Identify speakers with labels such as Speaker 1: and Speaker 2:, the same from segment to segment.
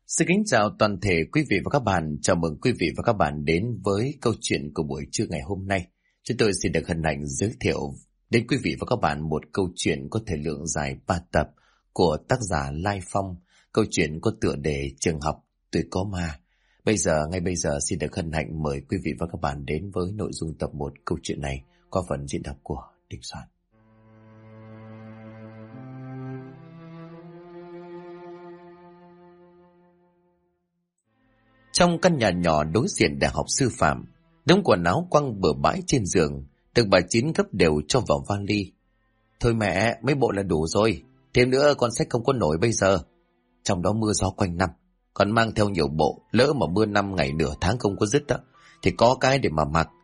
Speaker 1: Xin kính chào toàn thể quý vị và các bạn. Chào mừng quý vị và các bạn đến với câu chuyện của buổi trưa ngày hôm nay. Chúng tôi xin được hân hạnh giới thiệu đến quý vị và các bạn một câu chuyện có thời lượng dài 3 tập của tác giả Lai Phong. Câu chuyện có tựa đề Trường học tôi có ma. Ngay bây giờ xin được hân hạnh mời quý vị và các bạn đến với nội dung tập 1 câu chuyện này qua phần diễn đọc của Đình Soạn. Trong căn nhà nhỏ đối diện đại học sư phạm, đống quần áo quăng bừa bãi trên giường, được bà Chín gấp đều cho vào vali. Thôi mẹ, mấy bộ là đủ rồi, thêm nữa con xách không có nổi bây giờ. Trong đó mưa gió quanh năm, còn mang theo nhiều bộ, lỡ mà mưa 5 ngày nửa tháng không có dứt đó, thì có cái để mà mặc.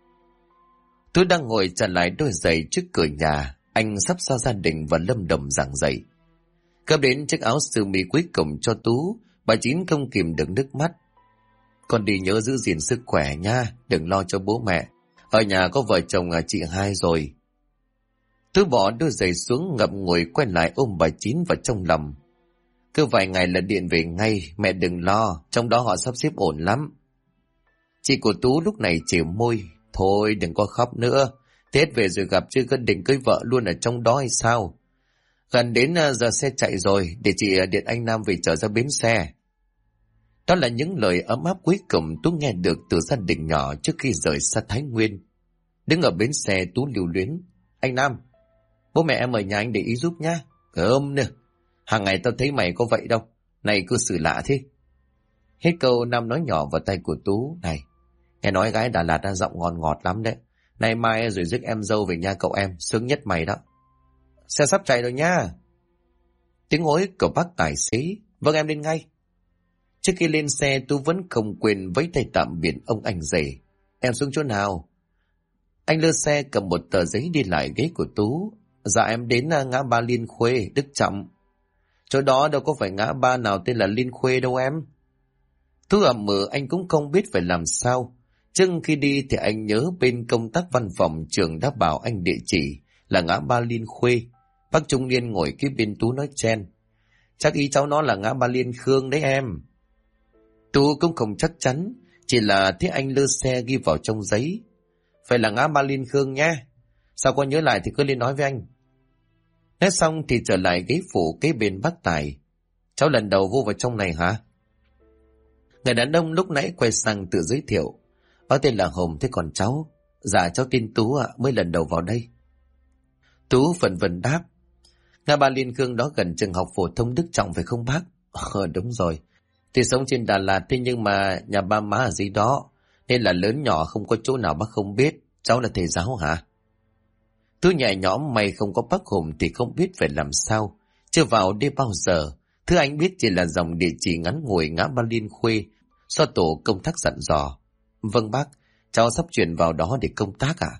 Speaker 1: Tôi đang ngồi trả lại đôi giày trước cửa nhà, anh sắp xa gia đình và lâm đồng giảng dạy. Cấp đến chiếc áo sơ mi cuối cùng cho Tú, bà Chín không kìm được nước mắt. Con đi nhớ giữ gìn sức khỏe nha, đừng lo cho bố mẹ. Ở nhà có vợ chồng chị hai rồi. Tôi bỏ đôi giày xuống ngậm ngùi quay lại ôm bà Chín vào trong lòng. Cứ vài ngày là điện về ngay, mẹ đừng lo, trong đó họ sắp xếp ổn lắm. Chị của Tú lúc này chìu môi, thôi đừng có khóc nữa, Tết về rồi gặp chứ có định cưới vợ luôn ở trong đó hay sao? Gần đến giờ xe chạy rồi, để chị điện anh Nam về chở ra bến xe. Đó là những lời ấm áp cuối cùng Tú nghe được từ gia đình nhỏ trước khi rời xa Thái Nguyên. Đứng ở bến xe Tú lưu luyến. Anh Nam, bố mẹ em ở nhà anh để ý giúp nhá. Không nữa, hàng ngày tao thấy mày có vậy đâu, này cư xử lạ thế. Hết câu Nam nói nhỏ vào tay của Tú. Này, nghe nói gái Đà Lạt đang giọng ngon ngọt lắm đấy. Nay mai rồi rước em dâu về nhà cậu em, sướng nhất mày đó. Xe sắp chạy rồi nha. Tiếng hối của bác tài xế. Vâng em lên ngay. Trước khi lên xe Tú vẫn không quên vẫy tay tạm biệt ông anh rể. Em xuống chỗ nào? Anh lơ xe cầm một tờ giấy đi lại ghế của Tú. Dạ em đến ngã ba Liên Khuê, Đức Trọng. Chỗ đó đâu có phải ngã ba nào tên là Liên Khuê đâu em. Tú ậm ừ anh cũng không biết phải làm sao. Trước khi đi thì anh nhớ bên công tác văn phòng trường đã bảo anh địa chỉ là ngã ba Liên Khuê. Bác trung niên ngồi kế bên Tú nói chen. Chắc ý cháu nó là ngã ba Liên Khương đấy em. Tú cũng không chắc chắn, chỉ là thấy anh lơ xe ghi vào trong giấy. Phải là ngã ba Liên Khương nhé. Sao con nhớ lại thì cứ lên nói với anh. Nói xong thì trở lại ghế phụ kế bên bác Tài. Cháu lần đầu vô vào trong này hả? Người đàn ông lúc nãy quay sang tự giới thiệu. Bác tên là Hồng, thế còn cháu? Dạ cháu tên Tú ạ, mới lần đầu vào đây. Tú phần vần đáp. Ngã ba Liên Khương đó gần trường học phổ thông Đức Trọng phải không bác? Đúng rồi. Thì sống trên Đà Lạt thế nhưng mà nhà ba má ở dưới đó, nên là lớn nhỏ không có chỗ nào bác không biết. Cháu là thầy giáo hả? Tú nhẹ nhõm mày không có bác Hùng thì không biết phải làm sao. Chưa vào đây bao giờ. Thứ anh biết chỉ là dòng địa chỉ ngắn ngủi ngã ba Liên Khuê do tổ công tác dặn dò. Vâng bác, cháu sắp chuyển vào đó để công tác à?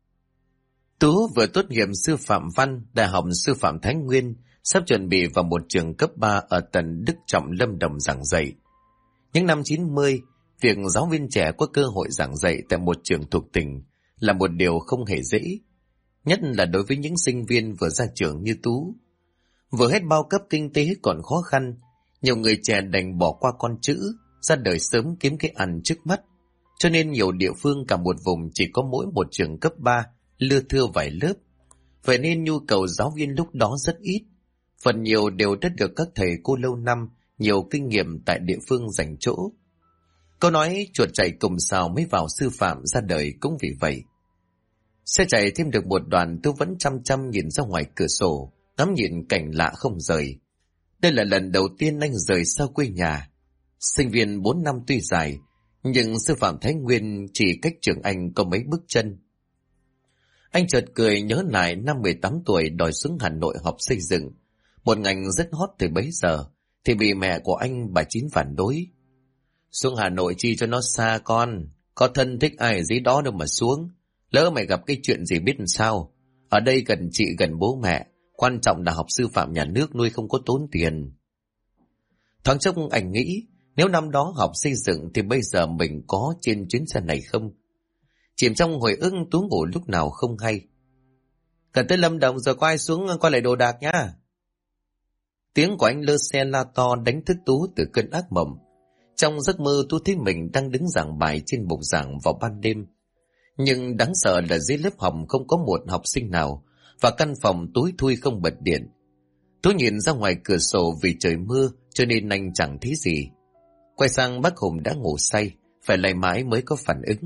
Speaker 1: Tú vừa tốt nghiệp sư phạm văn, Đại học Sư phạm Thái Nguyên, sắp chuẩn bị vào một trường cấp 3 ở tận Đức Trọng Lâm Đồng giảng dạy. Những năm 90, việc giáo viên trẻ có cơ hội giảng dạy tại một trường thuộc tỉnh là một điều không hề dễ, nhất là đối với những sinh viên vừa ra trường như Tú. Vừa hết bao cấp kinh tế còn khó khăn, nhiều người trẻ đành bỏ qua con chữ, ra đời sớm kiếm cái ăn trước mắt, cho nên nhiều địa phương cả một vùng chỉ có mỗi một trường cấp 3, lưa thưa vài lớp. Vậy nên nhu cầu giáo viên lúc đó rất ít. Phần nhiều đều đã được các thầy cô lâu năm, nhiều kinh nghiệm tại địa phương dành chỗ. Câu nói chuột chạy cùng sào mới vào sư phạm ra đời cũng vì vậy. Xe chạy thêm được một đoạn tôi vẫn chăm chăm nhìn ra ngoài cửa sổ, ngắm nhìn cảnh lạ không rời. Đây là lần đầu tiên anh rời xa quê nhà. Sinh viên 4 năm tuy dài, nhưng sư phạm Thái Nguyên chỉ cách trường anh có mấy bước chân. Anh chợt cười nhớ lại năm 18 tuổi đòi xuống Hà Nội học xây dựng. Một ngành rất hot từ bấy giờ, thì bị mẹ của anh bà Chín phản đối. Xuống Hà Nội chi cho nó xa con, có thân thích ai ở dưới đó đâu mà xuống. Lỡ mày gặp cái chuyện gì biết làm sao. Ở đây gần chị gần bố mẹ, quan trọng là học sư phạm nhà nước nuôi không có tốn tiền. Thoáng chốc anh nghĩ, nếu năm đó học xây dựng thì bây giờ mình có trên chuyến xe này không? Chìm trong hồi ức Tú ngủ lúc nào không hay. Cần tới Lâm Đồng giờ có ai xuống coi lại đồ đạc nhá. Tiếng của anh lơ xe la to đánh thức Tú từ cơn ác mộng. Trong giấc mơ Tú thấy mình đang đứng giảng bài trên bục giảng vào ban đêm. Nhưng đáng sợ là dưới lớp học không có một học sinh nào, và căn phòng tối thui không bật điện. Tú nhìn ra ngoài cửa sổ vì trời mưa cho nên anh chẳng thấy gì. Quay sang bác Hùng đã ngủ say, phải lay mãi mới có phản ứng.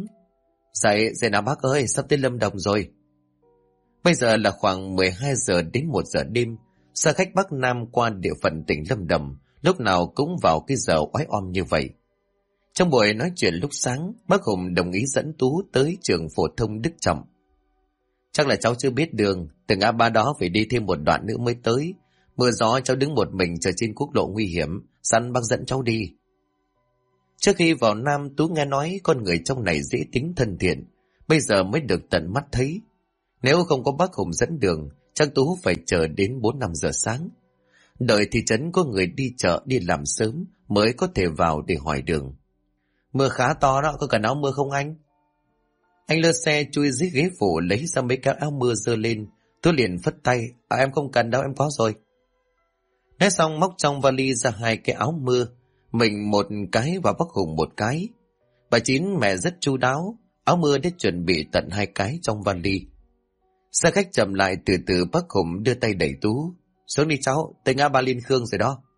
Speaker 1: Dậy nào bác ơi, sắp tới Lâm Đồng rồi. Bây giờ là khoảng 12 giờ đến 1 giờ đêm. Xe khách Bắc Nam qua địa phận tỉnh Lâm Đồng lúc nào cũng vào cái giờ oái om như vậy. Trong buổi nói chuyện lúc sáng, bác Hùng đồng ý dẫn Tú tới trường phổ thông Đức Trọng. Chắc là cháu chưa biết đường, từ ngã ba đó phải đi thêm một đoạn nữa mới tới. Mưa gió cháu đứng một mình chờ trên quốc lộ nguy hiểm, sẵn bác dẫn cháu đi. Trước khi vào Nam, Tú nghe nói con người trong này dễ tính thân thiện, bây giờ mới được tận mắt thấy. Nếu không có bác Hùng dẫn đường, chắc Tú phải chờ đến 4-5 giờ sáng. Đợi thị trấn có người đi chợ đi làm sớm mới có thể vào để hỏi đường. Mưa khá to đó, có cần áo mưa không anh? Anh lơ xe chui dưới ghế phụ lấy ra mấy cái áo mưa giơ lên. Tú liền phất tay, em không cần đâu, em có rồi. Nói xong móc trong vali ra 2 cái áo mưa, mình một cái và bác Hùng một cái. Bà Chín mẹ rất chu đáo, áo mưa đã chuẩn bị tận 2 cái trong vali. Xe khách chậm lại từ từ, bác Hùng đưa tay đẩy Tú. Xuống đi cháu, tới ngã ba Liên Khương rồi đó.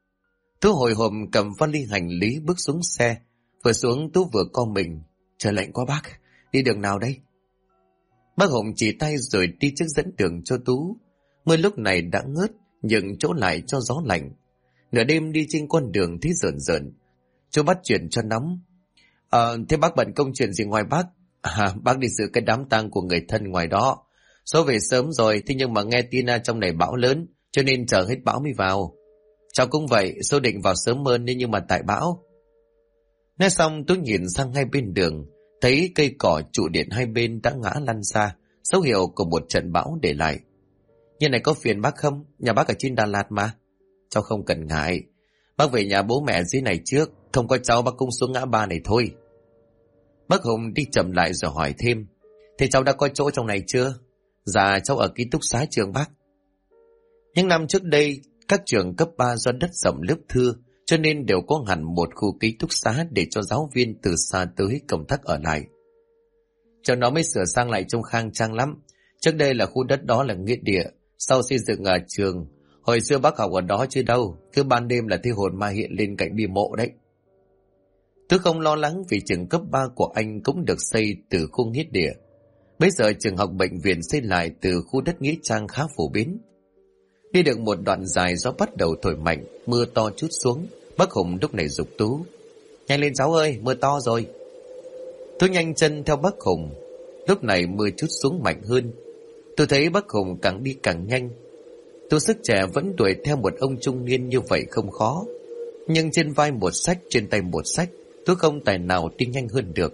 Speaker 1: Tú hồi hộp cầm vali hành lý bước xuống xe. Vừa xuống Tú vừa co mình. Trời lạnh quá bác, đi đường nào đây? Bác Hùng chỉ tay rồi đi trước dẫn đường cho Tú. Mưa lúc này đã ngớt, nhưng chỗ lại cho gió lạnh. Nửa đêm đi trên con đường thấy rợn rợn. Chú bắt chuyện cho nóng. Thế bác bận công chuyện gì ngoài bác? Bác đi dự cái đám tang của người thân ngoài đó. Số về sớm rồi, thế nhưng mà nghe tin trong này bão lớn, cho nên chờ hết bão mới vào. Cháu cũng vậy, số định vào sớm hơn nhưng mà tại bão. Nói xong tôi nhìn sang hai bên đường, thấy cây cỏ trụ điện hai bên đã ngã lăn xa, dấu hiệu của một trận bão để lại. Như này có phiền bác không? Nhà bác ở trên Đà Lạt mà. Cháu không cần ngại, bác về nhà bố mẹ dưới này trước, không có cháu bác cũng xuống ngã ba này thôi. Bác Hùng đi chậm lại rồi hỏi thêm, thế cháu đã có chỗ trong này chưa? Dạ cháu ở ký túc xá trường bác. Những năm trước đây, các trường cấp 3 do đất rộng lớp thưa, cho nên đều có hẳn một khu ký túc xá để cho giáo viên từ xa tới công tác ở lại. Trường nó mới sửa sang lại trông khang trang lắm. Trước đây là khu đất đó là nghĩa địa, sau xây dựng ở trường. Hồi xưa bác học ở đó chứ đâu, cứ ban đêm là thấy hồn ma hiện lên cạnh bia mộ đấy. Tôi không lo lắng vì trường cấp 3 của anh cũng được xây từ khu nghĩa địa. Bây giờ trường học bệnh viện xây lại từ khu đất nghĩa trang khá phổ biến. Đi được một đoạn dài gió bắt đầu thổi mạnh, mưa to chút xuống. Bác Hùng lúc này giục Tú, nhanh lên cháu ơi, mưa to rồi. Tú nhanh chân theo bác Hùng. Lúc này mưa chút xuống mạnh hơn. Tôi thấy bác Hùng càng đi càng nhanh. Tú sức trẻ vẫn đuổi theo một ông trung niên như vậy không khó. Nhưng trên vai một sách, trên tay một sách, Tú không tài nào đi nhanh hơn được.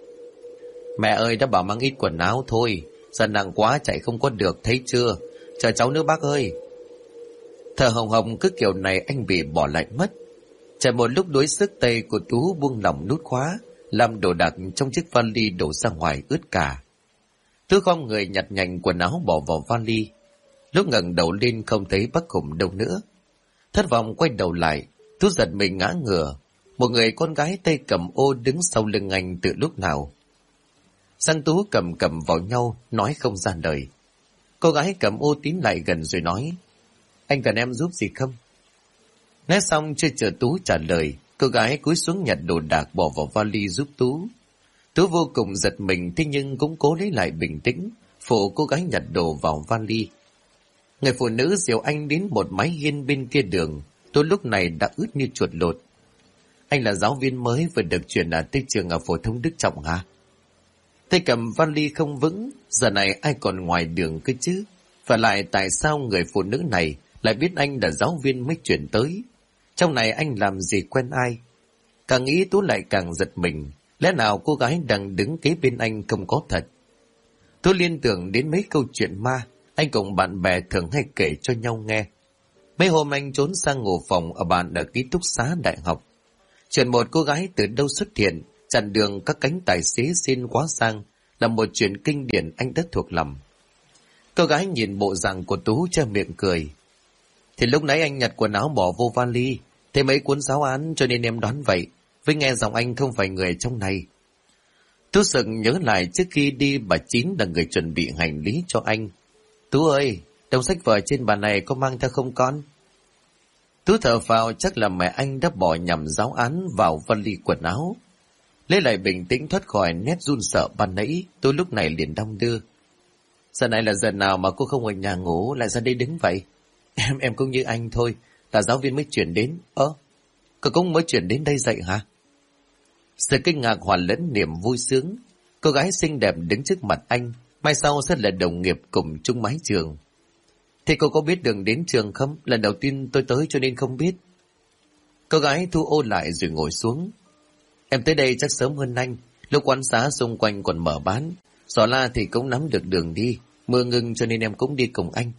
Speaker 1: Mẹ ơi, đã bảo mang ít quần áo thôi, giờ nặng quá chạy không có được, thấy chưa? Chờ cháu nữa bác ơi. Thở hồng hồng cứ kiểu này anh bị bỏ lại mất. Chạy một lúc đuối sức, tay của Tú buông lỏng nút khóa, làm đồ đạc trong chiếc vali đổ ra ngoài ướt cả. Tú khom người nhặt nhạnh quần áo bỏ vào vali. Lúc ngẩng đầu lên không thấy bác Hùng đâu nữa. Thất vọng quay đầu lại, Tú giật mình ngã ngửa. Một người con gái tay cầm ô đứng sau lưng anh từ lúc nào. Giang Tú cầm vào nhau, nói không ra lời. Cô gái cầm ô tiến lại gần rồi nói, anh cần em giúp gì không? Nói xong chưa chờ Tú trả lời, cô gái cúi xuống nhặt đồ đạc bỏ vào vali giúp Tú. Tú vô cùng giật mình, thế nhưng cũng cố lấy lại bình tĩnh, phụ cô gái nhặt đồ vào vali. Người phụ nữ dìu anh đến một mái hiên bên kia đường. Tú lúc này đã ướt như chuột lột. Anh là giáo viên mới vừa được chuyển ở tới trường ở phổ thông Đức Trọng hả? Tay cầm vali không vững, giờ này ai còn ngoài đường cơ chứ? Và lại tại sao người phụ nữ này lại biết anh là giáo viên mới chuyển tới? Trong này anh làm gì quen ai? Càng nghĩ Tú lại càng giật mình. Lẽ nào cô gái đang đứng kế bên anh không có thật? Tú liên tưởng đến mấy câu chuyện ma anh cùng bạn bè thường hay kể cho nhau nghe. Mấy hôm anh trốn sang ngủ phòng ở bạn ở ký túc xá đại học. Chuyện một cô gái từ đâu xuất hiện, chặn đường các cánh tài xế xin quá sang, là một chuyện kinh điển anh đã thuộc lòng. Cô gái nhìn bộ dạng của Tú che miệng cười. Thì lúc nãy anh nhặt quần áo bỏ vô vali, thấy mấy cuốn giáo án cho nên em đoán vậy. với nghe giọng anh không phải người trong này. Tú sực nhớ lại trước khi đi bà Chín là người chuẩn bị hành lý cho anh. Tú ơi, đống sách vở trên bàn này có mang theo không con? Tú thở phào, chắc là mẹ anh đã bỏ nhầm giáo án vào vali quần áo. Lấy lại bình tĩnh thoát khỏi nét run sợ ban nãy, tôi lúc này liền đong đưa. Giờ này là giờ nào mà cô không ở nhà ngủ lại ra đây đứng vậy? Em cũng như anh thôi, là giáo viên mới chuyển đến. Cô cũng mới chuyển đến đây dạy hả? Sự kinh ngạc hòa lẫn niềm vui sướng. Cô gái xinh đẹp đứng trước mặt anh, mai sau sẽ là đồng nghiệp cùng chung mái trường. Thì cô có biết đường đến trường không? Lần đầu tiên tôi tới cho nên không biết. Cô gái thu ô lại rồi ngồi xuống. Em tới đây chắc sớm hơn anh, lúc quán xá xung quanh còn mở bán. Xỏ la thì cũng nắm được đường đi, mưa ngưng cho nên em cũng đi cùng anh.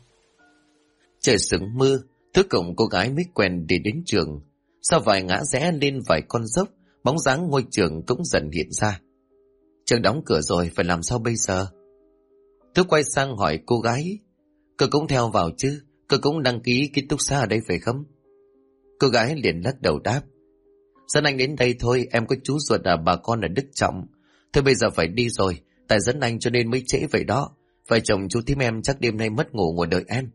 Speaker 1: Trời sửng mưa, cuối cùng cô gái mới quen đi đến trường. Sau vài ngã rẽ lên vài con dốc, bóng dáng ngôi trường cũng dần hiện ra. Trường đóng cửa rồi, phải làm sao bây giờ? Tôi quay sang hỏi cô gái, cô cũng theo vào chứ? Cô cũng đăng ký ký túc xá ở đây phải không? Cô gái liền lắc đầu đáp, dẫn anh đến đây thôi, em có chú ruột bà con ở Đức Trọng. Thôi bây giờ phải đi rồi, tại dẫn anh cho nên mới trễ vậy đó. Vợ chồng chú thím em chắc đêm nay mất ngủ ngồi đợi em.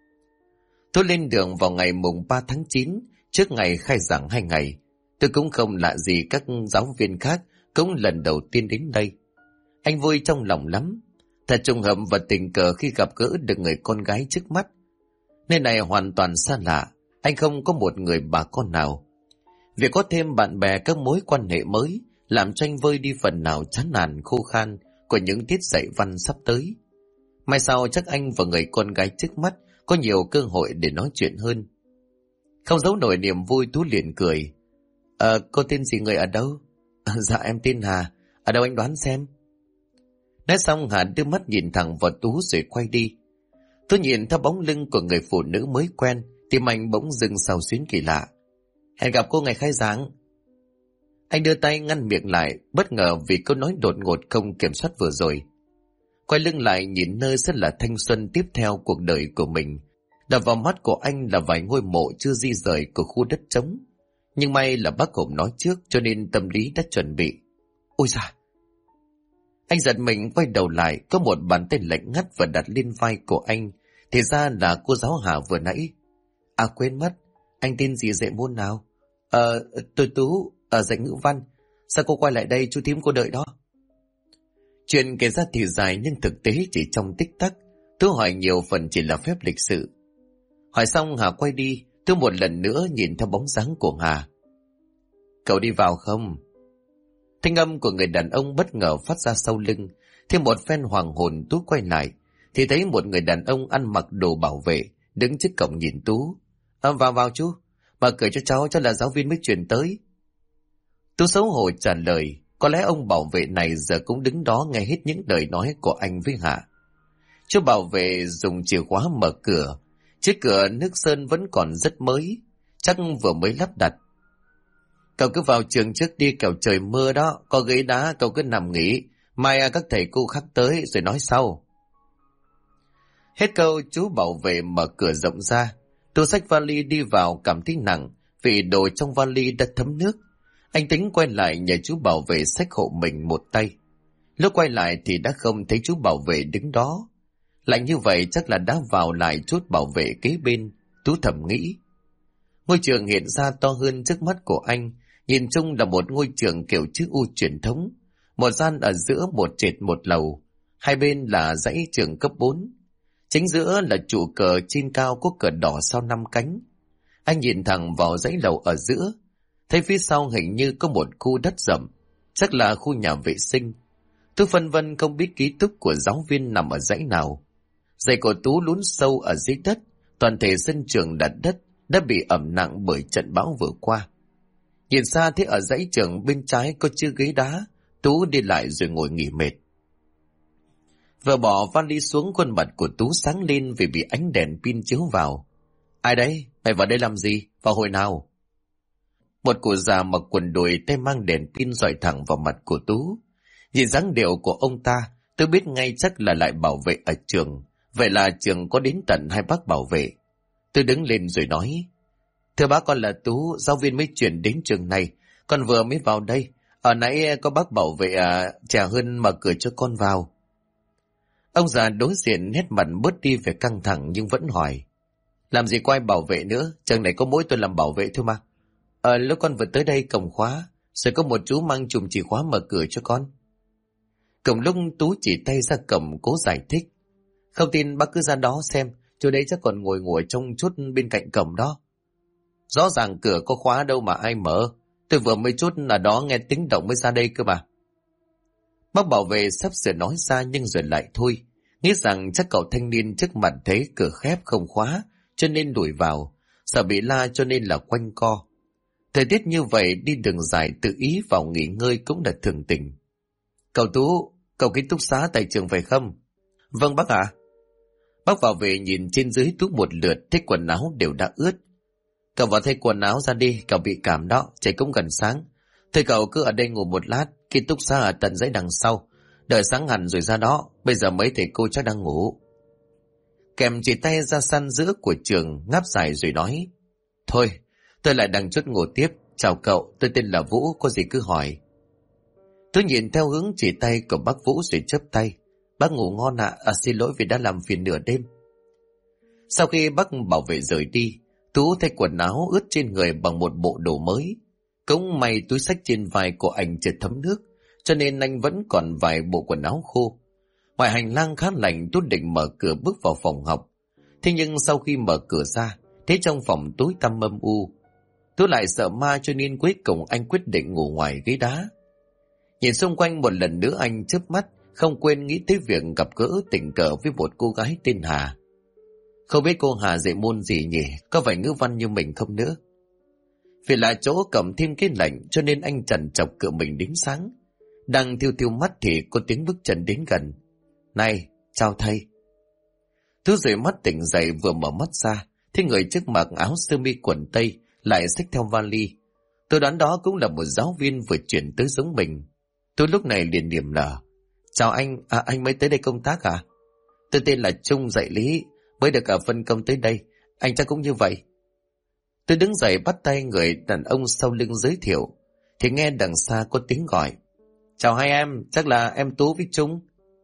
Speaker 1: Tôi lên đường vào ngày mùng 3 tháng 9, trước ngày khai giảng 2 ngày. Tôi cũng không lạ gì các giáo viên khác cũng lần đầu tiên đến đây. Anh vui trong lòng lắm. Thật trùng hợp và tình cờ khi gặp gỡ được người con gái trước mắt. Nơi này hoàn toàn xa lạ, anh không có một người bà con nào. Việc có thêm bạn bè các mối quan hệ mới làm cho anh vơi đi phần nào chán nản khô khan của những tiết dạy văn sắp tới. Mai sau chắc anh và người con gái trước mắt có nhiều cơ hội để nói chuyện hơn. Không giấu nổi niềm vui, Tú liền cười. Cô tên gì, người ở đâu? Dạ em tên Hà, ở đâu anh đoán xem. Nói xong Hà đưa mắt nhìn thẳng vào Tú rồi quay đi. Tôi nhìn theo bóng lưng của người phụ nữ mới quen, tim anh bỗng dưng xao xuyến kỳ lạ. Hẹn gặp cô ngày khai giảng. Anh đưa tay ngăn miệng lại, bất ngờ vì câu nói đột ngột không kiểm soát vừa rồi. Quay lưng lại nhìn nơi rất là thanh xuân tiếp theo cuộc đời của mình. Đập vào mắt của anh là vài ngôi mộ chưa di rời của khu đất trống. Nhưng may là bác Hùng nói trước cho nên tâm lý đã chuẩn bị. Ôi da! Anh giật mình quay đầu lại, có một bàn tay lạnh ngắt và đặt lên vai của anh. Thì ra là cô giáo Hà vừa nãy. À quên mất, anh tên gì dạy môn nào? Tôi Tú, dạy ngữ văn. Sao cô quay lại đây, chú thím cô đợi đó. Chuyện kể ra thì dài nhưng thực tế chỉ trong tích tắc. Tú hỏi nhiều phần chỉ là phép lịch sự. Hỏi xong Hà quay đi, tôi một lần nữa nhìn theo bóng dáng của Hà. Cậu đi vào không? Thanh âm của người đàn ông bất ngờ phát ra sau lưng. Thêm một phen hoàng hồn, Tú quay lại thì thấy một người đàn ông ăn mặc đồ bảo vệ đứng trước cổng nhìn Tú. Vào chú, mở cửa cho cháu là giáo viên mới chuyển tới. Tú xấu hổ trả lời. Có lẽ ông bảo vệ này giờ cũng đứng đó nghe hết những lời nói của anh với Hạ. Chú bảo vệ dùng chìa khóa mở cửa. Chiếc cửa nước sơn vẫn còn rất mới, chắc vừa mới lắp đặt. Cậu cứ vào trường trước đi, kẻo trời mưa đó, có ghế đá cậu cứ nằm nghỉ, mai các thầy cô khác tới rồi nói sau. Hết câu chú bảo vệ mở cửa rộng ra. Tú xách vali đi vào cảm thấy nặng vì đồ trong vali đã thấm nước. Anh tính quay lại nhờ chú bảo vệ xách hộ mình một tay. Lúc quay lại thì đã không thấy chú bảo vệ đứng đó. Lạnh như vậy chắc là đã vào lại chốt bảo vệ kế bên. Tú thầm nghĩ. Ngôi trường hiện ra to hơn trước mắt của anh. Nhìn chung là một ngôi trường kiểu chữ U truyền thống. Một gian ở giữa, một trệt một lầu. Hai bên là dãy trường cấp 4. Chính giữa là trụ cờ trên cao có cờ đỏ sau 5 cánh. Anh nhìn thẳng vào dãy lầu ở giữa. Thấy phía sau hình như có một khu đất rộng. Chắc là khu nhà vệ sinh. Tú phân vân không biết ký túc của giáo viên nằm ở dãy nào. Giày của Tú lún sâu ở dưới đất. Toàn thể sân trường đặt đất đã bị ẩm nặng bởi trận bão vừa qua. Nhìn xa thấy ở dãy trường bên trái có chiếc ghế đá. Tú đi lại rồi ngồi nghỉ mệt. Vừa bỏ vali xuống, khuôn mặt của Tú sáng lên vì bị ánh đèn pin chiếu vào. Ai đấy? Mày vào đây làm gì? Vào hồi nào? Một cụ già mặc quần đùi tay mang đèn pin dọi thẳng vào mặt của Tú. Nhìn dáng điệu của ông ta, tôi biết ngay chắc là lại bảo vệ ở trường. Vậy là trường có đến tận 2 bác bảo vệ. Tôi đứng lên rồi nói. Thưa bác, con là Tú, giáo viên mới chuyển đến trường này. Con vừa mới vào đây. Ở nãy có bác bảo vệ trẻ hơn mở cửa cho con vào. Ông già đối diện nét mặt bớt đi vẻ căng thẳng nhưng vẫn hỏi. Làm gì có ai bảo vệ nữa, trường này có mỗi tôi làm bảo vệ thôi mà. Lúc con vừa tới đây cổng khóa, rồi có một chú mang chùm chìa khóa mở cửa cho con. Cùng lúc Tú chỉ tay ra cổng cố giải thích. Không tin bác cứ ra đó xem, chỗ đấy chắc còn ngồi trong chốt bên cạnh cổng đó. Rõ ràng cửa có khóa đâu mà ai mở, tôi vừa mới chốt ở đó nghe tiếng động mới ra đây cơ mà. Bác bảo vệ sắp sửa nói ra nhưng rồi lại thôi, nghĩ rằng chắc cậu thanh niên trước mặt thấy cửa khép không khóa, cho nên đuổi vào, sợ bị la cho nên là quanh co. Thời tiết như vậy đi đường dài tự ý vào nghỉ ngơi cũng là thường tình. Cậu Tú, cậu ký túc xá tại trường phải không? Vâng bác ạ. Bác bảo vệ nhìn trên dưới Tú một lượt, thấy quần áo đều đã ướt. Cậu vào thay quần áo ra đi, cậu bị cảm đó, trời cũng gần sáng. Thôi cậu cứ ở đây ngủ một lát, ký túc xá ở tận dãy đằng sau, đợi sáng hẳn rồi ra đó, bây giờ mấy thầy cô chắc đang ngủ. Kèm chỉ tay ra sân giữa của trường, ngáp dài rồi nói. Thôi, tôi lại đang chút ngủ tiếp, chào cậu, tôi tên là Vũ, có gì cứ hỏi. Tôi nhìn theo hướng chỉ tay của bác Vũ rồi chớp tay. Bác ngủ ngon ạ, xin lỗi vì đã làm phiền nửa đêm. Sau khi bác bảo vệ rời đi, Tú thay quần áo ướt trên người bằng một bộ đồ mới. Cũng may túi xách trên vai của anh chưa thấm nước, cho nên anh vẫn còn vài bộ quần áo khô. Ngoài hành lang khá lạnh, Tú định mở cửa bước vào phòng học. Thế nhưng sau khi mở cửa ra, thấy trong phòng tối tăm âm u. Tú lại sợ ma cho nên cuối cùng anh quyết định ngủ ngoài ghế đá. Nhìn xung quanh một lần nữa anh chớp mắt, không quên nghĩ tới việc gặp gỡ tình cờ với một cô gái tên Hà. Không biết cô Hà dạy môn gì nhỉ, có phải ngữ văn như mình không nữa. Vì là chỗ cầm thêm cái lạnh cho nên anh trằn trọc cửa mình đến sáng. Đang thiêu thiêu mắt thì có tiếng bước chân đến gần. Này, chào thầy. Tú rời mắt tỉnh dậy vừa mở mắt ra, thấy người trước mặc áo sơ mi quần tây lại xách theo vali. Tôi đoán đó cũng là một giáo viên vừa chuyển tới giống mình. Tôi lúc này liền niềm nở. Chào anh, anh mới tới đây công tác à? Tôi tên là Trung dạy lý, mới được phân công tới đây, anh chắc cũng như vậy. Tôi đứng dậy bắt tay người đàn ông sau lưng giới thiệu, thì nghe đằng xa có tiếng gọi. Chào hai em, chắc là em Tú với Trung.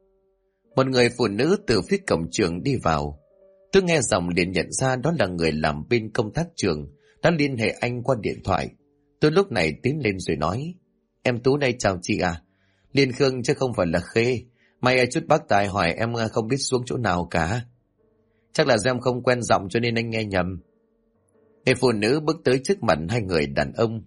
Speaker 1: Một người phụ nữ từ phía cổng trường đi vào. Tôi nghe giọng liền nhận ra đó là người làm bên công tác trường, đã liên hệ anh qua điện thoại. Tôi lúc này tiến lên rồi nói, em Tú đây chào chị à, Liên Khương chứ không phải là Khê. May chút bác Tài hỏi em không biết xuống chỗ nào cả. Chắc là do em không quen giọng cho nên anh nghe nhầm. Người phụ nữ bước tới trước mặt hai người đàn ông.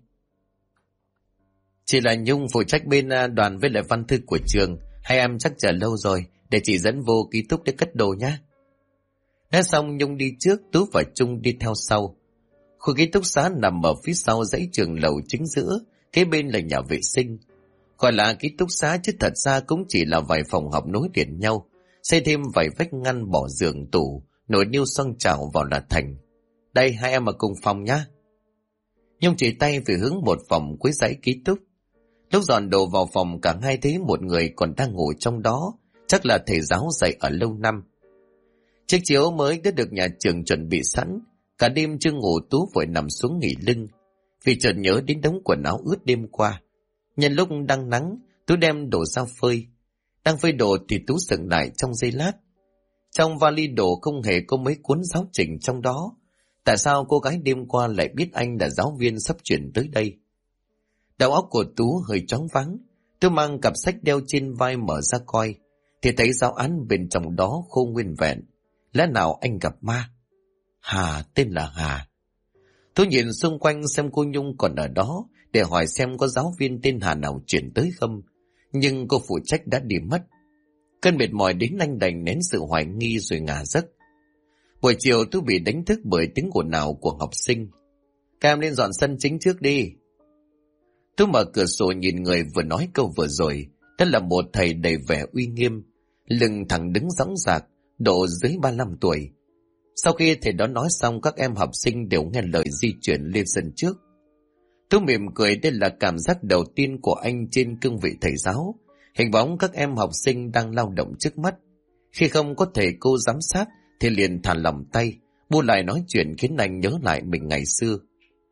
Speaker 1: Chị là Nhung phụ trách bên đoàn với lại văn thư của trường. Hai em chắc chờ lâu rồi, để chị dẫn vô ký túc để cất đồ nhé. Nói xong Nhung đi trước, Tú và Trung đi theo sau. Khu ký túc xá nằm ở phía sau dãy trường lầu chính giữa, kế bên là nhà vệ sinh. Gọi là ký túc xá chứ thật ra cũng chỉ là vài phòng học nối liền nhau, xây thêm vài vách ngăn bỏ giường tủ, nồi niêu xoong chảo vào là thành. Đây hai em ở cùng phòng nhá. Nhung chỉ tay về hướng một phòng cuối dãy ký túc. Lúc dọn đồ vào phòng cả hai thấy một người còn đang ngủ trong đó, chắc là thầy giáo dạy ở lâu năm. Chiếc chiếu mới đã được nhà trường chuẩn bị sẵn, cả đêm chưa ngủ Tú vội nằm xuống nghỉ lưng, vì chợt nhớ đến đống quần áo ướt đêm qua. Nhân lúc đang nắng, Tú đem đồ ra phơi. Đang phơi đồ thì Tú dừng lại trong giây lát. Trong vali đồ không hề có mấy cuốn giáo trình trong đó. Tại sao cô gái đêm qua lại biết anh là giáo viên sắp chuyển tới đây? Đầu óc của Tú hơi choáng váng. Tú mang cặp sách đeo trên vai mở ra coi, thì thấy giáo án bên trong đó khô nguyên vẹn. Lẽ nào anh gặp ma? Hà, tên là Hà. Tú nhìn xung quanh xem cô Nhung còn ở đó, để hỏi xem có giáo viên tên Hà nào chuyển tới không. Nhưng cô phụ trách đã đi mất. Cơn mệt mỏi đến anh đành nén sự hoài nghi rồi ngả giấc. Buổi chiều Tú bị đánh thức bởi tiếng ồn ào của học sinh. Các em lên dọn sân chính trước đi. Tú mở cửa sổ nhìn người vừa nói câu vừa rồi. Đó là một thầy đầy vẻ uy nghiêm, lưng thẳng đứng dõng dạc, độ dưới 35 tuổi. Sau khi thầy đó nói xong, các em học sinh đều nghe lời di chuyển lên sân trước. Tú mỉm cười, đây là cảm giác đầu tiên của anh trên cương vị thầy giáo. Hình bóng các em học sinh đang lao động trước mắt. Khi không có thầy cô giám sát thì liền thả lỏng tay, buông lại nói chuyện khiến anh nhớ lại mình ngày xưa.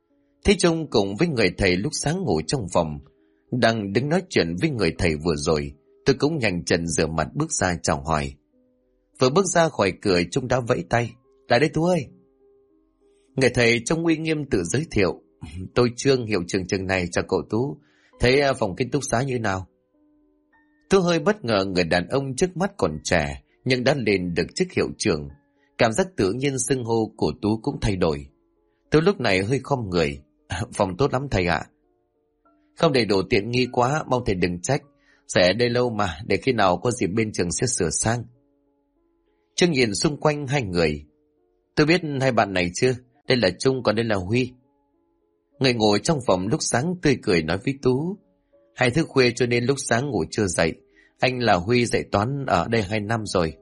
Speaker 1: Thấy Trung cùng với người thầy lúc sáng ngủ trong phòng, đang đứng nói chuyện với người thầy vừa rồi, tôi cũng nhanh chân rửa mặt bước ra chào hỏi. Vừa bước ra khỏi cửa, Trung đã vẫy tay. Lại đây Tú ơi. Người thầy trông uy nghiêm tự giới thiệu. Tôi Trương, hiệu trưởng trường này, chào cậu Tú. Thấy phòng ký túc xá như nào? Tôi hơi bất ngờ, người đàn ông trước mắt còn trẻ nhưng đã lên được chức hiệu trưởng. Cảm giác tự nhiên xưng hô của Tú cũng thay đổi. Tôi lúc này hơi khom người. Phòng tốt lắm thầy ạ. Không đầy đủ tiện nghi quá, mong thầy đừng trách. Sẽ ở đây lâu mà, để khi nào có dịp bên trường sẽ sửa sang. Trương nhìn xung quanh hai người. Tôi biết hai bạn này chưa? Đây là Trung, còn đây là Huy. Người ngồi trong phòng lúc sáng tươi cười nói với Tú. Hay thức khuya cho nên lúc sáng ngủ chưa dậy. Anh là Huy, dạy toán ở đây 2 năm rồi.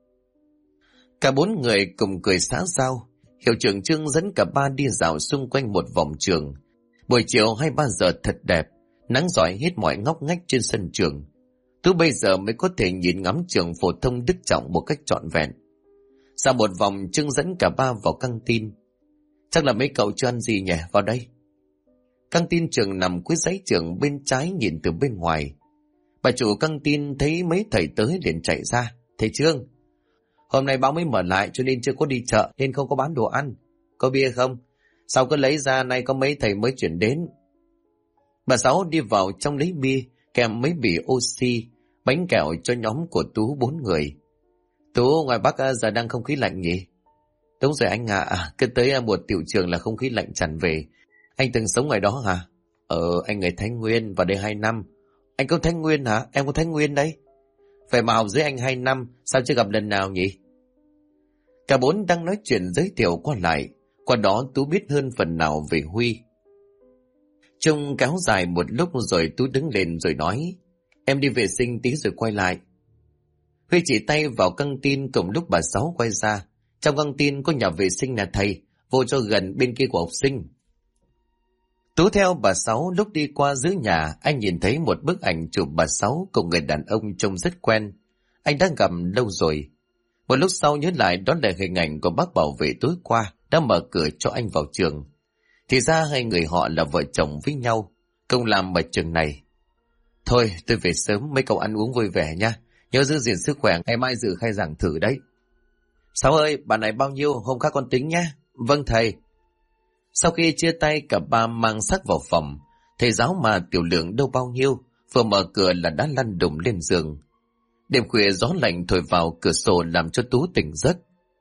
Speaker 1: Cả 4 người cùng cười xã giao. Hiệu trưởng Trương dẫn cả ba đi dạo xung quanh một vòng trường. Buổi chiều 2-3 giờ thật đẹp, nắng rọi hết mọi ngóc ngách trên sân trường. Tú bây giờ mới có thể nhìn ngắm trường phổ thông Đức Trọng một cách trọn vẹn. Sau một vòng, Trương dẫn cả ba vào căng tin. Chắc là mấy cậu chưa ăn gì nhỉ, vào đây. Căng tin trường nằm cuối dãy trường bên trái nhìn từ bên ngoài. Bà chủ căng tin thấy mấy thầy tới liền chạy ra. Thầy Trương, hôm nay báo mới mở lại cho nên chưa có đi chợ nên không có bán đồ ăn. Có bia không? Sao cứ lấy ra, nay có mấy thầy mới chuyển đến. Bà Sáu đi vào trong lấy bia, kèm mấy bỉ oxy, bánh kẹo cho nhóm của Tú 4 người. Tú, ngoài Bắc giờ đang không khí lạnh nhỉ? Đúng rồi anh ạ, cứ tới mùa tiểu trường là không khí lạnh tràn về. Anh từng sống ngoài đó hả? Anh người Thái Nguyên, vào đây 2 năm. Anh có Thái Nguyên hả? Em có Thái Nguyên đấy. Phải mà học dưới anh 2 năm, sao chưa gặp lần nào nhỉ? Cả 4 đang nói chuyện giới thiệu qua lại, qua đó Tú biết hơn phần nào về Huy. Trung kéo dài một lúc rồi Tú đứng lên rồi nói, em đi vệ sinh tí rồi quay lại. Huy chỉ tay vào căng tin cùng lúc bà Sáu quay ra. Trong căng tin có nhà vệ sinh nè thầy, vô cho gần bên kia của học sinh. Tú theo bà Sáu lúc đi qua dưới nhà, anh nhìn thấy một bức ảnh chụp bà Sáu cùng người đàn ông trông rất quen. Anh đã gặp lâu rồi. Một lúc sau nhớ lại đó là hình ảnh của bác bảo vệ tối qua đã mở cửa cho anh vào trường. Thì ra hai người họ là vợ chồng với nhau, cùng làm ở trường này. Thôi tôi về sớm, mấy cậu ăn uống vui vẻ nha. Nhớ giữ gìn sức khỏe, ngày mai dự khai giảng thử đấy. Sáu ơi, bạn này bao nhiêu, hôm khác con tính nhé. Vâng thầy. Sau khi chia tay, cả ba mang xác vào phòng. Thầy giáo mà tiểu lượng đâu bao nhiêu, vừa mở cửa là đã lăn đùng lên giường. Đêm khuya gió lạnh thổi vào cửa sổ làm cho Tú tỉnh giấc.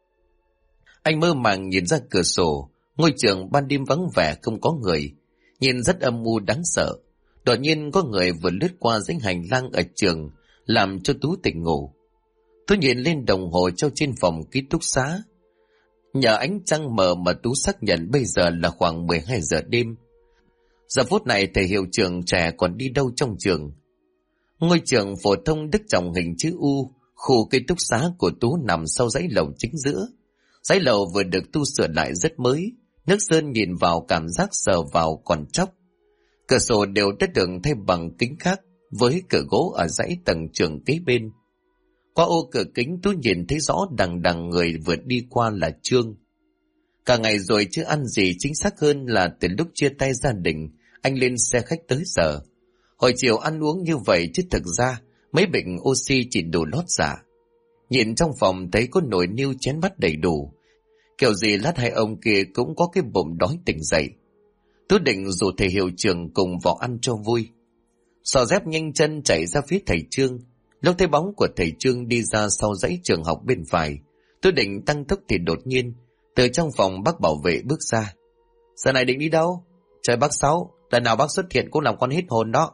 Speaker 1: Anh mơ màng nhìn ra cửa sổ, ngôi trường ban đêm vắng vẻ không có người, nhìn rất âm u đáng sợ. Đột nhiên có người vừa lướt qua dãy hành lang ở trường, làm cho Tú tỉnh ngủ. Tú nhìn lên đồng hồ treo trên phòng ký túc xá. Nhờ ánh trăng mờ mà Tú xác nhận bây giờ là khoảng 12 giờ đêm. Giờ phút này thầy hiệu trưởng trẻ còn đi đâu trong trường. Ngôi trường phổ thông Đức Trọng hình chữ U, khu ký túc xá của Tú nằm sau dãy lầu chính giữa. Dãy lầu vừa được tu sửa lại rất mới, nước sơn nhìn vào cảm giác sờ vào còn chóc. Cửa sổ đều đã được thay bằng kính khác, với cửa gỗ ở dãy tầng trường kế bên. Qua ô cửa kính Tú nhìn thấy rõ đằng đằng người vừa đi qua là Trương. Cả ngày rồi chưa ăn gì, chính xác hơn là từ lúc chia tay gia đình, anh lên xe khách tới giờ. Hồi chiều ăn uống như vậy chứ thực ra mấy bình oxy chỉ đủ lót dạ. Nhìn trong phòng thấy có nồi niêu chén bát đầy đủ. Kiểu gì lát hai ông kia cũng có cái bụng đói tỉnh dậy. Tú định rủ thầy hiệu trưởng cùng vào ăn cho vui. Xỏ dép nhanh chân chạy ra phía thầy Trương. Lúc thấy bóng của thầy Trương đi ra sau dãy trường học bên phải, Tú định tăng tốc thì đột nhiên từ trong phòng bác bảo vệ bước ra. Giờ này định đi đâu? Trời bác Sáu, lần nào bác xuất hiện cũng làm con hết hồn đó.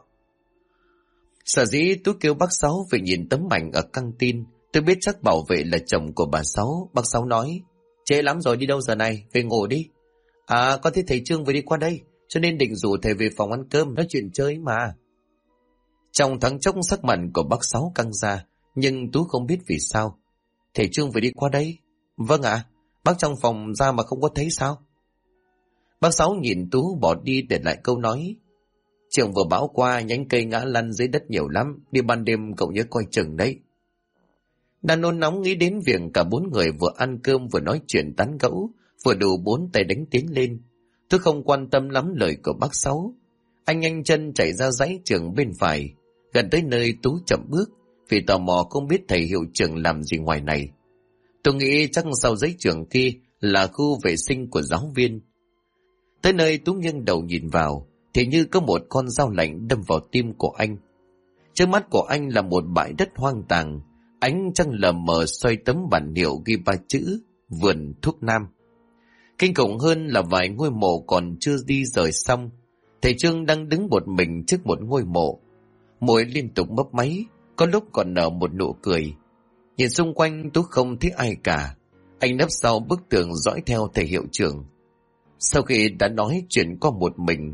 Speaker 1: Sở dĩ Tú kêu bác Sáu vì nhìn tấm ảnh ở căng tin, tôi biết chắc bảo vệ là chồng của bà Sáu. Bác Sáu nói, trễ lắm rồi, đi đâu giờ này, về ngủ đi. À, con thấy thầy Trương vừa đi qua đây, cho nên định rủ thầy về phòng ăn cơm, nói chuyện chơi mà. Trong thoáng chốc sắc mặt của bác Sáu căng ra, nhưng Tú không biết vì sao. Thầy Trương vừa đi qua đây. Vâng ạ, bác trong phòng ra mà không có thấy sao? Bác Sáu nhìn Tú bỏ đi để lại câu nói. Trường vừa bão qua, nhánh cây ngã lăn dưới đất nhiều lắm, đi ban đêm cậu nhớ coi chừng đấy. Đang nôn nóng nghĩ đến việc cả 4 người vừa ăn cơm vừa nói chuyện tán gẫu, vừa đủ 4 tay đánh tiếng lên. Tôi không quan tâm lắm lời của bác Sáu. Anh nhanh chân chạy ra dãy trường bên phải, gần tới nơi Tú chậm bước, vì tò mò không biết thầy hiệu trưởng làm gì ngoài này. Tôi nghĩ chắc sau dãy trường kia là khu vệ sinh của giáo viên. Tới nơi Tú nghiêng đầu nhìn vào, thì như có một con dao lạnh đâm vào tim của anh. Trước mắt của anh là một bãi đất hoang tàn, ánh trăng lờ mờ soi tấm bản hiệu ghi 3 chữ Vườn Thuốc Nam. Kinh khủng hơn là vài ngôi mộ còn chưa đi rời xong. Thầy Trương đang đứng một mình trước một ngôi mộ, môi liên tục mấp máy, có lúc còn nở một nụ cười. Nhìn xung quanh Tú không thấy ai cả. Anh nấp sau bức tường dõi theo thầy hiệu trưởng. Sau khi đã nói chuyện qua một mình,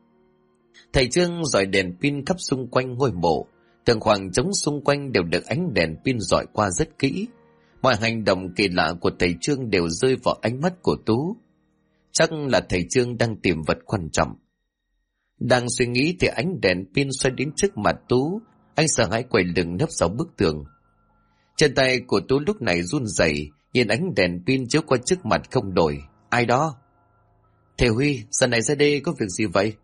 Speaker 1: thầy Trương dọi đèn pin khắp xung quanh ngôi mộ. Từng khoảng trống xung quanh đều được ánh đèn pin dọi qua rất kỹ. Mọi hành động kỳ lạ của thầy Trương đều rơi vào ánh mắt của Tú. Chắc là thầy Trương đang tìm vật quan trọng. Đang suy nghĩ thì ánh đèn pin xoay đến trước mặt Tú. Anh sợ hãi quay lưng nấp sau bức tường. Chân tay của Tú lúc này run rẩy, nhìn ánh đèn pin chiếu qua trước mặt không đổi. Ai đó? Thầy Huy, giờ này ra đây có việc gì vậy?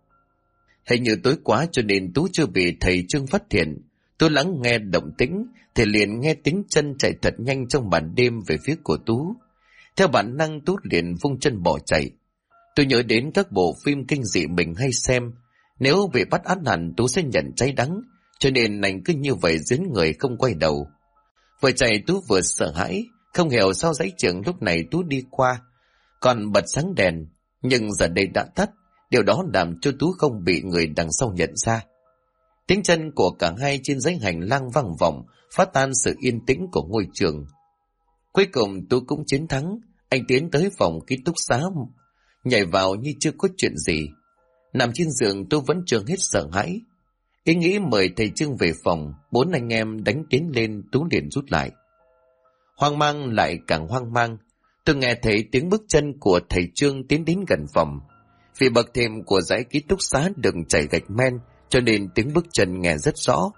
Speaker 1: Hình như tối quá cho nên Tú chưa bị thầy Trương phát hiện. Tú lắng nghe động tĩnh thì liền nghe tiếng chân chạy thật nhanh trong màn đêm về phía của Tú. Theo bản năng Tú liền vung chân bỏ chạy. Tôi nhớ đến các bộ phim kinh dị mình hay xem. Nếu bị bắt át hẳn Tú sẽ nhận cháy đắng, cho nên anh cứ như vậy dính người không quay đầu. Vừa chạy Tú vừa sợ hãi, không hiểu sao dãy trường lúc này Tú đi qua còn bật sáng đèn, nhưng giờ đây đã tắt. Điều đó làm cho Tú không bị người đằng sau nhận ra. Tiếng chân của cả hai trên dãy hành lang vang vọng, phá tan sự yên tĩnh của ngôi trường. Cuối cùng Tú cũng chiến thắng. Anh tiến tới phòng ký túc xá, nhảy vào như chưa có chuyện gì. Nằm trên giường Tú vẫn chưa hết sợ hãi. Ý nghĩ mời thầy Trương về phòng, 4 anh em đánh tiến lên, Tú liền rút lại. Hoang mang lại càng hoang mang, tôi nghe thấy tiếng bước chân của thầy Trương tiến đến gần phòng. Vì bậc thềm của dãy ký túc xá đừng chảy gạch men, cho nên tiếng bước chân nghe rất rõ.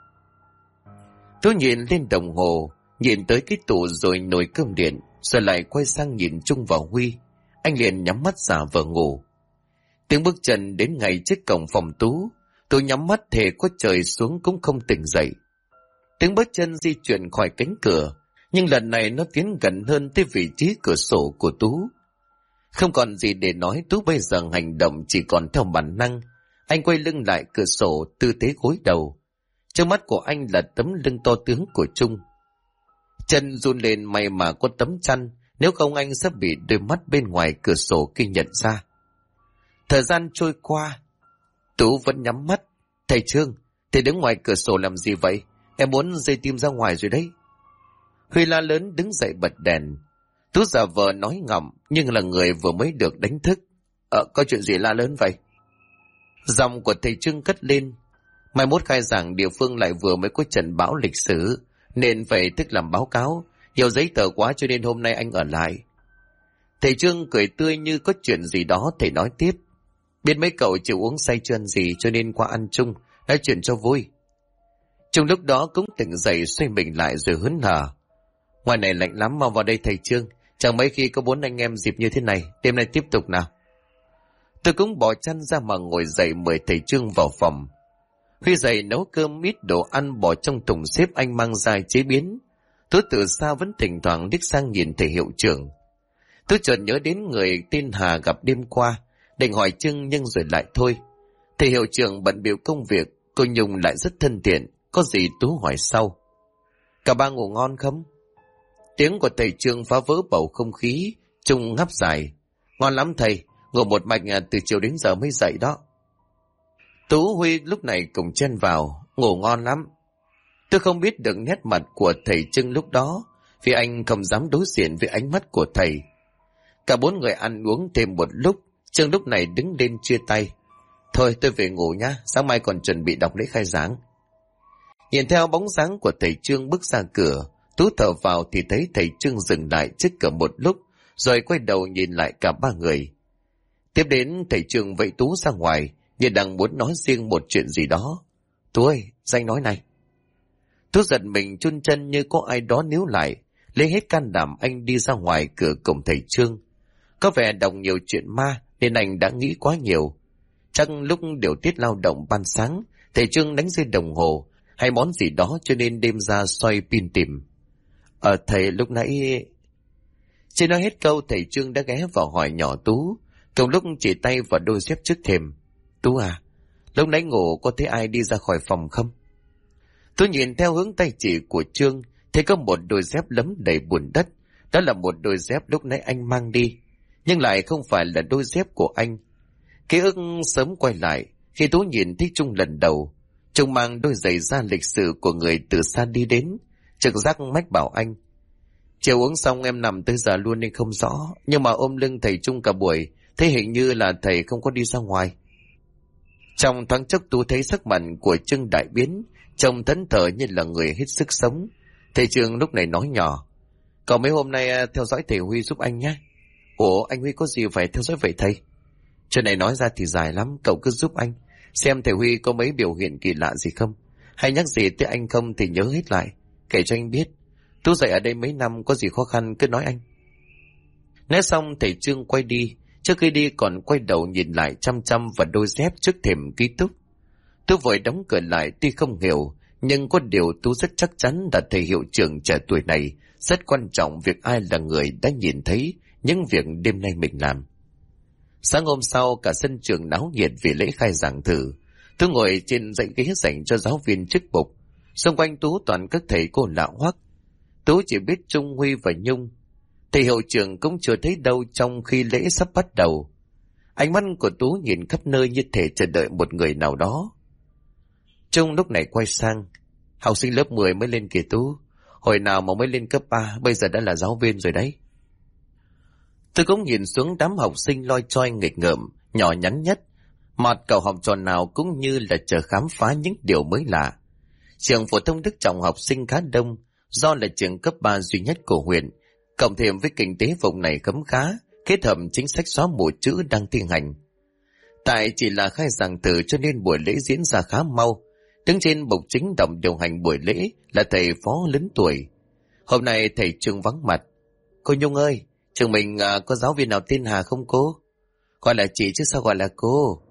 Speaker 1: Tôi nhìn lên đồng hồ, nhìn tới cái tủ rồi nồi cơm điện, rồi lại quay sang nhìn Trung vào Huy. Anh liền nhắm mắt giả vờ ngủ. Tiếng bước chân đến ngay trước cổng phòng Tú. Tôi nhắm mắt thề có trời xuống cũng không tỉnh dậy. Tiếng bước chân di chuyển khỏi cánh cửa, nhưng lần này nó tiến gần hơn tới vị trí cửa sổ của Tú. Không còn gì để nói, Tú bây giờ hành động chỉ còn theo bản năng. Anh quay lưng lại cửa sổ, tư thế gối đầu. Trong mắt của anh là tấm lưng to tướng của Trung. Chân run lên, may mà có tấm chăn, nếu không anh sẽ bị đôi mắt bên ngoài cửa sổ kia nhận ra. Thời gian trôi qua, Tú vẫn nhắm mắt. Thầy Trương, thầy đứng ngoài cửa sổ làm gì vậy? Em muốn dây tim ra ngoài rồi đấy. Huy la lớn đứng dậy bật đèn. Tú giả vờ nói ngọng, nhưng là người vừa mới được đánh thức. Có chuyện gì la lớn vậy? Giọng của thầy Trương cất lên. Mai mốt khai giảng địa phương lại vừa mới có trận bão lịch sử, nên phải thức làm báo cáo. Nhiều giấy tờ quá cho nên hôm nay anh ở lại. Thầy Trương cười tươi như có chuyện gì đó. Thầy nói tiếp. Biết mấy cậu chịu uống say chưa ăn gì cho nên qua ăn chung, nói chuyện cho vui. Trung lúc đó cũng tỉnh dậy, xoay mình lại rồi hớn hở. Ngoài này lạnh lắm, mau vào đây thầy Trương. Chẳng mấy khi có 4 anh em dịp như thế này. Đêm nay tiếp tục nào. Tôi cũng bỏ chăn ra mà ngồi dậy mời thầy Trương vào phòng. Huy dậy nấu cơm ít đồ ăn bỏ trong thùng xếp anh mang ra chế biến. Tôi từ xa vẫn thỉnh thoảng liếc sang nhìn thầy hiệu trưởng. Tôi chợt nhớ đến người tên Hà gặp đêm qua, định hỏi Trương nhưng rồi lại thôi. Thầy hiệu trưởng bận bịu công việc, cô Nhung lại rất thân thiện, có gì Tú hỏi sau. Cả ba ngủ ngon không? Tiếng của thầy Trương phá vỡ bầu không khí. Trung ngáp dài. Ngon lắm thầy, ngủ một mạch từ chiều đến giờ mới dậy đó. Tú Huy lúc này cùng chen vào. Ngủ ngon lắm. Tôi không biết được nét mặt của thầy Trương lúc đó, vì anh không dám đối diện với ánh mắt của thầy. Cả 4 người ăn uống thêm một lúc. Trương lúc này đứng lên chia tay. Thôi tôi về ngủ nhá, sáng mai còn chuẩn bị đọc lễ khai giảng. Nhìn theo bóng dáng của thầy Trương bước ra cửa, Tú thở vào thì thấy thầy Trương dừng lại trước cửa một lúc, rồi quay đầu nhìn lại cả 3 người. Tiếp đến thầy Trương vẫy Tú ra ngoài, như đang muốn nói riêng một chuyện gì đó. Tú ơi, danh nói này. Tú giật mình chun chân như có ai đó níu lại, lấy hết can đảm anh đi ra ngoài cửa cổng thầy Trương. Có vẻ đọc nhiều chuyện ma nên anh đã nghĩ quá nhiều. Chắc lúc điều tiết lao động ban sáng, thầy Trương đánh rơi đồng hồ hay món gì đó cho nên đêm ra xoay pin tìm. Thầy lúc nãy... Chưa nói hết câu, thầy Trương đã ghé vào hỏi nhỏ Tú, cùng lúc chỉ tay vào đôi dép trước thềm. Tú à, lúc nãy ngủ có thấy ai đi ra khỏi phòng không? Tôi nhìn theo hướng tay chỉ của Trương, thấy có một đôi dép lấm đầy bùn đất. Đó là một đôi dép lúc nãy anh mang đi, nhưng lại không phải là đôi dép của anh. Ký ức sớm quay lại khi Tú nhìn thấy Trung lần đầu. Trung mang đôi giày da lịch sự của người từ xa đi đến, trực giác mách bảo anh. Chiều uống xong em nằm tới giờ luôn nên không rõ, nhưng mà ôm lưng thầy Trung cả buổi, thấy hình như là thầy không có đi ra ngoài. Trong thoáng chốc Tú thấy sắc mặt của Trương đại biến, trông thẫn thờ như là người hết sức sống. Thầy Trương lúc này nói nhỏ, cậu mấy hôm nay theo dõi thầy Huy giúp anh nhé. Ủa, anh Huy có gì phải theo dõi vậy thầy? Chuyện này nói ra thì dài lắm, cậu cứ giúp anh xem thầy Huy có mấy biểu hiện kỳ lạ gì không, hay nhắc gì tới anh không thì nhớ hết lại, kể cho anh biết. Tú dạy ở đây mấy năm, có gì khó khăn cứ nói anh. Nói xong thầy Trương quay đi, trước khi đi còn quay đầu nhìn lại chăm chăm vào đôi dép trước thềm ký túc. Tú vội đóng cửa lại, tuy không hiểu, nhưng có điều Tú rất chắc chắn là thầy hiệu trưởng trẻ tuổi này rất quan trọng việc ai là người đã nhìn thấy những việc đêm nay mình làm. Sáng hôm sau, cả sân trường náo nhiệt vì lễ khai giảng thử. Tú ngồi trên dãy ghế dành cho giáo viên chức mục. Xung quanh Tú toàn các thầy cô lạ hoắc. Tú chỉ biết Trung, Huy và Nhung. Thầy hiệu trưởng cũng chưa thấy đâu trong khi lễ sắp bắt đầu. Ánh mắt của Tú nhìn khắp nơi như thể chờ đợi một người nào đó. Trung lúc này quay sang. Học sinh lớp 10 mới lên kìa Tú. Hồi nào mà mới lên cấp 3, bây giờ đã là giáo viên rồi đấy. Tôi cũng nhìn xuống đám học sinh loi choi nghịch ngợm, nhỏ nhắn nhất. Mặt cậu học trò nào cũng như là chờ khám phá những điều mới lạ. Trường phổ thông Đức Trọng học sinh khá đông, do là trường cấp 3 duy nhất của huyện. Cộng thêm với kinh tế vùng này khấm khá, kết hợp chính sách xóa mù chữ đang thi hành. Tại chỉ là khai giảng thử cho nên buổi lễ diễn ra khá mau. Đứng trên bục chính đồng điều hành buổi lễ là thầy phó lớn tuổi. Hôm nay thầy Trương vắng mặt. Cô Nhung ơi, trường mình có giáo viên nào tên Hà không cô? Gọi là chị chứ sao gọi là cô?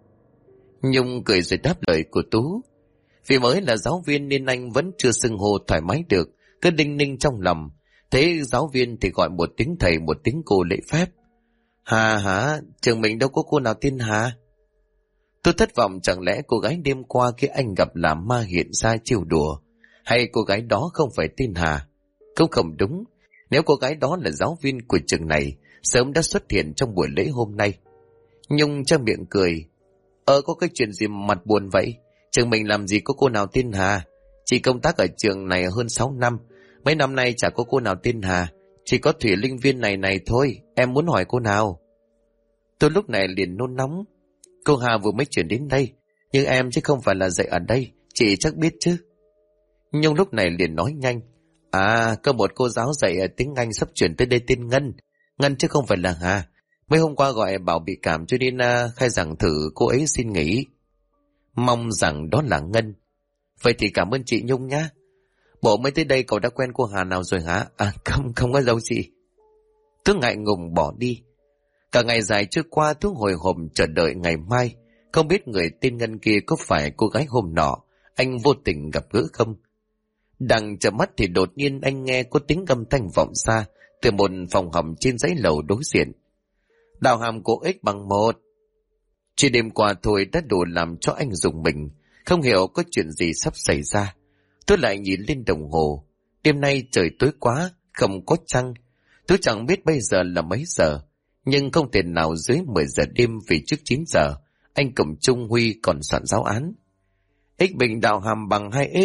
Speaker 1: Nhung cười rồi đáp lời của Tú. Vì mới là giáo viên nên anh vẫn chưa xưng hô thoải mái được, cứ đinh ninh trong lòng. Thế giáo viên thì gọi một tiếng thầy một tiếng cô lễ phép. Hà hả? Trường mình đâu có cô nào tên Hà. Tôi thất vọng, chẳng lẽ cô gái đêm qua khi anh gặp là ma hiện ra trêu đùa, hay cô gái đó không phải tên Hà? Cũng không đúng. Nếu cô gái đó là giáo viên của trường này, sớm đã xuất hiện trong buổi lễ hôm nay. Nhung cho miệng cười. Có cái chuyện gì mặt buồn vậy? Trường mình làm gì có cô nào tên Hà? Chị công tác ở trường này hơn 6 năm. Mấy năm nay chả có cô nào tên Hà. Chỉ có Thủy Linh viên này thôi. Em muốn hỏi cô nào? Tôi lúc này liền nôn nóng. Cô Hà vừa mới chuyển đến đây, nhưng em chứ không phải là dạy ở đây. Chị chắc biết chứ. Nhung lúc này liền nói nhanh. Có một cô giáo dạy tiếng Anh sắp chuyển tới đây tên Ngân. Ngân chứ không phải là Hà. Mấy hôm qua gọi bảo bị cảm cho nên khai giảng thử cô ấy xin nghỉ. Mong rằng đó là Ngân. Vậy thì cảm ơn chị Nhung nhá. Bộ mới tới đây cậu đã quen cô Hà nào rồi hả? Không có đâu chị. Tôi ngại ngùng bỏ đi. Cả ngày dài trôi qua tôi hồi hộp chờ đợi ngày mai. Không biết người tên Ngân kia có phải cô gái hôm nọ anh vô tình gặp gỡ không? Đang chợp mắt thì đột nhiên anh nghe có tiếng âm thanh vọng xa từ một phòng hầm trên dãy lầu đối diện. Đào hàm của X bằng 1. Chỉ đêm qua thôi đã đủ làm cho anh rùng mình, không hiểu có chuyện gì sắp xảy ra. Tôi lại nhìn lên đồng hồ. Đêm nay trời tối quá, không có trăng. Tôi chẳng biết bây giờ là mấy giờ, nhưng không thể nào dưới 10 giờ đêm vì trước 9 giờ, anh cùng Trung Huy còn soạn giáo án. X bình đào hàm bằng 2x.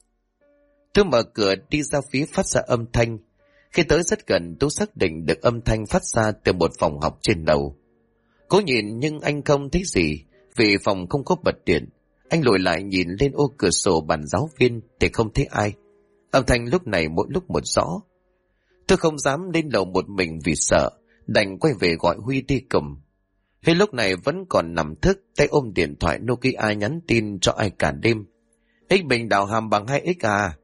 Speaker 1: Tôi mở cửa đi ra phía phát ra âm thanh. Khi tới rất gần, tôi xác định được âm thanh phát ra từ một phòng học trên lầu. Cố nhìn nhưng anh không thấy gì, vì phòng không có bật điện. Anh lùi lại nhìn lên ô cửa sổ bàn giáo viên thì không thấy ai. Âm thanh lúc này mỗi lúc một rõ. Tôi không dám lên lầu một mình vì sợ, đành quay về gọi Huy đi cùng. Huy lúc này vẫn còn nằm thức, tay ôm điện thoại Nokia nhắn tin cho ai cả đêm. X bình đào hàm bằng 2x à?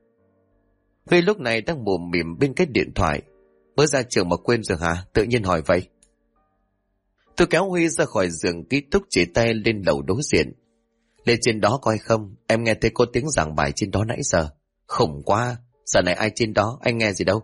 Speaker 1: Huy lúc này đang mồm mỉm bên cái điện thoại. Mới ra trường mà quên rồi hả? Tự nhiên hỏi vậy. Tôi kéo Huy ra khỏi giường ký túc, chỉ tay lên lầu đối diện. Lên trên đó coi không, em nghe thấy có tiếng giảng bài trên đó nãy giờ. Khủng quá, giờ này ai trên đó, anh nghe gì đâu.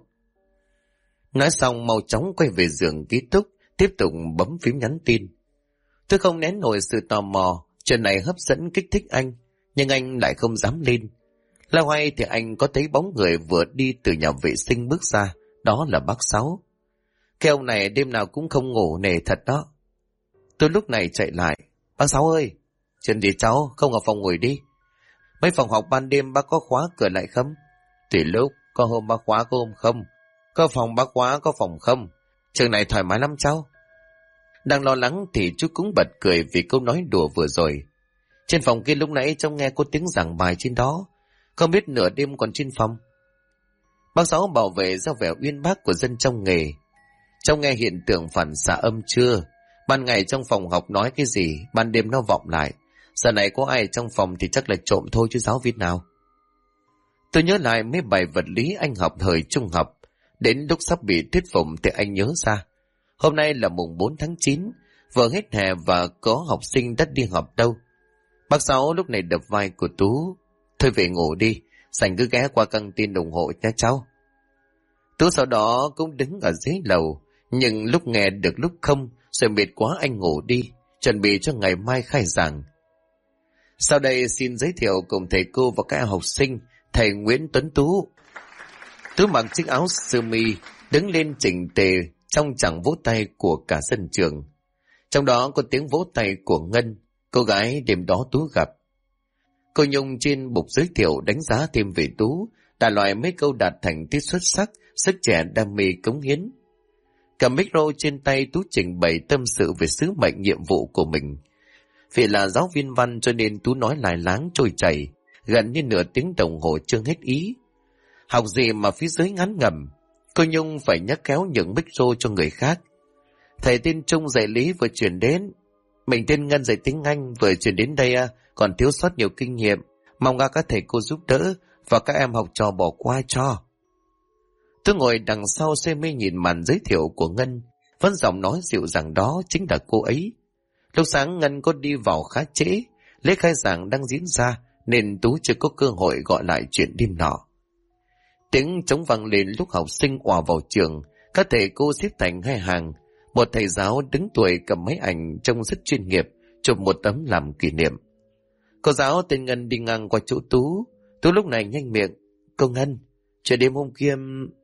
Speaker 1: Nói xong mau chóng quay về giường ký túc, tiếp tục bấm phím nhắn tin. Tôi không nén nổi sự tò mò, chuyện này hấp dẫn kích thích anh, nhưng anh lại không dám lên. Lao hoay thì anh có thấy bóng người vừa đi từ nhà vệ sinh bước ra, đó là bác Sáu. Cái ông này đêm nào cũng không ngủ nề thật đó. Tôi lúc này chạy lại. Bác Sáu ơi, chuyện gì cháu, không ở phòng ngồi đi. Mấy phòng học ban đêm bác có khóa cửa lại không? Tùy lúc, có hôm bác khóa có hôm không. Có phòng bác khóa có phòng không. Trường này thoải mái lắm cháu. Đang lo lắng thì chú cũng bật cười vì câu nói đùa vừa rồi. Trên phòng kia lúc nãy trông nghe có tiếng giảng bài trên đó, không biết nửa đêm còn trên phòng. Bác Sáu bảo vệ ra vẻ uyên bác của dân trong nghề. Trong nghe hiện tượng phản xạ âm chưa? Ban ngày trong phòng học nói cái gì, ban đêm nó vọng lại. Giờ này có ai trong phòng thì chắc là trộm thôi chứ giáo viên nào. Tôi nhớ lại mấy bài vật lý anh học thời trung học. Đến lúc sắp bị thuyết phục thì anh nhớ ra. Hôm nay là mùng 4 tháng 9, vừa hết hè và có học sinh đã đi học đâu. Bác Sáu lúc này đập vai của Tú. Thôi về ngủ đi, Sành cứ ghé qua căng tin ủng hộ nha cháu. Tú sau đó cũng đứng ở dưới lầu, nhưng lúc nghe được lúc không, rồi mệt quá anh ngủ đi, chuẩn bị cho ngày mai khai giảng. Sau đây xin giới thiệu cùng thầy cô và các học sinh, thầy Nguyễn Tuấn Tú. Tú mặc chiếc áo sơ mi, đứng lên chỉnh tề trong chàng vỗ tay của cả sân trường. Trong đó có tiếng vỗ tay của Ngân, cô gái đêm đó Tú gặp. Cô Nhung trên bục giới thiệu đánh giá thêm về Tú, đại loại mấy câu đạt thành tích xuất sắc, sức trẻ đam mê cống hiến. Cầm micro trên tay, Tú trình bày tâm sự về sứ mệnh nhiệm vụ của mình. Vì là giáo viên văn cho nên Tú nói lại láng trôi chảy, gần như nửa tiếng đồng hồ chưa hết ý. Học gì mà phía dưới ngắn ngẩm, cô Nhung phải nhắc khéo những micro cho người khác. Thầy tên Trung dạy lý vừa chuyển đến, mình tên Ngân dạy tiếng Anh vừa chuyển đến đây còn thiếu sót nhiều kinh nghiệm, mong các thầy cô giúp đỡ và các em học trò bỏ qua cho. Tôi ngồi đằng sau say mê nhìn màn giới thiệu của Ngân, vẫn giọng nói dịu dàng đó chính là cô ấy. Lúc sáng Ngân có đi vào khá trễ, lễ khai giảng đang diễn ra nên Tú chưa có cơ hội gọi lại chuyện đêm nọ. Tiếng trống vang lên lúc học sinh ùa vào trường, các thầy cô xếp thành hai hàng. Một thầy giáo đứng tuổi cầm máy ảnh trông rất chuyên nghiệp, chụp một tấm làm kỷ niệm. Cô giáo tên Ngân đi ngang qua chỗ Tú. Tú lúc này nhanh miệng. Cô Ngân, chuyện đêm hôm kia...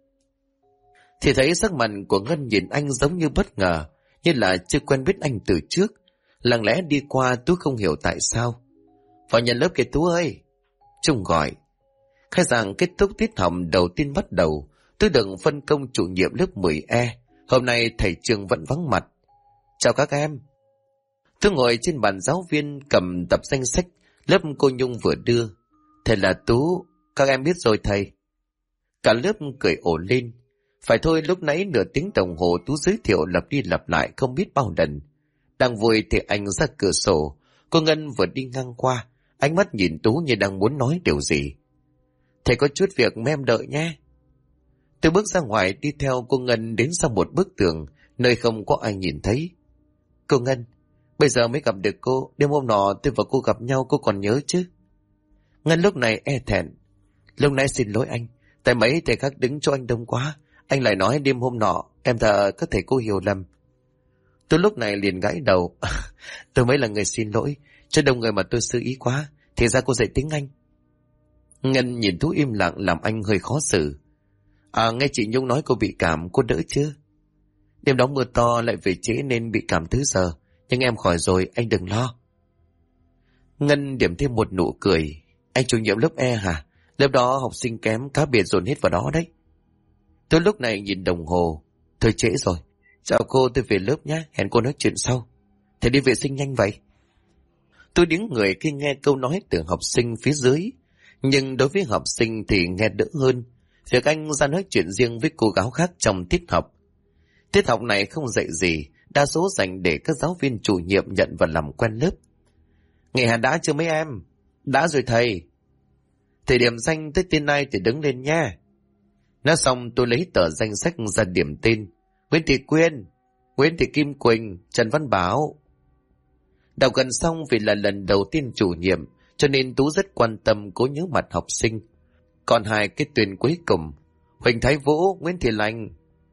Speaker 1: Thì thấy sắc mặt của Ngân nhìn anh giống như bất ngờ, như là chưa quen biết anh từ trước. Lặng lẽ đi qua, Tú không hiểu tại sao. Vào nhận lớp kìa Tú ơi. Trung gọi. Khai giảng kết thúc, tiết học đầu tiên bắt đầu. Tôi được phân công chủ nhiệm lớp 10E. Hôm nay thầy trường vẫn vắng mặt. Chào các em. Tôi ngồi trên bàn giáo viên cầm tập danh sách lớp cô Nhung vừa đưa. Thầy là Tú, các em biết rồi thầy. Cả lớp cười ồ lên. Phải thôi, lúc nãy nửa tiếng đồng hồ Tú giới thiệu lặp đi lặp lại không biết bao lần. Đang vui thì anh ra cửa sổ. Cô Ngân vừa đi ngang qua, ánh mắt nhìn Tú như đang muốn nói điều gì. Thầy có chút việc mấy em đợi nhé. Tôi bước ra ngoài đi theo cô Ngân đến sau một bức tường, nơi không có ai nhìn thấy. Cô Ngân, bây giờ mới gặp được cô, đêm hôm nọ tôi và cô gặp nhau cô còn nhớ chứ? Ngân lúc này e thẹn. Lúc nãy xin lỗi anh, tại mấy thầy khác đứng cho anh đông quá. Anh lại nói đêm hôm nọ, em thờ các thầy cô hiểu lầm. Tôi lúc này liền gãi đầu. Tôi mới là người xin lỗi, cho đông người mà tôi sư ý quá, thì ra cô dạy tiếng Anh. Ngân nhìn Tú im lặng làm anh hơi khó xử. Nghe chị Nhung nói cô bị cảm, cô đỡ chưa? Đêm đó mưa to lại về trễ nên bị cảm thứ giờ, nhưng em khỏi rồi, anh đừng lo. Ngân điểm thêm một nụ cười. Anh chủ nhiệm lớp E hả? Lớp đó học sinh kém, cá biệt dồn hết vào đó đấy. Tôi lúc này nhìn đồng hồ. Thôi trễ rồi. Chào cô, tôi về lớp nhé, hẹn cô nói chuyện sau. Thầy đi vệ sinh nhanh vậy. Tôi đứng người khi nghe câu nói từ học sinh phía dưới. Nhưng đối với học sinh thì nghe đỡ hơn. Việc anh ra nói chuyện riêng với cô gái khác trong tiết học. Tiết học này không dạy gì, đa số dành để các giáo viên chủ nhiệm nhận và làm quen lớp. Ngày hà đã chưa mấy em? Đã rồi thầy. Thầy điểm danh tới tên ai thì đứng lên nha. Nói xong tôi lấy tờ danh sách ra điểm tên. Nguyễn Thị Quyên. Nguyễn Thị Kim Quỳnh, Trần Văn Bảo. Đọc gần xong vì là lần đầu tiên chủ nhiệm, cho nên Tú rất quan tâm cố nhớ mặt học sinh. Còn hai cái tuyển cuối cùng, Huỳnh Thái Vũ, Nguyễn Thị Lành.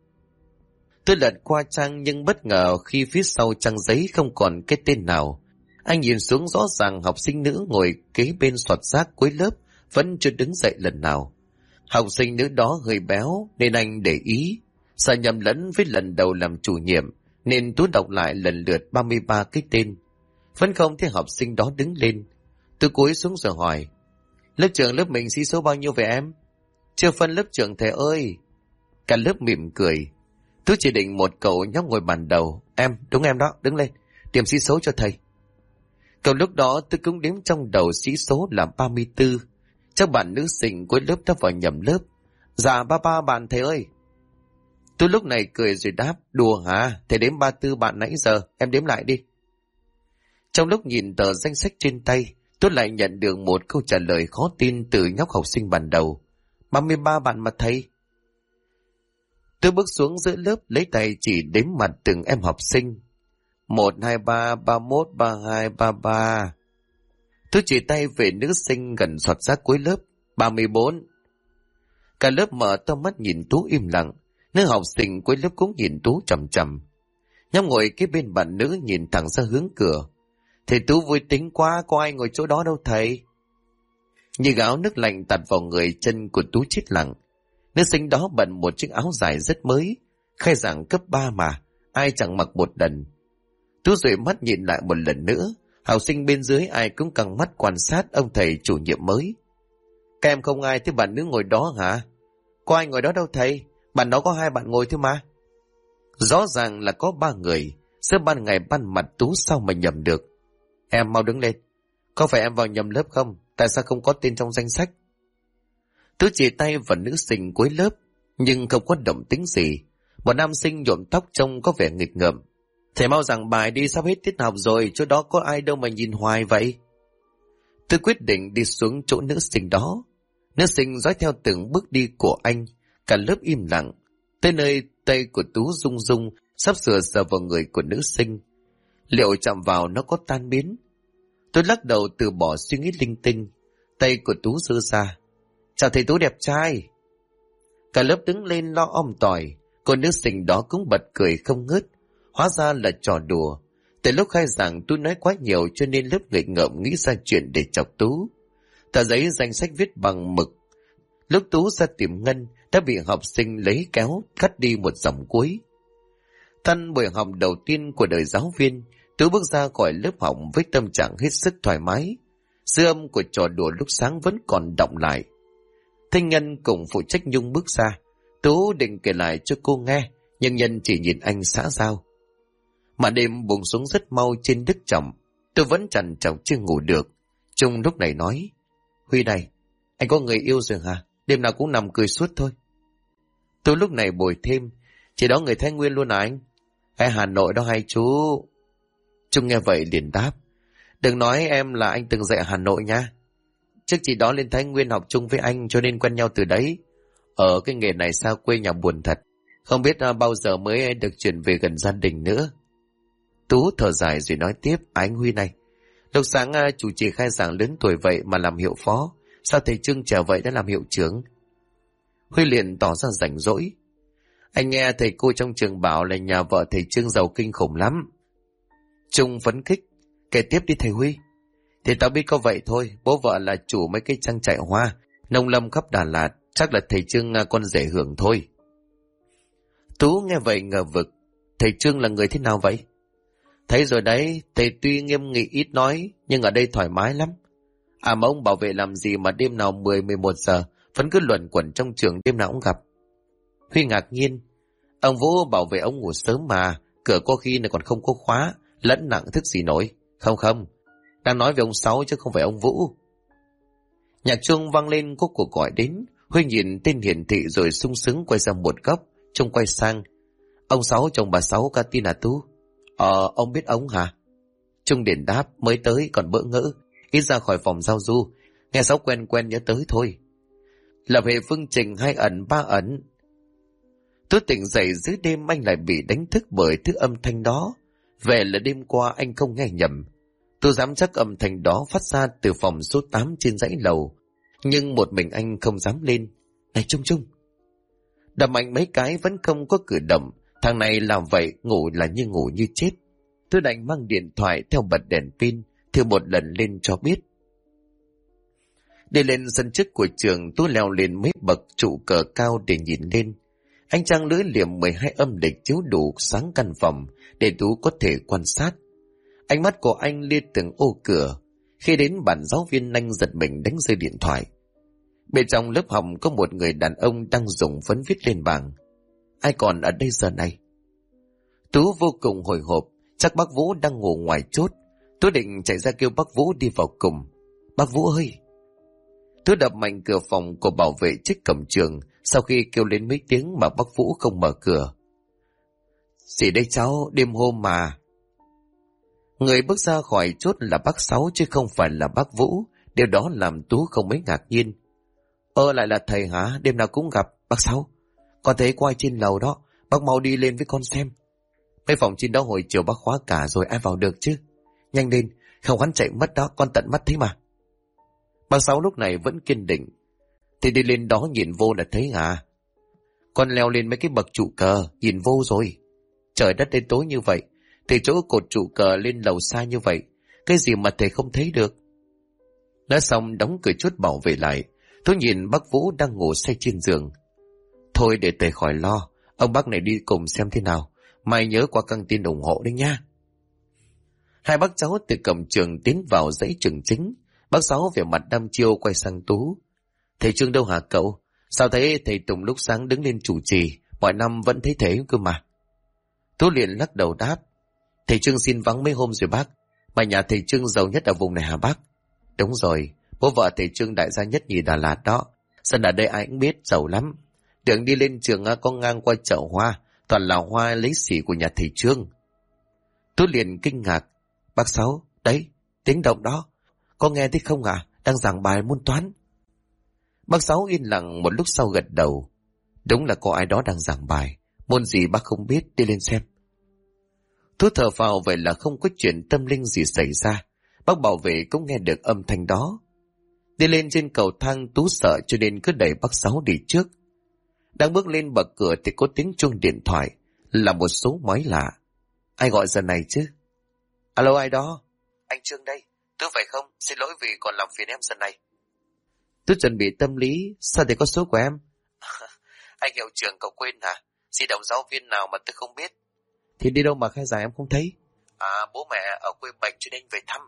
Speaker 1: Tôi lật qua trang nhưng bất ngờ khi phía sau trang giấy không còn cái tên nào. Anh nhìn xuống rõ ràng học sinh nữ ngồi kế bên soạt rác cuối lớp vẫn chưa đứng dậy lần nào. Học sinh nữ đó hơi béo nên anh để ý. Sợ nhầm lẫn với lần đầu làm chủ nhiệm nên Tú đọc lại lần lượt 33 cái tên. Vẫn không thấy học sinh đó đứng lên. Tôi cúi xuống rồi hỏi: lớp trưởng lớp mình sĩ số bao nhiêu vậy em? Chưa phân lớp trưởng thầy ơi. Cả lớp mỉm cười. Tôi chỉ định một cậu nhóc ngồi bàn đầu. Em, đúng em đó, đứng lên điểm sĩ số cho thầy. Cậu lúc đó tôi cũng đếm trong đầu sĩ số là 34. Chắc bạn nữ sinh cuối lớp đã vào nhầm lớp. Dạ 33 bạn thầy ơi. Tôi lúc này cười rồi đáp: đùa hả? Thầy đếm 34 bạn nãy giờ, em đếm lại đi. Trong lúc nhìn tờ danh sách trên tay, tôi lại nhận được một câu trả lời khó tin từ nhóc học sinh ban đầu. 33 bạn mà thầy. Tôi bước xuống giữa lớp lấy tay chỉ đếm mặt từng em học sinh. 1, 2, 3, 31, 32, 33. Tôi chỉ tay về nữ sinh gần soạt rác cuối lớp. 34. Cả lớp mở to mắt nhìn Tú im lặng. Nữ học sinh cuối lớp cũng nhìn Tú chằm chằm. Nhóm ngồi kế bên bạn nữ nhìn thẳng ra hướng cửa. Thầy Tú vui tính quá, có ai ngồi chỗ đó đâu thầy. Như gáo nước lạnh tạt vào người, chân của Tú chết lặng. Nữ sinh đó bận một chiếc áo dài rất mới, khai giảng cấp 3 mà, ai chẳng mặc một lần. Tú dụi mắt nhìn lại một lần nữa, học sinh bên dưới ai cũng căng mắt quan sát ông thầy chủ nhiệm mới. Các em không ai thấy bạn nữ ngồi đó hả? Có ai ngồi đó đâu thầy, bạn đó có 2 bạn ngồi thôi mà. Rõ ràng là có 3 người, giữa ban ngày ban mặt Tú sao mà nhầm được. Em mau đứng lên, có phải em vào nhầm lớp không? Tại sao không có tên trong danh sách? Tú chỉ tay vào nữ sinh cuối lớp, nhưng không có động tĩnh gì. Một nam sinh nhuộm tóc trông có vẻ nghịch ngợm. Thầy mau giảng bài đi, sắp hết tiết học rồi, chỗ đó có ai đâu mà nhìn hoài vậy. Tôi quyết định đi xuống chỗ nữ sinh đó. Nữ sinh dõi theo từng bước đi của anh, cả lớp im lặng. Tới nơi tay của Tú rung rung, sắp sửa sờ vào người của nữ sinh. Liệu chạm vào nó có tan biến? Tôi lắc đầu từ bỏ suy nghĩ linh tinh. Tay của Tú giơ ra. Chào thầy Tú đẹp trai. Cả lớp đứng lên lo om tỏi. Cô nữ sinh đó cũng bật cười không ngớt. Hóa ra là trò đùa. Từ lúc khai giảng Tú nói quá nhiều cho nên lớp nghịch ngợm nghĩ ra chuyện để chọc Tú. Tờ giấy danh sách viết bằng mực. Lúc Tú ra tìm Ngân đã bị học sinh lấy kéo cắt đi một dòng cuối. Thân buổi học đầu tiên của đời giáo viên, Tú bước ra khỏi lớp học với tâm trạng hết sức thoải mái. Dư âm của trò đùa lúc sáng vẫn còn đọng lại. Thanh Ngân cùng phụ trách Nhung bước ra. Tú định kể lại cho cô nghe, nhưng Nhân chỉ nhìn anh xã giao. Mà đêm buông xuống rất mau trên Đức Trọng. Tôi vẫn trằn trọc chưa ngủ được. Trung lúc này nói: Huy này, anh có người yêu rồi hả? Đêm nào cũng nằm cười suốt thôi. Tôi lúc này bồi thêm: Chỉ đó người Thái Nguyên luôn à anh? Hay Hà Nội đó hay chú? Trung nghe vậy liền đáp: Đừng nói em là anh từng dạy ở Hà Nội nha. Trước chị đó lên Thái Nguyên học chung với anh cho nên quen nhau từ đấy. Ở cái nghề này xa quê nhà buồn thật. Không biết bao giờ mới được chuyển về gần gia đình nữa. Tú thở dài rồi nói tiếp: Anh Huy này, lúc sáng chủ trì khai giảng lớn tuổi vậy mà làm hiệu phó, sao thầy Trương trẻ vậy đã làm hiệu trưởng? Huy liền tỏ ra rảnh rỗi: Anh nghe thầy cô trong trường bảo là nhà vợ thầy Trương giàu kinh khủng lắm. Trung phấn khích: Kể tiếp đi thầy Huy. Thì tao biết có vậy thôi, bố vợ là chủ mấy cái trang trại hoa, nông lâm khắp Đà Lạt, chắc là thầy Trương con rể hưởng thôi. Tú nghe vậy ngờ vực: Thầy Trương là người thế nào vậy? Thấy rồi đấy, thầy tuy nghiêm nghị ít nói, nhưng ở đây thoải mái lắm. À mà ông bảo vệ làm gì mà đêm nào 10-11 giờ, vẫn cứ luẩn quẩn trong trường đêm nào cũng gặp. Huy ngạc nhiên: Ông Vũ bảo vệ ông ngủ sớm mà, cửa có khi này còn không có khóa, lẫn nặng thức gì nổi. Không, đang nói về ông Sáu chứ không phải ông Vũ. Nhạc chuông vang lên, có cuộc gọi đến. Huy nhìn tên hiển thị rồi sung sướng quay sang một góc, trông quay sang: Ông Sáu chồng bà Sáu ca tin à Tú? Ông biết ông hả? Trung điển đáp: Mới tới còn bỡ ngỡ, ít ra khỏi phòng giao du, nghe Sáu quen nhớ tới thôi. Là về phương trình 2 ẩn 3 ẩn. Tôi tỉnh dậy giữa đêm anh lại bị đánh thức bởi thứ âm thanh đó. Về là đêm qua anh không nghe nhầm. Tôi dám chắc âm thanh đó phát ra từ phòng số 8 trên dãy lầu. Nhưng một mình anh không dám lên. Này Trung Trung! Đập mạnh mấy cái vẫn không có cử động. Thằng này làm vậy ngủ là như ngủ như chết. Tôi đành mang điện thoại theo bật đèn pin, thử một lần lên cho biết. Đi lên sân trước của trường, tôi leo lên mấy bậc trụ cờ cao để nhìn lên. Ánh trăng lưỡi liềm 12 âm lịch chiếu đủ sáng căn phòng để Tú có thể quan sát. Ánh mắt của anh liếc từng ô cửa. Khi đến bàn giáo viên, anh giật mình đánh rơi điện thoại. Bên trong lớp học có một người đàn ông đang dùng phấn viết lên bảng. Ai còn ở đây giờ này? Tú vô cùng hồi hộp, chắc bác Vũ đang ngủ ngoài chốt. Tú định chạy ra kêu bác Vũ đi vào cùng. Bác Vũ ơi! Tú đập mạnh cửa phòng của bảo vệ trước cổng trường. Sau khi kêu lên mấy tiếng mà bác Vũ không mở cửa. Gì đây cháu, đêm hôm mà. Người bước ra khỏi chốt là bác Sáu chứ không phải là bác Vũ. Điều đó làm Tú không mấy ngạc nhiên. Lại là thầy hả? Đêm nào cũng gặp. Bác Sáu, con thấy có ai trên lầu đó. Bác mau đi lên với con xem. Mấy phòng trên đó hồi chiều bác khóa cả rồi, ai vào được chứ? Nhanh lên, không hắn chạy mất đó, con tận mắt thấy mà. Bác Sáu lúc này vẫn kiên định. Thì đi lên đó nhìn vô là thấy hả? Con leo lên mấy cái bậc trụ cờ, nhìn vô rồi. Trời đất đến tối như vậy, từ chỗ cột trụ cờ lên lầu xa như vậy, cái gì mà thầy không thấy được? Nói xong đóng cửa chốt bảo vệ lại. Tôi nhìn bác Vũ đang ngủ say trên giường. Thôi để thầy khỏi lo, ông bác này đi cùng xem thế nào. Mai nhớ qua căng tin ủng hộ đấy nha. Hai bác cháu từ cổng trường tiến vào dãy trường chính. Bác Sáu vẻ mặt đăm chiêu quay sang Tú. Thầy Trương đâu hả cậu? Sao thấy thầy Tùng lúc sáng đứng lên chủ trì, mọi năm vẫn thấy thế cơ mà. Tú liền lắc đầu đáp. Thầy Trương xin vắng mấy hôm rồi bác. Mà nhà thầy Trương giàu nhất ở vùng này hả bác? Đúng rồi, bố vợ thầy Trương đại gia nhất nhì Đà Lạt đó. Dân ở đây ai cũng biết, giàu lắm. Đường đi lên trường có ngang qua chợ hoa, toàn là hoa lấy xỉ của nhà thầy Trương. Tú liền kinh ngạc. Bác Sáu, đấy, tiếng động đó. Có nghe thấy không à? Đang giảng bài môn toán. Bác Sáu yên lặng một lúc sau gật đầu. Đúng là có ai đó đang giảng bài. Môn gì bác không biết, đi lên xem. Tú thở phào vậy là không có chuyện tâm linh gì xảy ra. Bác bảo vệ cũng nghe được âm thanh đó. Đi lên trên cầu thang, Tú sợ cho nên cứ đẩy bác Sáu đi trước. Đang bước lên bậc cửa thì có tiếng chuông điện thoại, là một số máy lạ. Ai gọi giờ này chứ? Alo, ai đó? Anh Trương đây. Tú phải không? Xin lỗi vì còn làm phiền em giờ này. Tú chuẩn bị tâm lý. Sao thì có số của em? Anh hiệu trưởng cậu quên hả? Di động giáo viên nào mà tôi không biết. Thì đi đâu mà khai giảng em không thấy? Bố mẹ ở quê bệnh cho nên về thăm.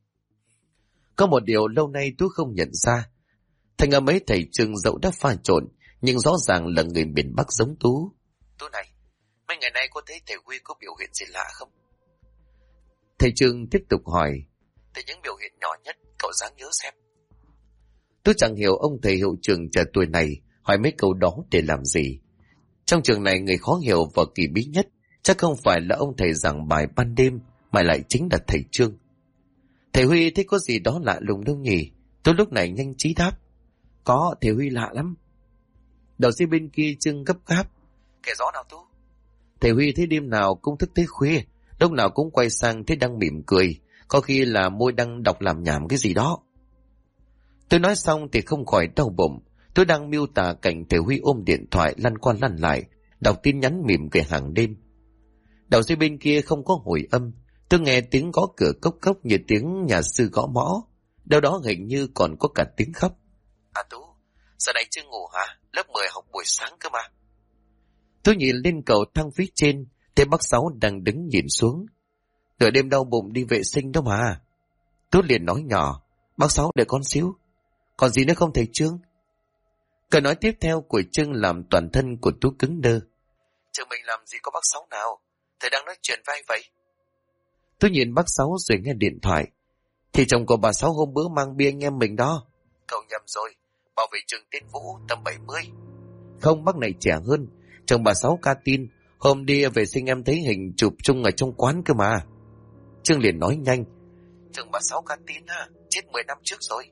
Speaker 1: Có một điều lâu nay Tú không nhận ra. Thành ở mấy thầy Trương dẫu đã pha trộn, nhưng rõ ràng là người miền Bắc giống Tú. Tú này, mấy ngày nay có thấy thầy Huy có biểu hiện gì lạ không? Thầy Trương tiếp tục hỏi. Từ những biểu hiện nhỏ nhất, cậu dáng nhớ xem. Tú chẳng hiểu ông thầy hiệu trưởng trẻ tuổi này hỏi mấy câu đó để làm gì. Trong trường này người khó hiểu và kỳ bí nhất chắc không phải là ông thầy giảng bài ban đêm, mà lại chính là thầy Trương. Thầy Huy thấy có gì đó lạ lùng đâu nhỉ? Tôi lúc này nhanh trí đáp. Có, thầy Huy lạ lắm. Đầu dây bên kia Trương gấp gáp. Kể rõ nào Tú. Thầy Huy thấy đêm nào cũng thức tới khuya, lúc nào cũng quay sang thấy đang mỉm cười, có khi là môi đang đọc làm nhảm cái gì đó. Tôi nói xong thì không khỏi đau bụng. Tôi đang miêu tả cảnh thầy Huy ôm điện thoại lăn qua lăn lại, đọc tin nhắn mỉm cười hàng đêm. Đầu dây bên kia không có hồi âm. Tôi nghe tiếng gõ cửa cốc cốc như tiếng nhà sư gõ mõ. Đâu đó hình như còn có cả tiếng khóc. Tú, giờ này chưa ngủ hả? Lớp 10 học buổi sáng cơ mà. Tôi nhìn lên cầu thang phía trên, thấy bác Sáu đang đứng nhìn xuống. Nửa đêm đau bụng đi vệ sinh đó mà. Tôi liền nói nhỏ. Bác Sáu đợi con xíu. Còn gì nữa không thầy Trương? Câu nói tiếp theo của Trương làm toàn thân của Tú cứng đơ. Trường mình làm gì có bác Sáu nào? Thầy đang nói chuyện với ai vậy? Tôi nhìn bác Sáu rồi nghe điện thoại. Thì chồng của bà Sáu hôm bữa mang bia anh em mình đó. Cậu nhầm rồi. Bảo vệ trường tên Vũ tầm 70. Không, bác này trẻ hơn. Chồng bà Sáu ca tin. Hôm đi vệ sinh em thấy hình chụp chung ở trong quán cơ mà. Trương liền nói nhanh. Chồng bà Sáu ca tin ha, chết 10 năm trước rồi.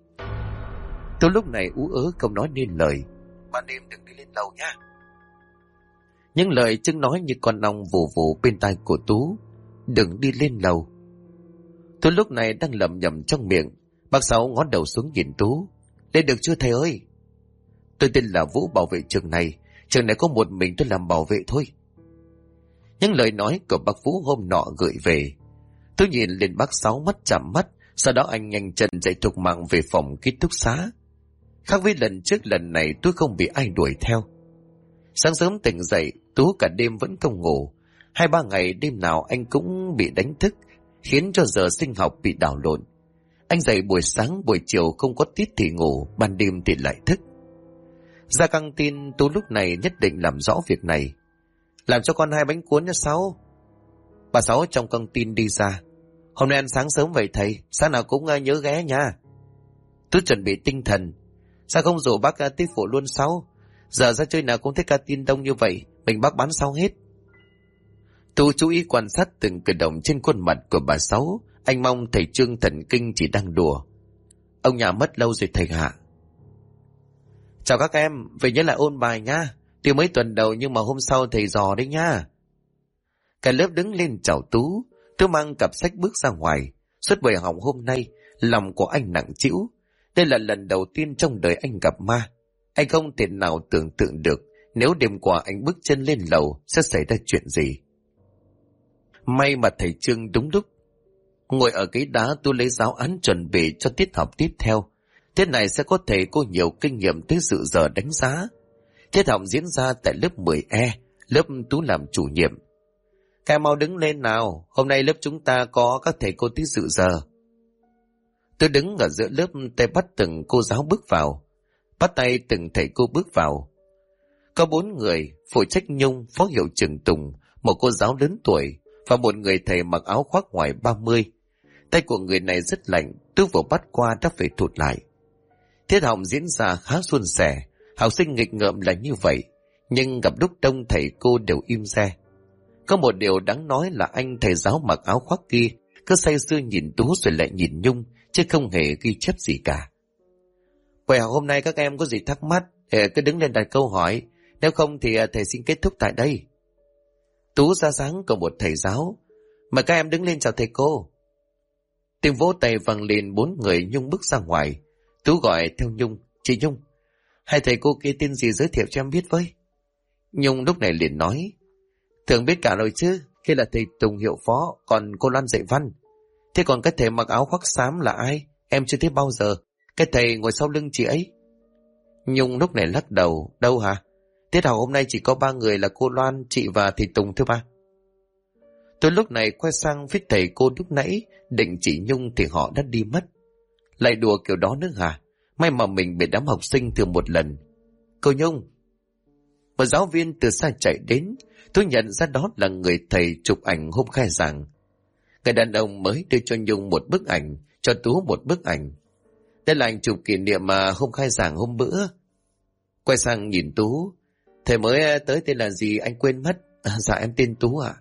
Speaker 1: Tôi lúc này ú ớ không nói nên lời. Ban đêm đừng đi lên lầu nha. Những lời Trưng nói như con ong vù vù bên tai của Tú. Đừng đi lên lầu. Tú lúc này đang lẩm nhẩm trong miệng. Bác Sáu ngó đầu xuống nhìn Tú. Lên được chưa thầy ơi? Tôi tên là Vũ, bảo vệ trường này. Trường này có một mình tôi làm bảo vệ thôi. Những lời nói của bác Vũ hôm nọ gửi về. Tôi nhìn lên bác Sáu mắt chạm mắt. Sau đó anh nhanh chân chạy thục mạng về phòng ký túc xá. Khác với lần trước, lần này tôi không bị ai đuổi theo. Sáng sớm tỉnh dậy, Tú cả đêm vẫn không ngủ. 2-3 ngày đêm nào anh cũng bị đánh thức, khiến cho giờ sinh học bị đảo lộn. Anh dậy buổi sáng buổi chiều không có tiết thì ngủ, ban đêm thì lại thức. Ra căng tin, Tú lúc này nhất định làm rõ việc này. Làm cho con 2 bánh cuốn nha Sáu. Bà Sáu trong căng tin đi ra. Hôm nay ăn sáng sớm vậy thầy, sáng nào cũng nhớ ghé nha. Tú chuẩn bị tinh thần. Sao không rủ bác tiếp phụ luôn Sáu? Giờ ra chơi nào cũng thấy ca tin đông như vậy, mình bác bán sau hết. Tú chú ý quan sát từng cử động trên khuôn mặt của bà Sáu. Anh mong thầy Trương thần kinh chỉ đang đùa. Ông nhà mất lâu rồi thầy hạ. Chào các em, về nhớ lại ôn bài nha. Tuy mới tuần đầu nhưng mà hôm sau thầy dò đấy nha. Cả lớp đứng lên chào Tú. Tú mang cặp sách bước ra ngoài. Suốt buổi học hôm nay, lòng của anh nặng trĩu. Đây là lần đầu tiên trong đời anh gặp ma. Anh không thể nào tưởng tượng được nếu đêm qua anh bước chân lên lầu sẽ xảy ra chuyện gì. May mà thầy Trương đúng lúc ngồi ở ghế đá. Tôi lấy giáo án chuẩn bị cho tiết học tiếp theo. Tiết này sẽ có thầy cô nhiều kinh nghiệm tới dự giờ đánh giá. Tiết học diễn ra tại lớp 10E, lớp Tú làm chủ nhiệm. Các em mau đứng lên nào, hôm nay lớp chúng ta có các thầy cô tới dự giờ. Tôi đứng ở giữa lớp, tay bắt từng cô giáo bước vào, bắt tay từng thầy cô bước vào. Có 4 người, phụ trách Nhung, phó hiệu trưởng Tùng, một cô giáo lớn tuổi và một người thầy mặc áo khoác ngoài 30. Tay của người này rất lạnh, Tú vừa bắt qua đã phải thụt lại. Tiết học diễn ra khá suôn sẻ, học sinh nghịch ngợm là như vậy, nhưng gặp lúc đông thầy cô đều im re. Có một điều đáng nói là anh thầy giáo mặc áo khoác kia cứ say sưa nhìn Tú rồi lại nhìn Nhung, chứ không hề ghi chép gì cả. Buổi học hôm nay các em có gì thắc mắc cứ đứng lên đặt câu hỏi, nếu không thì thầy xin kết thúc tại đây. Tú ra dáng của một thầy giáo. Mời các em đứng lên chào thầy cô. Tiếng vỗ tay vang lên, 4 người Nhung bước ra ngoài. Tú gọi theo Nhung. Chị Nhung, 2 thầy cô kia tên gì giới thiệu cho em biết với. Nhung lúc này liền nói. Thường biết cả rồi chứ, kia là thầy Tùng hiệu phó, còn cô Loan dạy văn. Thế còn cái thầy mặc áo khoác xám là ai? Em chưa thấy bao giờ. Cái thầy ngồi sau lưng chị ấy. Nhung lúc này lắc đầu. Đâu hả? Tiết học hôm nay chỉ có 3 người là cô Loan, chị và thầy Tùng thôi ba. Tôi lúc này quay sang phía thầy cô lúc nãy, định chỉ Nhung thì họ đã đi mất. Lại đùa kiểu đó nữa hả? May mà mình bị đám học sinh thường một lần. Cô Nhung. Một giáo viên từ xa chạy đến. Tôi nhận ra đó là người thầy chụp ảnh hôm khai giảng. Người đàn ông mới đưa cho Nhung một bức ảnh, cho Tú một bức ảnh. Đây là ảnh chụp kỷ niệm mà hôm khai giảng hôm bữa. Quay sang nhìn Tú. Thầy mới tới tên là gì anh quên mất. Dạ em tên Tú ạ.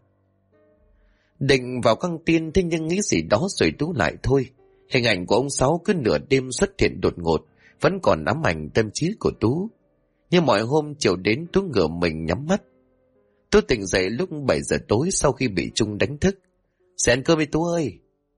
Speaker 1: Định vào căng tin thế nhưng nghĩ gì đó rồi Tú lại thôi. Hình ảnh của ông Sáu cứ nửa đêm xuất hiện đột ngột, vẫn còn ám ảnh tâm trí của Tú. Như mọi hôm chiều đến, Tú ngửa mình nhắm mắt. Tú tỉnh dậy lúc 7 giờ tối sau khi bị Trung đánh thức. Sẽ ăn cơm đi Tú ơi.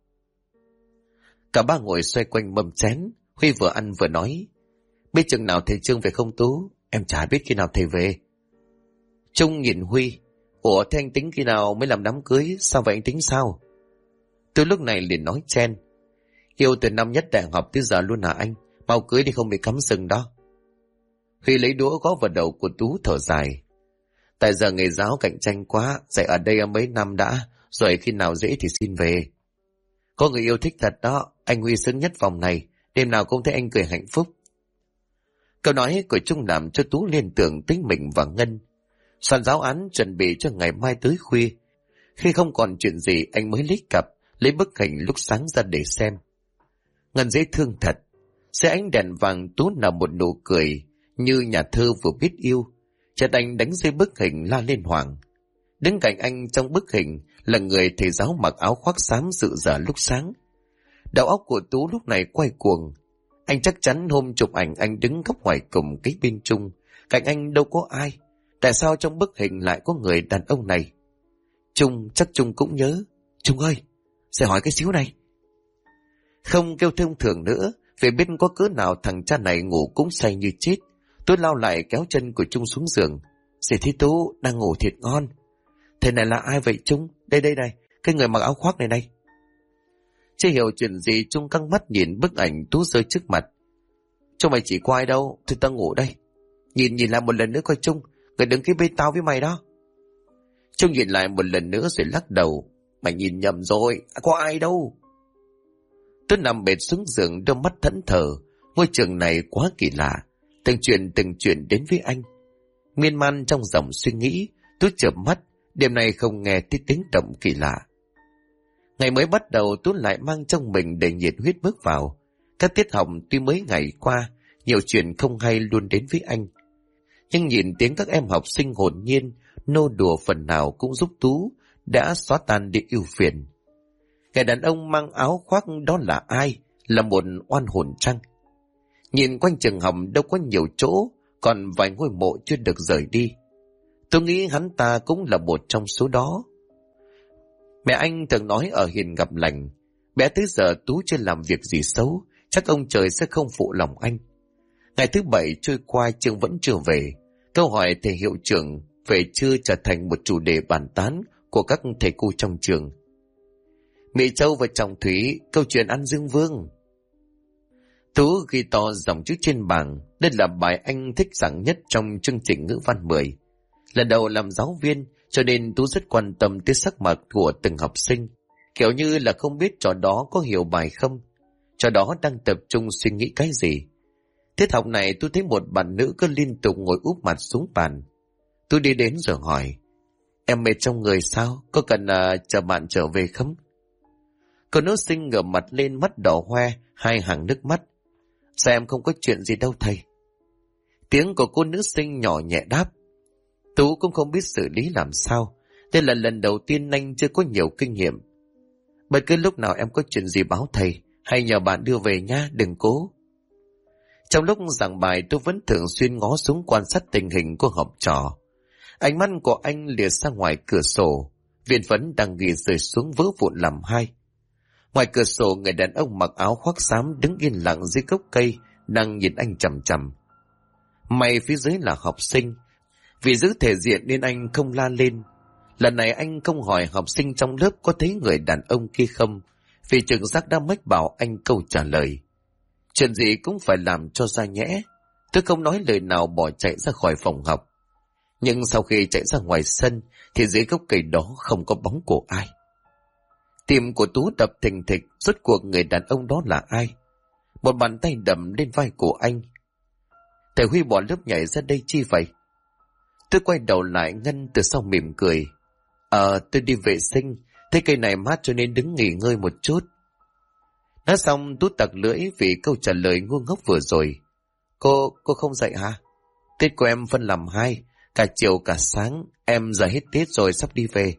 Speaker 1: Cả ba ngồi xoay quanh mâm chén. Huy vừa ăn vừa nói. Biết chừng nào thầy Trương về không Tú? Em chả biết khi nào thầy về. Trung nhìn Huy. Ủa thế anh tính khi nào mới làm đám cưới? Sao vậy anh tính sao? Tôi lúc này liền nói chen. Yêu từ năm nhất đại học tới giờ luôn hả anh? Mau cưới đi không bị cắm sừng đó. Huy lấy đũa gõ vào đầu của Tú thở dài. Tại giờ nghề giáo cạnh tranh quá, dạy ở đây mấy năm đã, rồi khi nào dễ thì xin về. Có người yêu thích thật đó, anh Huy xứng nhất vòng này, đêm nào cũng thấy anh cười hạnh phúc. Câu nói của Trung làm cho Tú liên tưởng tới mình và Ngân. Soạn giáo án chuẩn bị cho ngày mai tới khuya. Khi không còn chuyện gì anh mới lấy cặp, lấy bức hình lúc sáng ra để xem. Ngân dễ thương thật. Dưới ánh đèn vàng Tú nở một nụ cười như nhà thơ vừa biết yêu. Chợt anh đánh rơi bức hình la lên hoảng. Đứng cạnh anh trong bức hình là người thầy giáo mặc áo khoác xám dự giờ lúc sáng. Đầu óc của Tú lúc này quay cuồng. Anh chắc chắn hôm chụp ảnh anh đứng góc ngoài cùng cái bên Trung. Cạnh anh đâu có ai. Tại sao trong bức hình lại có người đàn ông này? Trung, chắc Trung cũng nhớ. Trung ơi, sẽ hỏi cái xíu này. Không kêu thông thường nữa, vì biết có cớ nào thằng cha này ngủ cũng say như chết. Tôi lao lại kéo chân của Trung xuống giường. Dì Thi Tú đang ngủ thiệt ngon. Thế này là ai vậy Trung? Đây đây này, cái người mặc áo khoác này này. Chưa hiểu chuyện gì, Trung căng mắt nhìn bức ảnh Tú rơi trước mặt. Trung mày chỉ qua ai đâu, thì tao ngủ đây. Nhìn lại một lần nữa coi Trung, người đứng kia bên tao với mày đó. Trung nhìn lại một lần nữa rồi lắc đầu. Mày nhìn nhầm rồi, có ai đâu. Tôi nằm bệt xuống giường, đôi mắt thẫn thờ. Ngôi trường này quá kỳ lạ, từng chuyện đến với anh. Miên man trong dòng suy nghĩ, tôi chợp mắt, đêm nay không nghe thấy tiếng động kỳ lạ. Ngày mới bắt đầu, tôi lại mang trong mình đầy nhiệt huyết bước vào. Các tiết học tuy mới ngày qua, nhiều chuyện không hay luôn đến với anh. Nhưng nhìn tiếng các em học sinh hồn nhiên, nô đùa phần nào cũng giúp Tú đã xóa tan đi ưu phiền. Người đàn ông mang áo khoác đó là ai? Là một oan hồn chăng? Nhìn quanh trường học đâu có nhiều chỗ, còn vài ngôi mộ chưa được rời đi. Tôi nghĩ hắn ta cũng là một trong số đó. Mẹ anh thường nói ở hiền gặp lành, bé tới giờ Tú chưa làm việc gì xấu, chắc ông trời sẽ không phụ lòng anh. Ngày thứ bảy trôi qua, trường vẫn chưa về. Câu hỏi thầy hiệu trưởng về chưa trở thành một chủ đề bàn tán của các thầy cô trong trường. Mỹ Châu và Trọng Thúy, câu chuyện ăn Dương Vương. Tú ghi to dòng chữ trên bảng, đây là bài anh thích giảng nhất trong chương trình ngữ văn 10. Lần đầu làm giáo viên, cho nên Tú rất quan tâm tới sắc mặt của từng học sinh, kiểu như là không biết trò đó có hiểu bài không, trò đó đang tập trung suy nghĩ cái gì. Tiết học này tôi thấy một bạn nữ cứ liên tục ngồi úp mặt xuống bàn. Tôi đi đến rồi hỏi, em mệt trong người sao, có cần chờ bạn trở về không? Cô nữ sinh ngửa mặt lên, mắt đỏ hoe, hai hàng nước mắt. Sao em không có chuyện gì đâu thầy? Tiếng của cô nữ sinh nhỏ nhẹ đáp. Tú cũng không biết xử lý làm sao. Đây là lần đầu tiên anh chưa có nhiều kinh nghiệm. Bất cứ lúc nào em có chuyện gì báo thầy, hay nhờ bạn đưa về nha, đừng cố. Trong lúc giảng bài tôi vẫn thường xuyên ngó xuống quan sát tình hình của học trò. Ánh mắt của anh lìa ra ngoài cửa sổ, viên phấn đang ghi rơi xuống vỡ vụn làm hai. Ngoài cửa sổ, người đàn ông mặc áo khoác xám đứng yên lặng dưới gốc cây, đang nhìn anh chằm chằm. May phía dưới là học sinh, vì giữ thể diện nên anh không la lên. Lần này anh không hỏi học sinh trong lớp có thấy người đàn ông kia không, vì trực giác đã mách bảo anh câu trả lời. Chuyện gì cũng phải làm cho ra nhẽ. Tôi không nói lời nào, bỏ chạy ra khỏi phòng học. Nhưng sau khi chạy ra ngoài sân thì dưới gốc cây đó không có bóng của ai. Tim của Tú đập thình thịch, rốt cuộc người đàn ông đó là ai? Một bàn tay đầm lên vai của anh. Thầy Huy bỏ lớp nhảy ra đây chi vậy? Tôi quay đầu lại, Ngân từ sau mỉm cười. Tôi đi vệ sinh, thấy cây này mát cho nên đứng nghỉ ngơi một chút. Nói xong Tú tặc lưỡi vì câu trả lời ngu ngốc vừa rồi. Cô không dậy hả? Tiết của em phân làm hai, cả chiều cả sáng, em giờ hết tiết rồi, sắp đi về.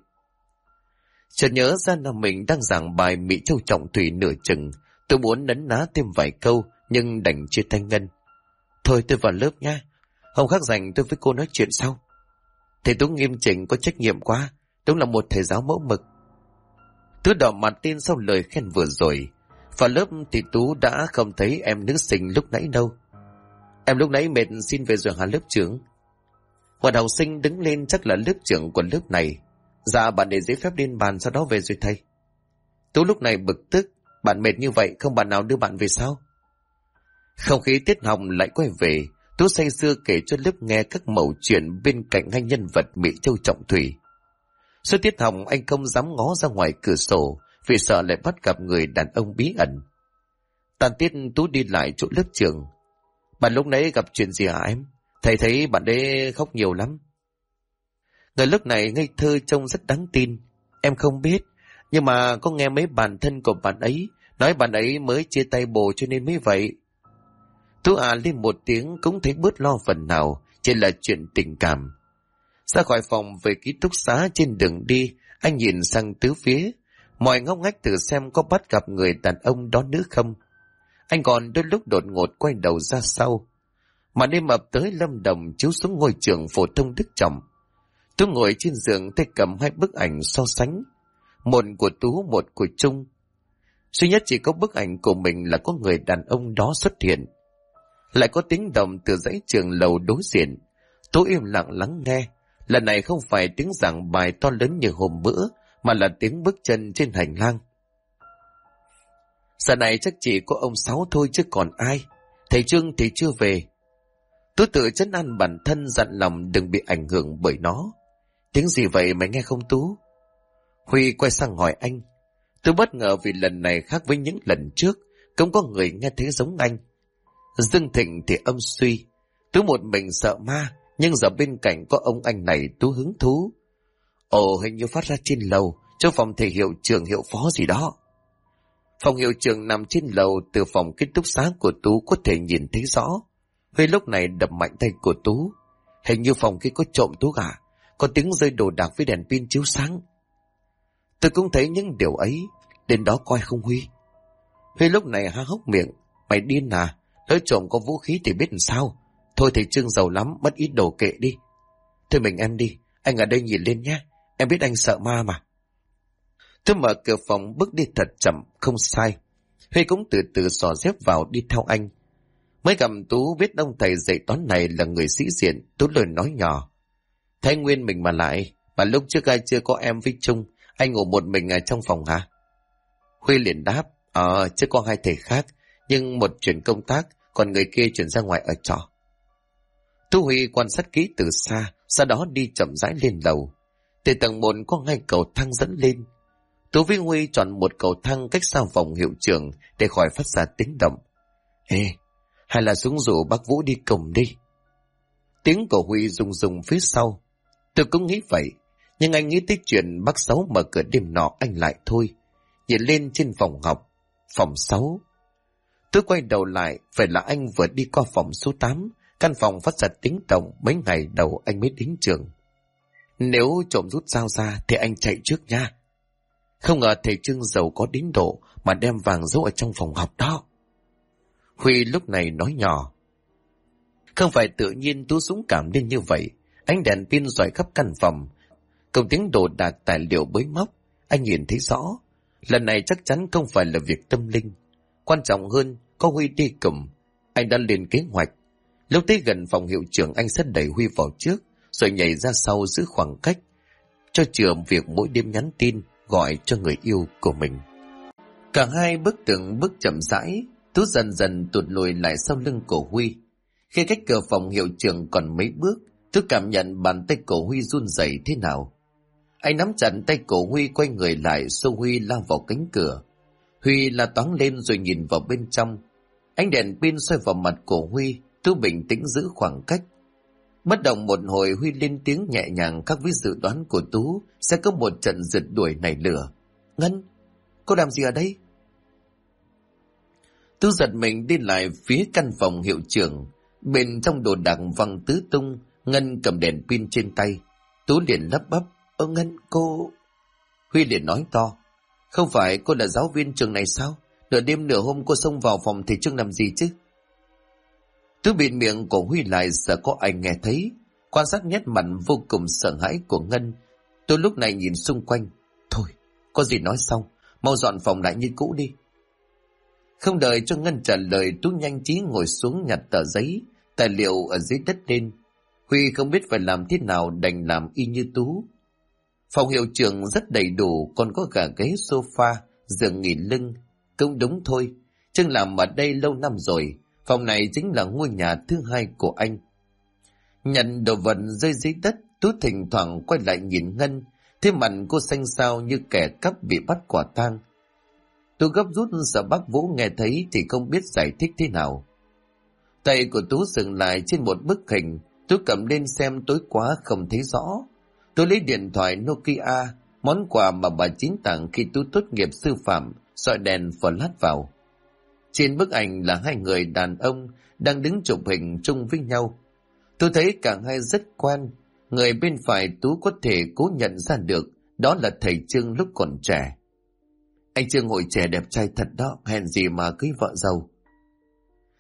Speaker 1: Chợt nhớ ra là mình đang giảng bài Mỹ Châu Trọng Thủy nửa chừng, tôi muốn nấn ná thêm vài câu nhưng đành chia tay Ngân. Thôi tôi vào lớp nha, hôm khác rảnh tôi với cô nói chuyện sau. Thầy Tú nghiêm chỉnh, có trách nhiệm quá, đúng là một thầy giáo mẫu mực. Tú đỏ mặt tin sau lời khen vừa rồi. Vào lớp thì Tú đã không thấy em nữ sinh lúc nãy đâu. Em lúc nãy mệt xin về rồi hả lớp trưởng? Một học sinh đứng lên, chắc là lớp trưởng của lớp này. Dạ bạn để giấy phép lên bàn, sau đó về rồi thầy. Tú lúc này bực tức, bạn mệt như vậy không bạn nào đưa bạn về sao? Không khí tiết học lại quay về. Tú say sưa kể cho lớp nghe các mẩu chuyện bên cạnh hai nhân vật Mỹ Châu Trọng Thủy. Suốt tiết học anh không dám ngó ra ngoài cửa sổ vì sợ lại bắt gặp người đàn ông bí ẩn. Tàn tiết Tú đi lại chỗ lớp trưởng. Bạn lúc nãy gặp chuyện gì hả em? Thầy thấy bạn đấy khóc nhiều lắm. Người lúc này ngây thơ trông rất đáng tin. Em không biết, nhưng mà có nghe mấy bạn thân của bạn ấy nói bạn ấy mới chia tay bồ cho nên mới vậy. Tú lên một tiếng cũng thấy bớt lo phần nào, chỉ là chuyện tình cảm. Ra khỏi phòng về ký túc xá, trên đường đi, anh nhìn sang tứ phía, mọi ngóc ngách thử xem có bắt gặp người đàn ông đó nữa không. Anh còn đôi lúc đột ngột quay đầu ra sau. Mà đêm ập tới Lâm Đồng chiếu xuống ngôi trường phổ thông Đức Trọng. Tú ngồi trên giường tay cầm hai bức ảnh so sánh. Một của Tú, một của Trung. Duy nhất chỉ có bức ảnh của mình là có người đàn ông đó xuất hiện. Lại có tiếng động từ dãy trường lầu đối diện. Tú im lặng lắng nghe. Lần này không phải tiếng giảng bài to lớn như hôm bữa, mà là tiếng bước chân trên hành lang. Giờ này chắc chỉ có ông Sáu thôi chứ còn ai. Thầy Trương thì chưa về. Tú tự trấn an bản thân, dặn lòng đừng bị ảnh hưởng bởi nó. Tiếng gì vậy mày nghe không Tú? Huy quay sang hỏi anh. Tôi bất ngờ vì lần này khác với những lần trước, không có người nghe thấy giống anh. Dương Thịnh thì âm suy. Tú một mình sợ ma, nhưng giờ bên cạnh có ông anh này Tú hứng thú. Ồ, hình như phát ra trên lầu, chỗ phòng thầy hiệu trưởng hiệu phó gì đó. Phòng hiệu trưởng nằm trên lầu, từ phòng ký túc xá của Tú có thể nhìn thấy rõ. Huy lúc này đập mạnh tay của Tú. Hình như phòng kia có trộm Tú à? Có tiếng rơi đồ đạc với đèn pin chiếu sáng. Tôi cũng thấy những điều ấy. Đến đó coi không Huy? Huy lúc này há hốc miệng. Mày điên à? Lỡ trộm có vũ khí thì biết làm sao? Thôi thầy Trương giàu lắm, mất ít đồ kệ đi. Thôi mình em đi, anh ở đây nhìn lên nhé. Em biết anh sợ ma mà. Tôi mở cửa phòng bước đi thật chậm, không sai. Huy cũng từ từ xỏ dép vào đi theo anh. Mới gặp Tú biết ông thầy dạy toán này là người sĩ diện. Tú lời nói nhỏ. Thấy Nguyên mình mà lại, mà lúc trước ai chưa có em với Trung, anh ngủ một mình ở trong phòng hả? Huy liền đáp, chứ có hai thầy khác, nhưng một chuyển công tác, còn người kia chuyển ra ngoài ở trọ. Tú Huy quan sát kỹ từ xa, sau đó đi chậm rãi lên lầu. Từ tầng 1 có ngay cầu thang dẫn lên. Tú với Huy chọn một cầu thang cách xa phòng hiệu trưởng để khỏi phát ra tiếng động. Ê, hay là xuống rủ bác Vũ đi cùng đi. Tiếng của Huy rung rung phía sau. Tôi cũng nghĩ vậy, nhưng anh nghĩ tới chuyện bác Sáu mở cửa đêm nọ anh lại thôi. Nhìn lên trên phòng học, phòng 6. Tôi quay đầu lại, phải là anh vừa đi qua phòng số 8, căn phòng phát ra tiếng động mấy ngày đầu anh mới đến trường. Nếu trộm rút dao ra thì anh chạy trước nha. Không ngờ thầy Trương giàu có đến độ mà đem vàng giấu ở trong phòng học đó. Huy lúc này nói nhỏ. Không phải tự nhiên Tú dũng cảm lên như vậy. Ánh đèn pin rọi khắp căn phòng, cùng tiếng đồ đạc tài liệu bới móc. Anh nhìn thấy rõ. Lần này chắc chắn không phải là việc tâm linh. Quan trọng hơn, có Huy đi cùng. Anh đã lên kế hoạch. Lúc tới gần phòng hiệu trưởng anh sẽ đẩy Huy vào trước, rồi nhảy ra sau giữ khoảng cách, cho chừa việc mỗi đêm nhắn tin gọi cho người yêu của mình. Cả hai bước từng bước chậm rãi. Tú dần dần tụt lùi lại sau lưng của Huy. Khi cách cửa phòng hiệu trưởng còn mấy bước, Tú cảm nhận bàn tay của Huy run rẩy thế nào. Anh nắm chặt tay của Huy, quay người lại xô Huy lao vào cánh cửa. Huy la toáng lên rồi nhìn vào bên trong. Ánh đèn pin soi vào mặt của Huy. Tú bình tĩnh giữ khoảng cách. Bất động một hồi, Huy lên tiếng nhẹ nhàng khác với dự đoán của Tú sẽ có một trận rượt đuổi nảy lửa. Ngân, cô làm gì ở đây? Tú giật mình đi lại phía căn phòng hiệu trưởng. Bên trong đồ đạc văng tứ tung. Ngân cầm đèn pin trên tay. Tú liền lắp bắp. Ngân, cô... Huy liền nói to. Không phải cô là giáo viên trường này sao? Nửa đêm nửa hôm cô xông vào phòng thầy Trương làm gì chứ? Tú bịt miệng của Huy lại, sợ có ai nghe thấy. Quan sát nét mặt vô cùng sợ hãi của Ngân, tôi lúc này nhìn xung quanh. Thôi, có gì nói xong, mau dọn phòng lại như cũ đi. Không đợi cho Ngân trả lời, Tú nhanh trí ngồi xuống nhặt tờ giấy, tài liệu ở dưới đất lên. Huy không biết phải làm thế nào, đành làm y như Tú. Phòng hiệu trưởng rất đầy đủ, còn có cả ghế sofa, giường nghỉ lưng. Cũng đúng thôi, Trương làm ở đây lâu năm rồi, phòng này chính là ngôi nhà thứ hai của anh. Nhận đồ vật rơi dưới đất, Tú thỉnh thoảng quay lại nhìn Ngân, thế mặt cô xanh xao như kẻ cắp bị bắt quả tang. Tú gấp rút sợ bác Vũ nghe thấy thì không biết giải thích thế nào. Tay của Tú dừng lại trên một bức hình, Tú cầm lên xem, tối quá không thấy rõ. Tú lấy điện thoại Nokia, món quà mà bà Chín tặng khi Tú tốt nghiệp sư phạm, soi đèn flash vào. Trên bức ảnh là hai người đàn ông đang đứng chụp hình chung với nhau. Tôi thấy cả hai rất quen. Người bên phải Tú có thể cố nhận ra được, đó là thầy Trương lúc còn trẻ. Anh Trương hồi trẻ đẹp trai thật đó, hèn gì mà cưới vợ giàu.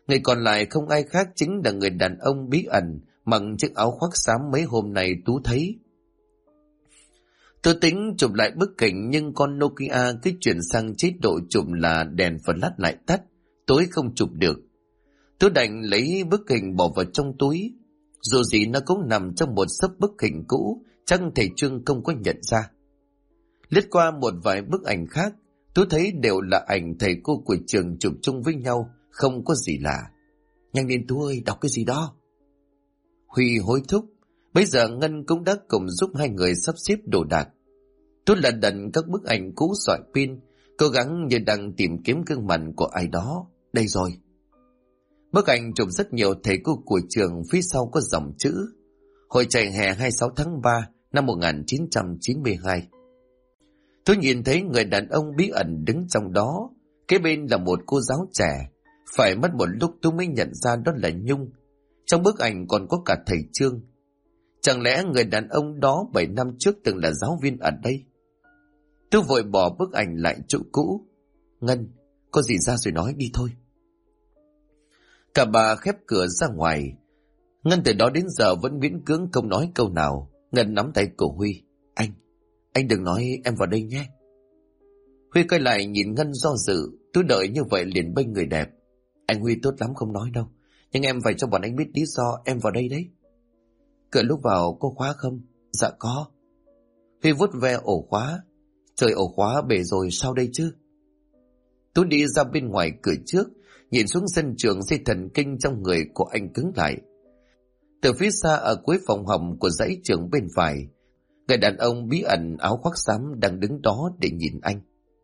Speaker 1: Người còn lại không ai khác chính là người đàn ông bí ẩn mặc chiếc áo khoác xám mấy hôm nay Tú thấy. Tôi tính chụp lại bức ảnh nhưng con Nokia cứ chuyển sang chế độ chụp là đèn flash lại tắt, tối không chụp được. Tôi đành lấy bức hình bỏ vào trong túi. Dù gì nó cũng nằm trong một xấp bức hình cũ, chắc thầy Trương không có nhận ra. Lướt qua một vài bức ảnh khác, tôi thấy đều là ảnh thầy cô của trường chụp chung với nhau, không có gì lạ. Nhanh lên Tú ơi, đọc cái gì đó. Huy hối thúc. Bây giờ Ngân cũng đã cùng giúp hai người sắp xếp đồ đạc. Tôi lật đật các bức ảnh cũ dọi pin, cố gắng như đang tìm kiếm gương mặt của ai đó. Đây rồi. Bức ảnh chụp rất nhiều thầy cô của trường, phía sau có dòng chữ Hội chạy hè 26 tháng 3 năm 1992. Tôi nhìn thấy người đàn ông bí ẩn đứng trong đó, kế bên là một cô giáo trẻ. Phải mất một lúc tôi mới nhận ra đó là Nhung. Trong bức ảnh còn có cả thầy Trương. Chẳng lẽ người đàn ông đó 7 năm trước từng là giáo viên ở đây? Tôi vội bỏ bức ảnh lại chỗ cũ. Ngân, có gì ra rồi nói đi thôi. Cả bà khép cửa ra ngoài. Ngân từ đó đến giờ vẫn miễn cưỡng không nói câu nào. Ngân nắm tay cổ Huy. Anh đừng nói, em vào đây nhé. Huy quay lại nhìn Ngân do dự. Tôi đợi như vậy liền bênh người đẹp. Anh Huy tốt lắm không nói đâu, nhưng em phải cho bọn anh biết lý do em vào đây đấy. Cửa lúc vào có khóa không? Dạ có. Huy vuốt ve ổ khóa. Trời, ổ khóa bể rồi sao đây chứ? Tôi đi ra bên ngoài cửa trước, nhìn xuống sân trường, dây thần kinh trong người của anh cứng lại. Từ phía xa ở cuối phòng học của dãy trường bên phải, người đàn ông bí ẩn áo khoác xám đang đứng đó để nhìn anh.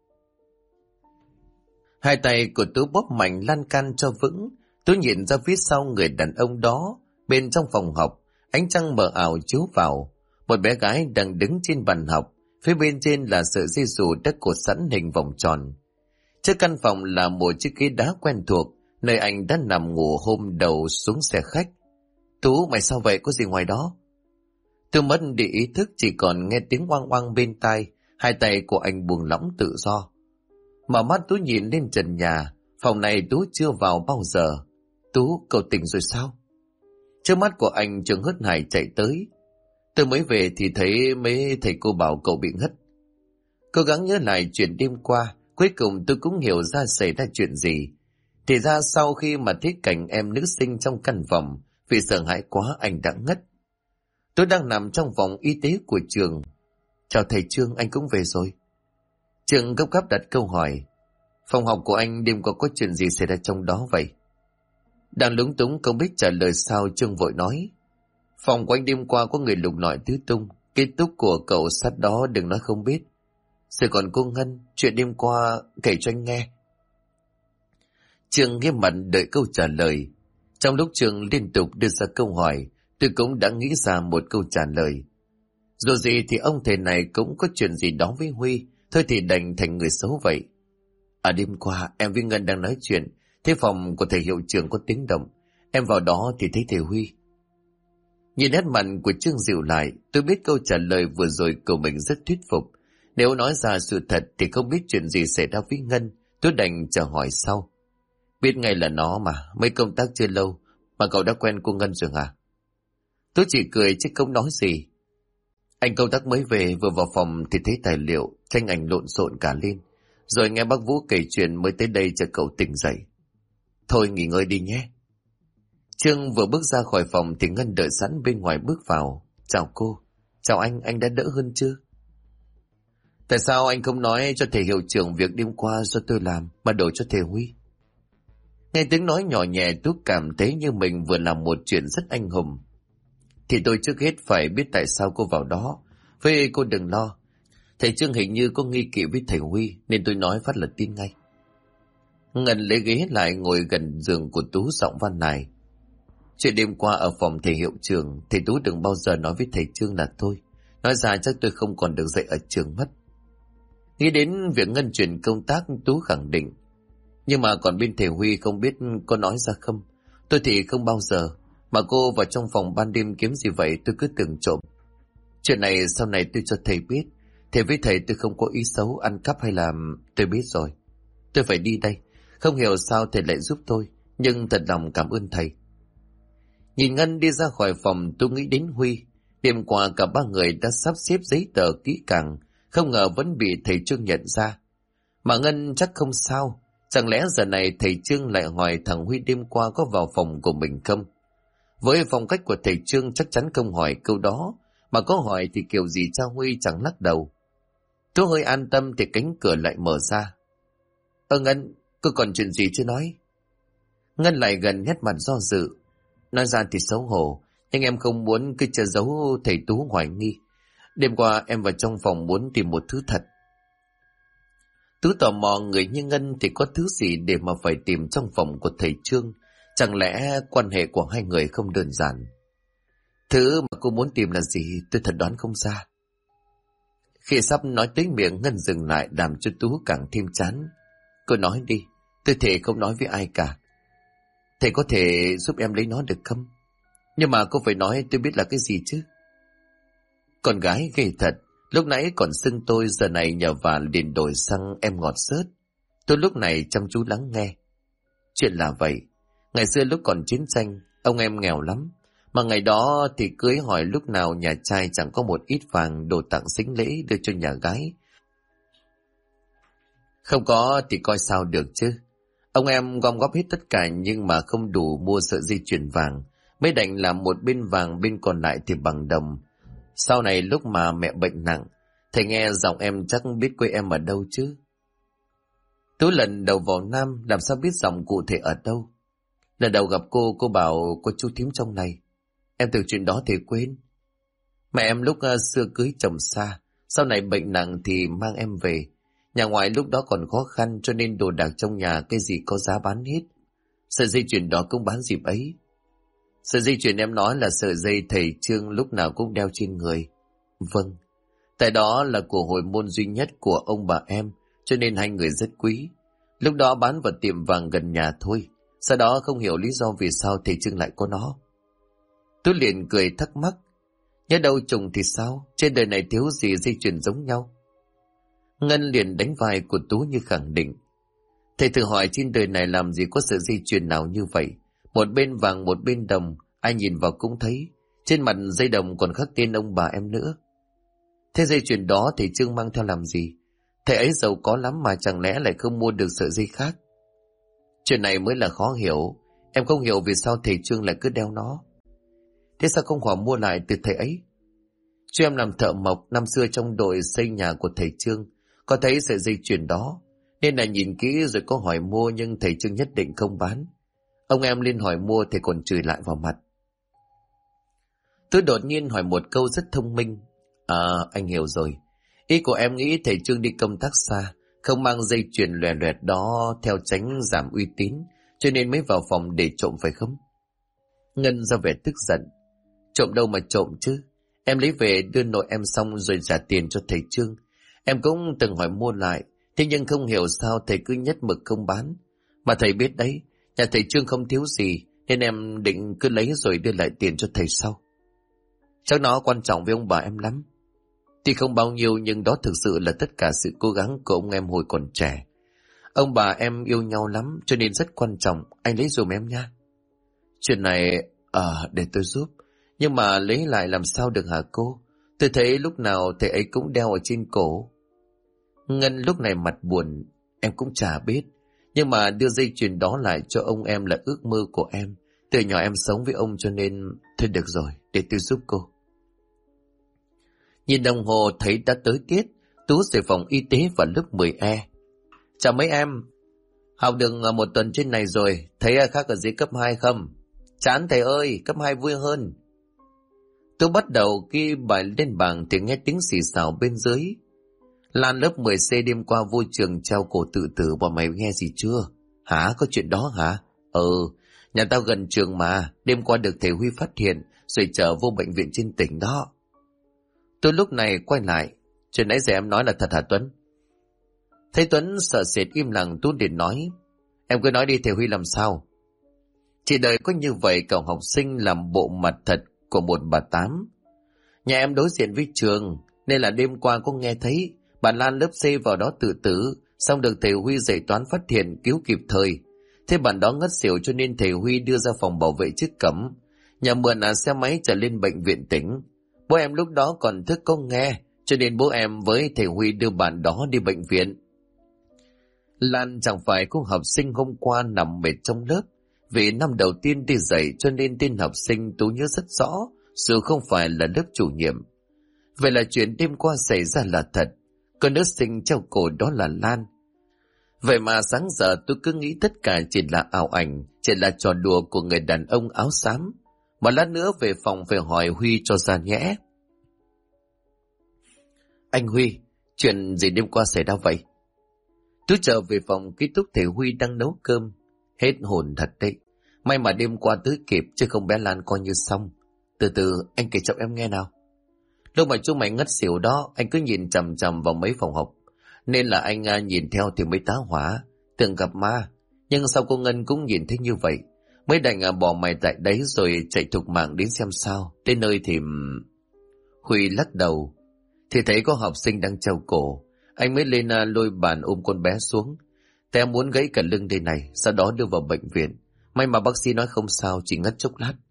Speaker 1: Hai tay của Tú bóp mạnh lan can cho vững. Tú nhìn ra phía sau người đàn ông đó. Bên trong phòng học, ánh trăng mờ ảo chiếu vào. Một bé gái đang đứng trên bàn học. Phía bên trên là sợi dây dù đã cột sẵn hình vòng tròn. Trước căn phòng là một chiếc ghế đá quen thuộc, nơi anh đã nằm ngủ hôm đầu xuống xe khách. Tú, mày sao vậy? Có gì ngoài đó? Tôi mất đi ý thức, chỉ còn nghe tiếng oang oang bên tai. Hai tay của anh buông lỏng tự do. Mở mắt Tú nhìn lên trần nhà. Phòng này Tú chưa vào bao giờ. Tú, cậu tỉnh rồi sao? Trước mắt của anh Trường hớt hải chạy tới. Tôi mới về thì thấy mấy thầy cô bảo cậu bị ngất. Cố gắng nhớ lại chuyện đêm qua, cuối cùng tôi cũng hiểu ra xảy ra chuyện gì. Thì ra sau khi mà thấy cảnh em nữ sinh trong căn phòng, vì sợ hãi quá anh đã ngất. Tôi đang nằm trong phòng y tế của trường. Chào thầy Trương, anh cũng về rồi. Trường gấp gáp đặt câu hỏi. Phòng học của anh đêm qua có chuyện gì xảy ra trong đó vậy? Đang lúng túng không biết trả lời sao, Trương vội nói. Phòng của anh đêm qua có người lục lọi tứ tung. Kết thúc của cậu sát đó đừng nói không biết. Rồi còn cô Ngân, chuyện đêm qua kể cho anh nghe. Trương nghiêm mặt đợi câu trả lời. Trong lúc Trương liên tục đưa ra câu hỏi, tôi cũng đã nghĩ ra một câu trả lời. Dù gì thì ông thầy này cũng có chuyện gì đó với Huy, thôi thì đành thành người xấu vậy. À, đêm qua em với Ngân đang nói chuyện, thế phòng của thầy hiệu trưởng có tiếng động. Em vào đó thì thấy thầy Huy. Nhìn nét mặt của Trương dịu lại, tôi biết câu trả lời vừa rồi của mình rất thuyết phục. Nếu nói ra sự thật thì không biết chuyện gì xảy ra với Ngân, tôi đành chờ hỏi sau. Biết ngay là nó mà, mấy công tác chưa lâu mà cậu đã quen cô Ngân rồi à? Tôi chỉ cười chứ không nói gì. Anh công tác mới về, vừa vào phòng thì thấy tài liệu, tranh ảnh lộn xộn cả lên. Rồi nghe bác Vũ kể chuyện mới tới đây cho cậu tỉnh dậy. Thôi nghỉ ngơi đi nhé. Trương vừa bước ra khỏi phòng thì Ngân đợi sẵn bên ngoài bước vào. Chào cô. Chào anh đã đỡ hơn chưa? Tại sao anh không nói cho thầy hiệu trưởng việc đêm qua do tôi làm mà đổ cho thầy Huy? Nghe tiếng nói nhỏ nhẹ, tôi cảm thấy như mình vừa làm một chuyện rất anh hùng. Thì tôi trước hết phải biết tại sao cô vào đó. Với cô đừng lo. Thầy Trương hình như có nghi kỵ với thầy Huy nên tôi nói phát là tin ngay. Ngân lấy ghế lại ngồi gần giường của Tú, giọng van nài. Chuyện đêm qua ở phòng thầy hiệu trưởng, thầy Tú đừng bao giờ nói với thầy Trương là tôi. Nói ra chắc tôi không còn được dạy ở trường mất. Nghĩ đến việc Ngân chuyển công tác, Tú khẳng định. Nhưng mà còn bên thầy Huy không biết có nói ra không. Tôi thì không bao giờ. Mà cô vào trong phòng ban đêm kiếm gì vậy tôi cứ tưởng trộm. Chuyện này sau này tôi cho thầy biết. Thầy với thầy tôi không có ý xấu, ăn cắp hay làm. Tôi biết rồi. Tôi phải đi đây. Không hiểu sao thầy lại giúp tôi. nhưng thật lòng cảm ơn thầy. Nhìn Ngân đi ra khỏi phòng, tôi nghĩ đến Huy. Đêm qua cả ba người đã sắp xếp giấy tờ kỹ càng, không ngờ vẫn bị thầy Trương nhận ra. Mà Ngân chắc không sao, chẳng lẽ giờ này thầy Trương lại hỏi thằng Huy đêm qua có vào phòng của mình không? Với phong cách của thầy Trương chắc chắn không hỏi câu đó, mà có hỏi thì kiểu gì cha Huy chẳng lắc đầu. Tôi hơi an tâm thì cánh cửa lại mở ra. Ngân, cô còn chuyện gì chưa nói? Ngân lại gần nét mặt do dự. Nói ra thì xấu hổ, nhưng em không muốn cứ che giấu thầy Tú hoài nghi. Đêm qua em vào trong phòng muốn tìm một thứ thật. Tú tò mò người như Ngân thì có thứ gì để mà phải tìm trong phòng của thầy Trương. Chẳng lẽ quan hệ của hai người không đơn giản? Thứ mà cô muốn tìm là gì tôi thật đoán không ra. Khi sắp nói tới miệng, Ngân dừng lại làm cho Tú càng thêm chán. Cô nói đi, tôi thề không nói với ai cả. Thầy có thể giúp em lấy nó được không? Nhưng mà cô phải nói tôi biết là cái gì chứ. Con gái ghê thật, lúc nãy còn xưng tôi, giờ này nhờ vả liền đổi sang em ngọt xớt. Tôi lúc này chăm chú lắng nghe. Chuyện là vậy, ngày xưa lúc còn chiến tranh, ông em nghèo lắm. Mà ngày đó thì cưới hỏi lúc nào nhà trai chẳng có một ít vàng đồ tặng sính lễ đưa cho nhà gái. Không có thì coi sao được chứ. Ông em gom góp hết tất cả nhưng mà không đủ mua sợi dây chuyền vàng, mới đành làm một bên vàng bên còn lại thì bằng đồng. Sau này lúc mà mẹ bệnh nặng, thầy nghe giọng em chắc biết quê em ở đâu chứ. Tú lần đầu vào Nam làm sao biết giọng cụ thể ở đâu. Lần đầu gặp cô bảo có chú thím trong này. Em từ chuyện đó thì quên. Mẹ em lúc xưa cưới chồng xa, sau này bệnh nặng thì mang em về. Nhà ngoại lúc đó còn khó khăn cho nên đồ đạc trong nhà cái gì có giá bán hết. Sợi dây chuyền đó cũng bán dịp ấy. Sợi dây chuyền em nói là sợi dây thầy Trương lúc nào cũng đeo trên người. Vâng, tại đó là của hồi môn duy nhất của ông bà em, cho nên hai người rất quý. Lúc đó bán vào tiệm vàng gần nhà thôi. Sau đó không hiểu lý do vì sao thầy Trương lại có nó. Tôi liền cười thắc mắc. Nhớ đâu trùng thì sao? Trên đời này thiếu gì dây chuyền giống nhau? Ngân liền đánh vai của Tú như khẳng định. Thầy thử hỏi trên đời này làm gì có sợi dây chuyền nào như vậy? Một bên vàng một bên đồng, ai nhìn vào cũng thấy. Trên mặt dây đồng còn khắc tên ông bà em nữa. Thế dây chuyền đó thầy Trương mang theo làm gì? Thầy ấy giàu có lắm mà chẳng lẽ lại không mua được sợi dây khác? Chuyện này mới là khó hiểu. Em không hiểu vì sao thầy Trương lại cứ đeo nó. Thế sao không hỏi mua lại từ thầy ấy? Chứ em làm thợ mộc năm xưa trong đội xây nhà của thầy Trương, có thấy sợi dây chuyền đó, nên là nhìn kỹ rồi có hỏi mua nhưng thầy Trương nhất định không bán. Ông em lên hỏi mua thì còn chửi lại vào mặt. Tôi đột nhiên hỏi một câu rất thông minh. Anh hiểu rồi. Ý của em nghĩ thầy Trương đi công tác xa, không mang dây chuyền loè loẹt đó theo tránh giảm uy tín, cho nên mới vào phòng để trộm phải không? Ngân ra vẻ tức giận. Trộm đâu mà trộm chứ. Em lấy về đưa nội em xong rồi trả tiền cho thầy Trương. Em cũng từng hỏi mua lại, thế nhưng không hiểu sao thầy cứ nhất mực không bán. Mà thầy biết đấy, nhà thầy Trương không thiếu gì, nên em định cứ lấy rồi đưa lại tiền cho thầy sau. Chắc nó quan trọng với ông bà em lắm. Tuy không bao nhiêu nhưng đó thực sự là tất cả sự cố gắng của ông em hồi còn trẻ. Ông bà em yêu nhau lắm cho nên rất quan trọng, anh lấy giùm em nha. Chuyện này, để tôi giúp. Nhưng mà lấy lại làm sao được hả cô? Tôi thấy lúc nào thầy ấy cũng đeo ở trên cổ. Ngân lúc này mặt buồn. Em cũng chả biết. Nhưng mà đưa dây chuyền đó lại cho ông em là ước mơ của em. Từ nhỏ em sống với ông cho nên... Thôi được rồi, để tôi giúp cô. Nhìn đồng hồ thấy đã tới tiết. Tú về phòng y tế vào lớp 10E. Chào mấy em. Học được một tuần trên này rồi. Thấy khác ở dưới cấp 2 không? Chán thầy ơi, cấp 2 vui hơn. Tôi bắt đầu ghi bài lên bảng thì nghe tiếng xì xào bên dưới. Lan lớp 10C đêm qua vô trường treo cổ tự tử, bọn mày nghe gì chưa? Hả? Có chuyện đó hả? Nhà tao gần trường mà, đêm qua được thầy Huy phát hiện rồi chở vô bệnh viện trên tỉnh đó. Tôi lúc này quay lại. Chuyện nãy giờ em nói là thật hả Tuấn? Thấy Tuấn sợ sệt im lặng, tôi liền nói. Em cứ nói đi, thầy Huy làm sao? Chỉ đời có như vậy cậu học sinh làm bộ mặt thật của một bà Tám. Nhà em đối diện với trường, nên là đêm qua có nghe thấy bà Lan lớp C vào đó tự tử, xong được thầy Huy dạy toán phát hiện cứu kịp thời. Thế bạn đó ngất xỉu cho nên thầy Huy đưa ra phòng bảo vệ trước cổng, nhờ mượn xe máy trở lên bệnh viện tỉnh. Bố em lúc đó còn thức có nghe, cho nên bố em với thầy Huy đưa bạn đó đi bệnh viện. Lan chẳng phải cô học sinh hôm qua nằm mệt trong lớp, vì năm đầu tiên đi dạy cho nên tên học sinh Tú nhớ rất rõ, dù không phải là lớp chủ nhiệm. Vậy là chuyện đêm qua xảy ra là thật, con nữ sinh treo cổ đó là Lan. Vậy mà sáng giờ tôi cứ nghĩ tất cả chỉ là ảo ảnh, chỉ là trò đùa của người đàn ông áo xám. Mà lát nữa về phòng về hỏi Huy cho ra nhẽ. Anh Huy, chuyện gì đêm qua xảy ra vậy? Tôi trở về phòng ký túc thầy Huy đang nấu cơm. Hết hồn thật đấy. May mà đêm qua tới kịp chứ không bé Lan coi như xong. Từ từ anh kể cho em nghe nào. Lúc mà chúng mày ngất xỉu đó, anh cứ nhìn chằm chằm vào mấy phòng học. Nên là anh nhìn theo thì mới tá hỏa, tưởng gặp ma. Nhưng sao cô Ngân cũng nhìn thấy như vậy, mới đành bỏ mày tại đấy rồi chạy thục mạng đến xem sao. Đến nơi thì... Huy lắc đầu. Thì thấy có học sinh đang treo cổ, anh mới lên lôi bàn ôm con bé xuống. Té muốn gãy cả lưng đây này, sau đó đưa vào bệnh viện. May mà bác sĩ nói không sao, chỉ ngất chốc lát.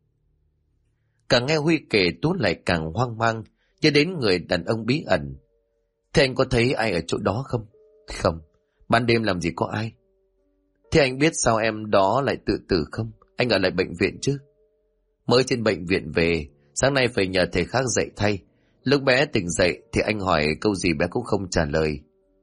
Speaker 1: Càng nghe Huy kể Tú lại càng hoang mang, nhớ đến người đàn ông bí ẩn. Thế anh có thấy ai ở chỗ đó không? Không, ban đêm làm gì có ai. Thế anh biết sao em đó lại tự tử không? Anh ở lại bệnh viện chứ? Mới trên bệnh viện về, sáng nay phải nhờ thầy khác dạy thay. Lúc bé tỉnh dậy thì anh hỏi câu gì bé cũng không trả lời.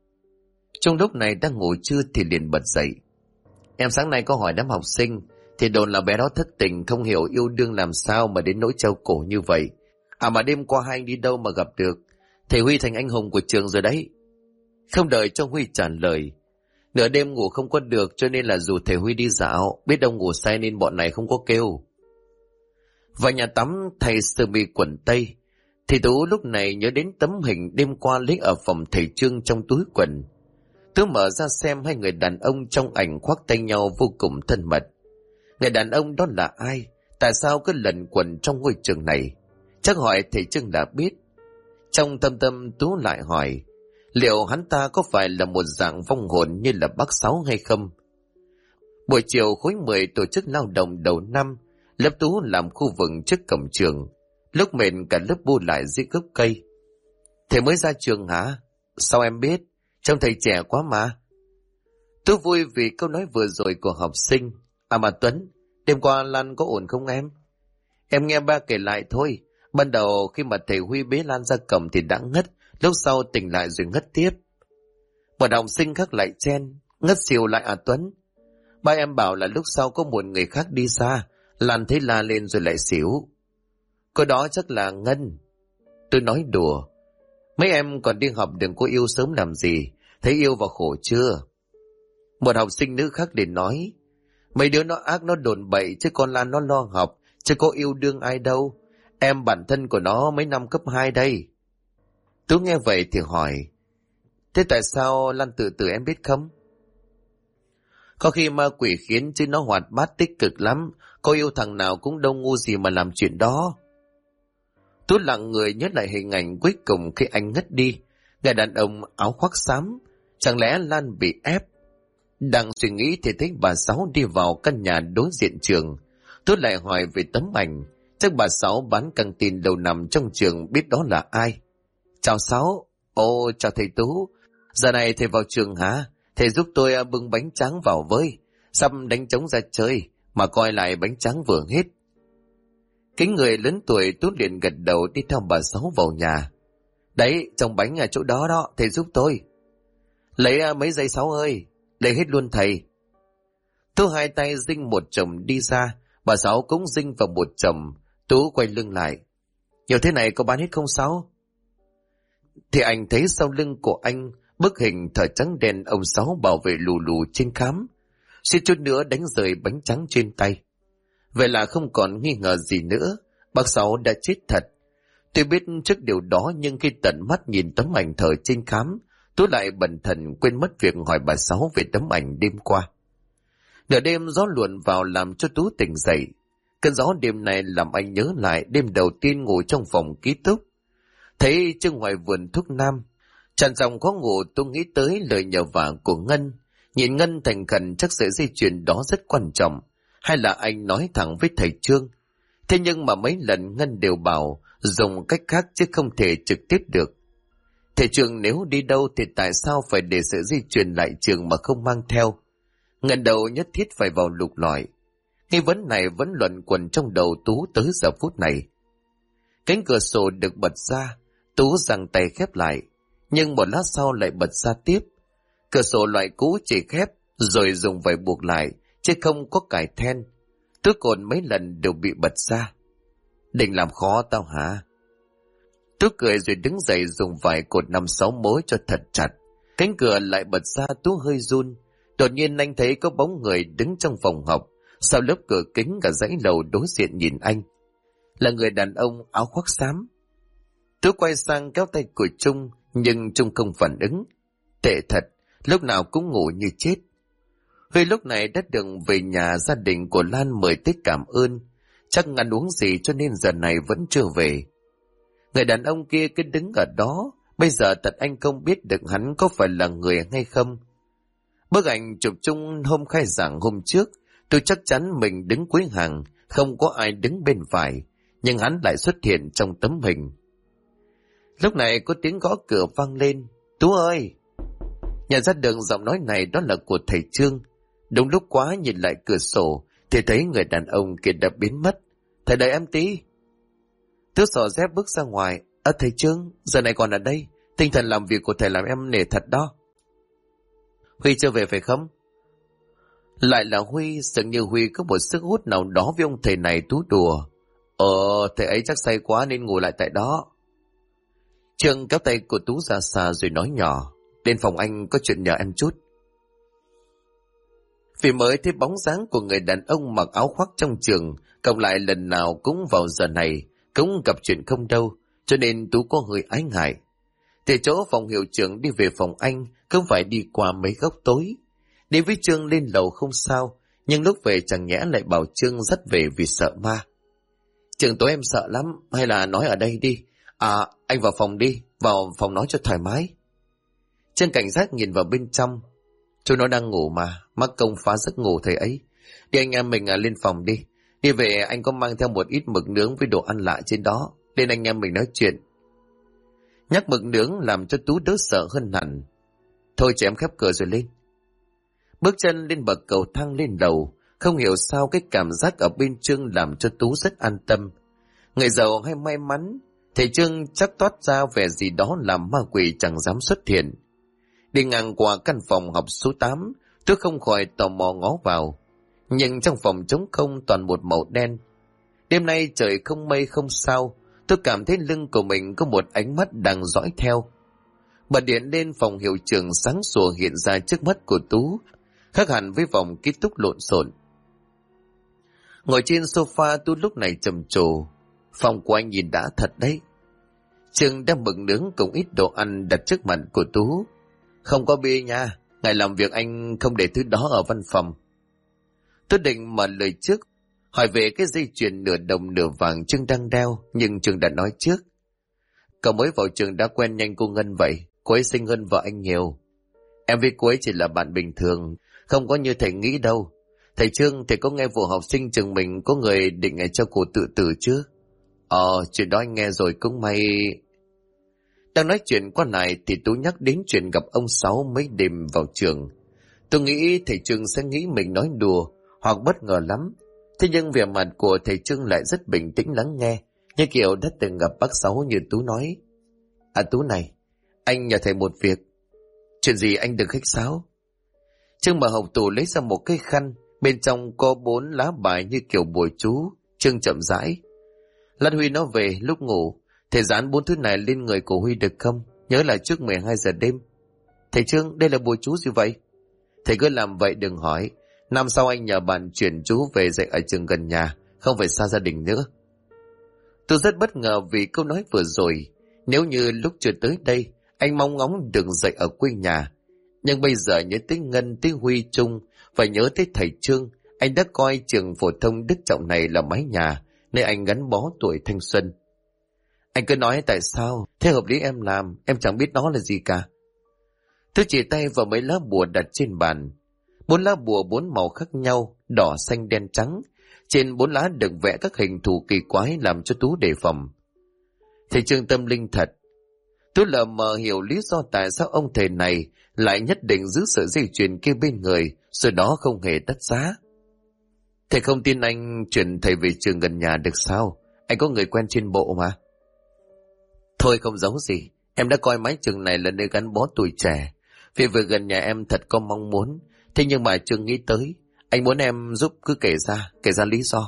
Speaker 1: Trong lúc này đang ngủ trưa thì liền bật dậy. Em sáng nay có hỏi đám học sinh, thì đồn là bé đó thất tình, không hiểu yêu đương làm sao mà đến nỗi treo cổ như vậy. À mà đêm qua hai anh đi đâu mà gặp được? Thầy Huy thành anh hùng của trường rồi đấy. Không đợi cho Huy trả lời, nửa đêm ngủ không có được cho nên là dù thầy Huy đi dạo, biết ông ngủ say nên bọn này không có kêu. Vào nhà tắm thay sơ mi quần tây, thì Tú lúc này nhớ đến tấm hình đêm qua lấy ở phòng thầy Trương trong túi quần. Tú mở ra xem hai người đàn ông trong ảnh khoác tay nhau vô cùng thân mật. Người đàn ông đó là ai? Tại sao cứ lẩn quẩn trong ngôi trường này? Chắc hỏi thầy Trương đã biết. Trong tâm tâm Tú lại hỏi, liệu hắn ta có phải là một dạng vong hồn như là bác Sáu hay không? Buổi chiều khối 10 tổ chức lao động đầu năm, lớp Tú làm khu vực trước cổng trường. Lúc mệt cả lớp bu lại dưới gốc cây. Thầy mới ra trường hả? Sao em biết? Trông thầy trẻ quá mà. Tú vui vì câu nói vừa rồi của học sinh. À mà Tuấn, đêm qua Lan có ổn không em? Em nghe ba kể lại thôi. Ban đầu khi mà thầy Huy bế Lan ra cổng thì đã ngất, lúc sau tỉnh lại rồi ngất tiếp. Một học sinh khác lại chen, ngất xỉu lại à Tuấn? Ba em bảo là lúc sau có một người khác đi xa, Lan thấy la lên rồi lại xỉu. Cô đó chắc là Ngân. Tôi nói đùa. Mấy em còn đi học đừng có yêu sớm làm gì, thấy yêu và khổ chưa? Một học sinh nữ khác để nói, mấy đứa nó ác nó đồn bậy chứ con Lan nó lo học, chứ có yêu đương ai đâu. Em bản thân của nó mấy năm cấp 2 đây. Tú nghe vậy thì hỏi, thế tại sao Lan tự tử em biết không? Có khi ma quỷ khiến chứ nó hoạt bát tích cực lắm, có yêu thằng nào cũng đâu ngu gì mà làm chuyện đó. Tú lặng người nhớ lại hình ảnh cuối cùng khi anh ngất đi, người đàn ông áo khoác xám, chẳng lẽ Lan bị ép? Đang suy nghĩ thì thấy bà Sáu đi vào căn nhà đối diện trường. Tú lại hỏi về tấm ảnh, chắc bà Sáu bán căng tin đầu nằm trong trường biết đó là ai. Chào Sáu. Ồ, chào thầy Tú. Giờ này thầy vào trường hả? Thầy giúp tôi bưng bánh tráng vào với. Sắp đánh trống ra chơi, mà coi lại bánh tráng vừa hết. Cái người lớn tuổi Tú liền gật đầu đi theo bà Sáu vào nhà. Đấy, trồng bánh ở chỗ đó đó, thầy giúp tôi. Lấy mấy giây Sáu ơi, lấy hết luôn thầy. Tú hai tay dinh một chồng đi ra, bà Sáu cũng dinh vào một chồng. Tú quay lưng lại. Nhiều thế này có bán hết không Sáu? Thì anh thấy sau lưng của anh, bức hình thờ trắng đen ông Sáu bảo vệ lù lù trên khám. Suýt chút nữa đánh rơi bánh trắng trên tay. Vậy là không còn nghi ngờ gì nữa, bác Sáu đã chết thật. Tôi biết trước điều đó nhưng khi tận mắt nhìn tấm ảnh thờ trên khám, tôi lại bần thần quên mất việc hỏi bà Sáu về tấm ảnh đêm qua. Nửa đêm gió luồn vào làm cho Tú tỉnh dậy. Cơn gió đêm này làm anh nhớ lại đêm đầu tiên ngủ trong phòng ký túc. Thấy trên ngoài vườn thuốc nam, tràn dòng khó ngủ tôi nghĩ tới lời nhờ vả của Ngân. Nhìn Ngân thành khẩn, chắc sợi dây chuyền đó rất quan trọng. Hay là anh nói thẳng với thầy Trương? Thế nhưng mà mấy lần Ngân đều bảo dùng cách khác chứ không thể trực tiếp được. Thầy Trương nếu đi đâu thì tại sao phải để sợi dây chuyền lại trường mà không mang theo? Ngân đầu nhất thiết phải vào lục lọi. Nghi vấn này vẫn luẩn quẩn trong đầu Tú tới giờ phút này. Cánh cửa sổ được bật ra, Tú giằng tay khép lại, nhưng một lát sau lại bật ra tiếp. Cửa sổ loại cũ chỉ khép rồi dùng vải buộc lại, chứ không có cài then. Tú cồn mấy lần đều bị bật ra. Định làm khó tao hả? Tú cười rồi đứng dậy dùng vải cột 5-6 mối cho thật chặt. Cánh cửa lại bật ra, Tú hơi run. Đột nhiên anh thấy có bóng người đứng trong phòng học, sau lớp cửa kính cả dãy lầu đối diện nhìn anh. Là người đàn ông áo khoác xám. Tú quay sang kéo tay của Trung, nhưng Trung không phản ứng. Tệ thật, lúc nào cũng ngủ như chết. Huy lúc này đã đường về nhà gia đình của Lan mời tới cảm ơn. Chắc ăn uống gì cho nên giờ này vẫn chưa về. Người đàn ông kia cứ đứng ở đó, bây giờ tật anh không biết được hắn có phải là người hay không. Bức ảnh chụp chung hôm khai giảng hôm trước, tôi chắc chắn mình đứng cuối hàng, không có ai đứng bên phải, nhưng hắn lại xuất hiện trong tấm hình. Lúc này có tiếng gõ cửa vang lên. Tú ơi! Nhận ra được giọng nói này đó là của thầy Trương. Đúng lúc quá nhìn lại cửa sổ thì thấy người đàn ông kia đã biến mất. Thầy đợi em tí. Tú xỏ dép bước ra ngoài. Thầy Trương, giờ này còn ở đây. Tinh thần làm việc của thầy làm em nể thật đó. Huy chưa về phải không? Lại là Huy, dường như Huy có một sức hút nào đó với ông thầy này. Tú đùa. Thầy ấy chắc say quá nên ngủ lại tại đó. Trương kéo tay của Tú ra xa rồi nói nhỏ. Đến phòng anh có chuyện nhờ em chút. Vì mới thấy bóng dáng của người đàn ông mặc áo khoác trong trường, cộng lại lần nào cũng vào giờ này, cũng gặp chuyện không đâu, cho nên Tú có hơi ái ngại. Từ chỗ phòng hiệu trưởng đi về phòng anh, không phải đi qua mấy góc tối. Đi với Trương lên lầu không sao, nhưng lúc về chẳng nhẽ lại bảo Trương dắt về vì sợ ma. Trường tối em sợ lắm, hay là nói ở đây đi. Anh vào phòng đi, vào phòng nói cho thoải mái. Trương cảnh giác nhìn vào bên trong. Chú nó đang ngủ mà, mắc công phá giấc ngủ thầy ấy. Đi anh em mình lên phòng đi. Đi về anh có mang theo một ít mực nướng với đồ ăn lạ trên đó. Lên anh em mình nói chuyện. Nhắc mực nướng làm cho Tú đỡ sợ hơn hẳn. Thôi chị em khép cửa rồi lên. Bước chân lên bậc cầu thang lên lầu. Không hiểu sao cái cảm giác ở bên Trương làm cho Tú rất an tâm. Người giàu hay may mắn, thầy Trương chắc toát ra vẻ gì đó làm ma quỷ chẳng dám xuất hiện. Đi ngang qua căn phòng học số 8, tôi không khỏi tò mò ngó vào. Nhưng trong phòng trống không toàn một màu đen. Đêm nay trời không mây không sao, tôi cảm thấy lưng của mình có một ánh mắt đang dõi theo. Bật điện lên, phòng hiệu trưởng sáng sủa hiện ra trước mắt của Tú, khác hẳn với vòng ký túc lộn xộn. Ngồi trên sofa, Tú lúc này trầm trồ. Phòng của anh nhìn đã thật đấy. Trương đem mực nướng cùng ít đồ ăn đặt trước mặt của Tú. Không có bia nha, ngày làm việc anh không để thứ đó ở văn phòng. Tôi định mở lời trước, hỏi về cái dây chuyền nửa đồng nửa vàng Trương đang đeo, nhưng Trương đã nói trước. Cậu mới vào trường đã quen nhanh cô Ngân vậy, cô ấy xinh hơn vợ anh nhiều. Em với cô ấy chỉ là bạn bình thường, không có như thầy nghĩ đâu. Thầy Trương, thầy có nghe vụ học sinh trường mình có người định cho cô tự tử chứ? Chuyện đó anh nghe rồi cũng may. Đang nói chuyện qua lại thì Tú nhắc đến chuyện gặp ông Sáu mấy đêm vào trường. Tôi nghĩ thầy Trương sẽ nghĩ mình nói đùa hoặc bất ngờ lắm. Thế nhưng vẻ mặt của thầy Trương lại rất bình tĩnh lắng nghe, như kiểu đã từng gặp bác Sáu như Tú nói. Tú này, anh nhờ thầy một việc. Chuyện gì anh đừng khách sáo. Trương mở hộc tủ lấy ra một cái khăn, bên trong có 4 lá bài như kiểu bùa chú. Trương chậm rãi. Lan Huy nó về lúc ngủ, thầy dán 4 thứ này lên người của Huy được không? Nhớ là trước 12 giờ đêm. Thầy Trương, đây là bùa chú gì vậy? Thầy cứ làm vậy đừng hỏi. Năm sau anh nhờ bạn chuyển chú về dạy ở trường gần nhà, không phải xa gia đình nữa. Tôi rất bất ngờ vì câu nói vừa rồi. Nếu như lúc chưa tới đây, anh mong ngóng được dạy ở quê nhà. Nhưng bây giờ nhớ tới Ngân, tới Huy Trung, phải nhớ tới thầy Trương. Anh đã coi trường phổ thông Đức Trọng này là mái nhà, nơi anh gắn bó tuổi thanh xuân. Anh cứ nói tại sao, thế hợp lý em làm, em chẳng biết nó là gì cả. Tôi chỉ tay vào mấy lá bùa đặt trên bàn. 4 lá bùa 4 màu khác nhau, đỏ, xanh, đen, trắng. Trên 4 lá được vẽ các hình thù kỳ quái làm cho Tú đề phòng. Thầy Trương tâm linh thật. Tú lờ mờ hiểu lý do tại sao ông thầy này lại nhất định giữ sợi dây chuyền kia bên người, rồi đó không hề đắt giá. Thầy không tin anh chuyển thầy về trường gần nhà được sao? Anh có người quen trên bộ mà. Thôi không giấu gì, em đã coi mái trường này là nơi gắn bó tuổi trẻ. Vì về gần nhà em thật có mong muốn, thế nhưng mà chưa nghĩ tới. Anh muốn em giúp cứ kể ra lý do.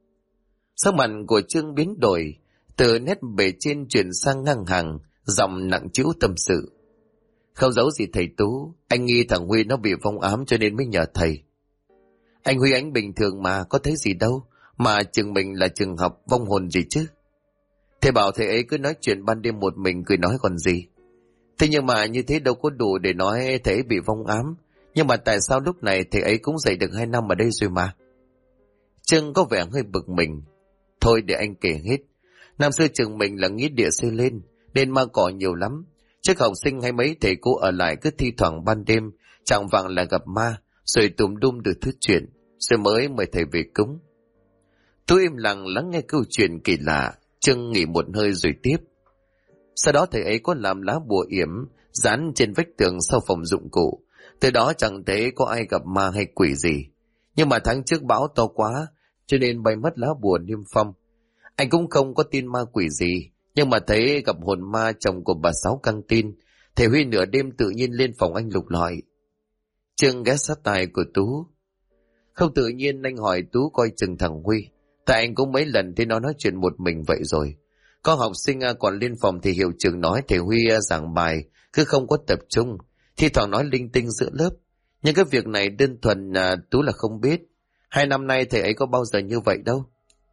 Speaker 1: Sắc mặt của Trương biến đổi, từ nét bề trên chuyển sang ngang hàng, giọng nặng trĩu tâm sự. Không giấu gì thầy Tú, anh nghi thằng Huy nó bị vong ám cho nên mới nhờ thầy. Anh Huy anh bình thường mà, có thấy gì đâu, mà trường mình là trường học vong hồn gì chứ. Thầy bảo thầy ấy cứ nói chuyện ban đêm một mình cười nói còn gì. Thế nhưng mà như thế đâu có đủ để nói thầy ấy bị vong ám. Nhưng mà tại sao lúc này thầy ấy cũng dậy được 2 năm ở đây rồi mà. Trương có vẻ hơi bực mình. Thôi để anh kể hết. Năm xưa trường mình là nghĩa địa xây lên, nên ma cỏ nhiều lắm. Trước học sinh hay mấy thầy cô ở lại cứ thi thoảng ban đêm, chẳng vàng là gặp ma, rồi tùm đum được thứ chuyện, rồi mới mời thầy về cúng. Tôi im lặng lắng nghe câu chuyện kỳ lạ. Trương nghỉ một hơi rồi tiếp. Sau đó thầy ấy có làm lá bùa yểm dán trên vách tường sau phòng dụng cụ. Từ đó chẳng thấy có ai gặp ma hay quỷ gì. Nhưng mà tháng trước bão to quá, cho nên bay mất lá bùa niêm phong. Anh cũng không có tin ma quỷ gì, nhưng mà thấy gặp hồn ma chồng của bà Sáu căng tin. Thầy Huy nửa đêm tự nhiên lên phòng anh lục lọi. Trương ghé sát tai của Tú. Không tự nhiên anh hỏi Tú coi chừng thằng Huy. Tại anh cũng mấy lần thấy nó nói chuyện một mình vậy rồi. Có học sinh còn lên phòng thì hiệu trưởng nói thầy Huy giảng bài cứ không có tập trung, thi thoảng nói linh tinh giữa lớp. Nhưng cái việc này đơn thuần Tú là không biết. 2 năm nay thầy ấy có bao giờ như vậy đâu.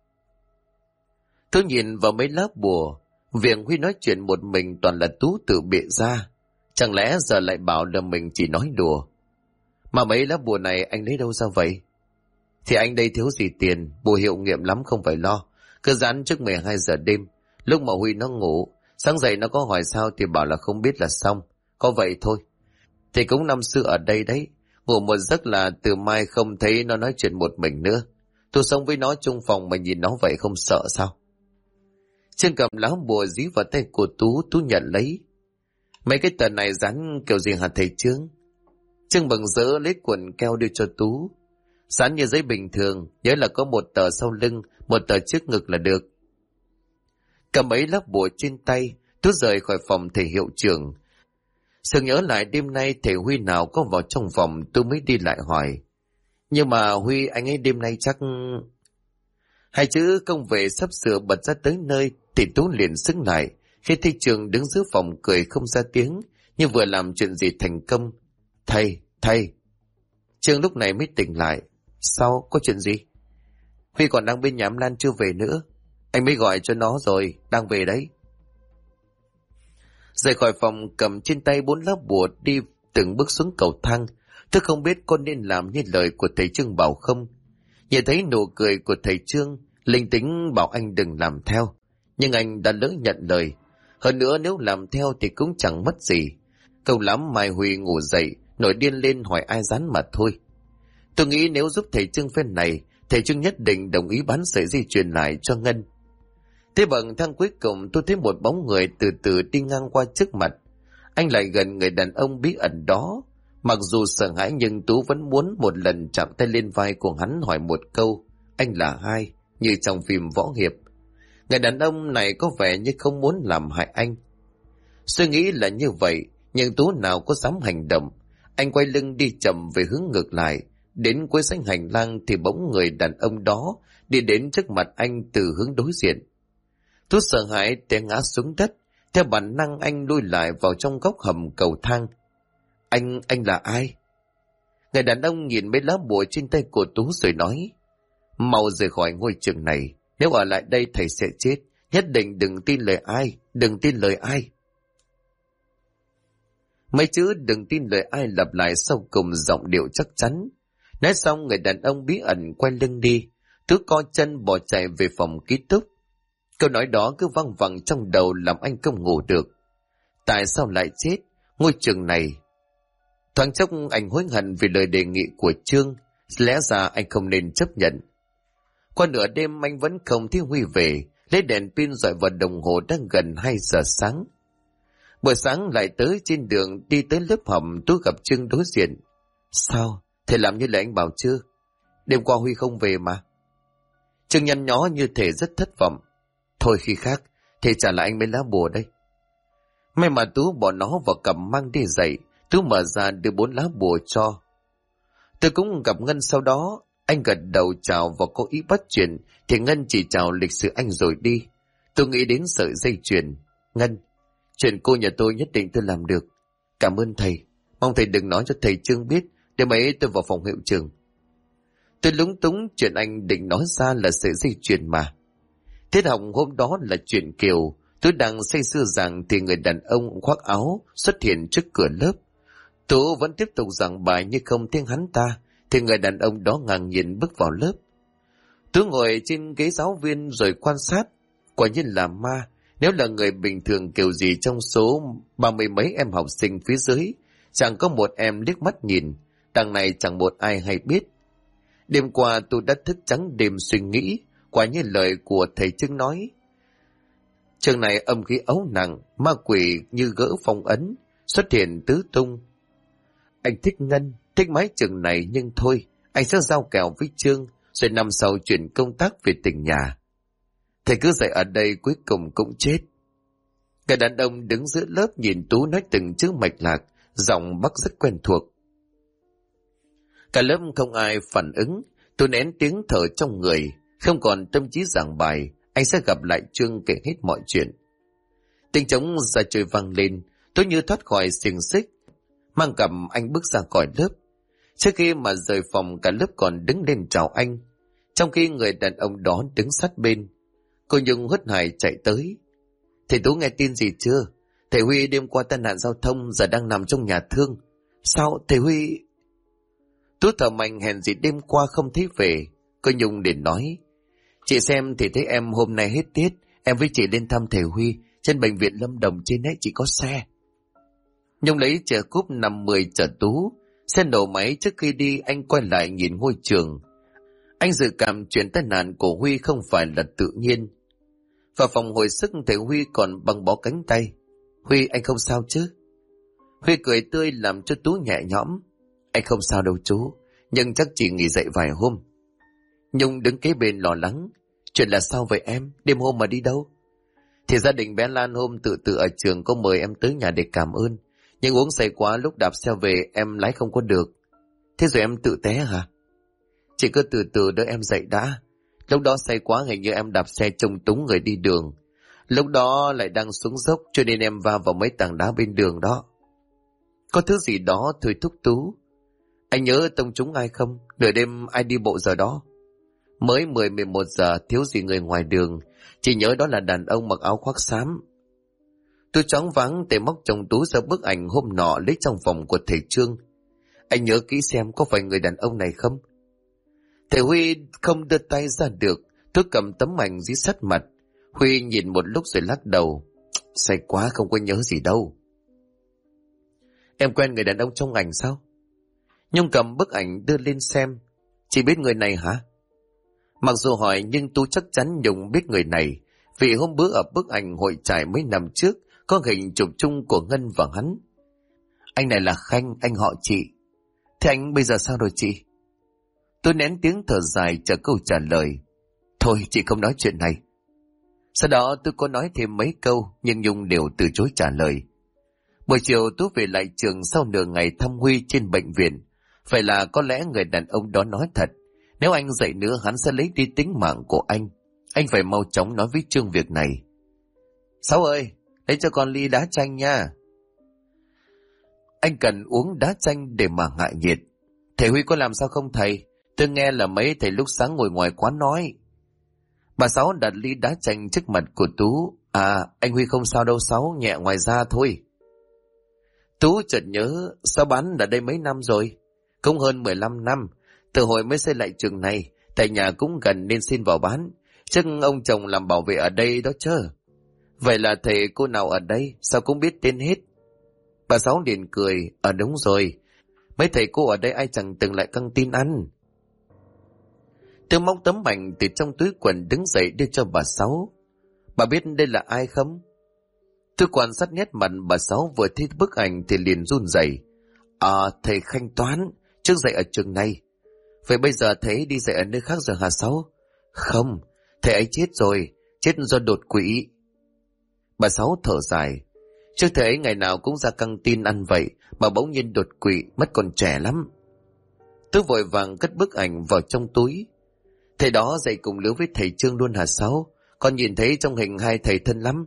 Speaker 1: Tôi nhìn vào mấy lá bùa, việc Huy nói chuyện một mình toàn là Tú tự bịa ra. Chẳng lẽ giờ lại bảo là mình chỉ nói đùa. Mà mấy lá bùa này anh lấy đâu ra vậy? Thì anh đây thiếu gì tiền, bùa hiệu nghiệm lắm không phải lo. Cứ dán trước 12 giờ đêm, lúc mà Huy nó ngủ, sáng dậy nó có hỏi sao thì bảo là không biết là xong. Có vậy thôi. Thì cũng năm xưa ở đây đấy, ngủ một giấc là từ mai không thấy nó nói chuyện một mình nữa. Tôi sống với nó chung phòng mà nhìn nó vậy không sợ sao? Trương cầm lá bùa dí vào tay của Tú, Tú nhận lấy. Mấy cái tờ này dán kiểu gì hả thầy Trương? Trương mừng rỡ lấy cuộn keo đưa cho Tú. Dán như giấy bình thường, nhớ là có một tờ sau lưng, một tờ trước ngực là được. Cầm mấy lá bùa trên tay, Tú rời khỏi phòng thầy hiệu trưởng. Sực nhớ lại đêm nay thầy Huy nào có vào trong phòng, tôi mới đi lại hỏi. Nhưng mà Huy anh ấy đêm nay chắc... Hai chữ công vệ sắp sửa bật ra tới nơi thì Tú liền sững lại khi thấy Trường đứng giữa phòng cười không ra tiếng, như vừa làm chuyện gì thành công. Thầy. Trường lúc này mới tỉnh lại. Sao, có chuyện gì? Huy còn đang bên nhà Lan chưa về nữa. Anh mới gọi cho nó rồi, đang về đấy. Rời khỏi phòng cầm trên tay 4 lá bùa đi từng bước xuống cầu thang. Tôi không biết có nên làm như lời của thầy Trương bảo không. Nhìn thấy nụ cười của thầy Trương, linh tính bảo anh đừng làm theo. Nhưng anh đã lỡ nhận lời. Hơn nữa nếu làm theo thì cũng chẳng mất gì. Câu lắm mai Huy ngủ dậy, nổi điên lên hỏi ai dán mà thôi. Tôi nghĩ nếu giúp thầy Trương phen này, thầy Trương nhất định đồng ý bán sợi dây chuyền lại cho Ngân. Thế bậc thang cuối cùng tôi thấy một bóng người từ từ đi ngang qua trước mặt. Anh lại gần người đàn ông bí ẩn đó. Mặc dù sợ hãi nhưng Tú vẫn muốn một lần chạm tay lên vai của hắn hỏi một câu. Anh là ai? Như trong phim võ hiệp. Người đàn ông này có vẻ như không muốn làm hại anh. Suy nghĩ là như vậy, nhưng Tú nào có dám hành động. Anh quay lưng đi chậm về hướng ngược lại. Đến cuối sảnh hành lang thì bỗng người đàn ông đó đi đến trước mặt anh từ hướng đối diện. Tú sợ hãi té ngã xuống đất. Theo bản năng anh lui lại vào trong góc hầm cầu thang. Anh là ai? Người đàn ông nhìn mấy lá bùa trên tay của Tú rồi nói. Mau rời khỏi ngôi trường này. Nếu ở lại đây thầy sẽ chết. Nhất định đừng tin lời ai. Đừng tin lời ai. Mấy chữ đừng tin lời ai lặp lại sau cùng giọng điệu chắc chắn. Nói xong người đàn ông bí ẩn quay lưng đi. Tú co chân bỏ chạy về phòng ký túc. Câu nói đó cứ văng vẳng trong đầu làm anh không ngủ được. Tại sao lại chết? Ngôi trường này... Thoáng chốc anh hối hận vì lời đề nghị của Trương, lẽ ra anh không nên chấp nhận. Qua nửa đêm anh vẫn không thấy Huy về, lấy đèn pin dọi vào đồng hồ đang gần 2 giờ sáng. Buổi sáng lại tới trên đường đi tới lớp học, Tú gặp Trương đối diện. Sao? Thầy làm như là anh bảo chưa? Đêm qua Huy không về mà. Trương nhăn nhó như thể rất thất vọng. Thôi khi khác, thầy trả lại anh mấy lá bùa đây. May mà Tú bỏ nó vào cặp mang đi dậy. Tú mở ra đưa 4 lá bùa cho. Tôi cũng gặp Ngân sau đó. Anh gật đầu chào và có ý bắt chuyện, thì Ngân chỉ chào lịch sự anh rồi đi. Tôi nghĩ đến sợi dây chuyền. Ngân, chuyện cô nhà tôi nhất định tôi làm được. Cảm ơn thầy. Mong thầy đừng nói cho thầy Trương biết, để mấy tôi vào phòng hiệu trưởng. Tôi lúng túng, chuyện anh định nói ra là sợi dây chuyền mà. Tiết học hôm đó là chuyện Kiều. Tôi đang say sưa rằng thì người đàn ông khoác áo xuất hiện trước cửa lớp. Tú vẫn tiếp tục giảng bài như không tiếng hắn ta, thì người đàn ông đó ngang nhiên bước vào lớp. Tú ngồi trên ghế giáo viên rồi quan sát. Quả nhiên là ma. Nếu là người bình thường kiểu gì trong số 30 mấy em học sinh phía dưới, chẳng có một em liếc mắt nhìn. Đằng này chẳng một ai hay biết. Đêm qua tôi đã thức trắng đêm suy nghĩ. Quả như lời của thầy Trương nói. Trường này âm khí ấu nặng, ma quỷ như gỡ phong ấn, xuất hiện tứ tung. Anh thích Ngân, thích mái trường này, nhưng thôi, anh sẽ giao kèo với Trương, rồi năm sau chuyển công tác về tỉnh nhà. Thầy cứ dạy ở đây cuối cùng cũng chết. Cái đàn ông đứng giữa lớp nhìn Tú nói từng chữ mạch lạc, giọng Bắc rất quen thuộc. Cả lớp không ai phản ứng, tôi nén tiếng thở trong người, không còn tâm trí giảng bài. Anh sẽ gặp lại Trương kể hết mọi chuyện. Tiếng trống ra trời vang lên, tôi như thoát khỏi xiềng xích. Mang cầm anh bước ra khỏi lớp. Trước khi mà rời phòng, cả lớp còn đứng lên chào anh, trong khi người đàn ông đó đứng sát bên. Cô Nhung hớt hải chạy tới. Thầy Tú nghe tin gì chưa? Thầy Huy đêm qua tai nạn giao thông, giờ đang nằm trong nhà thương. Sao thầy Huy? Tú thở mạnh hèn gì đêm qua không thấy về. Cô Nhung liền nói. Chị xem thì thấy em hôm nay hết tiết, em với chị lên thăm thầy Huy, trên bệnh viện Lâm Đồng trên ấy chị có xe. Nhung lấy chợ cúp 50 chở Tú. Xe nổ máy trước khi đi, anh quay lại nhìn ngôi trường. Anh dự cảm chuyện tai nạn của Huy không phải là tự nhiên. Vào phòng hồi sức, thầy Huy còn băng bó cánh tay. Huy, anh không sao chứ? Huy cười tươi làm cho Tú nhẹ nhõm. Anh không sao đâu chú, nhưng chắc chỉ nghỉ dậy vài hôm. Nhung đứng kế bên lo lắng. Chuyện là sao vậy em? Đêm hôm mà đi đâu? Thì gia đình bé Lan hôm tự ở trường có mời em tới nhà để cảm ơn. Nhưng uống say quá, lúc đạp xe về em lái không có được. Thế rồi em tự té hả? Chị cứ từ từ đợi em dậy đã. Lúc đó say quá, hình như em đạp xe trông túng người đi đường. Lúc đó lại đang xuống dốc, cho nên em va vào mấy tảng đá bên đường đó. Có thứ gì đó thôi thúc Tú. Anh nhớ tông trúng ai không? Nửa đêm ai đi bộ giờ đó? Mới 10-11 giờ, thiếu gì người ngoài đường. Chỉ nhớ đó là đàn ông mặc áo khoác xám. Tôi choáng váng để móc trong túi ra bức ảnh hôm nọ lấy trong phòng của thầy Trương. Anh nhớ kỹ xem có phải người đàn ông này không? Thầy Huy không đưa tay ra được. Tôi cầm tấm ảnh dí sát mặt. Huy nhìn một lúc rồi lắc đầu. Say quá không có nhớ gì đâu. Em quen người đàn ông trong ảnh sao? Nhung cầm bức ảnh đưa lên xem. Chị biết người này hả? Mặc dù hỏi nhưng tôi chắc chắn Nhung biết người này, vì hôm bữa ở bức ảnh hội trại mấy năm trước có hình chụp chung của Ngân và hắn. Anh này là Khanh, anh họ chị. Thế anh bây giờ sao rồi chị? Tôi nén tiếng thở dài chờ câu trả lời. Thôi chị không nói chuyện này. Sau đó tôi có nói thêm mấy câu nhưng Nhung đều từ chối trả lời. Buổi chiều tôi về lại trường sau nửa ngày thăm Huy trên bệnh viện. Vậy là có lẽ người đàn ông đó nói thật. Nếu anh dậy nữa hắn sẽ lấy đi tính mạng của anh. Anh phải mau chóng nói với Trương việc này. Sáu ơi, lấy cho con ly đá chanh nha. Anh cần uống đá chanh để mà hạ nhiệt. Thầy Huy có làm sao không thầy? Tôi nghe là mấy thầy lúc sáng ngồi ngoài quán nói. Bà Sáu đặt ly đá chanh trước mặt của Tú. À, anh Huy không sao đâu Sáu, nhẹ ngoài da thôi. Tú chợt nhớ, Sáu bán ở đây mấy năm rồi? Cũng hơn 15 năm. Từ hồi mới xây lại trường này, tại nhà cũng gần nên xin vào bán. Chắc ông chồng làm bảo vệ ở đây đó chứ. Vậy là thầy cô nào ở đây, sao cũng biết tên hết? Bà Sáu liền cười, đúng rồi. Mấy thầy cô ở đây ai chẳng từng lại căng tin ăn. Tôi móc tấm ảnh từ trong túi quần đứng dậy đưa cho bà Sáu. Bà biết đây là ai không? Tôi quan sát nét mặt bà Sáu vừa thấy bức ảnh thì liền run rẩy. Thầy Khanh Toán, trước dạy ở trường này. Vậy bây giờ thầy đi dạy ở nơi khác rồi hả Sáu? Không, thầy ấy chết rồi, chết do đột quỵ. Bà Sáu thở dài. Trước thầy ấy ngày nào cũng ra căng tin ăn vậy, mà bỗng nhiên đột quỵ, mất còn trẻ lắm. Tôi vội vàng cất bức ảnh vào trong túi. Thầy đó dạy cùng lứa với thầy Trương luôn hả Sáu? Con nhìn thấy trong hình hai thầy thân lắm.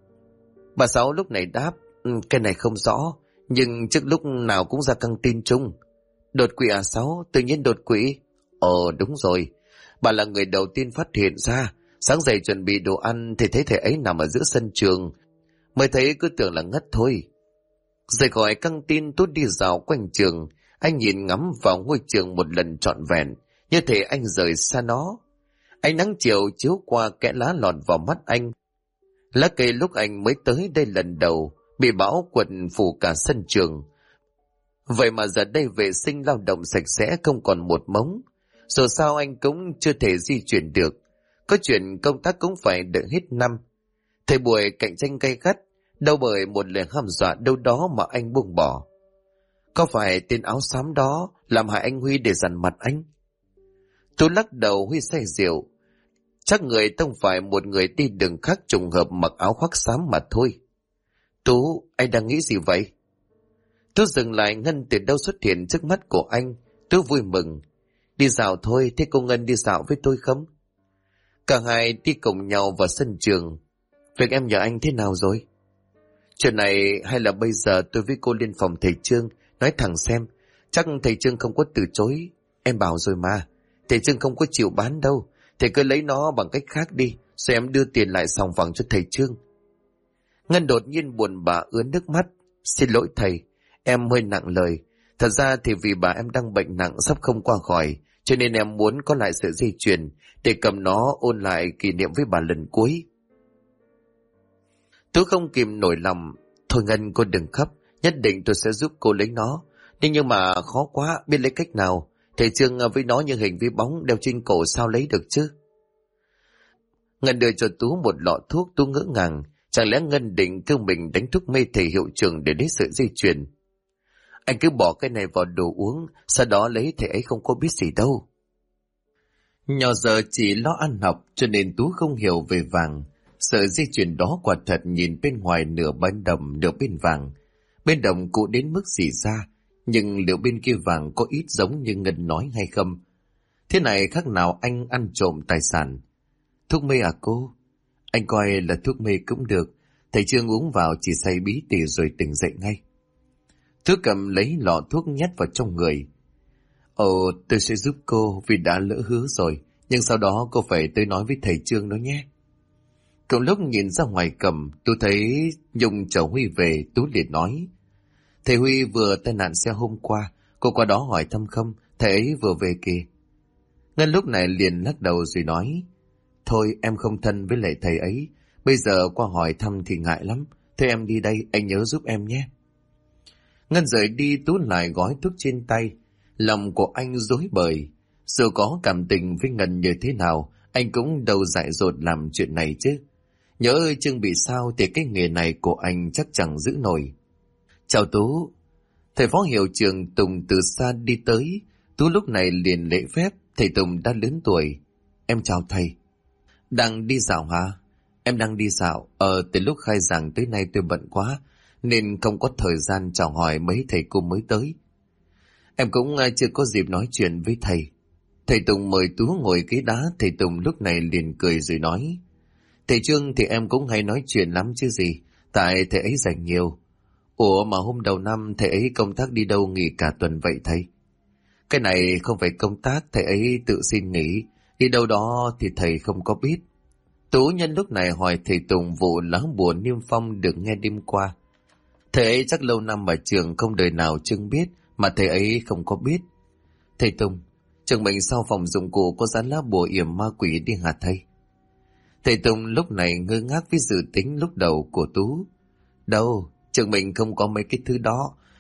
Speaker 1: Bà Sáu lúc này đáp, cái này không rõ, nhưng trước lúc nào cũng ra căng tin chung. Đột quỵ à Sáu? Tự nhiên đột quỵ? Đúng rồi, bà là người đầu tiên phát hiện ra. Sáng dậy chuẩn bị đồ ăn thì thấy thầy ấy nằm ở giữa sân trường, mới thấy cứ tưởng là ngất thôi. Rời khỏi căng tin, tôi đi dạo quanh trường. Anh nhìn ngắm vào ngôi trường một lần trọn vẹn, như thể anh rời xa nó. Ánh nắng chiều chiếu qua kẽ lá lọt vào mắt anh. Lá cây lúc anh mới tới đây lần đầu bị bão quật phủ cả sân trường. Vậy mà giờ đây vệ sinh lao động sạch sẽ không còn một mống. Dù sao anh cũng chưa thể di chuyển được. Có chuyện công tác cũng phải đợi hết năm. Thời buổi cạnh tranh gay gắt, đâu bởi một lời hăm dọa đâu đó mà anh buông bỏ. Có phải tên áo xám đó làm hại anh Huy để dằn mặt anh? Tôi lắc đầu. Huy say rượu. Chắc người tông phải một người đi đường khác trùng hợp mặc áo khoác xám mà thôi. Tú, anh đang nghĩ gì vậy? Tú dừng lại. Ngân từ đâu xuất hiện trước mắt của anh. Tú vui mừng. Đi dạo thôi, thế cô Ngân đi dạo với tôi không? Cả hai đi cùng nhau vào sân trường. Việc em nhờ anh thế nào rồi? Chuyện này hay là bây giờ tôi với cô lên phòng thầy Trương nói thẳng xem. Chắc thầy Trương không có từ chối. Em bảo rồi mà, thầy Trương không có chịu bán đâu. Thầy cứ lấy nó bằng cách khác đi, rồi em đưa tiền lại sòng phẳng cho thầy Trương. Ngân đột nhiên buồn bã ướt nước mắt. Xin lỗi thầy, em hơi nặng lời. Thật ra thì vì bà em đang bệnh nặng sắp không qua khỏi, cho nên em muốn có lại sợi dây chuyền để cầm nó ôn lại kỷ niệm với bà lần cuối. Tôi không kìm nổi lòng. Thôi Ngân, cô đừng khóc, nhất định tôi sẽ giúp cô lấy nó. Nhưng mà khó quá, biết lấy cách nào. Thầy Trương với nó như hình với bóng đeo trên cổ, sao lấy được chứ? Ngân đưa cho Tú một lọ thuốc. Tú ngỡ ngàng. Chẳng lẽ Ngân định kêu mình đánh thuốc mê thầy hiệu trưởng để lấy sợi dây chuyền? Anh cứ bỏ cái này vào đồ uống, sau đó lấy, thầy ấy không có biết gì đâu. Nhỏ giờ chỉ lo ăn học, cho nên Tú không hiểu về vàng. Sợi dây chuyền đó quả thật nhìn bên ngoài nửa bên đồng nửa bên vàng. Bên đồng cũ đến mức xỉ ra, nhưng liệu bên kia vàng có ít giống như Ngân nói hay không? Thế này khác nào anh ăn trộm tài sản. Thuốc mê à cô? Anh coi là thuốc mê cũng được. Thầy Trương uống vào chỉ say bí tỉ rồi tỉnh dậy ngay. Tú cầm lấy lọ thuốc nhét vào trong người. Tôi sẽ giúp cô vì đã lỡ hứa rồi. Nhưng sau đó cô phải tới nói với thầy Trương đó nhé. Cùng lúc nhìn ra ngoài cầm, tôi thấy Nhung chở Huy về. Tú liền nói: Thầy Huy vừa tai nạn xe hôm qua, cô qua đó hỏi thăm không? Thầy ấy vừa về kìa. Ngân lúc này liền lắc đầu rồi nói: Thôi em không thân với lại thầy ấy, bây giờ qua hỏi thăm thì ngại lắm. Thôi em đi đây, anh nhớ giúp em nhé. Ngân rời đi. Tú lại gói thuốc trên tay. Lòng của anh rối bời. Dù có cảm tình với Ngân như thế nào, anh cũng đâu dại dột làm chuyện này chứ. Nhớ ơi Trương bị sao thì cái nghề này của anh chắc chẳng giữ nổi. Chào Tú. Thầy phó hiệu trưởng Tùng từ xa đi tới. Tú lúc này liền lễ phép. Thầy Tùng đã lớn tuổi. Em chào thầy. Đang đi dạo hả? Em đang đi dạo. Từ lúc khai giảng tới nay tôi bận quá, nên không có thời gian chào hỏi mấy thầy cô mới tới. Em cũng chưa có dịp nói chuyện với thầy. Thầy Tùng mời Tú ngồi ghế đá. Thầy Tùng lúc này liền cười rồi nói: Thầy Trương thì em cũng hay nói chuyện lắm chứ gì, tại thầy ấy rảnh nhiều. Ủa mà hôm đầu năm thầy ấy công tác đi đâu nghỉ cả tuần vậy thầy? Cái này không phải công tác, thầy ấy tự xin nghỉ. Đi đâu đó thì thầy không có biết. Tú nhân lúc này hỏi thầy Tùng vụ lá bùa niêm phong được nghe đêm qua. Thầy ấy chắc lâu năm ở trường không đời nào Trương biết, mà thầy ấy không có biết. Thầy Tùng, trường mình sau phòng dụng cụ có dán lá bùa yểm ma quỷ đi hả thầy? Thầy Tùng lúc này ngơ ngác với dự tính lúc đầu của Tú. Đâu, trường mình không có mấy cái thứ đó.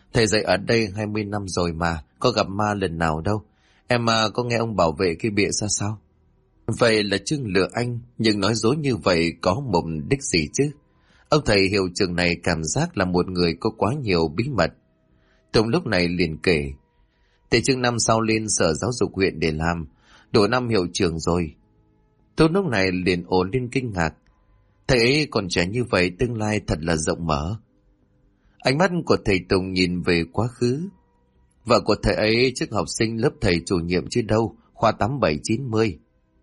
Speaker 1: Thầy dạy ở đây 20 năm rồi mà, có gặp ma lần nào đâu. Em có nghe ông bảo vệ kia bịa ra sao? Vậy là Trương lừa anh, nhưng nói dối như vậy có mục đích gì chứ? Ông thầy hiệu trưởng này cảm giác là một người có quá nhiều bí mật. Tùng lúc này liền kể, thầy Trương năm sau lên sở giáo dục huyện để làm, đủ năm hiệu trưởng rồi. Tôi lúc này liền ổn lên kinh ngạc. Thầy ấy còn trẻ như vậy, tương lai thật là rộng mở. Ánh mắt của thầy Tùng nhìn về quá khứ. Vợ của thầy ấy trước học sinh lớp thầy chủ nhiệm chứ đâu, khoa 8790.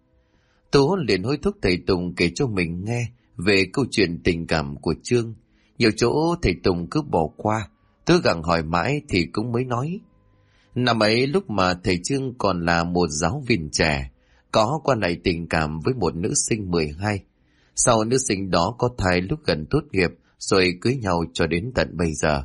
Speaker 1: Tú liền hối thúc thầy Tùng kể cho mình nghe về câu chuyện tình cảm của Trương. Nhiều chỗ thầy Tùng cứ bỏ qua, Tú gặng hỏi mãi thì cũng mới nói. Năm ấy lúc mà thầy Trương còn là một giáo viên trẻ, có quan hệ tình cảm với một nữ sinh 12. Sau nữ sinh đó có thai lúc gần tốt nghiệp, rồi cưới nhau cho đến tận bây giờ.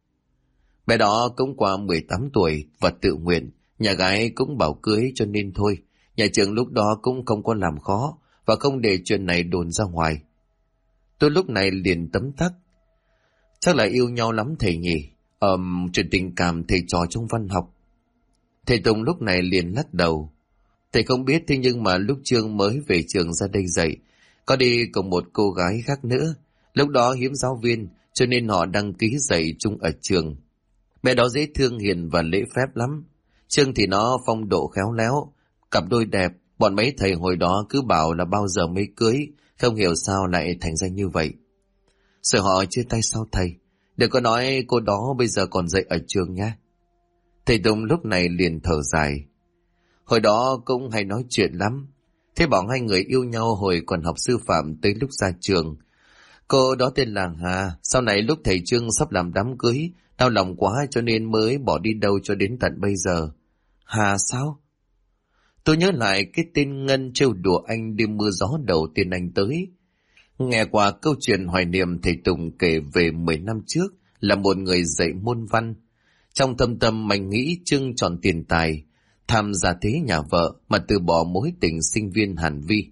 Speaker 1: Bé đó cũng qua 18 tuổi và tự nguyện, nhà gái cũng bảo cưới cho nên thôi. Nhà trường lúc đó cũng không có làm khó và không để chuyện này đồn ra ngoài. Tôi lúc này liền tấm tắc. Chắc là yêu nhau lắm thầy nhỉ? Chuyện tình cảm thầy trò trong văn học. Thầy Tùng lúc này liền lắc đầu. Thầy không biết, thế nhưng mà lúc Trương mới về trường ra đây dạy, có đi cùng một cô gái khác nữa. Lúc đó hiếm giáo viên, cho nên họ đăng ký dạy chung ở trường. Bé đó dễ thương, hiền và lễ phép lắm. Trương thì nó phong độ khéo léo, cặp đôi đẹp. Bọn mấy thầy hồi đó cứ bảo là bao giờ mới cưới, không hiểu sao lại thành ra như vậy. Rồi họ chia tay sau thầy. Đừng có nói cô đó bây giờ còn dạy ở trường nha. Thầy Tùng lúc này liền thở dài. Hồi đó cũng hay nói chuyện lắm. Thế bảo hai người yêu nhau hồi còn học sư phạm tới lúc ra trường. Cô đó tên là Hà. Sau này lúc thầy Trương sắp làm đám cưới, đau lòng quá cho nên mới bỏ đi đâu cho đến tận bây giờ. Hà sao? Tôi nhớ lại cái tên Ngân trêu đùa anh đêm mưa gió đầu tiên anh tới. Nghe qua câu chuyện hoài niệm thầy Tùng kể về 10 năm trước là một người dạy môn văn. Trong thâm tâm anh nghĩ Trương chọn tiền tài, tham gia thế nhà vợ mà từ bỏ mối tình sinh viên Hàn Vi.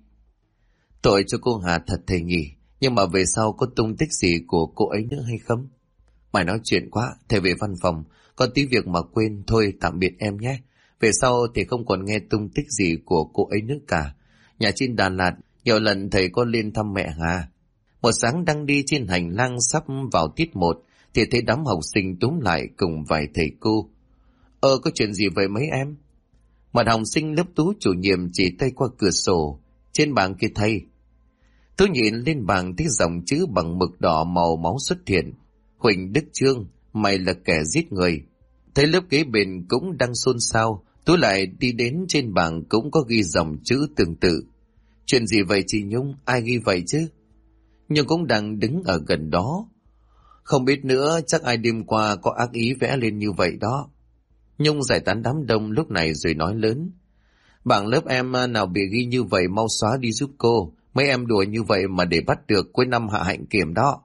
Speaker 1: Tội cho cô Hà thật thầy nhỉ, nhưng mà về sau có tung tích gì của cô ấy nữa hay không? Mày nói chuyện quá, thầy về văn phòng, có tí việc mà quên, thôi tạm biệt em nhé. Về sau thì không còn nghe tung tích gì của cô ấy nữa cả. Nhà trên Đà Lạt, nhiều lần thầy có lên thăm mẹ Hà. Một sáng đang đi trên hành lang sắp vào tiết 1, thì thấy đám học sinh túm lại cùng vài thầy cô. Có chuyện gì vậy mấy em? Một học sinh lớp Tú chủ nhiệm chỉ tay qua cửa sổ. Trên bảng kia thầy. Tú nhìn lên bảng thấy dòng chữ bằng mực đỏ màu máu xuất hiện. Huỳnh Đức Trương, mày là kẻ giết người. Thấy lớp kế bên cũng đang xôn xao, Tú lại đi đến trên bảng cũng có ghi dòng chữ tương tự. Chuyện gì vậy chị Nhung, ai ghi vậy chứ? Nhưng cũng đang đứng ở gần đó. Không biết nữa, chắc ai đêm qua có ác ý vẽ lên như vậy đó. Nhung giải tán đám đông lúc này rồi nói lớn. Bảng lớp em nào bị ghi như vậy mau xóa đi giúp cô. Mấy em đùa như vậy mà để bắt được cuối năm hạ hạnh kiểm đó.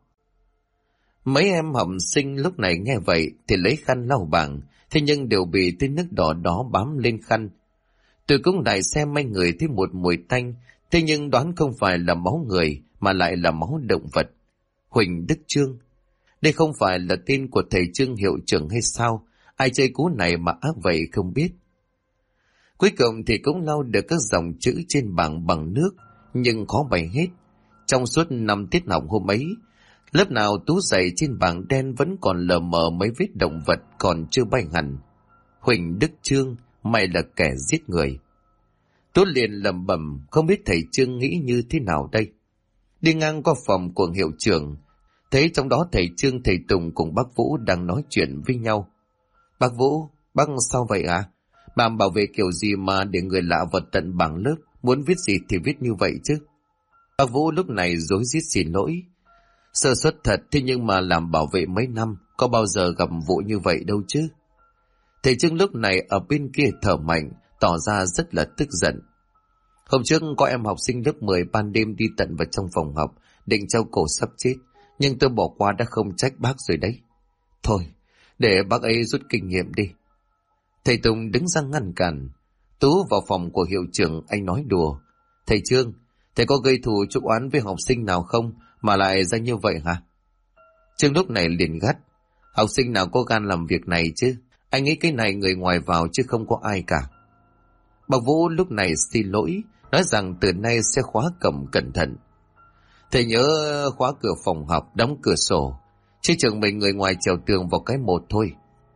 Speaker 1: Mấy em học sinh lúc này nghe vậy thì lấy khăn lau bảng, thế nhưng đều bị tí nước đỏ đó bám lên khăn. Tôi cũng lại xem mấy người thấy một mùi tanh, thế nhưng đoán không phải là máu người mà lại là máu động vật. Huỳnh Đức Trương. Đây không phải là tên của thầy Trương hiệu trưởng hay sao? Ai chơi cú này mà ác vậy không biết. Cuối cùng thì cũng lau được các dòng chữ trên bảng bằng nước, nhưng khó bày hết. Trong suốt 5 tiết học hôm ấy, lớp nào Tú dạy trên bảng đen vẫn còn lờ mờ mấy vết động vật còn chưa bay hẳn. Huỳnh Đức Trương, mày là kẻ giết người. Tú liền lẩm bẩm, không biết thầy Trương nghĩ như thế nào đây. Đi ngang qua phòng của hiệu trưởng, thấy trong đó thầy Trương, thầy Tùng cùng bác Vũ đang nói chuyện với nhau. Bác Vũ, bác sao vậy à? Bà bảo vệ kiểu gì mà để người lạ vào tận bảng lớp, muốn viết gì thì viết như vậy chứ? Bác Vũ lúc này rối rít xin lỗi. Sơ suất thật, thế nhưng mà làm bảo vệ mấy năm, có bao giờ gặp vụ như vậy đâu chứ? Thầy Trương lúc này ở bên kia thở mạnh, tỏ ra rất là tức giận. Hôm trước có em học sinh lớp 10 ban đêm đi tận vào trong phòng học, định treo cổ sắp chết, nhưng tôi bỏ qua đã không trách bác rồi đấy. Thôi, để bác ấy rút kinh nghiệm đi. Thầy Tùng đứng ra ngăn cản. Tú vào phòng của hiệu trưởng, anh nói đùa. Thầy Trương, thầy có gây thù chuốc oán với học sinh nào không mà lại ra như vậy hả? Trương lúc này liền gắt. Học sinh nào có gan làm việc này chứ? Anh nghĩ cái này người ngoài vào chứ không có ai cả. Bác Vũ lúc này xin lỗi, nói rằng từ nay sẽ khóa cổng cẩn thận. Thầy nhớ khóa cửa phòng học, đóng cửa sổ, chứ trường mình người ngoài trèo tường vào cái một thôi.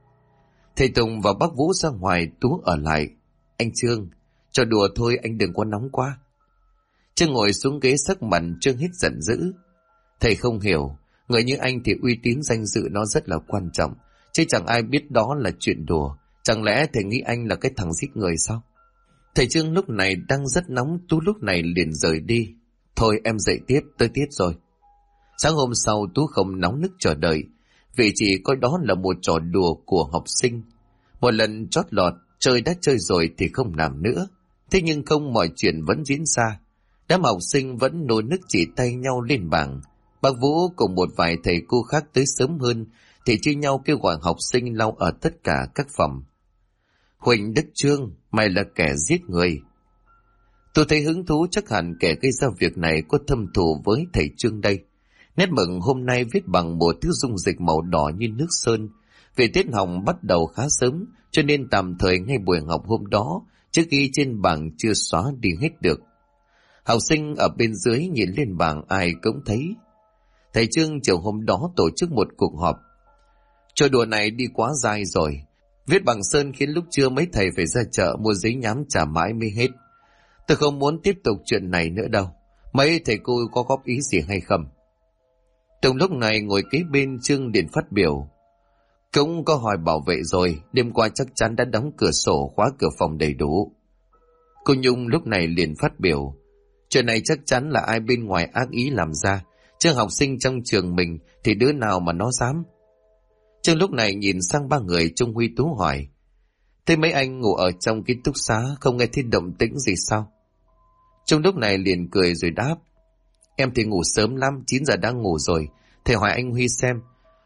Speaker 1: Thầy Tùng và bác Vũ ra ngoài, Tú ở lại. Anh Trương, cho đùa thôi, anh đừng có nóng quá. Trương ngồi xuống ghế sắc mặt Trương hít giận dữ. Thầy không hiểu, người như anh thì uy tín danh dự nó rất là quan trọng, chứ chẳng ai biết đó là chuyện đùa. Chẳng lẽ thầy nghĩ anh là cái thằng giết người sao? Thầy Trương lúc này đang rất nóng, Tú lúc này liền rời đi. Thôi em dậy tiếp, tới tiết rồi. Sáng hôm sau Tú không nóng nức chờ đợi, vì chỉ coi đó là một trò đùa của học sinh. Một lần chót lọt, chơi đã chơi rồi thì không làm nữa. Thế nhưng không, mọi chuyện vẫn diễn ra. Đám học sinh vẫn nô nức chỉ tay nhau lên bảng. Bác Vũ cùng một vài thầy cô khác tới sớm hơn thì chia nhau kêu gọi học sinh lau ở tất cả các phòng. Huỳnh Đức Trương, mày là kẻ giết người. Tôi thấy hứng thú, chắc hẳn kẻ gây ra việc này có thâm thù với thầy Trương đây. Nét mực hôm nay viết bằng một thứ dung dịch màu đỏ như nước sơn. Vì tiết học bắt đầu khá sớm, cho nên tạm thời ngay buổi học hôm đó, trước khi trên bảng chưa xóa đi hết được. Học sinh ở bên dưới nhìn lên bảng ai cũng thấy. Thầy Trương chiều hôm đó tổ chức một cuộc họp. Trò đùa này đi quá dài rồi. Viết bằng sơn khiến lúc trưa mấy thầy phải ra chợ mua giấy nhám trả mãi mới hết. Tôi không muốn tiếp tục chuyện này nữa đâu. Mấy thầy cô có góp ý gì hay không? Tùng lúc này ngồi kế bên Trương điện phát biểu. Cũng có hỏi bảo vệ rồi, đêm qua chắc chắn đã đóng cửa sổ, khóa cửa phòng đầy đủ. Cô Nhung lúc này liền phát biểu. Chuyện này chắc chắn là ai bên ngoài ác ý làm ra, chứ học sinh trong trường mình thì đứa nào mà nó dám. Trương lúc này nhìn sang ba người Trung, Huy, Tú hỏi. Thế mấy anh ngủ ở trong ký túc xá không nghe thấy động tĩnh gì sao? Trung lúc này liền cười rồi đáp. Em thì ngủ sớm lắm, 9 giờ đã ngủ rồi. Thầy hỏi anh Huy xem.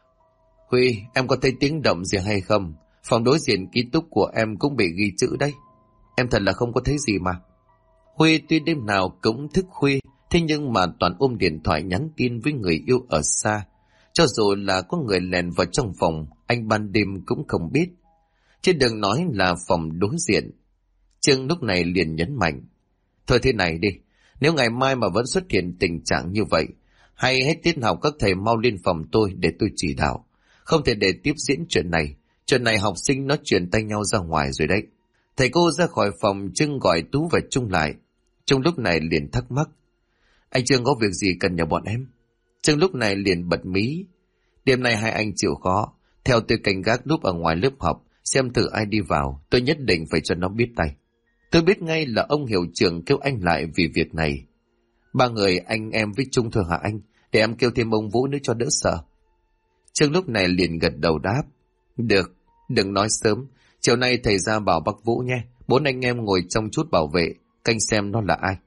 Speaker 1: Huy, em có thấy tiếng động gì hay không? Phòng đối diện ký túc của em cũng bị ghi chữ đấy. Em thật là không có thấy gì mà. Huy tuy đêm nào cũng thức khuya, thế nhưng mà toàn ôm điện thoại nhắn tin với người yêu ở xa. Cho dù là có người lèn vào trong phòng, anh ban đêm cũng không biết. Chứ đừng nói là phòng đối diện. Trương lúc này liền nhấn mạnh. Thôi thế này đi, nếu ngày mai mà vẫn xuất hiện tình trạng như vậy, hay hết tiết học các thầy mau lên phòng tôi để tôi chỉ đạo. Không thể để tiếp diễn chuyện này. Chuyện này học sinh nó truyền tay nhau ra ngoài rồi đấy. Thầy cô ra khỏi phòng, Trương gọi Tú và Trung lại. Trung lúc này liền thắc mắc. Anh Trương có việc gì cần nhờ bọn em? Trương lúc này liền bật mí. Đêm nay hai anh chịu khó, theo tôi canh gác núp ở ngoài lớp học, xem thử ai đi vào, tôi nhất định phải cho nó biết tay. Tôi biết ngay là ông hiệu trưởng kêu anh lại vì việc này. Ba người anh em với Trung thôi hả anh? Để em kêu thêm ông Vũ nữa cho đỡ sợ. Trương lúc này liền gật đầu đáp. Được, đừng nói sớm. Chiều nay thầy ra bảo bác Vũ nhé. 4 anh em ngồi trong chút bảo vệ, canh xem nó là ai.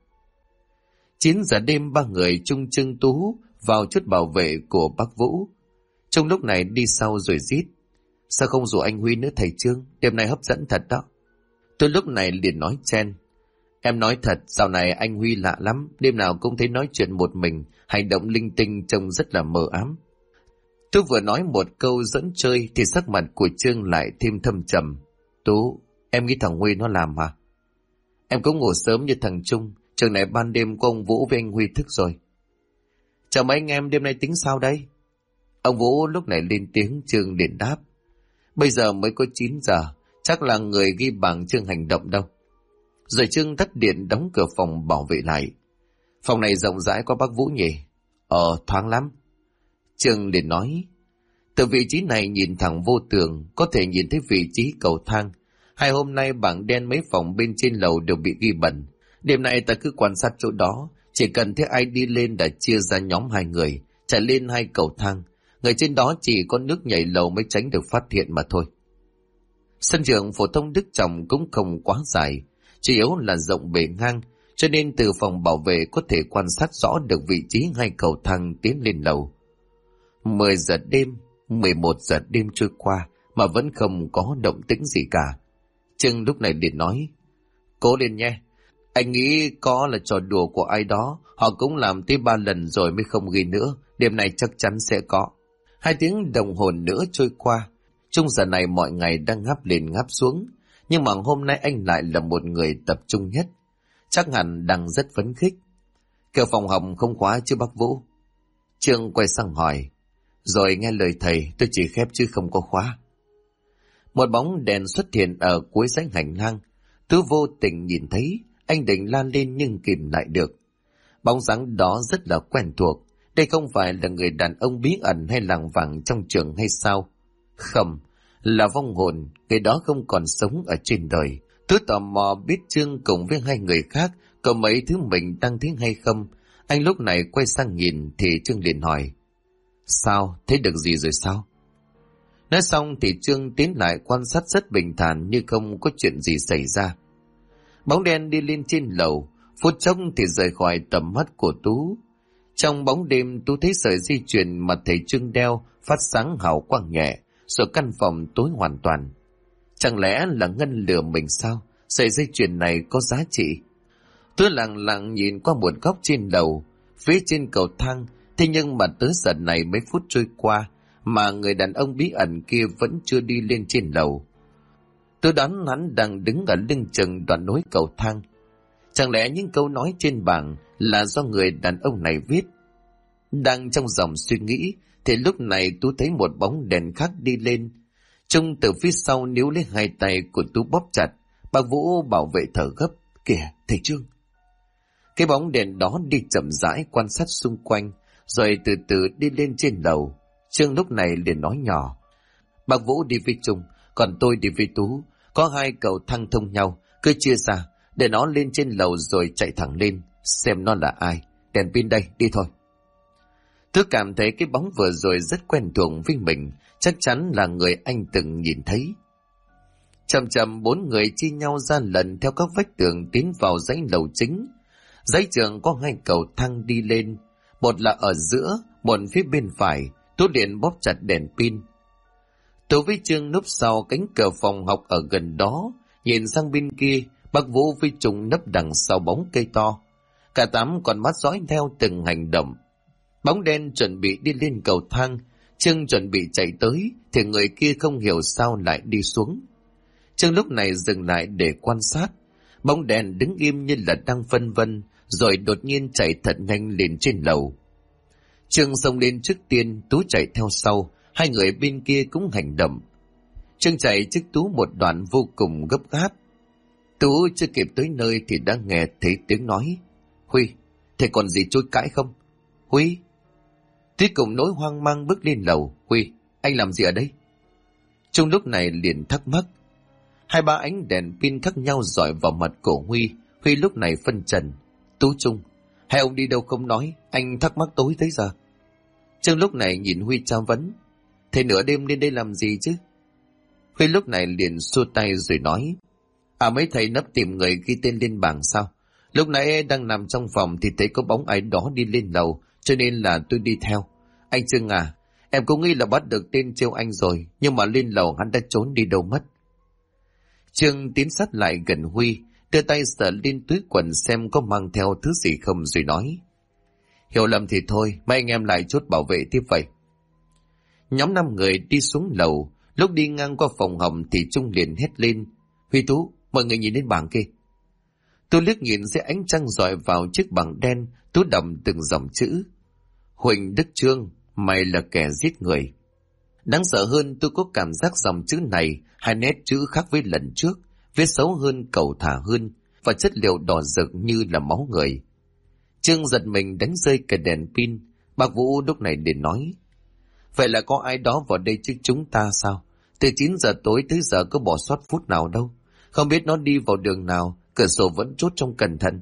Speaker 1: 9 giờ đêm ba người Trung, Trương, Tú vào chút bảo vệ của bác Vũ. Trung lúc này đi sau rồi rít. Sao không rủ anh Huy nữa thầy Trương? Đêm nay hấp dẫn thật đó. Tôi lúc này liền nói chen. Em nói thật, dạo này anh Huy lạ lắm. Đêm nào cũng thấy nói chuyện một mình, hành động linh tinh trông rất là mờ ám. Tôi vừa nói một câu dẫn chơi thì sắc mặt của Trương lại thêm thâm trầm. Tú, em nghĩ thằng Huy nó làm hả? Em cũng ngủ sớm như thằng Trung. Trường này ban đêm có ông Vũ với anh Huy thức rồi. Chào mấy anh em, đêm nay tính sao đây? Ông Vũ lúc này lên tiếng. Trương liền đáp. Bây giờ mới có 9 giờ, chắc là người ghi bảng Trương hành động đâu. Rồi Trương tắt điện đóng cửa phòng bảo vệ lại. Phòng này rộng rãi có bác Vũ nhỉ? Thoáng lắm. Trương liền nói. Từ vị trí này nhìn thẳng vô tường, có thể nhìn thấy vị trí cầu thang. Hai hôm nay bảng đen mấy phòng bên trên lầu đều bị ghi bẩn. Đêm nay ta cứ quan sát chỗ đó, chỉ cần thấy ai đi lên đã chia ra nhóm 2 người, chạy lên 2 cầu thang. Người trên đó chỉ có nước nhảy lầu mới tránh được phát hiện mà thôi. Sân trường phổ thông Đức Trọng cũng không quá dài, chủ yếu là rộng bề ngang, cho nên từ phòng bảo vệ có thể quan sát rõ được vị trí 2 cầu thang tiến lên lầu. 10 giờ đêm, 11 giờ đêm trôi qua mà vẫn không có động tĩnh gì cả. Trương lúc này liền nói. Cố lên nhé, anh nghĩ có là trò đùa của ai đó, họ cũng làm tới 3 lần rồi mới không ghi nữa, đêm nay chắc chắn sẽ có. 2 tiếng đồng hồ nữa trôi qua. Chung giờ này mọi ngày đang ngáp lên ngáp xuống, nhưng mà hôm nay anh lại là một người tập trung nhất. Chắc hẳn đang rất phấn khích. Cửa phòng học không khóa chứ bác Vũ? Trương quay sang hỏi. Rồi nghe lời thầy, tôi chỉ khép chứ không có khóa. Một bóng đèn xuất hiện ở cuối dãy hành lang. Tú vô tình nhìn thấy, anh định la lên nhưng kìm lại được. Bóng dáng đó rất là quen thuộc. Đây không phải là người đàn ông bí ẩn hay lảng vảng trong trường hay sao? Không, là vong hồn, người đó không còn sống ở trên đời. Tú tò mò biết Trương cùng với 2 người khác có mấy thứ mình đang thấy hay không. Anh lúc này quay sang nhìn thì Trương liền hỏi. Sao, thấy được gì rồi sao? Nói xong thì Trương tiến lại quan sát rất bình thản như không có chuyện gì xảy ra. Bóng đen đi lên trên lầu, phút chốc thì rời khỏi tầm mắt của Tú. Trong bóng đêm Tú thấy sợi dây chuyền mà thầy Trương đeo phát sáng hào quang nhẹ, rồi căn phòng tối hoàn toàn. Chẳng lẽ là Ngân lừa mình sao? Sợi dây chuyền này có giá trị. Tú lặng lặng nhìn qua một góc trên lầu, phía trên cầu thang. Thế nhưng mà tới giờ này mấy phút trôi qua mà người đàn ông bí ẩn kia vẫn chưa đi lên trên lầu. Tôi đoán hắn đang đứng ở lưng chừng đoạn nối cầu thang. Chẳng lẽ những câu nói trên bảng là do người đàn ông này viết? Đang trong dòng suy nghĩ thì lúc này Tú thấy một bóng đèn khác đi lên. Trông từ phía sau níu lấy 2 tay của Tú bóp chặt. Bác Vũ bảo vệ thở gấp. Kìa, thầy Trương. Cái bóng đèn đó đi chậm rãi quan sát xung quanh, rồi từ từ đi lên trên lầu. Trương lúc này liền nói nhỏ. Bác Vũ đi với Trung, còn tôi đi với Tú. Có 2 cầu thang thông nhau, cứ chia ra, để nó lên trên lầu rồi chạy thẳng lên, xem nó là ai. Đèn pin đây, đi thôi. Tôi cảm thấy cái bóng vừa rồi rất quen thuộc với mình, chắc chắn là người anh từng nhìn thấy. Chậm chậm 4 người chia nhau ra lần theo các vách tường tiến vào dãy lầu chính. Dãy trường có 2 cầu thang đi lên, một là ở giữa, một phía bên phải. Tú điện bóp chặt đèn pin. Tú với Trương núp sau cánh cửa phòng học ở gần đó, nhìn sang bên kia. Bác Vũ với Trung nấp đằng sau bóng cây to. Cả 8 con mắt dõi theo từng hành động. Bóng đen chuẩn bị đi lên cầu thang, Trương chuẩn bị chạy tới thì người kia không hiểu sao lại đi xuống. Trương lúc này dừng lại để quan sát. Bóng đèn đứng im như là đang phân vân, rồi đột nhiên chạy thật nhanh lên trên lầu. Trương xông lên trước tiên, Tú chạy theo sau, 2 người bên kia cũng hành động. Trương chạy trước Tú một đoạn vô cùng gấp gáp. Tú chưa kịp tới nơi thì đã nghe thấy tiếng nói. Huy, thế còn gì chối cãi không? Huy. Tuyết cùng nỗi hoang mang bước lên lầu. Huy, anh làm gì ở đây? Trung lúc này liền thắc mắc. 2-3 ánh đèn pin khác nhau dọi vào mặt của Huy. Huy lúc này phân trần. Tú, Trung, hai ông đi đâu không nói, anh thắc mắc tối tới giờ. Trương lúc này nhìn Huy tra vấn. Thế nửa đêm lên đây làm gì chứ? Huy lúc này liền xua tay rồi nói. Mấy thầy nấp tìm người ghi tên lên bảng sao? Lúc nãy đang nằm trong phòng thì thấy có bóng ai đó đi lên lầu, cho nên là tôi đi theo. Anh Trương à, em cũng nghĩ là bắt được tên trêu anh rồi, nhưng mà lên lầu hắn đã trốn đi đâu mất. Trương tiến sát lại gần Huy, đưa tay sờ lên túi quần xem có mang theo thứ gì không rồi nói. Hiểu lầm thì thôi, mấy anh em lại chốt bảo vệ tiếp vậy. Nhóm 5 người đi xuống lầu, lúc đi ngang qua phòng hầm thì Trung liền hét lên. Huy, Tú, mọi người nhìn lên bảng kia. Tôi liếc nhìn dưới ánh trăng rọi vào chiếc bảng đen, Tú đọc từng dòng chữ. Huỳnh Đức Trương, mày là kẻ giết người. Đáng sợ hơn, tôi có cảm giác dòng chữ này, 2 nét chữ khác với lần trước, viết xấu hơn, cầu thả hơn, và chất liệu đỏ rực như là máu người. Trương giật mình đánh rơi cả đèn pin. Bác Vũ lúc này để nói. Vậy là có ai đó vào đây chứ chúng ta sao? Từ 9 giờ tối tới giờ có bỏ sót phút nào đâu. Không biết nó đi vào đường nào, cửa sổ vẫn chốt trong cẩn thận.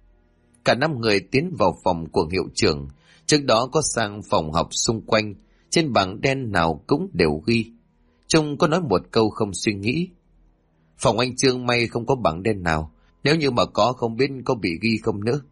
Speaker 1: Cả 5 người tiến vào phòng của hiệu trưởng. Trước đó có sang phòng học xung quanh, trên bảng đen nào cũng đều ghi. Trung có nói một câu không suy nghĩ. Phòng anh Trương may không có bảng đen nào, nếu như mà có không biết có bị ghi không nữa.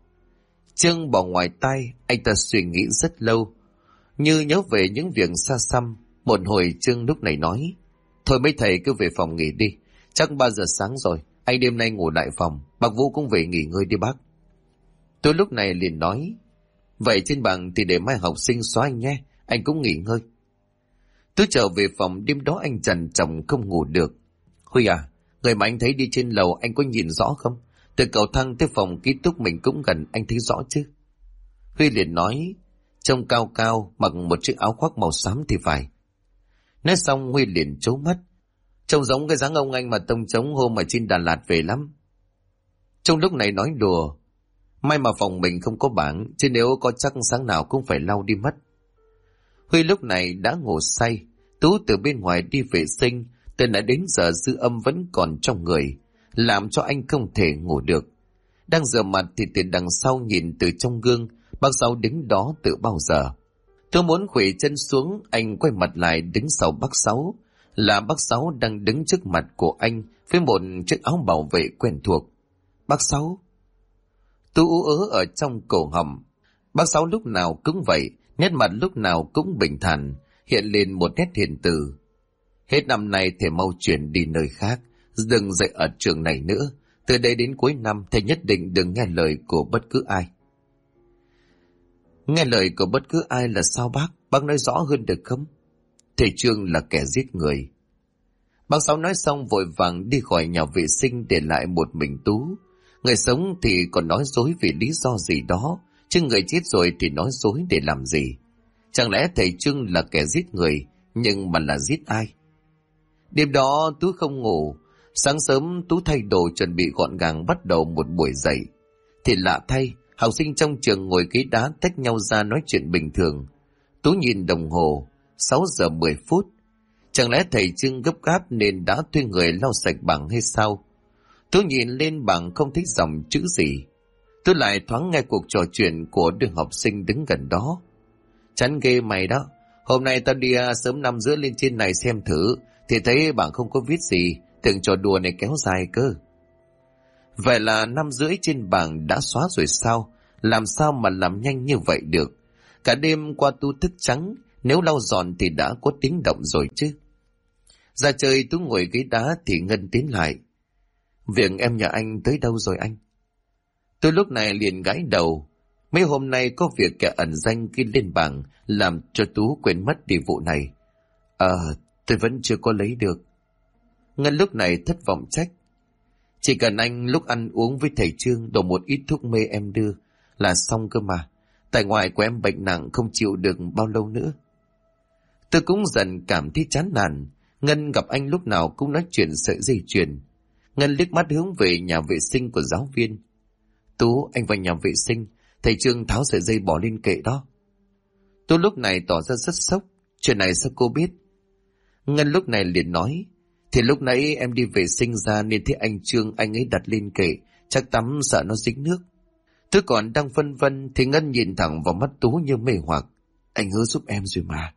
Speaker 1: Trương bỏ ngoài tai, anh ta suy nghĩ rất lâu, như nhớ về những việc xa xăm. Một hồi Trương lúc này nói. Thôi mấy thầy cứ về phòng nghỉ đi, chắc 3 giờ sáng rồi, anh đêm nay ngủ lại phòng, bác Vũ cũng về nghỉ ngơi đi bác. Tôi lúc này liền nói. Vậy trên bảng thì để mai học sinh xóa anh nhé, anh cũng nghỉ ngơi. Tú trở về phòng, đêm đó anh trằn trọc không ngủ được. Huy à, người mà anh thấy đi trên lầu anh có nhìn rõ không? Từ cầu thang tới phòng ký túc mình cũng gần, anh thấy rõ chứ? Huy liền nói, trông cao cao, mặc một chiếc áo khoác màu xám thì phải. Nói xong Huy liền trố mắt. Trông giống cái dáng ông anh mà tông trống hôm ở trên Đà Lạt về lắm. Trong lúc này nói đùa, may mà phòng mình không có bảng, chứ nếu có chắc sáng nào cũng phải lau đi mất. Huy lúc này đã ngủ say. Tú từ bên ngoài đi vệ sinh, từ nãy đến giờ dư âm vẫn còn trong người, làm cho anh không thể ngủ được. Đang rửa mặt thì từ đằng sau nhìn từ trong gương, bác Sáu đứng đó từ bao giờ. Tôi muốn khuỵu chân xuống, anh quay mặt lại đứng sau bác Sáu. Là bác Sáu đang đứng trước mặt của anh với một chiếc áo bảo vệ quen thuộc. Bác Sáu. Tú ú ớ ở trong cổ họng. Bác Sáu lúc nào cũng vậy, nét mặt lúc nào cũng bình thản, hiện lên một nét hiền từ. Hết năm nay thầy mau chuyển đi nơi khác, đừng dạy ở trường này nữa. Từ đây đến cuối năm thầy nhất định đừng nghe lời của bất cứ ai. Nghe lời của bất cứ ai là sao bác? Bác nói rõ hơn được không? Thầy Trương là kẻ giết người. Bác Sáu nói xong vội vàng đi khỏi nhà vệ sinh để lại một mình Tú. Người sống thì còn nói dối vì lý do gì đó, chứ người chết rồi thì nói dối để làm gì? Chẳng lẽ thầy Trương là kẻ giết người, nhưng mà là giết ai? Đêm đó Tú không ngủ. Sáng sớm Tú thay đồ chuẩn bị gọn gàng bắt đầu một buổi dạy. Thì lạ thay, học sinh trong trường ngồi ghế đá tách nhau ra nói chuyện bình thường. Tú nhìn đồng hồ, 6 giờ 10 phút. Chẳng lẽ thầy Trương gấp gáp nên đã thuê người lau sạch bảng hay sao? Tú nhìn lên bảng không thấy dòng chữ gì. Tú lại thoáng nghe cuộc trò chuyện của đứa học sinh đứng gần đó. Chán ghê mày đó. Hôm nay tao đi sớm 5 rưỡi lên trên này xem thử, thì thấy bảng không có viết gì, tưởng trò đùa này kéo dài cơ. Vậy là 5 rưỡi trên bảng đã xóa rồi sao? Làm sao mà làm nhanh như vậy được? Cả đêm qua Tú thức trắng, nếu lau dọn thì đã có tiếng động rồi chứ. Ra chơi Tú ngồi ghế đá thì Ngân tiến lại. Việc em nhà anh tới đâu rồi anh? Tôi lúc này liền gãi đầu. Mấy hôm nay có việc kẻ ẩn danh ghi lên bảng, làm cho Tú quên mất đi vụ này. Tôi vẫn chưa có lấy được. Ngân lúc này thất vọng trách. Chỉ cần anh lúc ăn uống với thầy Trương đổ một ít thuốc mê em đưa là xong cơ mà. Tại ngoại của em bệnh nặng không chịu được bao lâu nữa. Tôi cũng dần cảm thấy chán nản. Ngân gặp anh lúc nào cũng nói chuyện sợi dây chuyền. Ngân liếc mắt hướng về nhà vệ sinh của giáo viên. Tú, anh vào nhà vệ sinh, thầy Trương tháo sợi dây bỏ lên kệ đó. Tú lúc này tỏ ra rất sốc. Chuyện này sao cô biết? Ngân lúc này liền nói. Thì lúc nãy em đi vệ sinh ra nên thấy anh Trương anh ấy đặt lên kệ, chắc tắm sợ nó dính nước. Tôi còn đang phân vân thì Ngân nhìn thẳng vào mắt Tú như mê hoặc. Anh hứa giúp em rồi mà.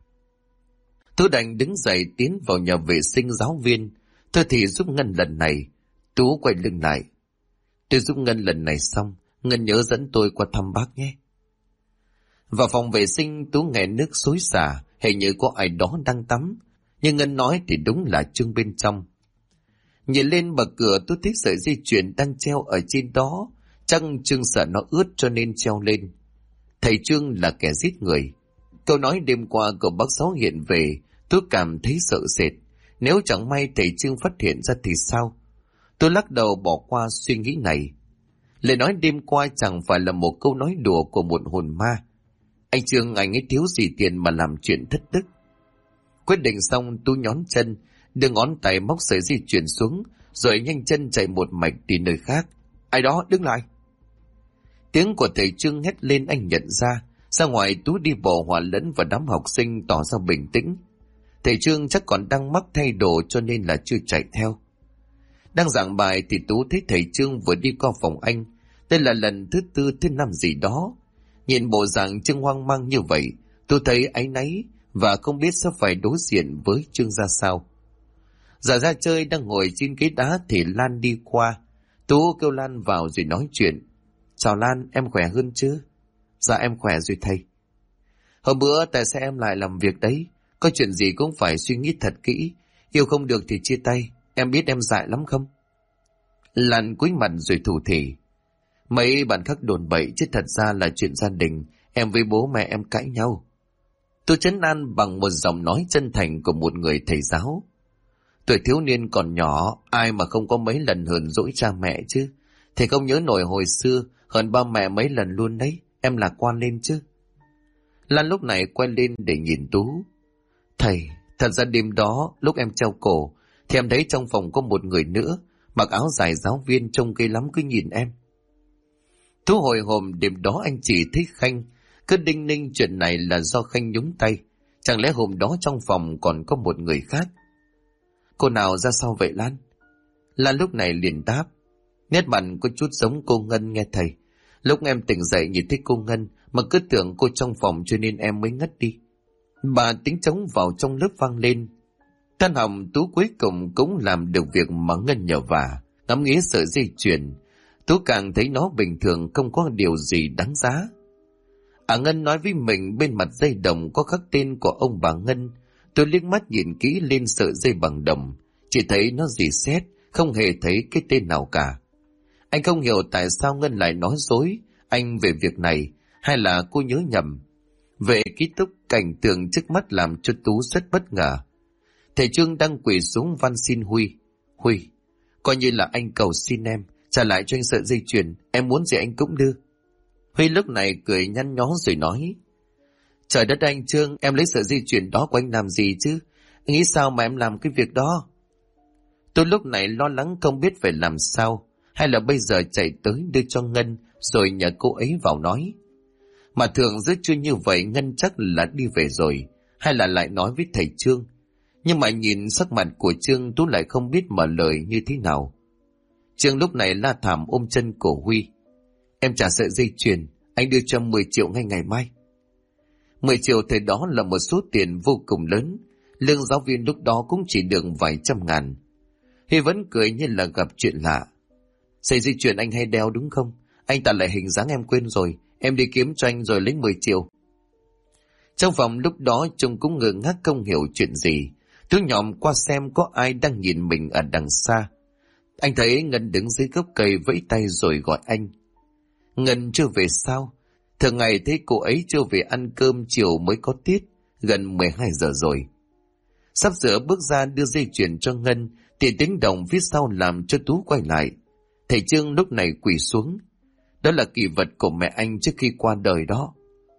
Speaker 1: Tú đành đứng dậy tiến vào nhà vệ sinh giáo viên. Thôi thì giúp Ngân lần này. Tú quay lưng lại. Tôi giúp Ngân lần này xong, Ngân nhớ dẫn tôi qua thăm bác nhé. Vào phòng vệ sinh Tú nghe nước xối xả, hình như có ai đó đang tắm. Nhưng Ngân nói thì đúng là Trương bên trong. Nhìn lên bậc cửa Tú thấy sợi dây chuyền đang treo ở trên đó. Chắc Trương sợ nó ướt cho nên treo lên. Thầy Trương là kẻ giết người. Câu nói đêm qua của bác Sáu hiện về, Tú cảm thấy sợ sệt. Nếu chẳng may thầy Trương phát hiện ra thì sao? Tôi lắc đầu bỏ qua suy nghĩ này. Lời nói đêm qua chẳng phải là một câu nói đùa của một hồn ma. Anh Trương anh ấy thiếu gì tiền mà làm chuyện thất đức. Quyết định xong Tú nhón chân, đưa ngón tay móc sợi dây chuyền xuống, rồi nhanh chân chạy một mạch đi nơi khác. Ai đó đứng lại. Tiếng của thầy Trương hét lên anh nhận ra ngoài Tú đi bộ hòa lẫn và đám học sinh tỏ ra bình tĩnh. Thầy Trương chắc còn đang mắc thay đồ cho nên là chưa chạy theo. Đang giảng bài thì Tú thấy thầy Trương vừa đi qua phòng anh. Đây là lần thứ 4, thứ 5 gì đó. Nhìn bộ dạng Trương hoang mang như vậy, Tú thấy áy náy và không biết sẽ phải đối diện với Trương ra sao. Dạ ra chơi đang ngồi trên ghế đá thì Lan đi qua. Tú kêu Lan vào rồi nói chuyện. Chào Lan, em khỏe hơn chứ? Dạ em khỏe rồi thầy. Hôm bữa tại sao em lại làm việc đấy? Có chuyện gì cũng phải suy nghĩ thật kỹ. Yêu không được thì chia tay. Em biết em dại lắm không? Lan cúi mặt rồi thủ thỉ. Mấy bạn khác đồn bậy chứ thật ra là chuyện gia đình. Em với bố mẹ em cãi nhau. Tôi trấn an bằng một giọng nói chân thành của một người thầy giáo. Tuổi thiếu niên còn nhỏ, ai mà không có mấy lần hờn dỗi cha mẹ chứ. Thầy không nhớ nổi hồi xưa hờn ba mẹ mấy lần luôn đấy, em lạc quan lên chứ. Lan lúc này quay lên để nhìn Tú. Thầy, thật ra đêm đó lúc em treo cổ thì em thấy trong phòng có một người nữa, mặc áo dài giáo viên trông ghê lắm cứ nhìn em. Tú hồi hộp đêm đó anh chỉ thấy Khanh, cứ đinh ninh chuyện này là do Khanh nhúng tay. Chẳng lẽ hôm đó trong phòng còn có một người khác? Cô nào ra sao vậy Lan? Lan lúc này liền đáp. Nét mặt có chút giống cô Ngân nghe thầy. Lúc em tỉnh dậy nhìn thấy cô Ngân mà cứ tưởng cô trong phòng cho nên em mới ngất đi. Bà tiếng trống vào trong lớp vang lên. Tan học Tú cuối cùng cũng làm được việc mà Ngân nhờ vả. Ngắm nghía sợi dây chuyền, Tú càng thấy nó bình thường, không có điều gì đáng giá. Ngân nói với mình bên mặt dây đồng có khắc tên của ông bà Ngân. Tôi liếc mắt nhìn kỹ lên sợi dây bằng đồng, chỉ thấy nó rỉ sét, không hề thấy cái tên nào cả. Anh không hiểu tại sao Ngân lại nói dối anh về việc này, hay là cô nhớ nhầm. Về ký túc, cảnh tượng trước mắt làm cho Tú rất bất ngờ. Thầy Trương đang quỳ xuống van xin Huy. Huy, coi như là anh cầu xin em, trả lại cho anh sợi dây chuyền, em muốn gì anh cũng đưa. Huy lúc này cười nhăn nhó rồi nói. Trời đất anh Trương, em lấy sợi dây chuyền đó của anh làm gì chứ? Anh nghĩ sao mà em làm cái việc đó? Tôi lúc này lo lắng không biết phải làm sao, hay là bây giờ chạy tới đưa cho Ngân rồi nhờ cô ấy vào nói. Mà thường giữa trưa như vậy Ngân chắc là đi về rồi, hay là lại nói với thầy Trương. Nhưng mà nhìn sắc mặt của Trương, Tú lại không biết mở lời như thế nào. Trương lúc này la thảm ôm chân của Huy. Em trả sợi dây chuyền, anh đưa cho 10 triệu ngay ngày mai. 10 triệu thời đó là một số tiền vô cùng lớn, lương giáo viên lúc đó cũng chỉ được vài trăm ngàn. Huy vẫn cười như là gặp chuyện lạ. Sợi dây chuyền anh hay đeo đúng không? Anh tặng lại hình dáng em quên rồi, em đi kiếm cho anh rồi lấy 10 triệu. Trong phòng lúc đó trông cũng ngơ ngác không hiểu chuyện gì. Tú nhòm qua xem có ai đang nhìn mình ở đằng xa. Anh thấy Ngân đứng dưới gốc cây vẫy tay rồi gọi anh. Ngân chưa về sao? Thường ngày thấy cô ấy chưa về ăn cơm chiều mới có tiết, gần 12 giờ rồi. Sắp sửa bước ra đưa dây chuyền cho Ngân, thì tiếng động phía sau làm cho Tú quay lại. Thầy Trương lúc này quỳ xuống. Đó là kỷ vật của mẹ anh trước khi qua đời đó.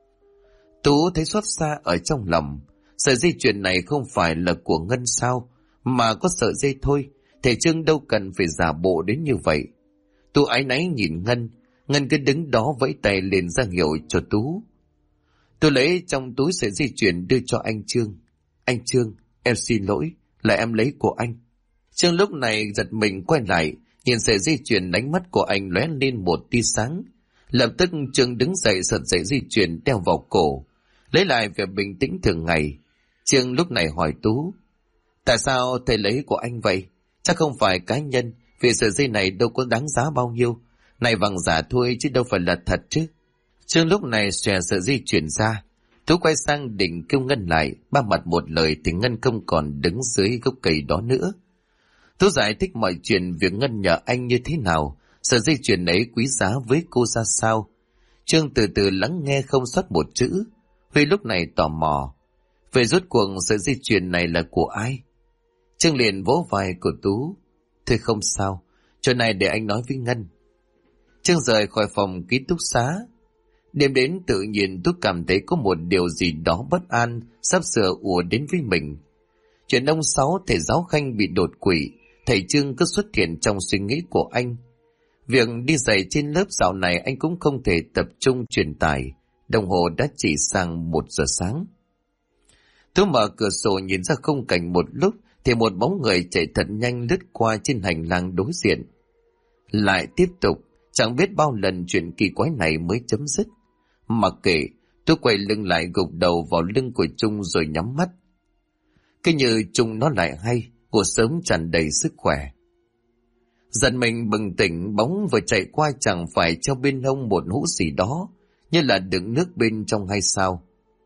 Speaker 1: Tú thấy xót xa ở trong lòng. Sợi dây chuyền này không phải là của Ngân sao? Mà có sợi dây thôi, thầy Trương đâu cần phải giả bộ đến như vậy. Tú áy náy nhìn Ngân. Ngân cứ đứng đó vẫy tay lên ra hiệu cho Tú. Tôi lấy trong túi sợi dây chuyền đưa cho anh Trương. Anh Trương, em xin lỗi, là em lấy của anh. Trương lúc này giật mình quay lại, nhìn sợi dây chuyền, ánh mắt của anh lóe lên một tia sáng. Lập tức Trương đứng dậy giật sợi dây chuyền đeo vào cổ, lấy lại vẻ bình tĩnh thường ngày. Trương lúc này hỏi Tú, tại sao thầy lấy của anh vậy? Chắc không phải cá nhân, vì sợi dây này đâu có đáng giá bao nhiêu. Này vàng giả thôi chứ đâu phải là thật chứ. Trương lúc này xòe sợi dây chuyền ra. Tú quay sang định kêu Ngân lại, ba mặt một lời thì Ngân không còn đứng dưới gốc cây đó nữa. Tú giải thích mọi chuyện, việc Ngân nhờ anh như thế nào, sợi dây chuyền ấy quý giá với cô ra sao. Trương từ từ lắng nghe không sót một chữ. Huy lúc này tò mò, vậy rốt cuộc sợi dây chuyền này là của ai? Trương liền vỗ vai của Tú. Thôi không sao, chuyện này để anh nói với Ngân. Trương rời khỏi phòng ký túc xá. Đêm đến tự nhiên Tú cảm thấy có một điều gì đó bất an sắp sửa ùa đến với mình. Chuyện ông Sáu thầy giáo Khanh bị đột quỵ, thầy Trương cứ xuất hiện trong suy nghĩ của anh. Việc đi dạy trên lớp dạo này anh cũng không thể tập trung truyền tải. Đồng hồ đã chỉ sang 1 giờ sáng. Tú mở cửa sổ nhìn ra khung cảnh một lúc thì một bóng người chạy thật nhanh lướt qua trên hành lang đối diện. Lại tiếp tục, chẳng biết bao lần chuyện kỳ quái này mới chấm dứt. Mặc kệ, tôi quay lưng lại gục đầu vào lưng của Trung rồi nhắm mắt. Cứ như Trung nó lại hay, cuộc sống tràn đầy sức khỏe. Giật mình bừng tỉnh, bóng vừa chạy qua chẳng phải treo bên hông một hũ gì đó, như là đựng nước bên trong hay sao.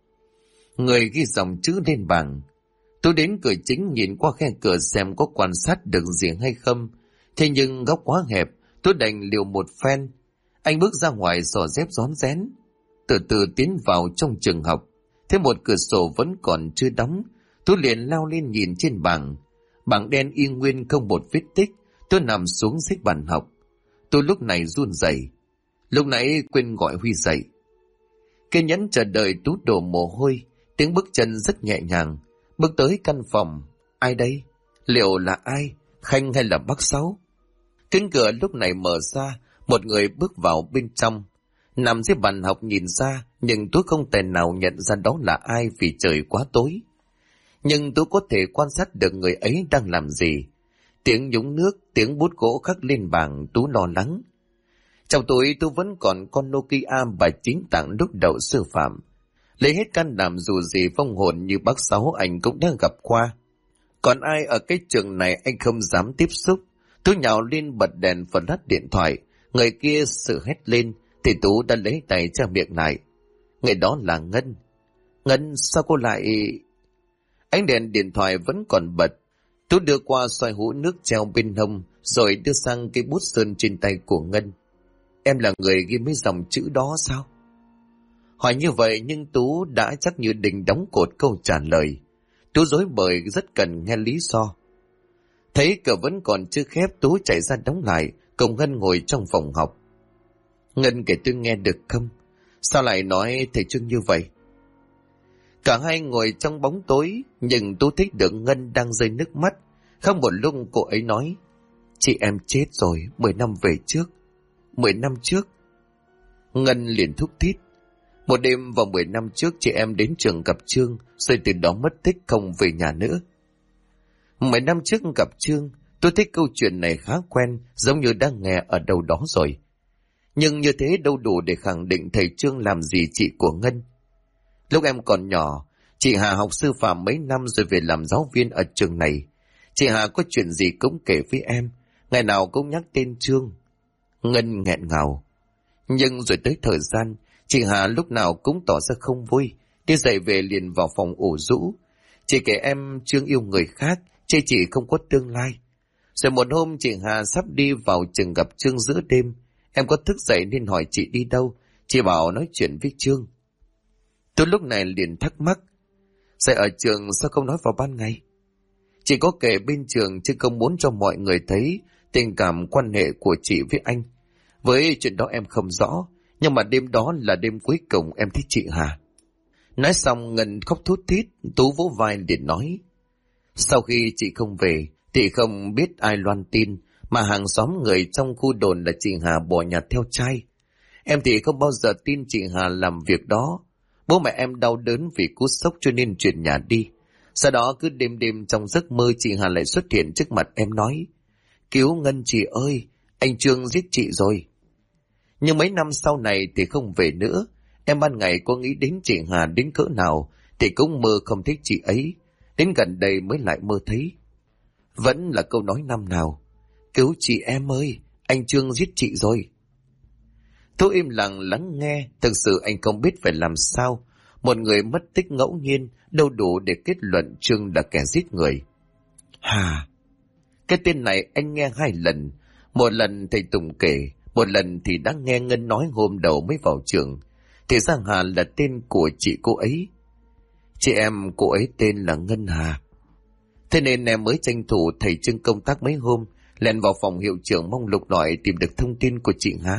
Speaker 1: Người ghi dòng chữ lên bảng. Tôi đến cửa chính nhìn qua khe cửa xem có quan sát được gì hay không. Thế nhưng góc quá hẹp, tôi đành liều một phen. Anh bước ra ngoài xỏ dép rón rén, từ từ tiến vào trong trường học. Thế một cửa sổ vẫn còn chưa đóng, Tú liền lao lên nhìn trên bảng. Bảng đen y nguyên không một vết tích. Tôi nằm xuống xích bàn học. Tôi lúc này run rẩy. Lúc nãy quên gọi Huy dậy. Kiên nhẫn chờ đợi, Tú đổ mồ hôi. Tiếng bước chân rất nhẹ nhàng bước tới căn phòng. Ai đây? Liệu là ai? Khanh hay là bác Sáu? Cánh cửa lúc này mở ra, một người bước vào bên trong. Nằm dưới bàn học nhìn ra, nhưng tôi không thể nào nhận ra đó là ai vì trời quá tối. Nhưng tôi có thể quan sát được người ấy đang làm gì. Tiếng nhúng nước, tiếng bút gỗ khắc lên bảng, Tú lo lắng. Trong túi tôi vẫn còn con Nokia bà chính tặng lúc đậu sư phạm. Lấy hết can đảm dù gì vong hồn như bác Sáu anh cũng đã gặp qua. Còn ai ở cái trường này anh không dám tiếp xúc. Tú nhào lên bật đèn flash điện thoại. Người kia sự hét lên thì Tú đã lấy tay che miệng lại. Người đó là Ngân. Ngân, sao cô lại... Ánh đèn điện thoại vẫn còn bật. Tú đưa qua xoay hũ nước treo bên hông, rồi đưa sang cây bút sơn trên tay của Ngân. Em là người ghi mấy dòng chữ đó sao? Hỏi như vậy nhưng Tú đã chắc như định đóng cột câu trả lời. Tú rối bời rất cần nghe lý do. Thấy cửa vẫn còn chưa khép, Tú chạy ra đóng lại, cùng Ngân ngồi trong phòng học. Ngân kể tôi nghe được không? Sao lại nói thầy Trương như vậy? Cả hai ngồi trong bóng tối, nhưng Tú thích được Ngân đang rơi nước mắt. Không một lúc cô ấy nói, chị em chết rồi, 10 năm về trước. 10 năm trước. Ngân liền thúc thít. Một đêm vào 10 năm trước chị em đến trường gặp Trương, rồi từ đó mất tích không về nhà nữa. 10 năm trước gặp Trương, tôi thích câu chuyện này khá quen, giống như đang nghe ở đâu đó rồi. Nhưng như thế đâu đủ để khẳng định thầy Trương làm gì chị của Ngân. Lúc em còn nhỏ, chị Hà học sư phạm mấy năm rồi về làm giáo viên ở trường này. Chị Hà có chuyện gì cũng kể với em, ngày nào cũng nhắc tên Trương. Ngân nghẹn ngào. Nhưng rồi tới thời gian, chị Hà lúc nào cũng tỏ ra không vui, đi dậy về liền vào phòng ủ rũ. Chị kể em Trương yêu người khác, chê chị không có tương lai. Rồi một hôm chị Hà sắp đi vào trường gặp Trương giữa đêm. Em có thức dậy nên hỏi chị đi đâu, chị bảo nói chuyện với Trương. Tôi lúc này liền thắc mắc, dậy ở trường sao không nói vào ban ngày? Chị có kể bên trường chứ không muốn cho mọi người thấy tình cảm quan hệ của chị với anh. Với chuyện đó em không rõ, nhưng mà đêm đó là đêm cuối cùng em thích chị Hà. Nói xong Ngân khóc thút thít, Tú vỗ vai để nói. Sau khi chị không về, thì không biết ai loan tin, mà hàng xóm người trong khu đồn là chị Hà bỏ nhà theo trai. Em thì không bao giờ tin chị Hà làm việc đó. Bố mẹ em đau đớn vì cú sốc cho nên chuyển nhà đi. Sau đó cứ đêm đêm trong giấc mơ chị Hà lại xuất hiện trước mặt em nói, cứu Ngân chị ơi, anh Trương giết chị rồi. Nhưng mấy năm sau này thì không về nữa. Em ban ngày có nghĩ đến chị Hà đến cỡ nào thì cũng mơ không thích chị ấy. Đến gần đây mới lại mơ thấy. Vẫn là câu nói năm nào, cứu chị em ơi, anh Trương giết chị rồi. Tôi im lặng lắng nghe, thực sự anh không biết phải làm sao. Một người mất tích ngẫu nhiên đâu đủ để kết luận Trương là kẻ giết người. Hà, cái tên này anh nghe 2 lần. Một lần thầy Tùng kể, một lần thì đã nghe Ngân nói hôm đầu mới vào trường. Thì ra Hà là tên của chị cô ấy. Chị em cô ấy tên là Ngân Hà. Thế nên em mới tranh thủ thầy Trương công tác mấy hôm, lèn vào phòng hiệu trưởng mong lục lọi tìm được thông tin của chị Hà.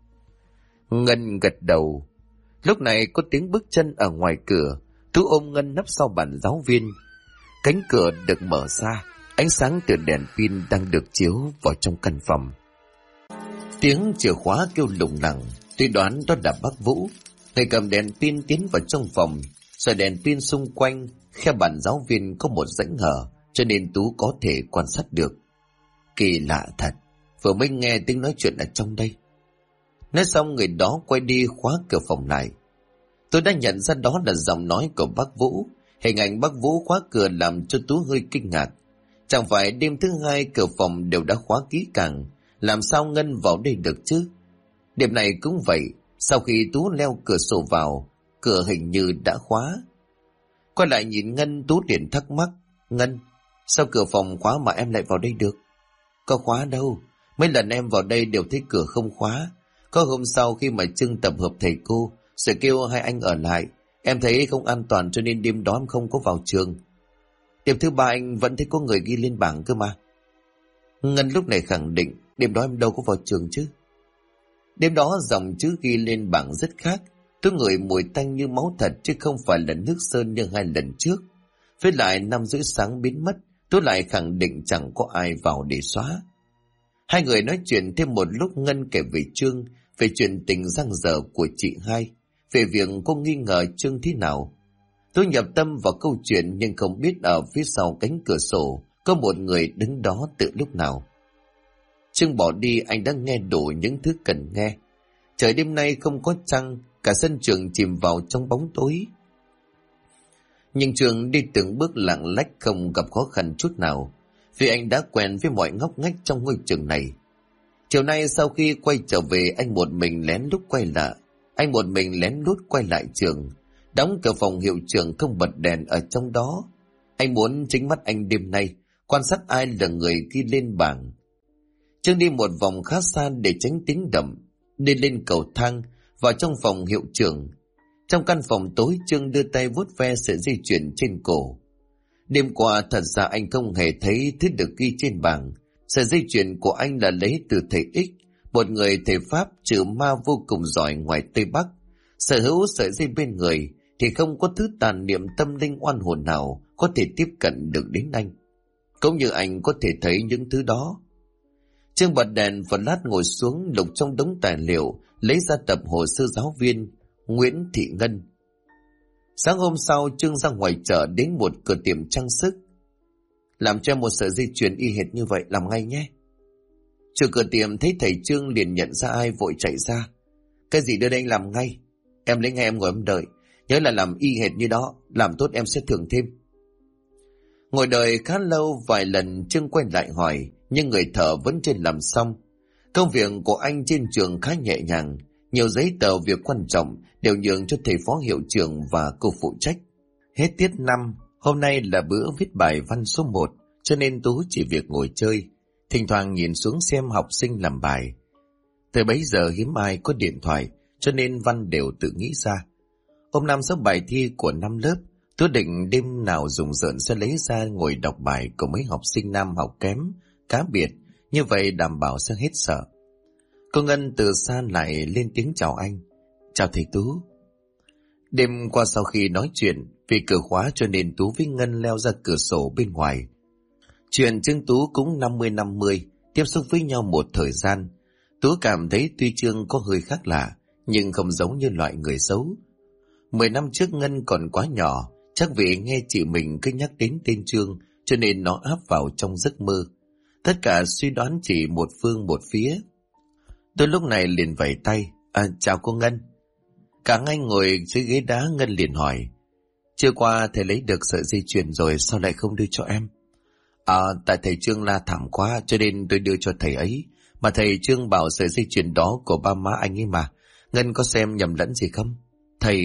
Speaker 1: Ngân gật đầu. Lúc này có tiếng bước chân ở ngoài cửa. Tú ôm Ngân nấp sau bàn giáo viên. Cánh cửa được mở ra, ánh sáng từ đèn pin đang được chiếu vào trong căn phòng. Tiếng chìa khóa kêu lủng lẳng, tôi đoán đó là bác Vũ. Người cầm đèn pin tiến vào trong phòng, rồi đèn pin xung quanh khe bàn giáo viên có một rãnh hở, cho nên Tú có thể quan sát được. Kỳ lạ thật, vừa mới nghe tiếng nói chuyện ở trong đây. Nói xong người đó quay đi khóa cửa phòng lại. Tôi đã nhận ra đó là giọng nói của bác Vũ. Hình ảnh bác Vũ khóa cửa làm cho Tú hơi kinh ngạc. Chẳng phải đêm thứ 2 cửa phòng đều đã khóa kỹ càng, làm sao Ngân vào đây được chứ? Đêm này cũng vậy, sau khi Tú leo cửa sổ vào, cửa hình như đã khóa. Quay lại nhìn Ngân, Tú liền thắc mắc. Ngân, sao cửa phòng khóa mà em lại vào đây được? Có khóa đâu, mấy lần em vào đây đều thấy cửa không khóa. Có hôm sau khi mà Trương tập hợp thầy cô, rồi kêu hai anh ở lại, Em thấy không an toàn cho nên đêm đó em không có vào trường. Đêm thứ ba anh vẫn thấy có người ghi lên bảng cơ mà. Ngân lúc này khẳng định đêm đó em đâu có vào trường chứ. Đêm đó dòng chữ ghi lên bảng rất khác. Tôi ngửi mùi tanh như máu thật chứ không phải là nước sơn như 2 lần trước. Với lại 5:30 sáng biến mất, tôi lại khẳng định chẳng có ai vào để xóa. Hai người nói chuyện thêm một lúc. Ngân kể về Trương, về chuyện tình giang dở của chị hai, về việc cô nghi ngờ Trương thế nào. Tôi nhập tâm vào câu chuyện nhưng không biết ở phía sau cánh cửa sổ có một người đứng đó từ lúc nào. Trương bỏ đi, anh đã nghe đủ những thứ cần nghe. Trời đêm nay không có trăng, cả sân trường chìm vào trong bóng tối. Nhưng Trương đi từng bước lặng lách không gặp khó khăn chút nào, vì anh đã quen với mọi ngóc ngách trong ngôi trường này. Chiều nay sau khi quay trở về, anh một mình lén lút quay lại trường, đóng cửa phòng hiệu trưởng không bật đèn ở trong đó. Anh muốn chính mắt anh đêm nay quan sát ai là người ghi lên bảng. Trương đi một vòng khá xa để tránh tiếng động, đi lên cầu thang vào trong phòng hiệu trưởng. Trong căn phòng tối, Trương đưa tay vuốt ve sợi dây chuyền trên cổ. Đêm qua thật ra anh không hề thấy thứ được ghi trên bảng. Sợi dây chuyền của anh là lấy từ thầy X, một người thầy Pháp trừ ma vô cùng giỏi ngoài Tây Bắc. Sở hữu sợi dây bên người thì không có thứ tàn niệm tâm linh oan hồn nào có thể tiếp cận được đến anh. Cũng như anh có thể thấy những thứ đó. Trương bật đèn và lát ngồi xuống lục trong đống tài liệu, lấy ra tập hồ sơ giáo viên Nguyễn Thị Ngân. Sáng hôm sau, Trương ra ngoài chợ đến một cửa tiệm trang sức. Làm cho em một sợi dây chuyền y hệt như vậy, làm ngay nhé. Chủ cửa tiệm thấy thầy Trương liền nhận ra ai, vội chạy ra. Cái gì đưa đây anh làm ngay. Em lấy ngay, em ngồi em đợi. Nhớ là làm y hệt như đó, làm tốt em sẽ thưởng thêm. Ngồi đợi khá lâu, vài lần Trương quay lại hỏi, nhưng người thợ vẫn chưa làm xong. Công việc của anh trên trường khá nhẹ nhàng, nhiều giấy tờ việc quan trọng đều nhường cho thầy phó hiệu trưởng và cô phụ trách. Hết tiết 5, hôm nay là bữa viết bài văn số 1, cho nên Tú chỉ việc ngồi chơi, thỉnh thoảng nhìn xuống xem học sinh làm bài. Từ bấy giờ hiếm ai có điện thoại, cho nên Văn đều tự nghĩ ra. Hôm năm số bài thi của năm lớp, Tú định đêm nào rùng rợn sẽ lấy ra ngồi đọc bài của mấy học sinh nam học kém, cá biệt, như vậy đảm bảo sẽ hết sợ. Cô Ngân từ xa lại lên tiếng chào anh. Chào thầy Tú. Đêm qua sau khi nói chuyện, vì cửa khóa cho nên Tú với Ngân leo ra cửa sổ bên ngoài. Chuyện Trương Tú cũng 50-50, tiếp xúc với nhau một thời gian. Tú cảm thấy tuy Trương có hơi khác lạ, nhưng không giống như loại người xấu. 10 năm trước Ngân còn quá nhỏ, chắc vì nghe chị mình cứ nhắc đến tên Trương, cho nên nó áp vào trong giấc mơ. Tất cả suy đoán chỉ một phương một phía. Tôi lúc này liền vẫy tay. Chào cô Ngân. Cả ngay ngồi dưới ghế đá, Ngân liền hỏi. Trưa qua thầy lấy được sợi dây chuyền rồi, sao lại không đưa cho em? Tại thầy Trương la thảm quá cho nên tôi đưa cho thầy ấy. Mà thầy Trương bảo sợi dây chuyền đó của ba má anh ấy mà. Ngân có xem nhầm lẫn gì không? Thầy...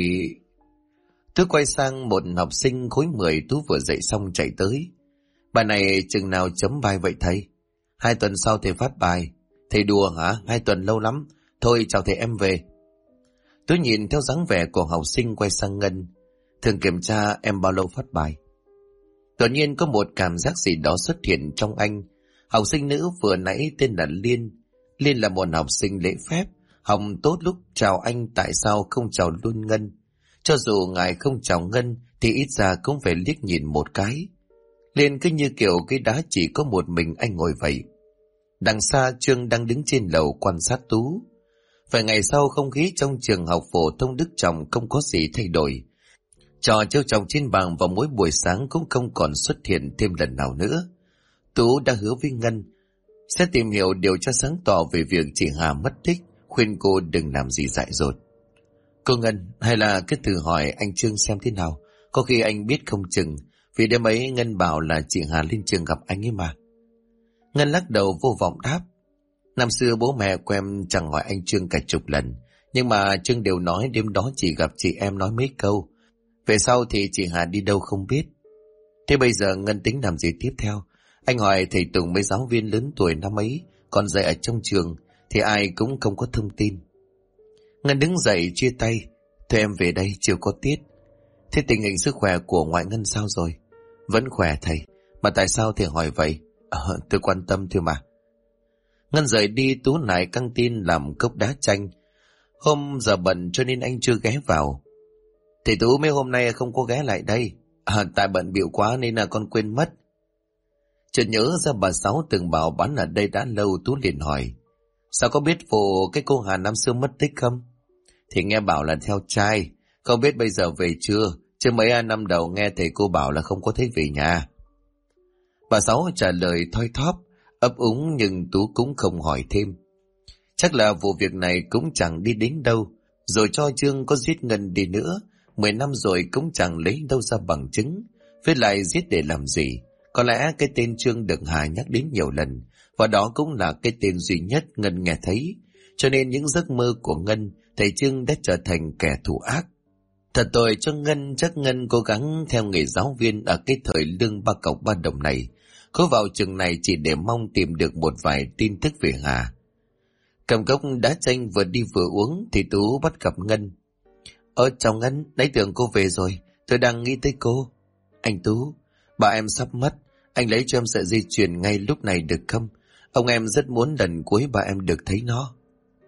Speaker 1: Tôi quay sang một học sinh khối 10 Tú vừa dạy xong chạy tới. Bài này chừng nào chấm bài vậy thầy? 2 tuần sau thầy phát bài. Thầy đùa hả? 2 tuần lâu lắm. Thôi chào thầy, em về. Tôi nhìn theo dáng vẻ của học sinh quay sang Ngân. Thường kiểm tra em bao lâu phát bài? Tự nhiên có một cảm giác gì đó xuất hiện trong anh. Học sinh nữ vừa nãy tên là Liên. Liên là một học sinh lễ phép, học tốt, lúc chào anh tại sao không chào luôn Ngân? Cho dù ngài không chào Ngân thì ít ra cũng phải liếc nhìn một cái. Liên cứ như kiểu cái đá chỉ có một mình anh ngồi vậy. Đằng xa Trương đang đứng trên lầu quan sát Tú. Vài ngày sau, không khí trong trường học phổ thông Đức Trọng không có gì thay đổi. Trò trêu chọc trên bàn vào mỗi buổi sáng cũng không còn xuất hiện thêm lần nào nữa. Tú đã hứa với Ngân sẽ tìm hiểu điều tra sáng tỏ về việc chị Hà mất tích, khuyên cô đừng làm gì dại dột. Cô Ngân, hay là cứ thử hỏi anh Trương xem thế nào, có khi anh biết không chừng, vì đêm ấy Ngân bảo là chị Hà lên trường gặp anh ấy mà. Ngân lắc đầu vô vọng đáp. Năm xưa bố mẹ của em chẳng hỏi anh Trương cả chục lần, nhưng mà Trương đều nói đêm đó chỉ gặp chị em nói mấy câu. Về sau thì chị Hà đi đâu không biết. Thế bây giờ Ngân tính làm gì tiếp theo? Anh hỏi thầy Tùng mấy giáo viên lớn tuổi năm ấy còn dạy ở trong trường thì ai cũng không có thông tin. Ngân đứng dậy chia tay. Thôi em về đây, chiều có tiết. Thế tình hình sức khỏe của ngoại Ngân sao rồi? Vẫn khỏe thầy. Mà tại sao thầy hỏi vậy? Tôi quan tâm thôi mà. Ngân rời đi, Tú lại căng tin làm cốc đá chanh. Hôm giờ bận cho nên anh chưa ghé vào. Thầy Tú mấy hôm nay không có ghé lại đây. Tại bận bịu quá nên là con quên mất. Chợt nhớ ra bà Sáu từng bảo bán ở đây đã lâu, Tú liền hỏi. Sao có biết vụ cái cô Hà năm xưa mất tích không? Thì nghe bảo là theo trai. Không biết bây giờ về chưa? Chứ mấy năm đầu nghe thầy cô bảo là không có thấy về nhà. Bà Sáu trả lời thoi thóp, ấp úng, nhưng Tú cũng không hỏi thêm. Chắc là vụ việc này cũng chẳng đi đến đâu. Rồi cho Trương có giết Ngân đi nữa, 10 năm rồi cũng chẳng lấy đâu ra bằng chứng. Với lại giết để làm gì? Có lẽ cái tên Trương được Hà nhắc đến nhiều lần, và đó cũng là cái tên duy nhất Ngân nghe thấy. Cho nên những giấc mơ của Ngân, thầy Trương đã trở thành kẻ thù ác. Thật tội cho Ngân, chắc Ngân cố gắng theo nghề giáo viên ở cái thời lương 3 cọc 3 đồng này. Cố vào trường này chỉ để mong tìm được một vài tin tức về Hà. Cầm cốc đá chanh vừa đi vừa uống thì Tú bắt gặp Ngân. Chào Ngân, nãy tưởng cô về rồi, tôi đang nghĩ tới cô. Anh Tú, bà em sắp mất, anh lấy cho em sợi dây chuyền ngay lúc này được không? Ông em rất muốn lần cuối bà em được thấy nó.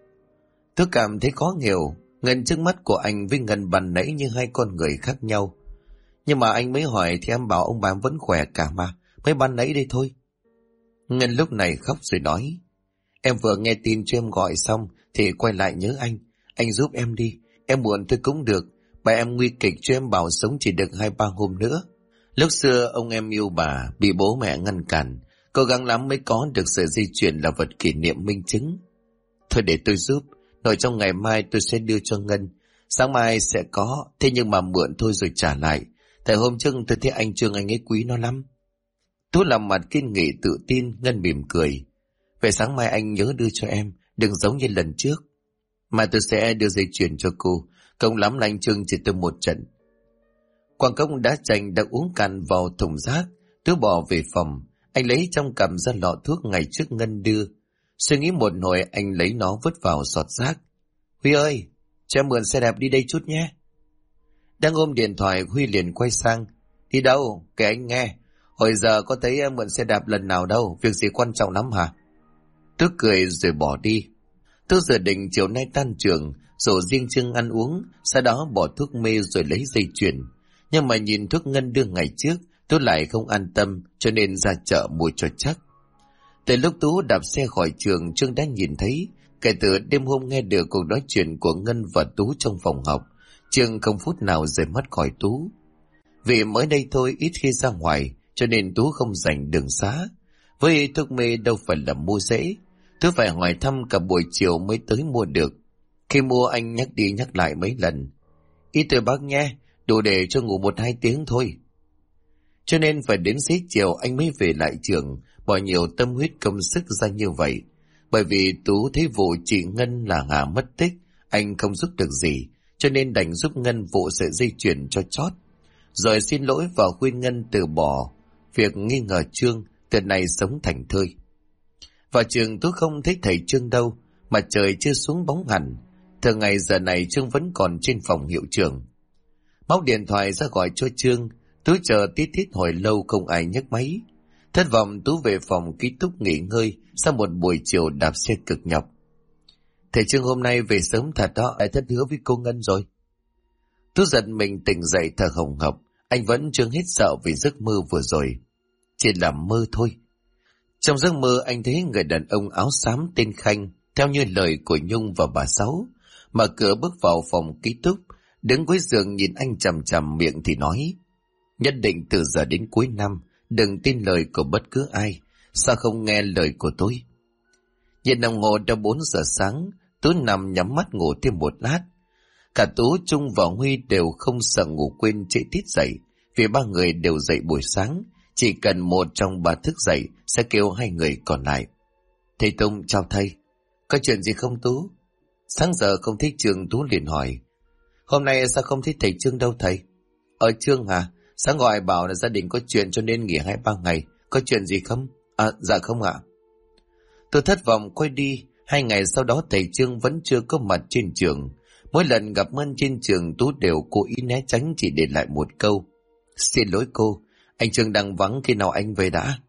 Speaker 1: Tôi cảm thấy khó hiểu, Ngân trước mắt của anh với Ngân ban nãy như hai con người khác nhau. Nhưng mà anh mới hỏi thì em bảo ông bà em vẫn khỏe cả mà, mới ban nãy đây thôi. Ngân lúc này khóc rồi nói. Em vừa nghe tin cho em gọi xong thì quay lại nhớ anh giúp em đi, em buồn tôi cũng được, bà em nguy kịch cho em bảo sống chỉ được 2-3 hôm nữa. Lúc xưa ông em yêu bà, bị bố mẹ ngăn cản, cố gắng lắm mới có được sợi dây chuyền là vật kỷ niệm minh chứng. Thôi để tôi giúp, rồi trong ngày mai tôi sẽ đưa cho Ngân, sáng mai sẽ có, thế nhưng mà mượn thôi rồi trả lại. Tại hôm trước tôi thấy anh Trương anh ấy quý nó lắm. Tú làm mặt kiên nghị tự tin, Ngân mỉm cười. Về sáng mai anh nhớ đưa cho em, đừng giống như lần trước. Mai tôi sẽ đưa dây chuyền cho cô, công lắm là anh Trương chỉ tôi một trận. Quang cốc đá chanh đã uống cạn vào thùng rác, Tú bỏ về phòng. Anh lấy trong cằm ra lọ thuốc ngày trước Ngân đưa. Suy nghĩ một hồi anh lấy nó vứt vào sọt rác. Huy ơi, cho em mượn xe đạp đi đây chút nhé. Đang ôm điện thoại, Huy liền quay sang. Đi đâu? Kể anh nghe. Hồi giờ có thấy em mượn xe đạp lần nào đâu, việc gì quan trọng lắm hả? Tú cười rồi bỏ đi. Tú dự định chiều nay tan trường, rủ riêng Trương ăn uống, sau đó bỏ thuốc mê rồi lấy dây chuyền. Nhưng mà nhìn thuốc Ngân đưa ngày trước, Tú lại không an tâm, cho nên ra chợ mua cho chắc. Từ lúc Tú đạp xe khỏi trường, Trương đã nhìn thấy. Kể từ đêm hôm nghe được cuộc nói chuyện của Ngân và Tú trong phòng học, Trương không phút nào rời mắt khỏi Tú. Vì mới đây thôi ít khi ra ngoài, cho nên Tú không dành đường xá. Với thuốc mê đâu phải là mua dễ, Tú phải hỏi thăm cả buổi chiều mới tới mua được. Khi mua anh nhắc đi nhắc lại mấy lần. Ý tôi bác nhé, đủ để cho ngủ 1-2 tiếng thôi. Cho nên phải đến xế chiều anh mới về lại trường, bỏ nhiều tâm huyết công sức ra như vậy. Bởi vì Tú thấy vụ chị Ngân là Hà mất tích, anh không giúp được gì, cho nên đành giúp Ngân vụ sợi dây chuyền cho chót. Rồi xin lỗi và khuyên Ngân từ bỏ việc nghi ngờ Trương, từ nay sống thành thơi. Vào trường Tú không thấy thầy Trương đâu, mà trời chưa xuống bóng hẳn. Thường ngày giờ này Trương vẫn còn trên phòng hiệu trưởng. Móc điện thoại ra gọi cho Trương, Tú chờ tít tít hồi lâu không ai nhấc máy. Thất vọng Tú về phòng ký túc nghỉ ngơi sau một buổi chiều đạp xe cực nhọc. Thầy Trương hôm nay về sớm thật đó, lại thất hứa với cô Ngân rồi. Tú giật mình tỉnh dậy thở hồng hộc, anh vẫn chưa hết sợ vì giấc mơ vừa rồi. Chỉ là mơ thôi. Trong giấc mơ anh thấy người đàn ông áo xám tên Khanh, theo như lời của Nhung và bà Sáu, mở cửa bước vào phòng ký túc, đứng cuối giường nhìn anh chằm chằm, miệng thì nói: nhất định từ giờ đến cuối năm đừng tin lời của bất cứ ai, sao không nghe lời của tôi? Nhìn đồng hồ đã 4 giờ sáng, Tú nằm nhắm mắt ngủ thêm một lát. Cả Tú, Trung và Huy đều không sợ ngủ quên trễ tít dậy, vì 3 người đều dậy buổi sáng, chỉ cần một trong 3 thức dậy sẽ kêu 2 người còn lại. Thầy Tùng, chào thầy. Có chuyện gì không Tú? Sáng giờ không thấy Trương, Tú liền hỏi. Hôm nay sao không thấy thầy Trương đâu thầy? Trương hả? Sáng gọi bảo là gia đình có chuyện cho nên nghỉ 2-3 ngày. Có chuyện gì không? Dạ không ạ. Tôi thất vọng quay đi. 2 ngày sau đó thầy Trương vẫn chưa có mặt trên trường. Mỗi lần gặp Mân trên trường, Tú đều cố ý né tránh, chỉ để lại một câu: "Xin lỗi cô, anh Trương đang vắng, khi nào anh về đã?"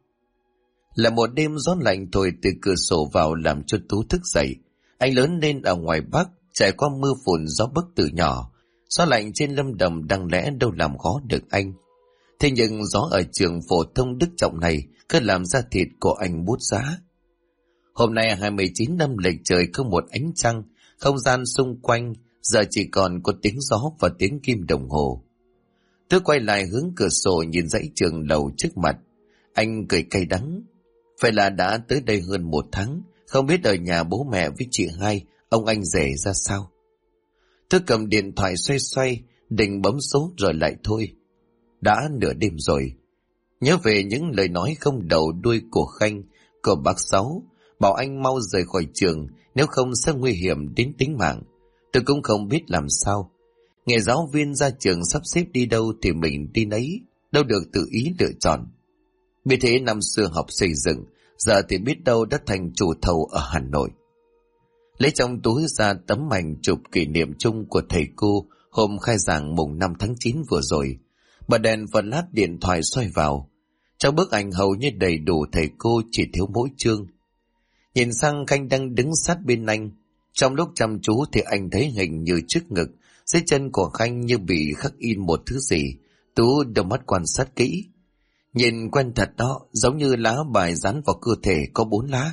Speaker 1: Là một đêm gió lạnh thổi từ cửa sổ vào làm cho Tú thức dậy. Anh lớn lên ở ngoài Bắc, trải qua mưa phùn gió bấc từ nhỏ. Gió lạnh trên Lâm Đồng đáng lẽ đâu làm khó được anh. Thế nhưng gió ở trường phổ thông Đức Trọng này cứ làm da thịt của anh bút giá. Hôm nay 29 năm lịch, trời không một ánh trăng, không gian xung quanh giờ chỉ còn có tiếng gió và tiếng kim đồng hồ. Tôi quay lại hướng cửa sổ nhìn dãy trường lầu trước mặt. Anh cười cay đắng. Vậy là đã tới đây hơn một tháng, không biết ở nhà bố mẹ với chị hai, ông anh rể ra sao. Tôi cầm điện thoại xoay xoay, định bấm số rồi lại thôi. Đã nửa đêm rồi. Nhớ về những lời nói không đầu đuôi của Khanh, của bác Sáu, bảo anh mau rời khỏi trường, nếu không sẽ nguy hiểm đến tính mạng. Tôi cũng không biết làm sao. Nghề giáo viên ra trường sắp xếp đi đâu thì mình đi nấy, đâu được tự ý lựa chọn. Vì thế năm xưa học xây dựng, giờ thì biết đâu đã thành chủ thầu ở Hà Nội. Lấy trong túi ra tấm ảnh chụp kỷ niệm chung của thầy cô hôm khai giảng mùng 5 tháng 9 vừa rồi. Bật đèn và lát điện thoại xoay vào. Trong bức ảnh hầu như đầy đủ thầy cô, chỉ thiếu mỗi chương. Nhìn sang Khanh đang đứng sát bên anh. Trong lúc chăm chú thì anh thấy hình như trước ngực, dưới chân của Khanh như bị khắc in một thứ gì. Tú đôi mắt quan sát kỹ. Nhìn quen thật đó, giống như lá bài dán vào cơ thể có 4 lá.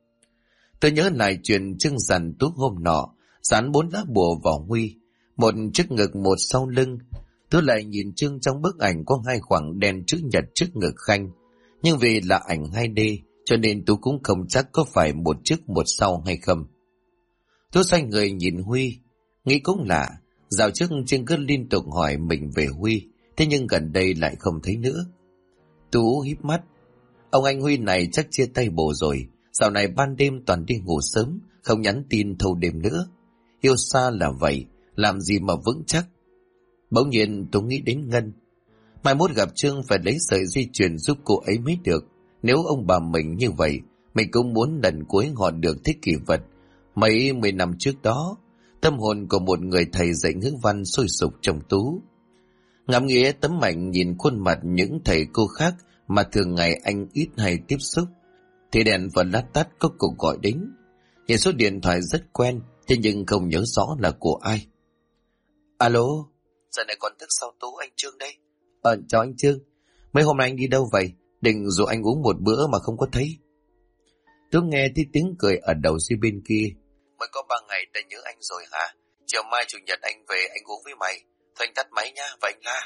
Speaker 1: Tôi nhớ lại chuyện Trương dặn Tú hôm nọ, dán 4 lá bùa vào Huy, một trước ngực một sau lưng. Tôi lại nhìn Trương trong bức ảnh có 2 khoảng đen chữ nhật trước ngực Khanh, nhưng vì là ảnh 2D cho nên Tú cũng không chắc có phải một trước một sau hay không. Tôi xoay người nhìn Huy, nghĩ cũng lạ, dạo trước Trương cứ liên tục hỏi mình về Huy, thế nhưng gần đây lại không thấy nữa. Tú híp mắt, ông anh Huy này chắc chia tay bồ rồi, dạo này ban đêm toàn đi ngủ sớm, không nhắn tin thâu đêm nữa. Yêu xa là vậy, làm gì mà vững chắc. Bỗng nhiên Tú nghĩ đến Ngân. Mai mốt gặp Trương phải lấy sợi dây chuyền giúp cô ấy mới được. Nếu ông bà mình như vậy, mình cũng muốn lần cuối họ được thích kỷ vật. Mấy 10 năm trước đó, tâm hồn của một người thầy dạy ngữ văn sôi sục trong Tú. Ngắm nghĩa tấm ảnh nhìn khuôn mặt những thầy cô khác mà thường ngày anh ít hay tiếp xúc, thì đèn và lát tắt có cuộc gọi đến. Nhìn số điện thoại rất quen, thế nhưng không nhớ rõ là của ai. Alo, giờ này còn thức sao Tú, anh Trương đây. Chào anh Trương, mấy hôm nay anh đi đâu vậy? Định rủ anh uống một bữa mà không có thấy. Tú nghe thấy tiếng cười ở đầu dây bên kia. Mới có 3 ngày đã nhớ anh rồi hả? Chiều mai chủ nhật anh về anh uống với mày. Thôi anh tắt máy nha, và anh la.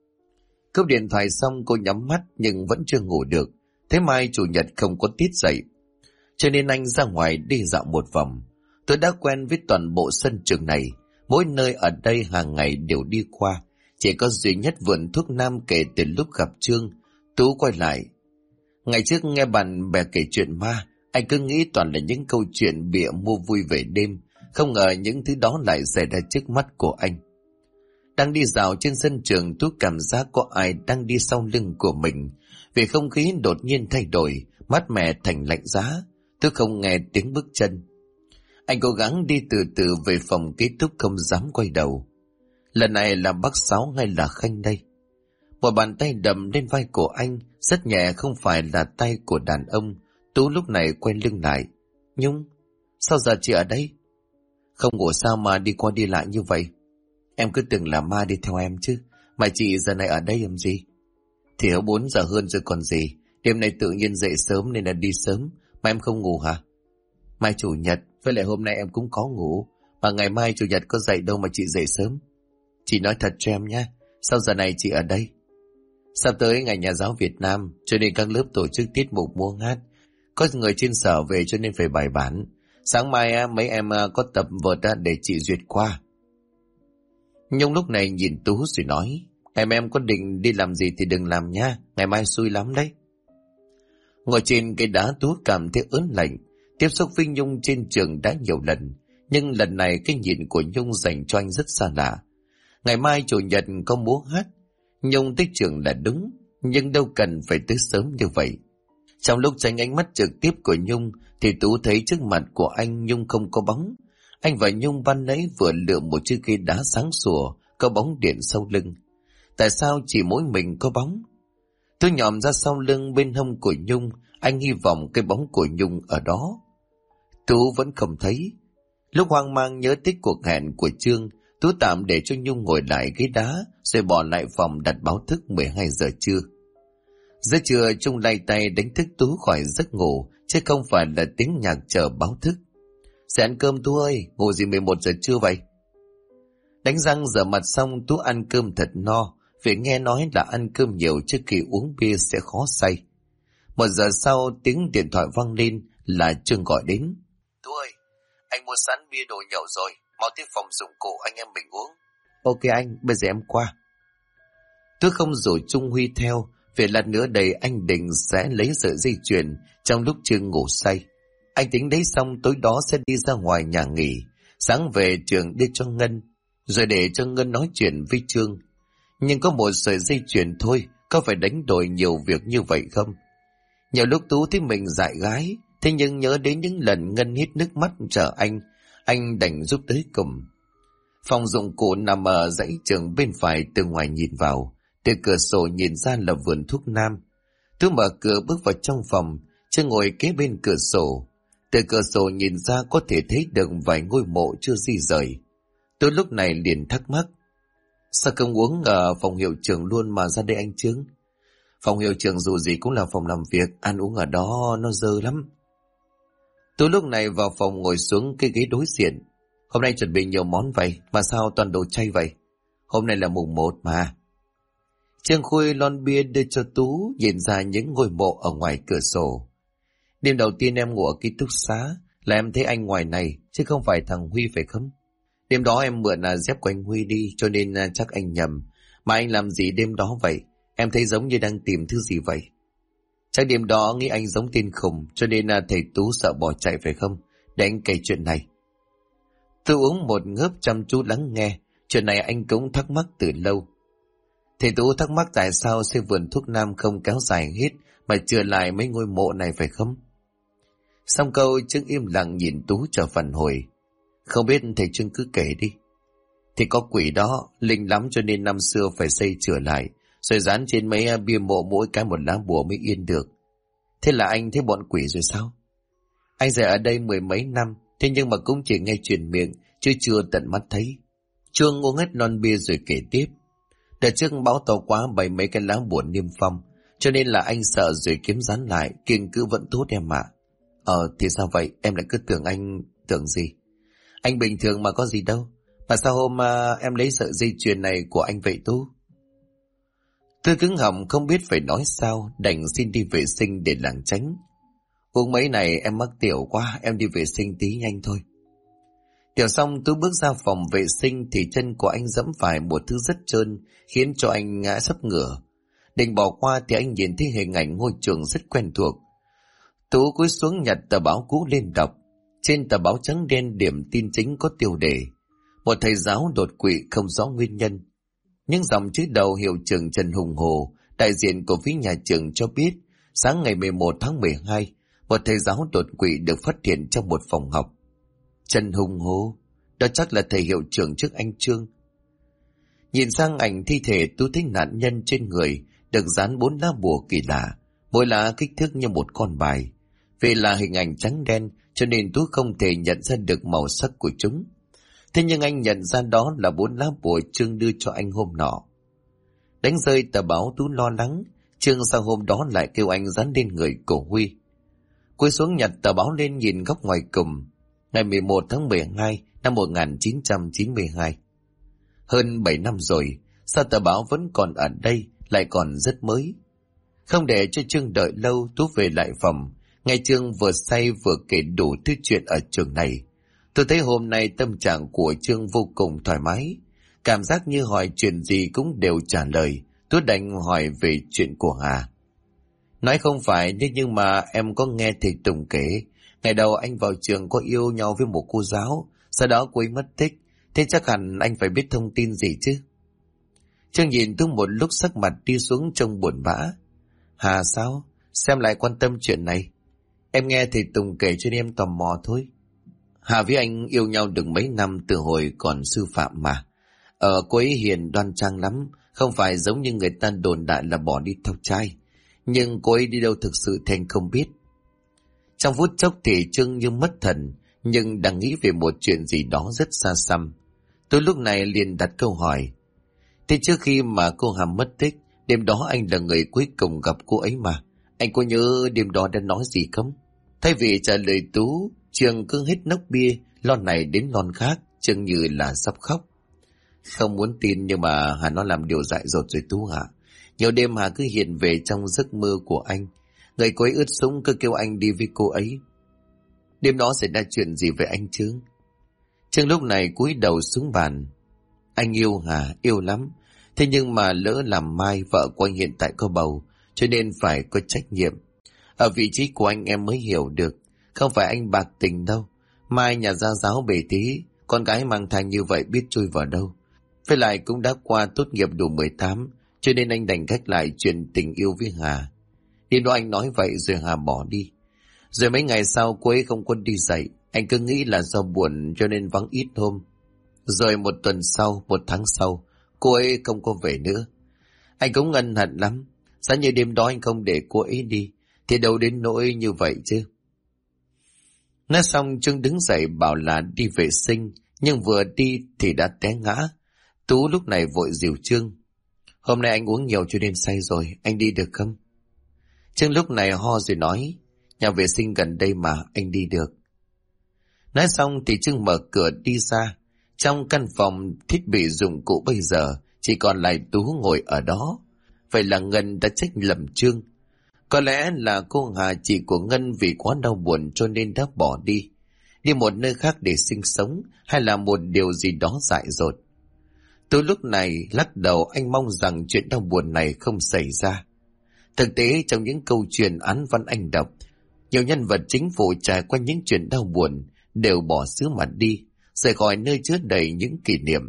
Speaker 1: Cúp điện thoại xong cô nhắm mắt nhưng vẫn chưa ngủ được. Thế mai chủ nhật không có tiết dậy, cho nên anh ra ngoài đi dạo một vòng. Tôi đã quen với toàn bộ sân trường này, mỗi nơi ở đây hàng ngày đều đi qua. Chỉ có duy nhất vườn thuốc nam kể từ lúc gặp Trương. Tú quay lại. Ngày trước nghe bạn bè kể chuyện ma, anh cứ nghĩ toàn là những câu chuyện bịa mua vui về đêm. Không ngờ những thứ đó lại xảy ra trước mắt của anh. Đang đi dạo trên sân trường, Tú cảm giác có ai đang đi sau lưng của mình. Vì không khí đột nhiên thay đổi, mát mẻ thành lạnh giá. Tú không nghe tiếng bước chân. Anh cố gắng đi từ từ về phòng ký túc, không dám quay đầu. Lần này là bác Sáu hay là Khanh đây? Một bàn tay đầm lên vai của anh, rất nhẹ, không phải là tay của đàn ông. Tú lúc này quay lưng lại. Nhung, sao giờ chị ở đây? Không ngủ sao mà đi qua đi lại như vậy? Em cứ tưởng là ma đi theo em chứ. Mà chị giờ này ở đây làm gì? Thì ở 4 giờ hơn rồi còn gì. Đêm nay tự nhiên dậy sớm nên là đi sớm. Mà em không ngủ hả? Mai chủ nhật, với lại hôm nay em cũng có ngủ. Mà ngày mai chủ nhật có dậy đâu mà chị dậy sớm. Chị nói thật cho em nha, sao giờ này chị ở đây? Sắp tới ngày nhà giáo Việt Nam, cho nên các lớp tổ chức tiết mục múa hát. Có người trên sở về cho nên phải bài bản. Sáng mai mấy em có tập vợt để chị duyệt qua. Nhung lúc này nhìn Tú rồi nói, em có định đi làm gì thì đừng làm nha, ngày mai xui lắm đấy. Ngồi trên cây đá, Tú cảm thấy ớn lạnh. Tiếp xúc với Nhung trên trường đã nhiều lần, nhưng lần này cái nhìn của Nhung dành cho anh rất xa lạ. Ngày mai chủ nhật có múa hát, Nhung tới trường là đúng, nhưng đâu cần phải tới sớm như vậy. Trong lúc tránh ánh mắt trực tiếp của Nhung thì Tú thấy trước mặt của anh Nhung không có bóng. Anh và Nhung ban nãy vừa lựa một chiếc ghế đá sáng sủa, có bóng điện sau lưng. Tại sao chỉ mỗi mình có bóng? Tôi nhòm ra sau lưng bên hông của Nhung, anh hy vọng cái bóng của Nhung ở đó. Tú vẫn không thấy. Lúc hoang mang nhớ tích cuộc hẹn của Trương, Tú tạm để cho Nhung ngồi lại ghế đá, rồi bỏ lại phòng đặt báo thức 12 giờ trưa. Giữa trưa Trung lay tay đánh thức Tú khỏi giấc ngủ, chứ không phải là tiếng nhạc chờ báo thức. Sẽ ăn cơm Tú ơi, ngủ gì 11 giờ trưa vậy? Đánh răng rửa mặt xong Tú ăn cơm thật no, vì nghe nói là ăn cơm nhiều trước khi uống bia sẽ khó say. 1 giờ sau tiếng điện thoại vang lên là Trương gọi đến. Tú ơi, anh mua sẵn bia đồ nhậu rồi, mau tới phòng dụng cụ anh em mình uống. Ok anh, bây giờ em qua. Tú không rủ Trung Huy theo, vì lát nữa đây anh định sẽ lấy sợi dây chuyền trong lúc Trương ngủ say. Anh tính lấy xong tối đó sẽ đi ra ngoài nhà nghỉ, sáng về trường đưa cho Ngân, rồi để cho Ngân nói chuyện với Trương. Nhưng có một sợi dây chuyền thôi, có phải đánh đổi nhiều việc như vậy không? Nhiều lúc Tú thấy mình dại gái, thế nhưng nhớ đến những lần Ngân hít nước mắt chờ anh đành giúp tới cùng. Phòng dụng cụ nằm ở dãy trường bên phải, từ ngoài nhìn vào, từ cửa sổ nhìn ra là vườn thuốc nam. Tú mở cửa bước vào trong phòng, Trương ngồi kế bên cửa sổ. Từ cửa sổ nhìn ra có thể thấy được vài ngôi mộ chưa di rời. Tôi lúc này liền thắc mắc, sao không uống ở phòng hiệu trưởng luôn mà ra đây anh Trương? Phòng hiệu trưởng dù gì cũng là phòng làm việc, ăn uống ở đó nó dơ lắm. Tôi lúc này vào phòng ngồi xuống cái ghế đối diện. Hôm nay chuẩn bị nhiều món vậy, mà sao toàn đồ chay vậy? Hôm nay là mùng 1 mà. Trương khui lon bia đưa cho Tú, nhìn ra những ngôi mộ ở ngoài cửa sổ. Đêm đầu tiên em ngủ ở ký túc xá là em thấy anh ngoài này, chứ không phải thằng Huy phải không? Đêm đó em mượn dép của anh Huy đi, cho nên chắc anh nhầm. Mà anh làm gì đêm đó vậy? Em thấy giống như đang tìm thứ gì vậy? Chắc đêm đó nghĩ anh giống tên khùng, cho nên thầy Tú sợ bỏ chạy phải không? Để anh kể chuyện này. Tôi uống một ngớp chăm chú lắng nghe. Chuyện này anh cũng thắc mắc từ lâu. Thầy Tú thắc mắc tại sao xây vườn thuốc nam không kéo dài hết mà chừa lại mấy ngôi mộ này phải không? Xong câu Trương im lặng nhìn Tú chờ phản hồi. Không biết thầy Trương cứ kể đi. Thì có quỷ đó, linh lắm cho nên năm xưa phải xây chữa lại, rồi dán trên mấy bia mộ mỗi cái một lá bùa mới yên được. Thế là anh thấy bọn quỷ rồi sao? Anh rời ở đây 10 mấy năm, thế nhưng mà cũng chỉ nghe truyền miệng, chứ chưa tận mắt thấy. Trương uống hết lon bia rồi kể tiếp. Đợt trước bão to quá bày mấy cái lá bùa niêm phong, cho nên là anh sợ rồi kiếm dán lại, kiêng cứ vẫn tốt em ạ. Thì sao vậy? Em lại cứ tưởng anh... Tưởng gì? Anh bình thường mà có gì đâu. Mà sao hôm em lấy sợi dây chuyền này của anh vậy Tú? Tôi cứng họng không biết phải nói sao, đành xin đi vệ sinh để lảng tránh. Uống mấy này em mắc tiểu quá, em đi vệ sinh tí nhanh thôi. Tiểu xong Tú bước ra phòng vệ sinh thì chân của anh dẫm phải một thứ rất trơn, khiến cho anh ngã sấp ngửa. Định bỏ qua thì anh nhìn thấy hình ảnh ngôi trường rất quen thuộc. Tú cúi xuống nhặt tờ báo cũ lên đọc. Trên tờ báo trắng đen điểm tin chính có tiêu đề: một thầy giáo đột quỵ không rõ nguyên nhân. Những dòng chữ đầu hiệu trưởng Trần Hùng Hồ, đại diện của phía nhà trường cho biết, sáng ngày 11 tháng 12, một thầy giáo đột quỵ được phát hiện trong một phòng học. Trần Hùng Hồ, đó chắc là thầy hiệu trưởng trước anh Trương. Nhìn sang ảnh thi thể, Tú thấy nạn nhân trên người được dán 4 lá bùa kỳ lạ, mỗi lá kích thước như một con bài. Vì là hình ảnh trắng đen cho nên Tú không thể nhận ra được màu sắc của chúng. Thế nhưng anh nhận ra đó là 4 lá bùa Trương đưa cho anh hôm nọ. Đánh rơi tờ báo, Tú lo lắng, Trương sau hôm đó lại kêu anh dán lên người của Huy. Cúi xuống nhặt tờ báo lên nhìn góc ngoài cùng. Ngày 11 tháng 12 năm 1992. Hơn 7 năm rồi, sao tờ báo vẫn còn ở đây, lại còn rất mới. Không để cho Trương đợi lâu, Tú về lại phòng. Ngày Trương vừa say vừa kể đủ thứ chuyện ở trường này. Tôi thấy hôm nay tâm trạng của Trương vô cùng thoải mái. Cảm giác như hỏi chuyện gì cũng đều trả lời. Tôi đành hỏi về chuyện của Hà. Nói không phải, nhưng mà em có nghe thầy Tùng kể. Ngày đầu anh vào trường có yêu nhau với một cô giáo, sau đó cô ấy mất tích. Thế chắc hẳn anh phải biết thông tin gì chứ? Trương nhìn tôi một lúc, sắc mặt đi xuống trông buồn bã. Hà sao? Xem lại quan tâm chuyện này. Em nghe thầy Tùng kể cho nên em tò mò thôi. Hà với anh yêu nhau được mấy năm từ hồi còn sư phạm mà. Cô ấy hiền đoan trang lắm, không phải giống như người ta đồn đại là bỏ đi theo trai. Nhưng cô ấy đi đâu thực sự thì anh không biết. Trong phút chốc thì Trương như mất thần, nhưng đang nghĩ về một chuyện gì đó rất xa xăm. Tôi lúc này liền đặt câu hỏi. Thế trước khi mà cô Hà mất tích, đêm đó anh là người cuối cùng gặp cô ấy mà. Anh có nhớ đêm đó đã nói gì không? Thay vì trả lời Tú, Trương cứ hết nốc bia, lon này đến lon khác, Trương như là sắp khóc. Không muốn tin nhưng mà Hà nó làm điều dại dột rồi Tú hả? Nhiều đêm Hà cứ hiện về trong giấc mơ của anh. Người cô ấy ướt sũng cứ kêu anh đi với cô ấy. Đêm đó xảy ra chuyện gì với anh Trương? Trương lúc này cúi đầu xuống bàn. Anh yêu Hà, yêu lắm. Thế nhưng mà lỡ làm Mai vợ của anh hiện tại có bầu, cho nên phải có trách nhiệm. Ở vị trí của anh em mới hiểu được, không phải anh bạc tình đâu. Mai nhà gia giáo bề tí, con gái mang thai như vậy biết chui vào đâu. Với lại cũng đã qua tốt nghiệp đủ 18, cho nên anh đành gác lại chuyện tình yêu với Hà. Đêm đó anh nói vậy rồi Hà bỏ đi. Rồi mấy ngày sau cô ấy không có đi dạy, anh cứ nghĩ là do buồn cho nên vắng ít hôm. Rồi một tuần sau, một tháng sau, cô ấy không có về nữa. Anh cũng ân hận lắm. Giá như đêm đó anh không để cô ấy đi, thì đâu đến nỗi như vậy chứ. Nói xong Trương đứng dậy bảo là đi vệ sinh, nhưng vừa đi thì đã té ngã. Tú lúc này vội dìu Trương. Hôm nay anh uống nhiều cho nên say rồi, anh đi được không? Trương lúc này ho rồi nói, nhà vệ sinh gần đây mà, anh đi được. Nói xong thì Trương mở cửa đi ra. Trong căn phòng thiết bị dụng cụ bây giờ chỉ còn lại Tú ngồi ở đó. Vậy là Ngân đã trách lầm Trương. Có lẽ là cô Hà chị của Ngân vì quá đau buồn cho nên đã bỏ đi. Đi một nơi khác để sinh sống, hay là một điều gì đó dại dột. Tú lúc này lắc đầu, anh mong rằng chuyện đau buồn này không xảy ra. Thực tế trong những câu chuyện án văn anh đọc, nhiều nhân vật chính phủ trải qua những chuyện đau buồn đều bỏ xứ mà đi, rời khỏi nơi chứa đầy những kỷ niệm.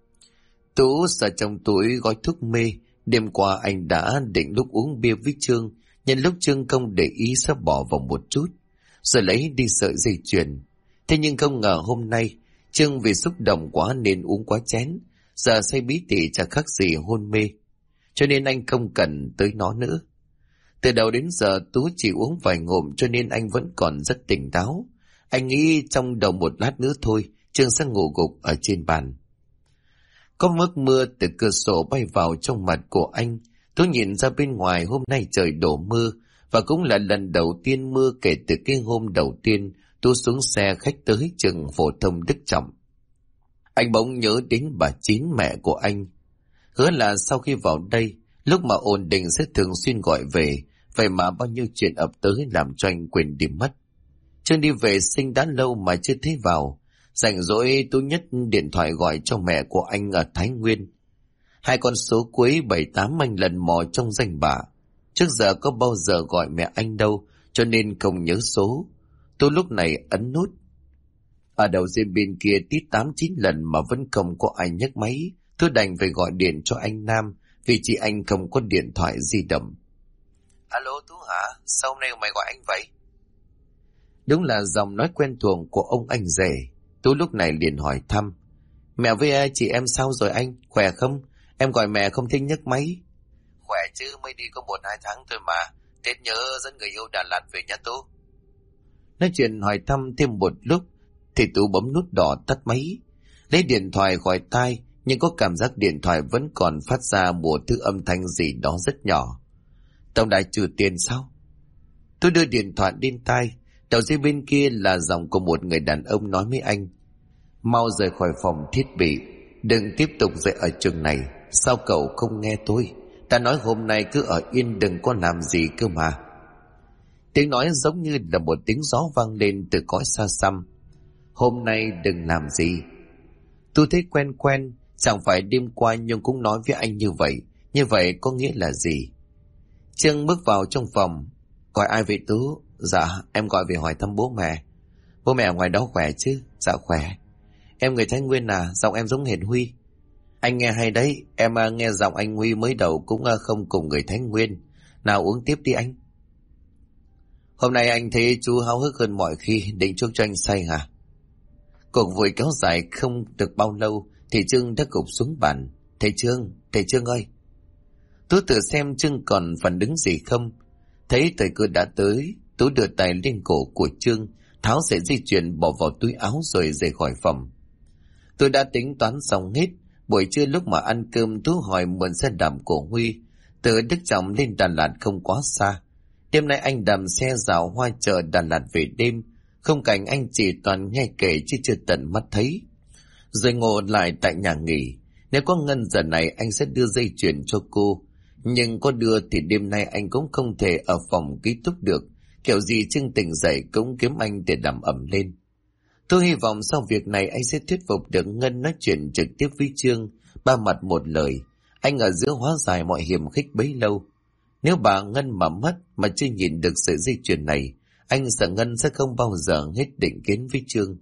Speaker 1: Tú sờ trong túi gói thuốc mê. Đêm qua anh đã định lúc uống bia với Trương, nhân lúc Trương không để ý sẽ bỏ vào một chút, rồi lấy đi sợi dây chuyền. Thế nhưng không ngờ hôm nay Trương vì xúc động quá nên uống quá chén, giờ say bí tỉ chả khác gì hôn mê, cho nên anh không cần tới nó nữa. Từ đầu đến giờ Tú chỉ uống vài ngụm cho nên anh vẫn còn rất tỉnh táo. Anh nghĩ trong đầu một lát nữa thôi Trương sẽ ngủ gục ở trên bàn. Có mước mưa từ cửa sổ bay vào trong mặt của anh. Tú nhìn ra bên ngoài hôm nay trời đổ mưa, và cũng là lần đầu tiên mưa kể từ cái hôm đầu tiên Tú xuống xe khách tới trường phổ thông Đức Trọng. Anh bỗng nhớ đến bà Chín, mẹ của anh. Hứa là sau khi vào đây, lúc mà ổn định sẽ thường xuyên gọi về, vậy mà bao nhiêu chuyện ập tới làm cho anh quên đi mất. Trương đi vệ sinh đã lâu mà chưa thấy vào. Rảnh rỗi Tú nhất điện thoại gọi cho mẹ của anh ở Thái Nguyên. Hai con số cuối 78 anh lần mò trong danh bạ. Trước giờ có bao giờ gọi mẹ anh đâu, cho nên không nhớ số. Tú lúc này ấn nút. Ở đầu dây bên kia tít 8-9 lần mà vẫn không có ai nhấc máy. Tú đành phải gọi điện cho anh Nam, vì chị anh không có điện thoại di động. Alo Tú hả? Sao hôm nay mày gọi anh vậy? Đúng là giọng nói quen thuộc của ông anh rể. Tú lúc này liền hỏi thăm. Mẹ với chị em sao rồi anh? Khỏe không? Em gọi mẹ không thích nhấc máy. Khỏe chứ, mới đi có 1-2 tháng thôi mà. Tết nhớ dẫn người yêu Đà Lạt về nhà Tú. Nói chuyện hỏi thăm thêm một lúc thì Tú bấm nút đỏ tắt máy. Lấy điện thoại gọi tai, nhưng có cảm giác điện thoại vẫn còn phát ra một thứ âm thanh gì đó rất nhỏ. Tổng đài trừ tiền sao? Tú đưa điện thoại đến tai. Đầu dây bên kia là giọng của một người đàn ông nói với anh. Mau rời khỏi phòng thiết bị, đừng tiếp tục dậy ở trường này. Sao cậu không nghe tôi? Ta nói hôm nay cứ ở yên đừng có làm gì cơ mà. Tiếng nói giống như là một tiếng gió vang lên từ cõi xa xăm. Hôm nay đừng làm gì? Tôi thấy quen quen, chẳng phải đêm qua Nhung cũng nói với anh như vậy. Như vậy có nghĩa là gì? Trương bước vào trong phòng. Gọi ai vậy Tú? Dạ em gọi về hỏi thăm bố mẹ. Bố mẹ ở ngoài đó khỏe chứ? Dạ khỏe. Em người Thái Nguyên à? Giọng em giống hệt Huy. Anh nghe hay đấy. Em nghe giọng anh Huy mới đầu cũng không cùng người Thái Nguyên. Nào uống tiếp đi anh. Hôm nay anh thấy chú háo hức hơn mọi khi. Định chuốc cho anh say hả? Cuộc vui kéo dài không được bao lâu thì Trương đã gục xuống bàn. Thầy Trương ơi! Tú tự xem Trương còn phản ứng gì không. Thấy thời cơ đã tới, Tú đưa tay lên cổ của Trương, tháo sợi dây chuyền bỏ vào túi áo rồi rời khỏi phòng. Tôi đã tính toán xong hết. Buổi trưa lúc mà ăn cơm, Tú hỏi mượn xe đạp của Huy từ Đức Trọng lên Đà Lạt không quá xa. Đêm nay anh đạp xe dạo hoa chợ Đà Lạt về đêm, không cảnh anh chỉ toàn nghe kể chứ chưa tận mắt thấy. Rồi ngồi lại tại nhà nghỉ. Nếu có ngân giờ này anh sẽ đưa dây chuyền cho cô, nhưng có đưa thì đêm nay anh cũng không thể ở phòng ký túc được. Kiểu gì Trương tỉnh dậy cũng kiếm anh để đầm ẩm lên. Tôi hy vọng sau việc này anh sẽ thuyết phục được Ngân nói chuyện trực tiếp với Trương, ba mặt một lời. Anh ở giữa hóa giải mọi hiểm khích bấy lâu. Nếu bà Ngân mà mất mà chưa nhìn được sợi dây chuyền này, anh sợ Ngân sẽ không bao giờ hết định kiến với Trương.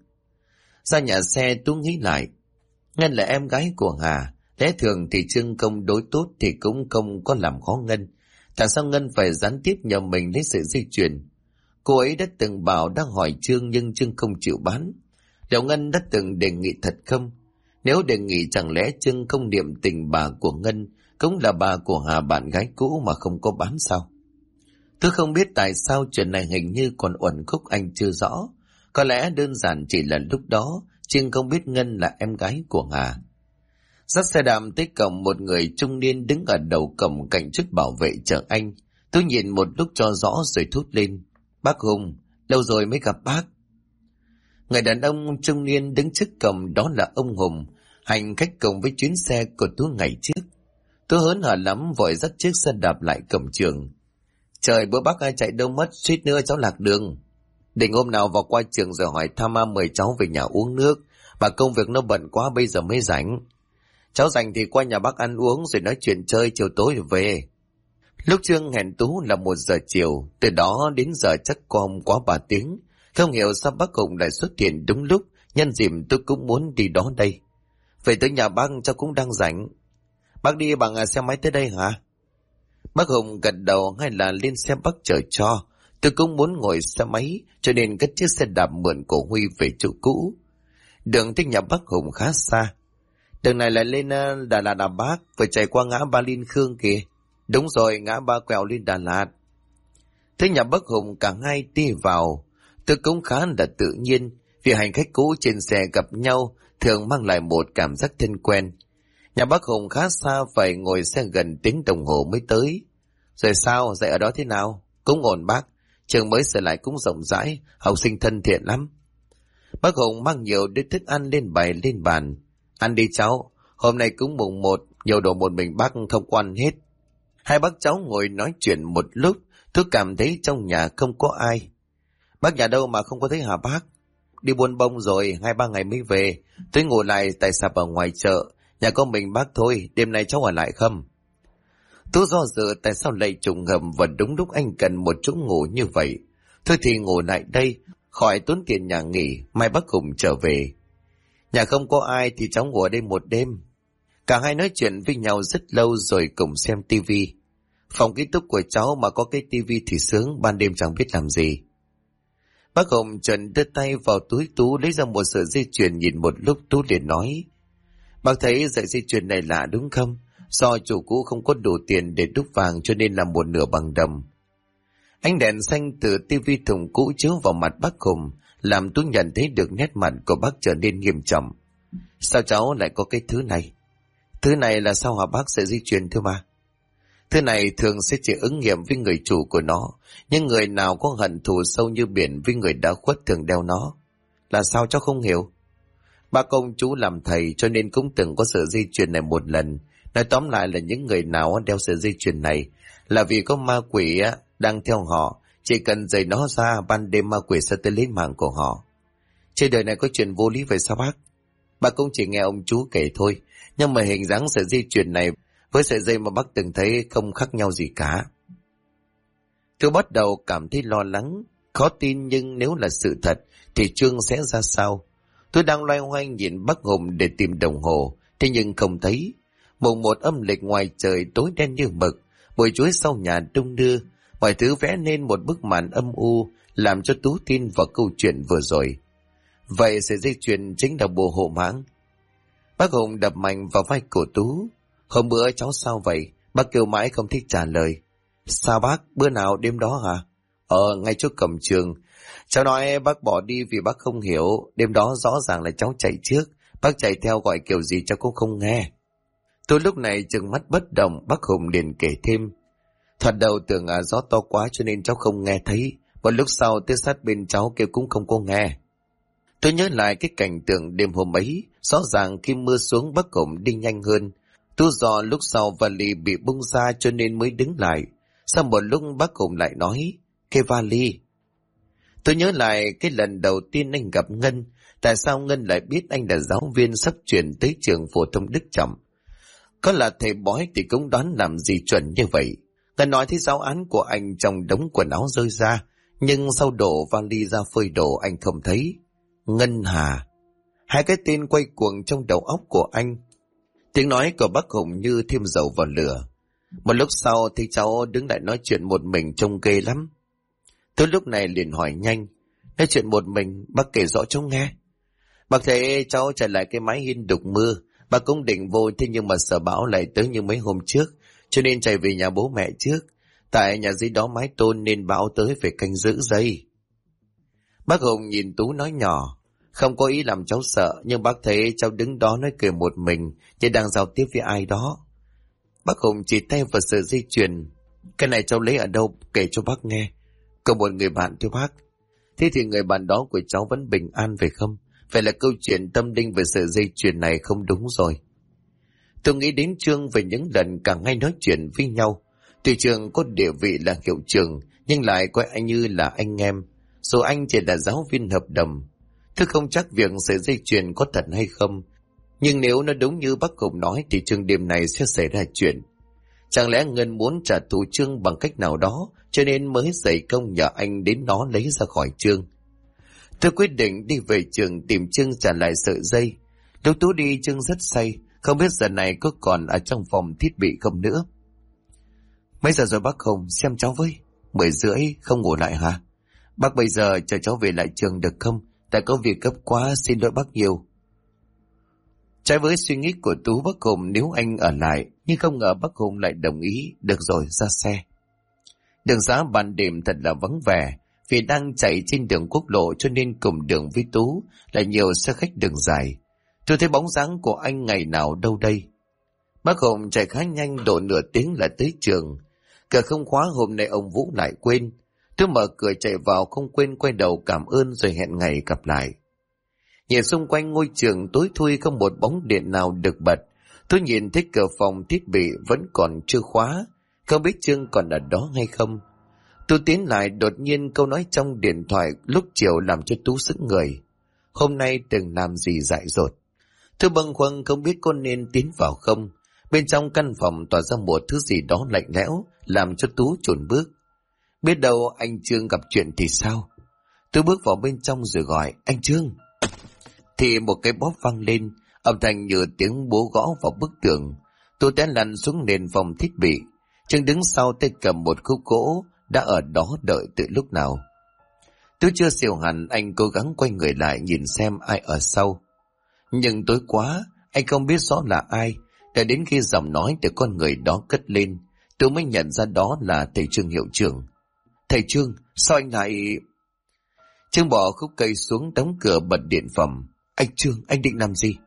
Speaker 1: Ra nhà xe Tú nghĩ lại. Ngân là em gái của Hà. Lẽ thường thì Trương không đối tốt thì cũng không có làm khó Ngân. Tại sao Ngân phải gián tiếp nhờ mình lấy sợi dây chuyền? Cô ấy đã từng bảo đang hỏi Trương nhưng Trương không chịu bán. Liệu Ngân đã từng đề nghị thật không? Nếu đề nghị chẳng lẽ Trương không niệm tình bà của Ngân cũng là bà của Hà bạn gái cũ mà không có bán sao? Tôi không biết tại sao chuyện này hình như còn uẩn khúc anh chưa rõ. Có lẽ đơn giản chỉ là lúc đó Trương không biết Ngân là em gái của Hà. Dắt xe đạp tới cổng, một người trung niên đứng ở đầu cổng cạnh chốt bảo vệ chờ anh. Tôi nhìn một lúc cho rõ rồi thốt lên. Bác Hùng, lâu rồi mới gặp bác. Người đàn ông trung niên đứng trước cổng đó là ông Hùng, hành khách cùng với chuyến xe của Tú ngày trước. Tôi hớn hở lắm vội dắt chiếc xe đạp lại cổng trường. Trời, bữa bác ai chạy đâu mất, suýt nữa cháu lạc đường. Định hôm nào vào qua trường rồi hỏi thăm mời cháu về nhà uống nước. Bà công việc nó bận quá bây giờ mới rảnh. Cháu rảnh thì qua nhà bác ăn uống rồi nói chuyện chơi, chiều tối rồi về. Lúc Trương hẹn Tú là 1 giờ chiều, từ đó đến giờ chắc không quá 3 tiếng. Không hiểu sao bác Hùng lại xuất hiện đúng lúc, nhân dịp tôi cũng muốn đi đó đây. Về tới nhà bác cháu cũng đang rảnh. Bác đi bằng xe máy tới đây hả? Bác Hùng gật đầu, hay là lên xe bác chở cho. Tôi cũng muốn ngồi xe máy cho nên cất chiếc xe đạp mượn của Huy về chỗ cũ. Đường tới nhà bác Hùng khá xa. Đường này lại lên Đà Lạt à bác, phải chạy qua ngã ba Liên Khương kìa. Đúng rồi, ngã ba quẹo lên Đà Lạt. Tới nhà bác Hùng cả hai đi vào. Tôi cũng khá là tự nhiên, vì hành khách cũ trên xe gặp nhau thường mang lại một cảm giác thân quen. Nhà bác Hùng khá xa, phải ngồi xe gần tiếng đồng hồ mới tới. Rồi sao, dạy ở đó thế nào? Cũng ổn bác, trường mới sửa lại cũng rộng rãi, học sinh thân thiện lắm. Bác Hùng mang nhiều đĩa thức ăn lên bày lên bàn. Ăn đi cháu, hôm nay cũng mùng 1, nhiều đồ một mình bác không quan hết. Hai bác cháu ngồi nói chuyện một lúc, tôi cảm thấy trong nhà không có ai. Bác nhà đâu mà không có thấy hả bác? Đi buôn bông rồi, 2-3 ngày mới về. Tôi ngủ lại tại sạp ở ngoài chợ, nhà có mình bác thôi, đêm nay cháu ở lại không? Tôi do dự tại sao lại trùng hợp và đúng lúc anh cần một chỗ ngủ như vậy. Thôi thì ngủ lại đây, khỏi tốn tiền nhà nghỉ, mai bác Hùng trở về. Nhà không có ai thì cháu ngủ ở đây một đêm. Cả hai nói chuyện với nhau rất lâu rồi cùng xem tivi. Phòng ký túc của cháu mà có cái tivi thì sướng, ban đêm chẳng biết làm gì. Bác Hùng trần đưa tay vào túi Tú lấy ra một sợi dây chuyền, nhìn một lúc Tú liền nói. Bác thấy sợi dây chuyền này lạ đúng không? Do chủ cũ không có đủ tiền để đúc vàng cho nên là một nửa bằng đồng. Ánh đèn xanh từ tivi thùng cũ chiếu vào mặt bác Hùng, làm Tú nhận thấy được nét mặt của bác trở nên nghiêm trọng. Sao cháu lại có cái thứ này? Thứ này là sao hả bác? Sợi dây chuyền thưa mà. Thứ này thường sẽ chỉ ứng nghiệm với người chủ của nó, nhưng người nào có hận thù sâu như biển với người đã khuất thường đeo nó. Là sao cháu không hiểu? Ba công chú làm thầy cho nên cũng từng có sợi dây chuyền này một lần. Nói tóm lại là những người nào đeo sợi dây chuyền này là vì có ma quỷ đang theo họ, chỉ cần giày nó ra ban đêm ma quỷ sẽ tới lấy mạng của họ. Trên đời này có chuyện vô lý vậy sao bác? Bà cũng chỉ nghe ông chú kể thôi, nhưng mà hình dáng sợi dây chuyền này với sợi dây mà bác từng thấy không khác nhau gì cả. Tôi bắt đầu cảm thấy lo lắng, khó tin, nhưng nếu là sự thật thì Trương sẽ ra sao? Tôi đang loay hoay nhìn bác Hùng để tìm đồng hồ, thế nhưng không thấy. Mùng 1 âm lịch ngoài trời tối đen như mực, bụi chuối sau nhà đung đưa, mọi thứ vẽ nên một bức màn âm u, làm cho Tú tin vào câu chuyện vừa rồi. Vậy sợi dây chuyền chính là bùa hộ mãng. Bác Hùng đập mạnh vào vai của Tú. Hôm bữa cháu sao vậy? Bác kêu mãi không thích trả lời. Sao bác? Bữa nào đêm đó hả? Ngay trước cổng trường. Cháu nói bác bỏ đi vì bác không hiểu. Đêm đó rõ ràng là cháu chạy trước. Bác chạy theo gọi kiểu gì cháu cũng không nghe. Tôi lúc này trừng mắt bất động. Bác Hùng liền kể thêm. Thoạt đầu tưởng gió to quá cho nên cháu không nghe thấy. Một lúc sau tới sát bên cháu kêu cũng không có nghe. Tôi nhớ lại cái cảnh tượng đêm hôm ấy. Rõ ràng khi mưa xuống bác Hùng đi nhanh hơn. Tú do lúc sau vali bị bung ra cho nên mới đứng lại. Sau một lúc bác Hùng lại nói. Cái vali. Tôi nhớ lại cái lần đầu tiên anh gặp Ngân. Tại sao Ngân lại biết anh là giáo viên sắp chuyển tới trường phổ thông Đức Trọng? Có là thầy bói thì cũng đoán làm gì chuẩn như vậy. Ngân nói thấy giáo án của anh trong đống quần áo rơi ra. Nhưng sau đổ vali ra phơi đồ anh không thấy. Ngân Hà. Hai cái tên quay cuồng trong đầu óc của anh. Tiếng nói của bác Hùng như thêm dầu vào lửa. Một lúc sau thì cháu đứng lại nói chuyện một mình trông ghê lắm. Tôi lúc này liền hỏi nhanh. Nói chuyện một mình, bác kể rõ cháu nghe. Bác thấy cháu chạy lại cái mái hiên đục mưa. Bác cũng định vô, thế nhưng mà sợ bão lại tới như mấy hôm trước, cho nên chạy về nhà bố mẹ trước. Tại nhà dưới đó mái tôn nên bão tới phải canh giữ dây. Bác Hùng nhìn Tú nói nhỏ. Không có ý làm cháu sợ, nhưng bác thấy cháu đứng đó nói cười một mình, như đang giao tiếp với ai đó. Bác Hùng chỉ tay vào sợi dây chuyền. Cái này cháu lấy ở đâu, kể cho bác nghe. Có một người bạn thưa bác. Thế thì người bạn đó của cháu vẫn bình an phải không? Phải là câu chuyện tâm linh về sợi dây chuyền này không đúng rồi. Tôi nghĩ đến Trương về những lần cả ngày nói chuyện với nhau. Tuy Trương có địa vị là hiệu trưởng, nhưng lại coi anh như là anh em. Dù anh chỉ là giáo viên hợp đồng. Tôi không chắc việc sợi dây chuyền có thật hay không. Nhưng nếu nó đúng như bác Hùng nói thì Trương đêm này sẽ xảy ra chuyện. Chẳng lẽ Ngân muốn trả thù Trương bằng cách nào đó, cho nên mới dày công nhờ anh đến nó lấy ra khỏi Trương. Tôi quyết định đi về trường tìm Trương trả lại sợi dây. Lúc Tú đi Trương rất say, không biết giờ này có còn ở trong phòng thiết bị không nữa. Mấy giờ rồi bác Hùng, xem cháu với. 10:30, không ngủ lại hả? Bác bây giờ chờ cháu về lại trường được không? Tại có việc gấp quá, xin lỗi bác nhiều. Trái với suy nghĩ của Tú, bác Hùng nếu anh ở lại, nhưng không ngờ bác Hùng lại đồng ý. Được rồi, ra xe. Đường xá ban đêm thật là vắng vẻ, vì đang chạy trên đường quốc lộ cho nên cùng đường với Tú là nhiều xe khách đường dài. Tôi thấy bóng dáng của anh ngày nào đâu đây. Bác Hùng chạy khá nhanh, độ nửa tiếng là tới trường. Cửa không khóa, hôm nay ông Vũ lại quên. Tôi mở cửa chạy vào, không quên quay đầu cảm ơn rồi hẹn ngày gặp lại. Nhìn xung quanh ngôi trường tối thui, không một bóng điện nào được bật. Tôi nhìn thấy cửa phòng thiết bị vẫn còn chưa khóa, không biết Trương còn ở đó hay không. Tôi tiến lại, đột nhiên câu nói trong điện thoại lúc chiều làm cho Tú sững người. Hôm nay đừng làm gì dại dột. Tôi bâng khuâng không biết có nên tiến vào không. Bên trong căn phòng tỏa ra một thứ gì đó lạnh lẽo, làm cho Tú chùn bước. Biết đâu anh Trương gặp chuyện thì sao? Tôi bước vào bên trong rồi gọi, anh Trương. Thì một cái bóp vang lên, âm thanh như tiếng búa gõ vào bức tường. Tôi té lăn xuống nền phòng thiết bị. Trương đứng sau tay cầm một khúc gỗ, đã ở đó đợi từ lúc nào. Tôi chưa xỉu hẳn, anh cố gắng quay người lại nhìn xem ai ở sau. Nhưng tối quá, anh không biết rõ là ai. Đã đến khi giọng nói từ con người đó cất lên, tôi mới nhận ra đó là thầy Trương hiệu trưởng. Thầy Trương, sao anh lại... Trương bỏ khúc cây xuống, đóng cửa, bật điện phẩm. Anh Trương, anh định làm gì?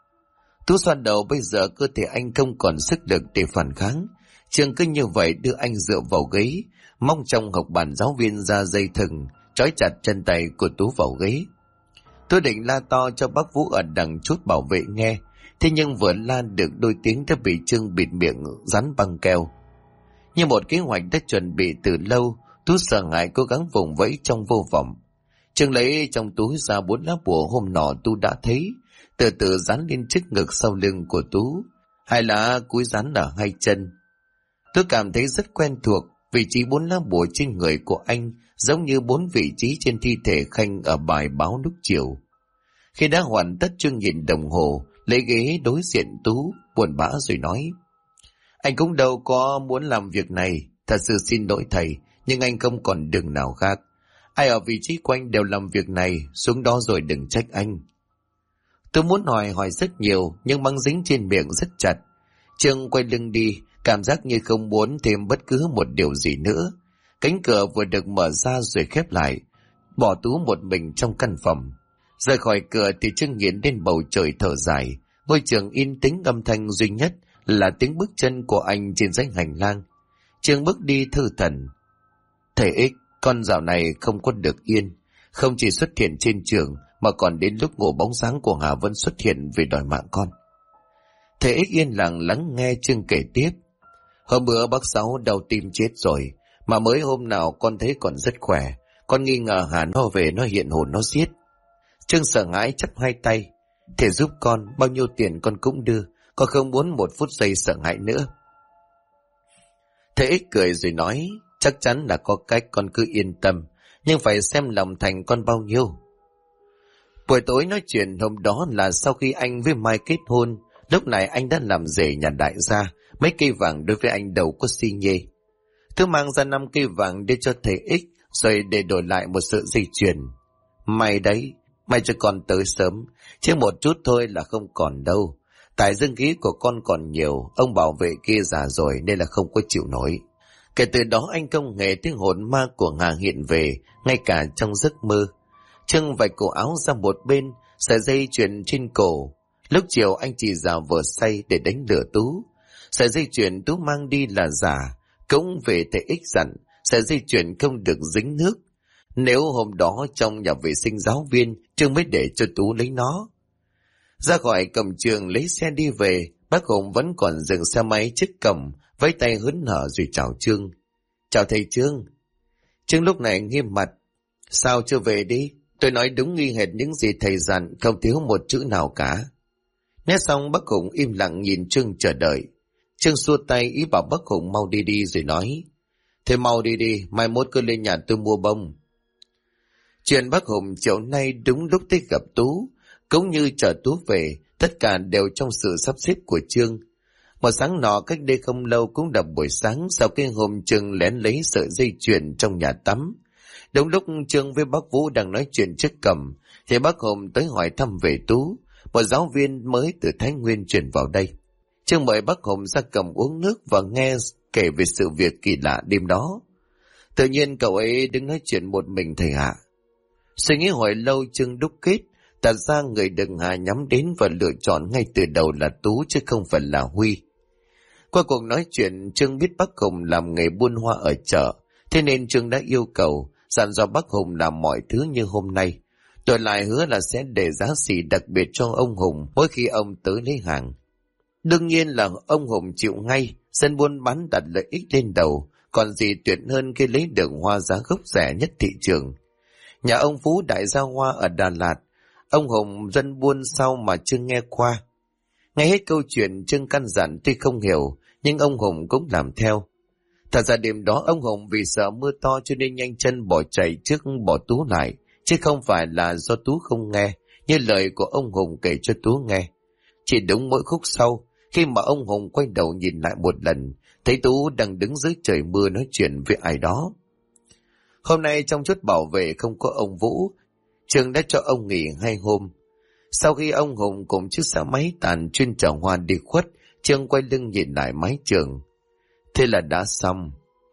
Speaker 1: Tú xoa đầu, bây giờ cơ thể anh không còn sức lực để phản kháng. Trương cứ như vậy đưa anh dựa vào ghế, mong trong học bàn giáo viên ra dây thừng, trói chặt chân tay của Tú vào ghế. Tôi định la to cho bác Vũ ở đằng chốt bảo vệ nghe, thế nhưng vừa la được đôi tiếng đã bị Trương bịt miệng dán băng keo. Như một kế hoạch đã chuẩn bị từ lâu, Tú sợ hãi cố gắng vùng vẫy trong vô vọng. Trương lấy trong túi ra 4 lá bùa hôm nọ Tú đã thấy, từ từ dán lên trước ngực sau lưng của Tú, 2 lá cúi dán ở 2 chân. Tôi cảm thấy rất quen thuộc, vị trí 4 lá bùa trên người của anh giống như 4 vị trí trên thi thể Khanh ở bài báo lúc chiều. Khi đã hoàn tất, Trương nhìn đồng hồ, lấy ghế đối diện Tú, buồn bã rồi nói: Anh cũng đâu có muốn làm việc này, thật sự xin lỗi thầy, nhưng anh không còn đường nào khác. Ai ở vị trí của anh đều làm việc này, xuống đó rồi đừng trách anh. Tôi muốn hỏi rất nhiều, nhưng băng dính trên miệng rất chặt. Trương quay lưng đi, cảm giác như không muốn thêm bất cứ một điều gì nữa. Cánh cửa vừa được mở ra rồi khép lại, bỏ Tú một mình trong căn phòng. Rời khỏi cửa thì Trương nhìn đến bầu trời thở dài. Ngôi trường yên tĩnh, âm thanh duy nhất là tiếng bước chân của anh trên dãy hành lang. Trương bước đi thư thần. Thầy Ích, con dạo này không có được yên, không chỉ xuất hiện trên trường mà còn đến lúc ngủ bóng dáng của Hà Vân xuất hiện vì đòi mạng con. Thầy Ích yên lặng lắng nghe Trương kể tiếp. Hôm bữa bác Sáu đau tim chết rồi, mà mới hôm nào con thấy còn rất khỏe. Con nghi ngờ Hà nó về nó hiện hồn nó giết. Trương sợ hãi chắp hai tay. Thầy giúp con, bao nhiêu tiền con cũng đưa, con không muốn một phút giây sợ hãi nữa. Thầy Ích cười rồi nói, chắc chắn là có cách, con cứ yên tâm, nhưng phải xem lòng thành con bao nhiêu. Buổi tối nói chuyện hôm đó là sau khi anh với Mai kết hôn. Lúc này anh đã làm rể nhà đại gia, mấy cây vàng đối với anh đâu có xi nhê. Thứ mang ra 5 cây vàng đưa cho thầy Ích, rồi để đổi lại một sợi dây chuyền. May đấy, may cho con tới sớm, chứ một chút thôi là không còn đâu. Tại dương khí của con còn nhiều, ông bảo vệ kia già rồi nên là không có chịu nổi. Kể từ đó anh không hề tiếng hồn ma của Hà hiện về, ngay cả trong giấc mơ. Trương vạch cổ áo ra một bên, sợi dây chuyền trên cổ. Lúc chiều anh chỉ giả vờ say để đánh lừa Tú. Sợi dây chuyền Tú mang đi là giả, cũng về thầy Ích dặn, sợi dây chuyền không được dính nước. Nếu hôm đó trong nhà vệ sinh giáo viên, Trương mới để cho Tú lấy nó. Ra khỏi cổng trường lấy xe đi về, bác Hùng vẫn còn dừng xe máy trước cổng, vẫy tay hớn hở rồi chào Trương. Chào thầy Trương. Trương lúc này nghiêm mặt. Sao chưa về đi? Tôi nói đúng y hệt những gì thầy dặn, không thiếu một chữ nào cả. Nghe xong bác Hùng im lặng nhìn Trương chờ đợi. Trương xua tay ý bảo bác Hùng mau đi đi rồi nói. Thế mau đi đi, mai mốt cứ lên nhà tôi mua bông. Chuyện bác Hùng chiều nay đúng lúc tới gặp Tú, cũng như chờ Tú về, tất cả đều trong sự sắp xếp của Trương. Một sáng nọ cách đây không lâu cũng là buổi sáng sau cái hôm Trương lén lấy sợi dây chuyền trong nhà tắm. Đúng lúc Trương với bác Vũ đang nói chuyện trước cổng, thì bác Hùng tới hỏi thăm về Tú, một giáo viên mới từ Thái Nguyên chuyển vào đây. Trương mời bác Hùng ra cầm uống nước và nghe kể về sự việc kỳ lạ đêm đó. Tự nhiên cậu ấy đứng nói chuyện một mình thầy ạ. Suy nghĩ hồi lâu Trương đúc kết, thật ra người đừng Hà nhắm đến và lựa chọn ngay từ đầu là Tú chứ không phải là Huy. Qua cuộc nói chuyện, Trương biết bác Hùng làm nghề buôn hoa ở chợ, thế nên Trương đã yêu cầu dặn dò bác Hùng làm mọi thứ như hôm nay. Rồi lại hứa là sẽ để giá xỉ đặc biệt cho ông Hùng mỗi khi ông tới lấy hàng. Đương nhiên là ông Hùng chịu ngay, dân buôn bán đặt lợi ích lên đầu, còn gì tuyệt hơn khi lấy được hoa giá gốc rẻ nhất thị trường. Nhà ông Phú đại gia hoa ở Đà Lạt, ông Hùng dân buôn sau mà chưa nghe qua. Nghe hết câu chuyện Trương căn dặn tuy không hiểu, nhưng ông Hùng cũng làm theo. Thật ra đêm đó ông Hùng vì sợ mưa to cho nên nhanh chân bỏ chạy trước bỏ Tú lại, chứ không phải là do Tú không nghe, như lời của ông Hùng kể cho Tú nghe. Chỉ đúng mỗi khúc sau, khi mà ông Hùng quay đầu nhìn lại một lần, thấy Tú đang đứng dưới trời mưa nói chuyện với ai đó. Hôm nay trong chốt bảo vệ không có ông Vũ, trường đã cho ông nghỉ 2 hôm. Sau khi ông Hùng cùng chiếc xe máy tàn chuyên chở hoa đi khuất, Trương quay lưng nhìn lại mái trường. Thế là đã xong.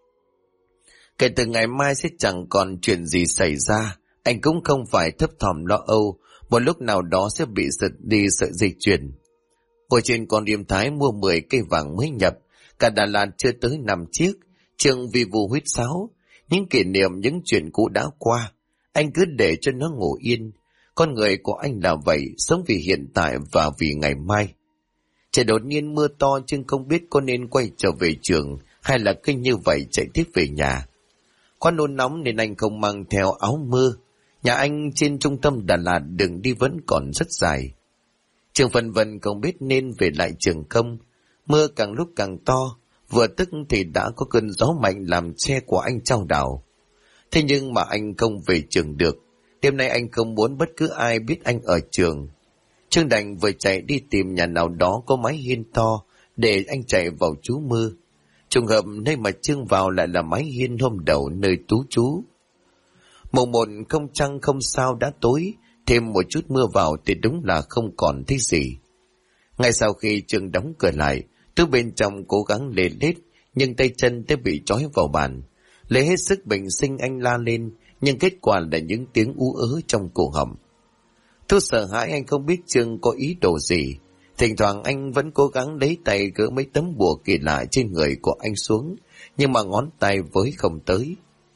Speaker 1: Kể từ ngày mai sẽ chẳng còn chuyện gì xảy ra, anh cũng không phải thấp thỏm lo âu, một lúc nào đó sẽ bị giật đi sợi dây chuyền. Ngồi trên con Điềm Thái mua 10 cây vàng mới nhập, cả Đà Lạt chưa tới 5 chiếc, Trương vì vụ huýt sáo, những kỷ niệm những chuyện cũ đã qua, anh cứ để cho nó ngủ yên. Con người của anh là vậy, sống vì hiện tại và vì ngày mai. Trời đột nhiên mưa to, Trương không biết có nên quay trở về trường hay là cứ như vậy chạy tiếp về nhà. Quá nôn nóng nên anh không mang theo áo mưa. Nhà anh trên trung tâm Đà Lạt đường đi vẫn còn rất dài. Trương phân vân không biết nên về lại trường không. Mưa càng lúc càng to, vừa tức thì đã có cơn gió mạnh làm xe của anh chao đảo. Thế nhưng mà anh không về trường được. Đêm nay anh không muốn bất cứ ai biết anh ở trường. Trương đành vừa chạy đi tìm nhà nào đó có mái hiên to để anh chạy vào trú mưa. Trùng hợp nơi mà Trương vào lại là mái hiên hôm đầu nơi Tú trú. Mùng một không trăng không sao đã tối, thêm một chút mưa vào thì đúng là không còn thấy gì. Ngay sau khi trường đóng cửa lại, Tú bên trong cố gắng lê lết, nhưng tay chân đã bị trói vào bàn. Lấy hết sức bình sinh anh la lên, nhưng kết quả là những tiếng ú ớ trong cổ họng. Tú sợ hãi, anh không biết Trương có ý đồ gì. Thỉnh thoảng anh vẫn cố gắng lấy tay gỡ mấy tấm bùa kỳ lạ trên người của anh xuống, nhưng mà ngón tay với không tới.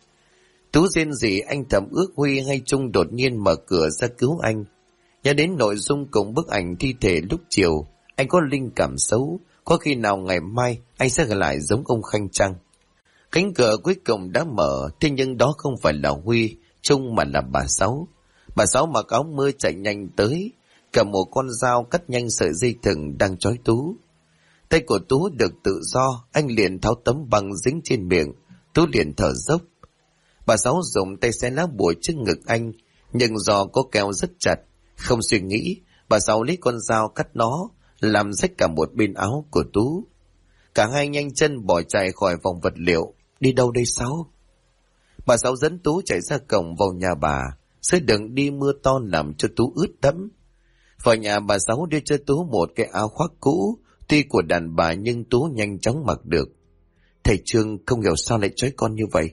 Speaker 1: Tú rên rỉ, anh thầm ước Huy hay Trung đột nhiên mở cửa ra cứu anh. Nhớ đến nội dung cùng bức ảnh thi thể lúc chiều, anh có linh cảm xấu, có khi nào ngày mai anh sẽ lại giống ông Khanh chăng? Cánh cửa cuối cùng đã mở, thế nhưng đó không phải là Huy, Trung mà là bà Sáu. Bà Sáu mặc áo mưa chạy nhanh tới, cầm một con dao cắt nhanh sợi dây thừng đang trói Tú. Tay của Tú được tự do, anh liền tháo tấm băng dính trên miệng, Tú liền thở dốc. Bà Sáu dùng tay xé lá bùa trước ngực anh, nhưng do có keo rất chặt, không suy nghĩ, bà Sáu lấy con dao cắt nó, làm rách cả một bên áo của Tú. Cả hai nhanh chân bỏ chạy khỏi vòng vật liệu. Đi đâu đây Sáu? Bà Sáu dẫn Tú chạy ra cổng vào nhà bà, dưới đường đi mưa to làm cho Tú ướt đẫm. Vào nhà bà Sáu đưa cho Tú một cái áo khoác cũ, tuy của đàn bà nhưng Tú nhanh chóng mặc được. Thầy Trương không hiểu sao lại trói con như vậy.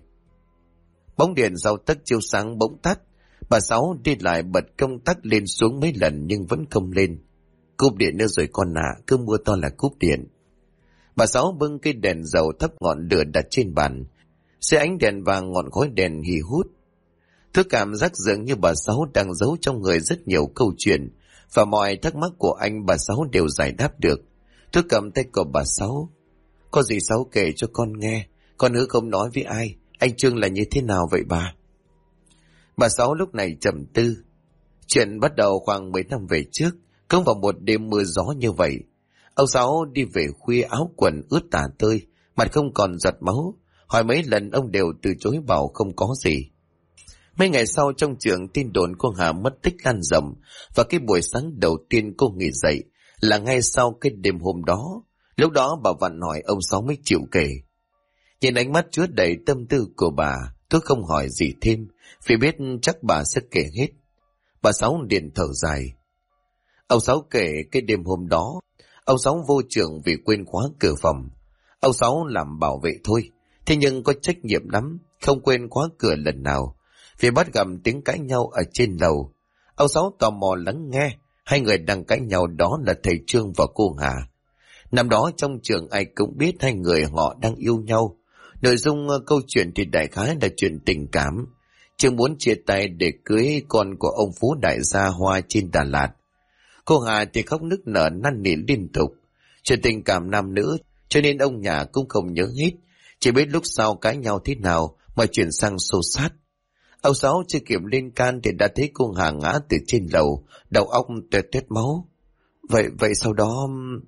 Speaker 1: Bóng điện giao tấc chiếu sáng bỗng tắt. Bà Sáu đi lại bật công tắc lên xuống mấy lần nhưng vẫn không lên. Cúp điện nữa rồi con ạ, cứ mưa to là cúp điện. Bà Sáu bưng cây đèn dầu thắp ngọn lửa đặt trên bàn, xe ánh đèn vàng ngọn khói đèn hì hút. Tôi cảm giác dường như bà Sáu đang giấu trong người rất nhiều câu chuyện, và mọi thắc mắc của anh bà Sáu đều giải đáp được. Tôi cầm tay của bà Sáu. Có gì Sáu kể cho con nghe, con hứa không nói với ai. Anh Trương là như thế nào vậy bà? Bà Sáu lúc này trầm tư. Chuyện bắt đầu khoảng 10 năm về trước, cũng vào một đêm mưa gió như vậy. Ông Sáu đi về khuya, áo quần ướt tả tơi, mặt không còn giọt máu. Hỏi mấy lần ông đều từ chối bảo không có gì. Mấy ngày sau trong trường tin đồn cô Hà mất tích lan rộng, và cái buổi sáng đầu tiên cô nghỉ dậy là ngay sau cái đêm hôm đó. Lúc đó bà Vạn hỏi ông Sáu mới chịu kể. Nhìn ánh mắt chứa đầy tâm tư của bà, tôi không hỏi gì thêm, vì biết chắc bà sẽ kể hết. Bà Sáu liền thở dài. Ông Sáu kể cái đêm hôm đó, ông Sáu vô trường vì quên khóa cửa phòng. Ông Sáu làm bảo vệ thôi, thế nhưng có trách nhiệm lắm, không quên khóa cửa lần nào. Vì bắt gặp tiếng cãi nhau ở trên lầu, ông Sáu tò mò lắng nghe. Hai người đang cãi nhau đó là thầy Trương và cô Hà. Năm đó trong trường ai cũng biết hai người họ đang yêu nhau. Nội dung câu chuyện thì đại khái là chuyện tình cảm. Trương muốn chia tay để cưới con của ông Phú đại gia Hoa trên Đà Lạt. Cô Hà thì khóc nức nở năn nỉ liên tục. Chuyện tình cảm nam nữ, cho nên ông nhà cũng không nhớ hết. Chỉ biết lúc sau cãi nhau thế nào mà chuyển sang xô xát. Ông Sáu chưa kịp lên can thì đã thấy cô Hà ngã từ trên lầu, đầu óc tuét tuét máu. Vậy sau đó...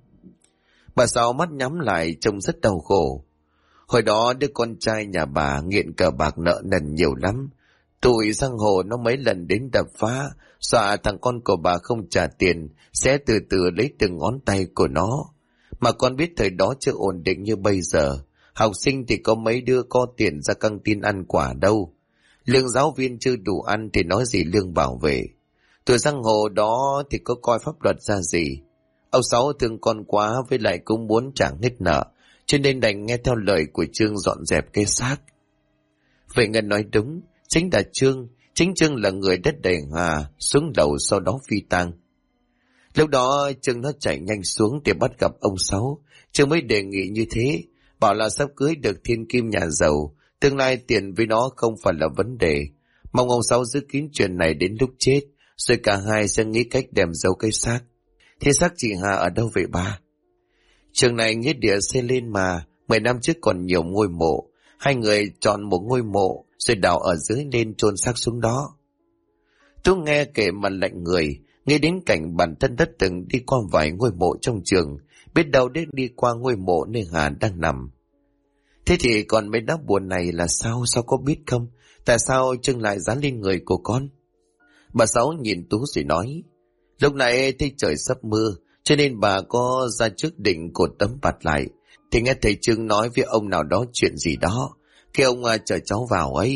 Speaker 1: Bà Sáu mắt nhắm lại trông rất đau khổ. Hồi đó đứa con trai nhà bà nghiện cờ bạc nợ nần nhiều lắm. Tụi giang hồ nó mấy lần đến đập phá, dọa thằng con của bà không trả tiền, sẽ từ từ lấy từng ngón tay của nó. Mà con biết thời đó chưa ổn định như bây giờ. Học sinh thì có mấy đứa có tiền ra căng tin ăn quả đâu. Lương giáo viên chưa đủ ăn thì nói gì lương bảo vệ. Tụi giang hồ đó thì có coi pháp luật ra gì. Ông Sáu thương con quá, với lại cũng muốn trả hết nợ, cho nên đành nghe theo lời của Trương dọn dẹp cái xác. Vậy Ngân nói đúng, chính là chính Trương là người đất đẩy Hà xuống đầu sau đó phi tang. Lúc đó Trương nó chạy nhanh xuống để bắt gặp ông Sáu. Trương mới đề nghị như thế, bảo là sắp cưới được thiên kim nhà giàu, tương lai tiền với nó không phải là vấn đề. Mong ông Sáu giữ kín chuyện này đến lúc chết, rồi cả hai sẽ nghĩ cách đem giấu cái xác. Thế xác chị Hà ở đâu vậy bà? Trường này nghĩa địa xây lên mà, 10 năm trước còn nhiều ngôi mộ. Hai người chọn một ngôi mộ, rồi đào ở dưới lên chôn xác xuống đó. Tôi nghe kể mà lạnh người, nghĩ đến cảnh bản thân đã từng đi qua vài ngôi mộ trong trường, biết đâu đến đi qua ngôi mộ nơi Hà đang nằm. Thế thì còn mấy đáp buồn này là sao có biết không? Tại sao Trương lại dán lên người của con? Bà Sáu nhìn Tú rồi nói, lúc này thấy trời sắp mưa, cho nên bà có ra trước định cột tấm bạt lại, thì nghe thầy Trương nói với ông nào đó chuyện gì đó, khi ông chờ cháu vào ấy.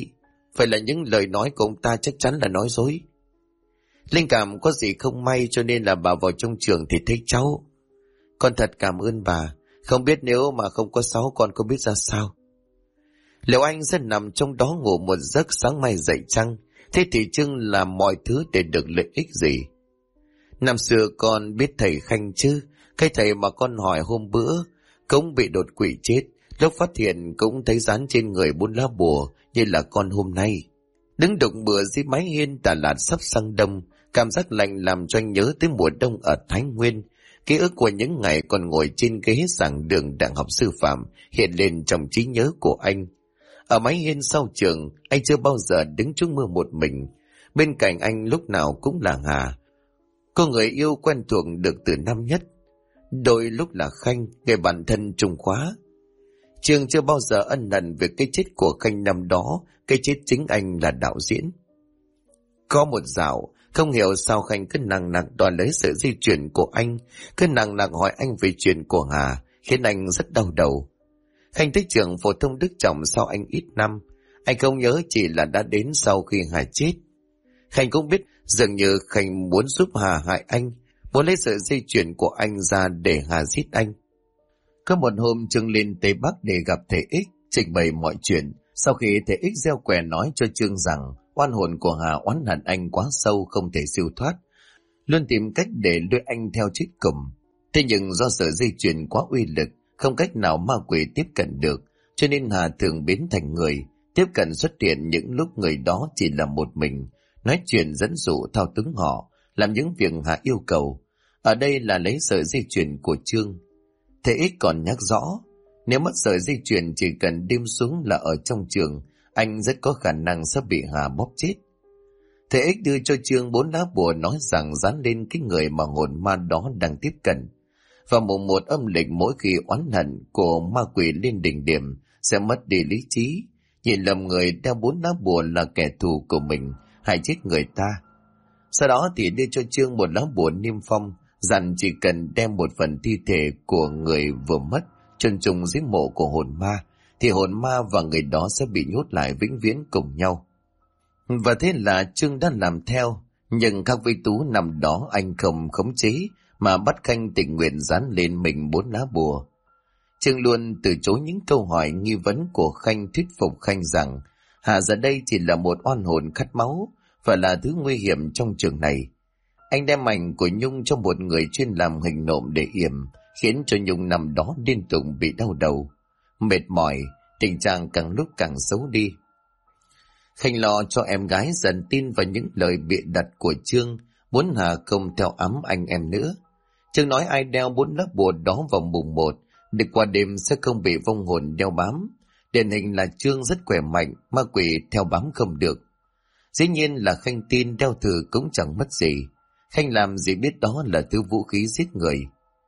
Speaker 1: Phải là những lời nói của ông ta chắc chắn là nói dối. Linh cảm có gì không may cho nên là bà vào trong trường thì thấy cháu. Con thật cảm ơn bà. Không biết nếu mà không có Sáu con có biết ra sao. Liệu Anh sẽ nằm trong đó ngủ một giấc, sáng mai dậy chăng? Thế thì Trương làm mọi thứ để được lợi ích gì? Năm xưa con biết thầy Khanh chứ? Cái thầy mà con hỏi hôm bữa cũng bị đột quỵ chết. Lúc phát hiện cũng thấy dán trên người 4 lá bùa như là con hôm nay. Đứng đụng bừa dưới mái hiên Đà Lạt sắp sang đông, cảm giác lạnh làm cho anh nhớ tới mùa đông ở Thái Nguyên. Ký ức của những ngày còn ngồi trên ghế giảng đường đại học sư phạm hiện lên trong trí nhớ của anh. Ở mái hiên sau trường, anh chưa bao giờ đứng trước mưa một mình. Bên cạnh anh lúc nào cũng là Hà, cô người yêu quen thuộc được từ năm nhất. Đôi lúc là Khanh, người bạn thân chung khóa. Trường chưa bao giờ ân hận về cái chết của Khanh năm đó, cái chết chính anh là đạo diễn. Có một dạo, không hiểu sao Khanh cứ nằng nặc đòi lấy sợi dây chuyền của anh, cứ nằng nặc hỏi anh về chuyện của Hà, khiến anh rất đau đầu. Khanh thích trường phổ thông Đức Trọng sau anh ít năm, anh không nhớ chỉ là đã đến sau khi Hà chết. Khanh cũng biết dường như Khanh muốn giúp Hà hại anh, muốn lấy sợi dây chuyền của anh ra để Hà giết anh. Có một hôm Trương lên Tây Bắc để gặp thầy Ích, trình bày mọi chuyện. Sau khi thầy Ích gieo quẻ nói cho Trương rằng oan hồn của Hà oán hận anh quá sâu không thể siêu thoát, luôn tìm cách để lôi anh theo chết cùng. Thế nhưng do sợi dây chuyền quá uy lực, không cách nào ma quỷ tiếp cận được, cho nên Hà thường biến thành người tiếp cận xuất hiện những lúc người đó chỉ là một mình, nói chuyện dẫn dụ thao túng họ, làm những việc Hà yêu cầu. Ở đây là lấy sợi dây chuyền của Trương. Thầy Ích còn nhắc rõ, nếu mất sợi dây chuyền chỉ cần đêm xuống là ở trong trường, anh rất có khả năng sẽ bị Hà bóp chết. Thầy Ích đưa cho Trương 4 lá bùa nói rằng dán lên cái người mà hồn ma đó đang tiếp cận. Vào mùng 1 âm lịch, mỗi khi oán hận của ma quỷ lên đỉnh điểm sẽ mất đi lý trí, nhìn lầm người đeo 4 lá bùa là kẻ thù của mình, hại chết người ta. Sau đó thì đưa cho Trương một lá bùa niêm phong, dặn chỉ cần đem một phần thi thể của người vừa mất chôn chung dưới mộ của hồn ma, thì hồn ma và người đó sẽ bị nhốt lại vĩnh viễn cùng nhau. Và thế là Trương đã làm theo, nhưng khác với Tú năm đó anh không khống chế mà bắt Khanh tình nguyện dán lên mình 4 lá bùa. Trương luôn từ chối những câu hỏi nghi vấn của Khanh, thuyết phục Khanh rằng Hà giờ đây chỉ là một oan hồn khát máu, phải là thứ nguy hiểm trong trường này. Anh đem ảnh của Nhung cho một người chuyên làm hình nộm để yểm, khiến cho Nhung năm đó liên tục bị đau đầu, mệt mỏi, tình trạng càng lúc càng xấu đi. Khanh lo cho em gái dần tin vào những lời bịa đặt của Trương, muốn Hà không theo ấm anh em nữa. Trương nói ai đeo 4 lá bùa đó vào mùng 1, để qua đêm sẽ không bị vong hồn đeo bám. Điển hình là Trương rất khỏe mạnh, ma quỷ theo bám không được. Dĩ nhiên là Khanh tin đeo thử cũng chẳng mất gì. Khanh làm gì biết đó là thứ vũ khí giết người.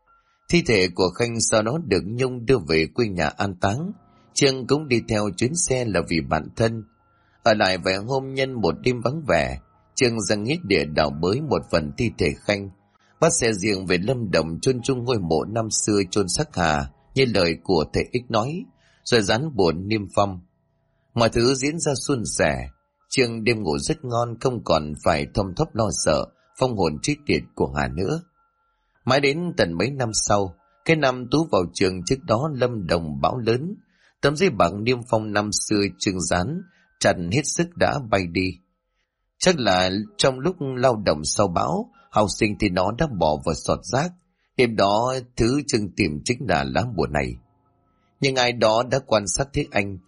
Speaker 1: Thi thể của Khanh sau đó được Nhung đưa về quê nhà an táng. Trương cũng đi theo chuyến xe là vì bạn thân. Ở lại vài hôm nhân một đêm vắng vẻ, Trương ra nghĩa địa đào bới một phần thi thể Khanh, bắt xe riêng về Lâm Đồng chôn chung ngôi mộ năm xưa chôn xác Hà như lời của thầy Ích nói, rồi dán bùa niêm phong. Mọi thứ diễn ra suôn sẻ. Trương đêm ngủ rất ngon, không còn phải thom thóp lo sợ phong hồn chết tiệt của Hà nữa. Mãi đến tận mấy năm sau, cái năm Tú vào trường trước đó Lâm Đồng bão lớn, tấm giấy bạc niêm phong năm xưa Trương dán chặt hết sức đã bay đi. Chắc là trong lúc lao động sau bão, học sinh thì nó đã bỏ vào sọt rác. Đêm đó thứ Trương tìm chính là lá bùa này. Nhưng ai đó đã quan sát thấy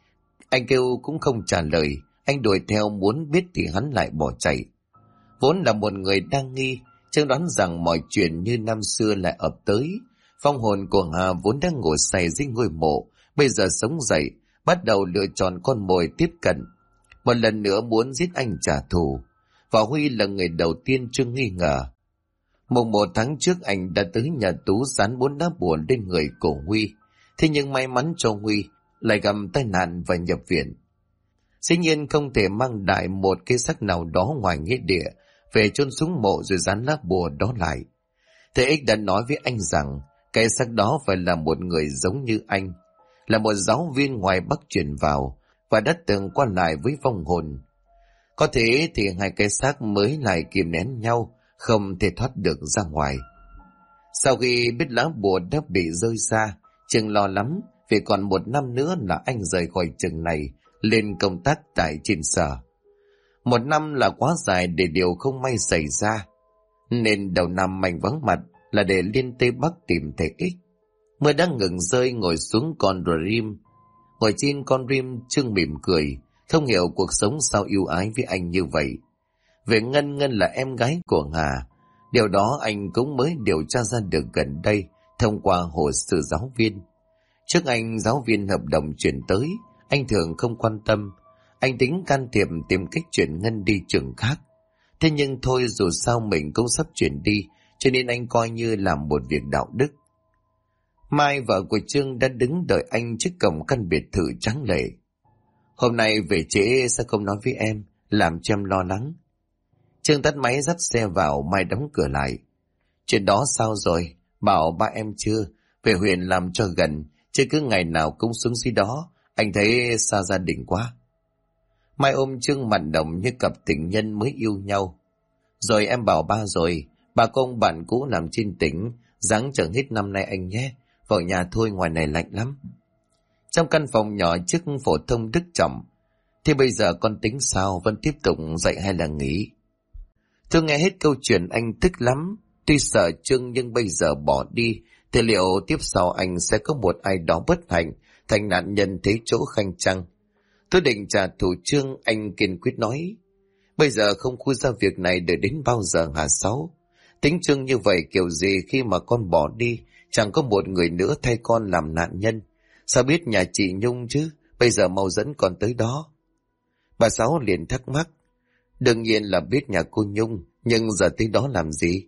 Speaker 1: anh kêu cũng không trả lời. Anh đuổi theo muốn biết thì hắn lại bỏ chạy. Vốn là một người đa nghi, Trương đoán rằng mọi chuyện như năm xưa lại ập tới. Phong hồn của Hà vốn đang ngồi say dưới ngôi mộ, bây giờ sống dậy, bắt đầu lựa chọn con mồi tiếp cận. Một lần nữa muốn giết anh trả thù. Và Huy là người đầu tiên Trương nghi ngờ. Mùng 1 tháng trước anh đã tới nhà Tú dán 4 lá bùa lên người của Huy. Thế nhưng may mắn cho Huy lại gặp tai nạn và nhập viện. Dĩ nhiên không thể mang đại một cái xác nào đó ngoài nghĩa địa về chôn xuống mộ rồi dán lá bùa đó lại. Thầy Ích đã nói với anh rằng cái xác đó phải là một người giống như anh, là một giáo viên ngoài Bắc chuyển vào, và đã từng qua lại với vong hồn. Có thế thì hai cái xác mới lại kìm nén nhau, không thể thoát được ra ngoài. Sau khi biết lá bùa đã bị rơi ra, Trương lo lắm vì còn 1 năm nữa là anh rời khỏi trường này lên công tác tại trên sở. 1 năm là quá dài để điều không may xảy ra, nên đầu năm anh vắng mặt là để lên Tây Bắc tìm thầy Ích. Mưa đã ngừng rơi, ngồi xuống con Dream. Ngồi trên con Dream, Trương mỉm cười, không hiểu cuộc sống sao yêu ái với anh như vậy. Về Ngân, Ngân là em gái của Hà. Điều đó anh cũng mới điều tra ra được gần đây thông qua hồ sơ giáo viên. Trước anh giáo viên hợp đồng chuyển tới, anh thường không quan tâm. Anh tính can thiệp tìm cách chuyển Ngân đi trường khác. Thế nhưng thôi, dù sao mình cũng sắp chuyển đi, cho nên anh coi như làm một việc đạo đức. Mai vợ của Trương đã đứng đợi anh trước cổng căn biệt thự tráng lệ. Hôm nay về trễ sao không nói với em, làm cho em lo lắng. Trương tắt máy dắt xe vào, Mai đóng cửa lại. Chuyện đó sao rồi? Bảo ba em chưa? Về huyện làm cho gần, chứ cứ ngày nào cũng xuống dưới đó, anh thấy xa gia đình quá. Mai ôm Trương mặn đồng như cặp tình nhân mới yêu nhau. Rồi em bảo ba rồi, bà con bạn cũ làm trên tỉnh, ráng chờ hết năm nay anh nhé, vào nhà thôi, ngoài này lạnh lắm. Trong căn phòng nhỏ trước phổ thông Đức Trọng, thế bây giờ con tính sao, vẫn tiếp tục dạy hay là nghỉ? Tôi nghe hết câu chuyện anh tức lắm, tuy sợ Trương nhưng bây giờ bỏ đi, thì liệu tiếp sau anh sẽ có một ai đó bất hạnh, thành nạn nhân thế chỗ Khanh chăng? Tôi định trả thù Trương, anh kiên quyết nói. Bây giờ không khui ra việc này để đến bao giờ hả Sáu? Tính Trương như vậy kiểu gì khi mà con bỏ đi, chẳng có một người nữa thay con làm nạn nhân. Sao biết nhà chị Nhung chứ, bây giờ mau dẫn con tới đó. Bà Sáu liền thắc mắc. Đương nhiên là biết nhà cô Nhung, nhưng giờ tới đó làm gì?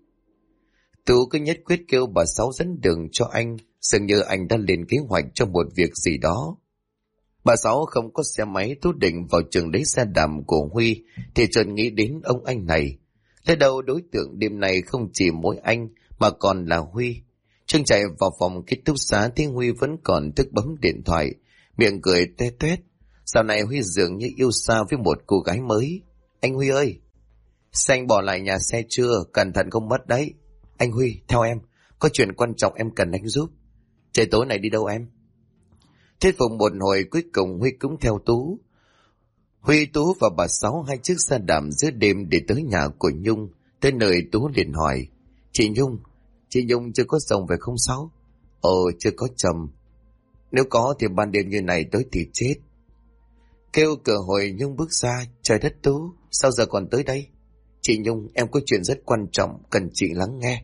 Speaker 1: Tú cứ nhất quyết kêu bà Sáu dẫn đường cho anh, dường như anh đã lên kế hoạch cho một việc gì đó. Bà Sáu không có xe máy, Tú định vào trường lấy xe đạp của Huy, thì chợt nghĩ đến ông anh này. Thế đâu đối tượng đêm nay không chỉ mỗi anh, mà còn là Huy. Trương chạy vào phòng ký túc xá thì Huy vẫn còn thức bấm điện thoại, miệng cười toe toét. Dạo này Huy dường như yêu xa với một cô gái mới. Anh Huy ơi! Xanh bỏ lại nhà xe chưa? Cẩn thận không mất đấy. Anh Huy, theo em, có chuyện quan trọng em cần anh giúp. Trời tối này đi đâu em? Thuyết phục một hồi cuối cùng Huy cũng theo Tú. Huy, Tú và bà Sáu hai chiếc xe đạp giữa đêm để tới nhà của Nhung. Tới nơi Tú liền hỏi. Chị Nhung chưa có chồng phải không Sáu? Chưa có chồng. Nếu có thì ban đêm như này tới thì chết. Kêu cửa hồi Nhung bước ra. Trời đất Tú, sao giờ còn tới đây? Chị Nhung, em có chuyện rất quan trọng, cần chị lắng nghe.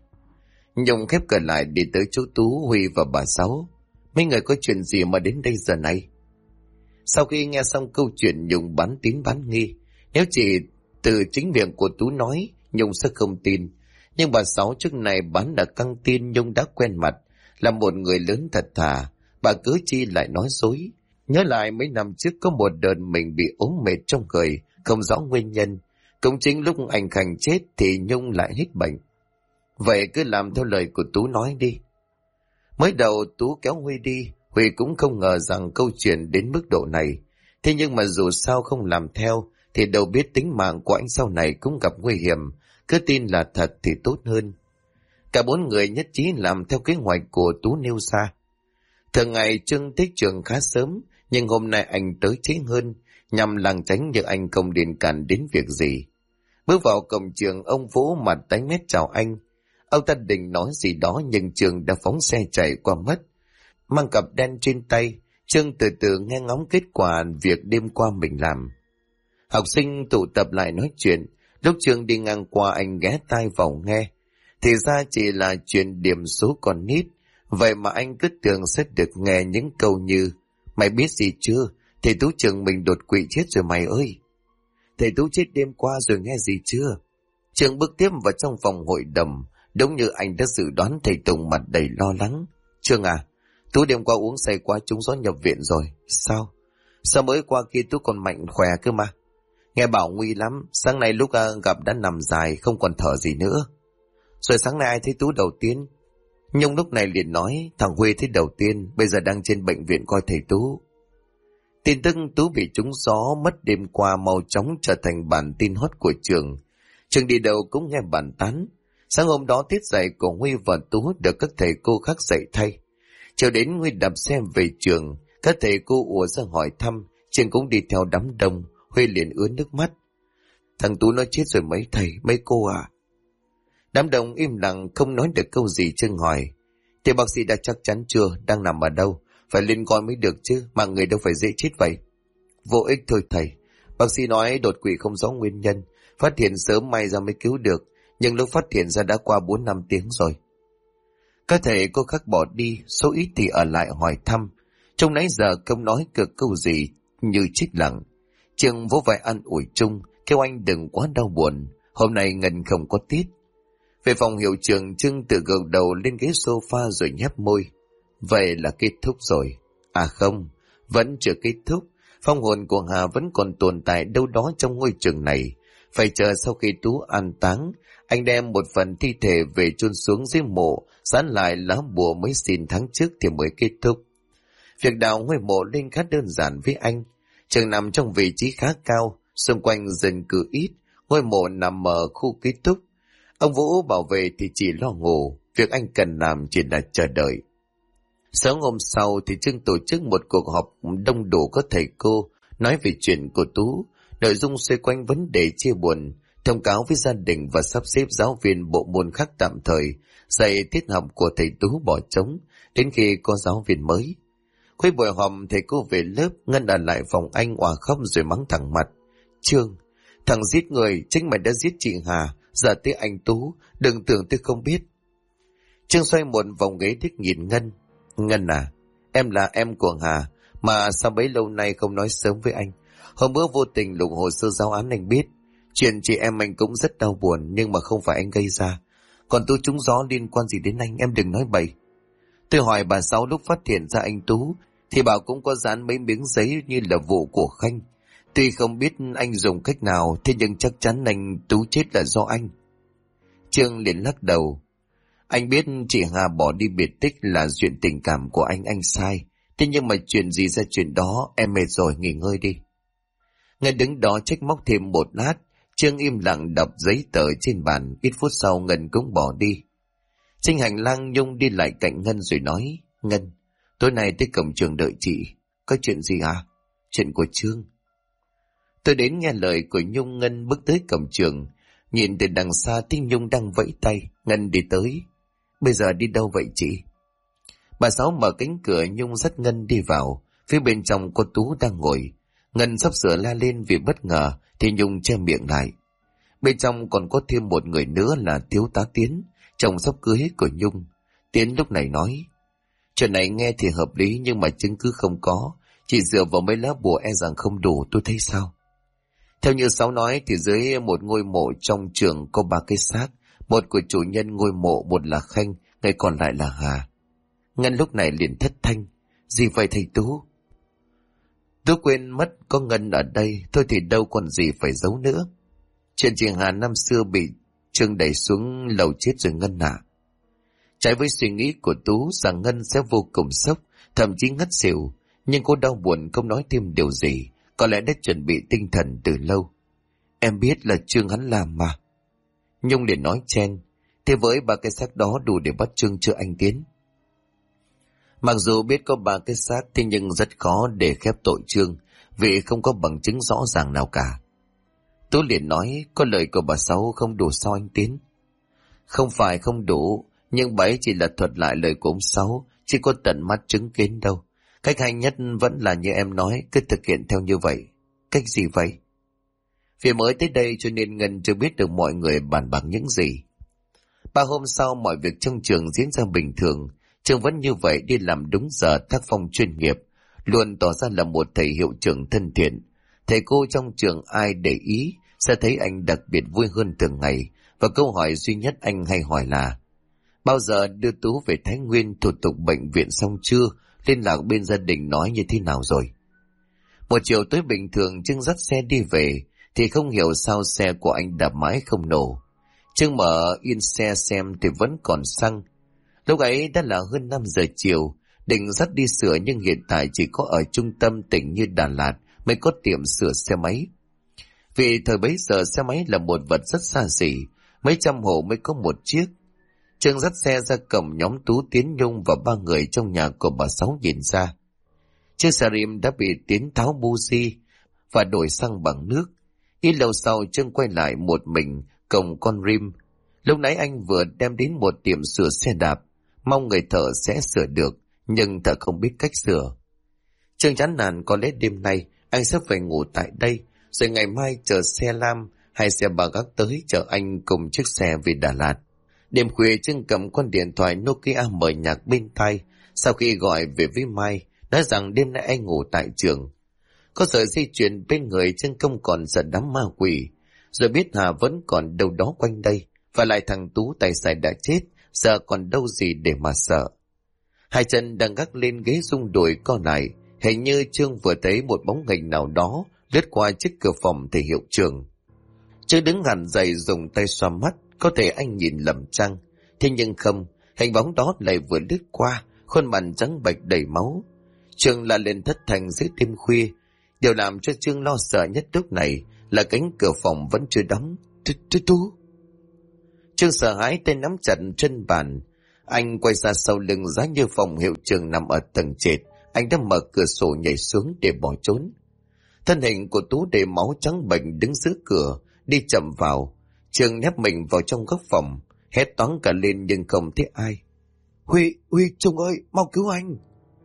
Speaker 1: Nhung khép cửa lại đi tới chỗ Tú, Huy và bà Sáu. Mấy người có chuyện gì mà đến đây giờ này? Sau khi nghe xong câu chuyện, Nhung bán tín bán nghi. Nếu chỉ từ chính miệng của Tú nói, Nhung sẽ không tin. Nhưng bà Sáu trước này bán đã căng tin, Nhung đã quen mặt, là một người lớn thật thà. Bà cứ chi lại nói dối. Nhớ lại mấy năm trước có một đợt mình bị ốm mệt trong người, không rõ nguyên nhân. Cũng chính lúc anh Khanh chết thì Nhung lại hết bệnh. Vậy cứ làm theo lời của Tú nói đi. Mới đầu Tú kéo Huy đi, Huy cũng không ngờ rằng câu chuyện đến mức độ này. Thế nhưng mà dù sao không làm theo, thì đâu biết tính mạng của anh sau này cũng gặp nguy hiểm. Cứ tin là thật thì tốt hơn. Cả 4 người nhất trí làm theo kế hoạch của Tú nêu ra. Thường ngày Trương tới trường khá sớm, nhưng hôm nay anh tới trễ hơn, nhằm lảng tránh việc anh không điện cản đến việc gì. Bước vào cổng trường, ông Vũ mặt tái mét chào anh. Ông ta định nói gì đó nhưng Trương đã phóng xe chạy qua mất. Mang cặp đen trên tay, Trương từ từ nghe ngóng kết quả việc đêm qua mình làm. Học sinh tụ tập lại nói chuyện. Lúc Trương đi ngang qua anh ghé tai vào nghe. Thì ra chỉ là chuyện điểm số còn nít. Vậy mà anh cứ tưởng sẽ được nghe những câu như: mày biết gì chưa? Thầy Tú trường mình đột quỵ chết rồi mày ơi! Thầy Tú chết đêm qua rồi nghe gì chưa? Trương bước tiếp vào trong phòng hội đồng. Đúng như anh đã dự đoán, thầy Tùng mặt đầy lo lắng. Trương à, Tú đêm qua uống say quá trúng gió nhập viện rồi. Sao? Sao mới qua kia Tú còn mạnh khỏe cơ mà? Nghe bảo nguy lắm, sáng nay lúc gặp đã nằm dài, không còn thở gì nữa. Rồi sáng nay ai thấy Tú đầu tiên? Nhung lúc này liền nói, thằng Huy thấy đầu tiên, bây giờ đang trên bệnh viện coi thầy Tú. Tin tức Tú bị trúng gió mất đêm qua mau chóng trở thành bản tin hot của trường. Trường đi đâu cũng nghe bàn tán. Sáng hôm đó tiết dạy của Huy và Tú được các thầy cô khác dạy thay. Chiều đến Huy đạp xe về trường, các thầy cô ùa ra hỏi thăm, trường cũng đi theo đám đông. Huy liền ứa nước mắt. Thằng Tú nó chết rồi mấy thầy, mấy cô à? Đám đông im lặng không nói được câu gì. Trương hỏi, thì bác sĩ đã chắc chắn chưa, đang nằm ở đâu? Phải lên coi mới được chứ, mà người đâu phải dễ chết vậy. Vô ích thôi thầy, bác sĩ nói đột quỵ không rõ nguyên nhân, phát hiện sớm may ra mới cứu được, nhưng lúc phát hiện ra đã qua 4-5 tiếng rồi. Các thầy cô khác bỏ đi, số ít thì ở lại hỏi thăm. Trong nãy giờ không nói được câu gì, như chết lặng. Trường vỗ vai an ủi Trung, kêu anh đừng quá đau buồn, hôm nay Ngân không có tiết. Về phòng hiệu trưởng, Trương tự gật đầu lên ghế sofa rồi nhếch môi. Vậy là kết thúc rồi. À không, vẫn chưa kết thúc. Phong hồn của Hà vẫn còn tồn tại đâu đó trong ngôi trường này. Phải chờ sau khi Tú an táng, anh đem một phần thi thể về chôn xuống dưới mộ, dán lại lá bùa mới xin tháng trước thì mới kết thúc. Việc đào ngôi mộ lên khá đơn giản với anh. Trường nằm trong vị trí khá cao, xung quanh dân cư ít, ngôi mộ nằm ở khu ký túc. Ông Vũ bảo vệ thì chỉ lo ngủ, việc anh cần làm chỉ là chờ đợi. Sáng hôm sau thì Trương tổ chức một cuộc họp đông đủ các thầy cô, nói về chuyện của Tú, nội dung xoay quanh vấn đề chia buồn, thông cáo với gia đình và sắp xếp giáo viên bộ môn khác tạm thời, dạy tiết học của thầy Tú bỏ trống, đến khi có giáo viên mới. Cuối buổi họp thầy cô về lớp, Ngân ở lại phòng anh òa khóc rồi mắng thẳng mặt. Trương, thằng giết người, chính mày đã giết chị Hà, giờ tới anh Tú, đừng tưởng tôi không biết. Trương xoay một vòng ghế thích nhìn Ngân. Ngân à, em là em của Hà, mà sao bấy lâu nay không nói sớm với anh? Hôm bữa vô tình lục hồ sơ giáo án anh biết. Chuyện chị em anh cũng rất đau buồn, nhưng mà không phải anh gây ra. Còn Tú trúng gió liên quan gì đến anh, em đừng nói bậy. Tôi hỏi bà Sáu lúc phát hiện ra anh Tú, thì bà cũng có dán mấy miếng giấy như là vụ của Khanh. Tuy không biết anh dùng cách nào, thế nhưng chắc chắn anh Tú chết là do anh. Trương liền lắc đầu. Anh biết chị Hà bỏ đi biệt tích là chuyện tình cảm của anh sai. Thế nhưng mà chuyện gì ra chuyện đó, em mệt rồi, nghỉ ngơi đi. Ngay đứng đó trách móc thêm một lát, Trương im lặng đọc giấy tờ trên bàn, ít phút sau Ngân cũng bỏ đi. Trên hành lang Nhung đi lại cạnh Ngân rồi nói, Ngân, tối nay tới cổng trường đợi chị. Có chuyện gì à? Chuyện của Trương. Tôi đến nghe lời của Nhung. Ngân bước tới cổng trường, nhìn từ đằng xa thấy Nhung đang vẫy tay. Ngân đi tới. Bây giờ đi đâu vậy chị? Bà Sáu mở cánh cửa, Nhung dắt Ngân đi vào. Phía bên trong có Tú đang ngồi. Ngân sắp sửa la lên vì bất ngờ thì Nhung che miệng lại. Bên trong còn có thêm một người nữa là thiếu tá Tiến, chồng sắp cưới của Nhung. Tiến lúc này nói, chuyện này nghe thì hợp lý nhưng mà chứng cứ không có, chỉ dựa vào mấy lá bùa e rằng không đủ, tôi thấy sao? Theo như Sáu nói thì dưới một ngôi mộ trong trường có 3 cái xác, một của chủ nhân ngôi mộ, một là Khanh, người còn lại là Hà. Ngân lúc này liền thất thanh, gì vậy thầy Tú? Tú quên mất có Ngân ở đây, thôi thì đâu còn gì phải giấu nữa. Chuyện chị Hà năm xưa bị Trương đẩy xuống lầu chết rồi Ngân ạ. Trái với suy nghĩ của Tú rằng Ngân sẽ vô cùng sốc, thậm chí ngất xỉu, nhưng cô đau buồn không nói thêm điều gì, có lẽ đã chuẩn bị tinh thần từ lâu. Em biết là Trương hắn làm mà. Nhung liền nói chen, thế với 3 cái xác đó đủ để bắt Trương chưa anh Tiến? Mặc dù biết có 3 cái xác, thế nhưng rất khó để khép tội Trương, vì không có bằng chứng rõ ràng nào cả. Tú liền nói, có lời của bà Sáu không đủ sao anh Tiến? Không phải không đủ, nhưng bà ấy chỉ là thuật lại lời của ông Sáu, chứ có tận mắt chứng kiến đâu. Cách hay nhất vẫn là như em nói, cứ thực hiện theo như vậy. Cách gì vậy? Vì mới tới đây cho nên Ngân chưa biết được mọi người bàn bạc những gì. 3 hôm sau mọi việc trong trường diễn ra bình thường. Trường vẫn như vậy đi làm đúng giờ, tác phong chuyên nghiệp, luôn tỏ ra là một thầy hiệu trưởng thân thiện. Thầy cô trong trường ai để ý sẽ thấy anh đặc biệt vui hơn thường ngày, và câu hỏi duy nhất anh hay hỏi là bao giờ đưa Tú về Thái Nguyên, thủ tục bệnh viện xong chưa, liên lạc bên gia đình nói như thế nào rồi. Một chiều tối bình thường Trương dắt xe đi về thì không hiểu sao xe của anh đạp mãi không nổ. Trương mở yên xe xem thì vẫn còn xăng. Lúc ấy đã là hơn 5 giờ chiều, định dắt đi sửa nhưng hiện tại chỉ có ở trung tâm tỉnh như Đà Lạt mới có tiệm sửa xe máy. Vì thời bấy giờ xe máy là một vật rất xa xỉ, mấy trăm hộ mới có một chiếc. Trương dắt xe ra cổng, nhóm Tú, Tiến, Nhung và 3 người trong nhà của bà Sáu nhìn ra. Chiếc xe rim đã bị Tiến tháo buji và đổi xăng bằng nước. Ít lâu sau Trương quay lại một mình cầm con rim. Lúc nãy anh vừa đem đến một tiệm sửa xe đạp, mong người thợ sẽ sửa được, nhưng thợ không biết cách sửa. Trương chán nản, có lẽ đêm nay anh sẽ phải ngủ tại đây, rồi ngày mai chờ xe lam hay xe ba gác tới chở anh cùng chiếc xe về Đà Lạt. Đêm khuya Trương cầm con điện thoại Nokia mở nhạc bên tai, sau khi gọi về với Mai, nói rằng đêm nay anh ngủ tại trường. Có sợi dây chuyền bên người Trương không còn sợ đám ma quỷ, rồi biết Hà vẫn còn đâu đó quanh đây, và lại thằng Tú tài xài đã chết, giờ còn đâu gì để mà sợ. Hai chân đang gác lên ghế rung đùi co lại, hình như Trương vừa thấy một bóng hình nào đó lướt qua chiếc cửa phòng thầy hiệu trường. Trương đứng hẳn dậy dùng tay xoa mắt, có thể anh nhìn lầm chăng, thế nhưng không, hình bóng đó lại vừa lướt qua, khuôn mặt trắng bệch đầy máu. Trương la lên thất thanh giữa đêm khuya. Điều làm cho Trương lo sợ nhất lúc này là cánh cửa phòng vẫn chưa đóng. Tú. Trương sợ hãi, tay nắm chặt chân bàn. Anh quay ra sau lưng, giá như phòng hiệu trường nằm ở tầng trệt. Anh đã mở cửa sổ nhảy xuống để bỏ trốn. Thân hình của Tú đầy máu trắng bệch đứng giữa cửa, đi chậm vào. Trương nép mình vào trong góc phòng, hét toáng cả lên nhưng không thấy ai. Huy, Trung ơi, mau cứu anh!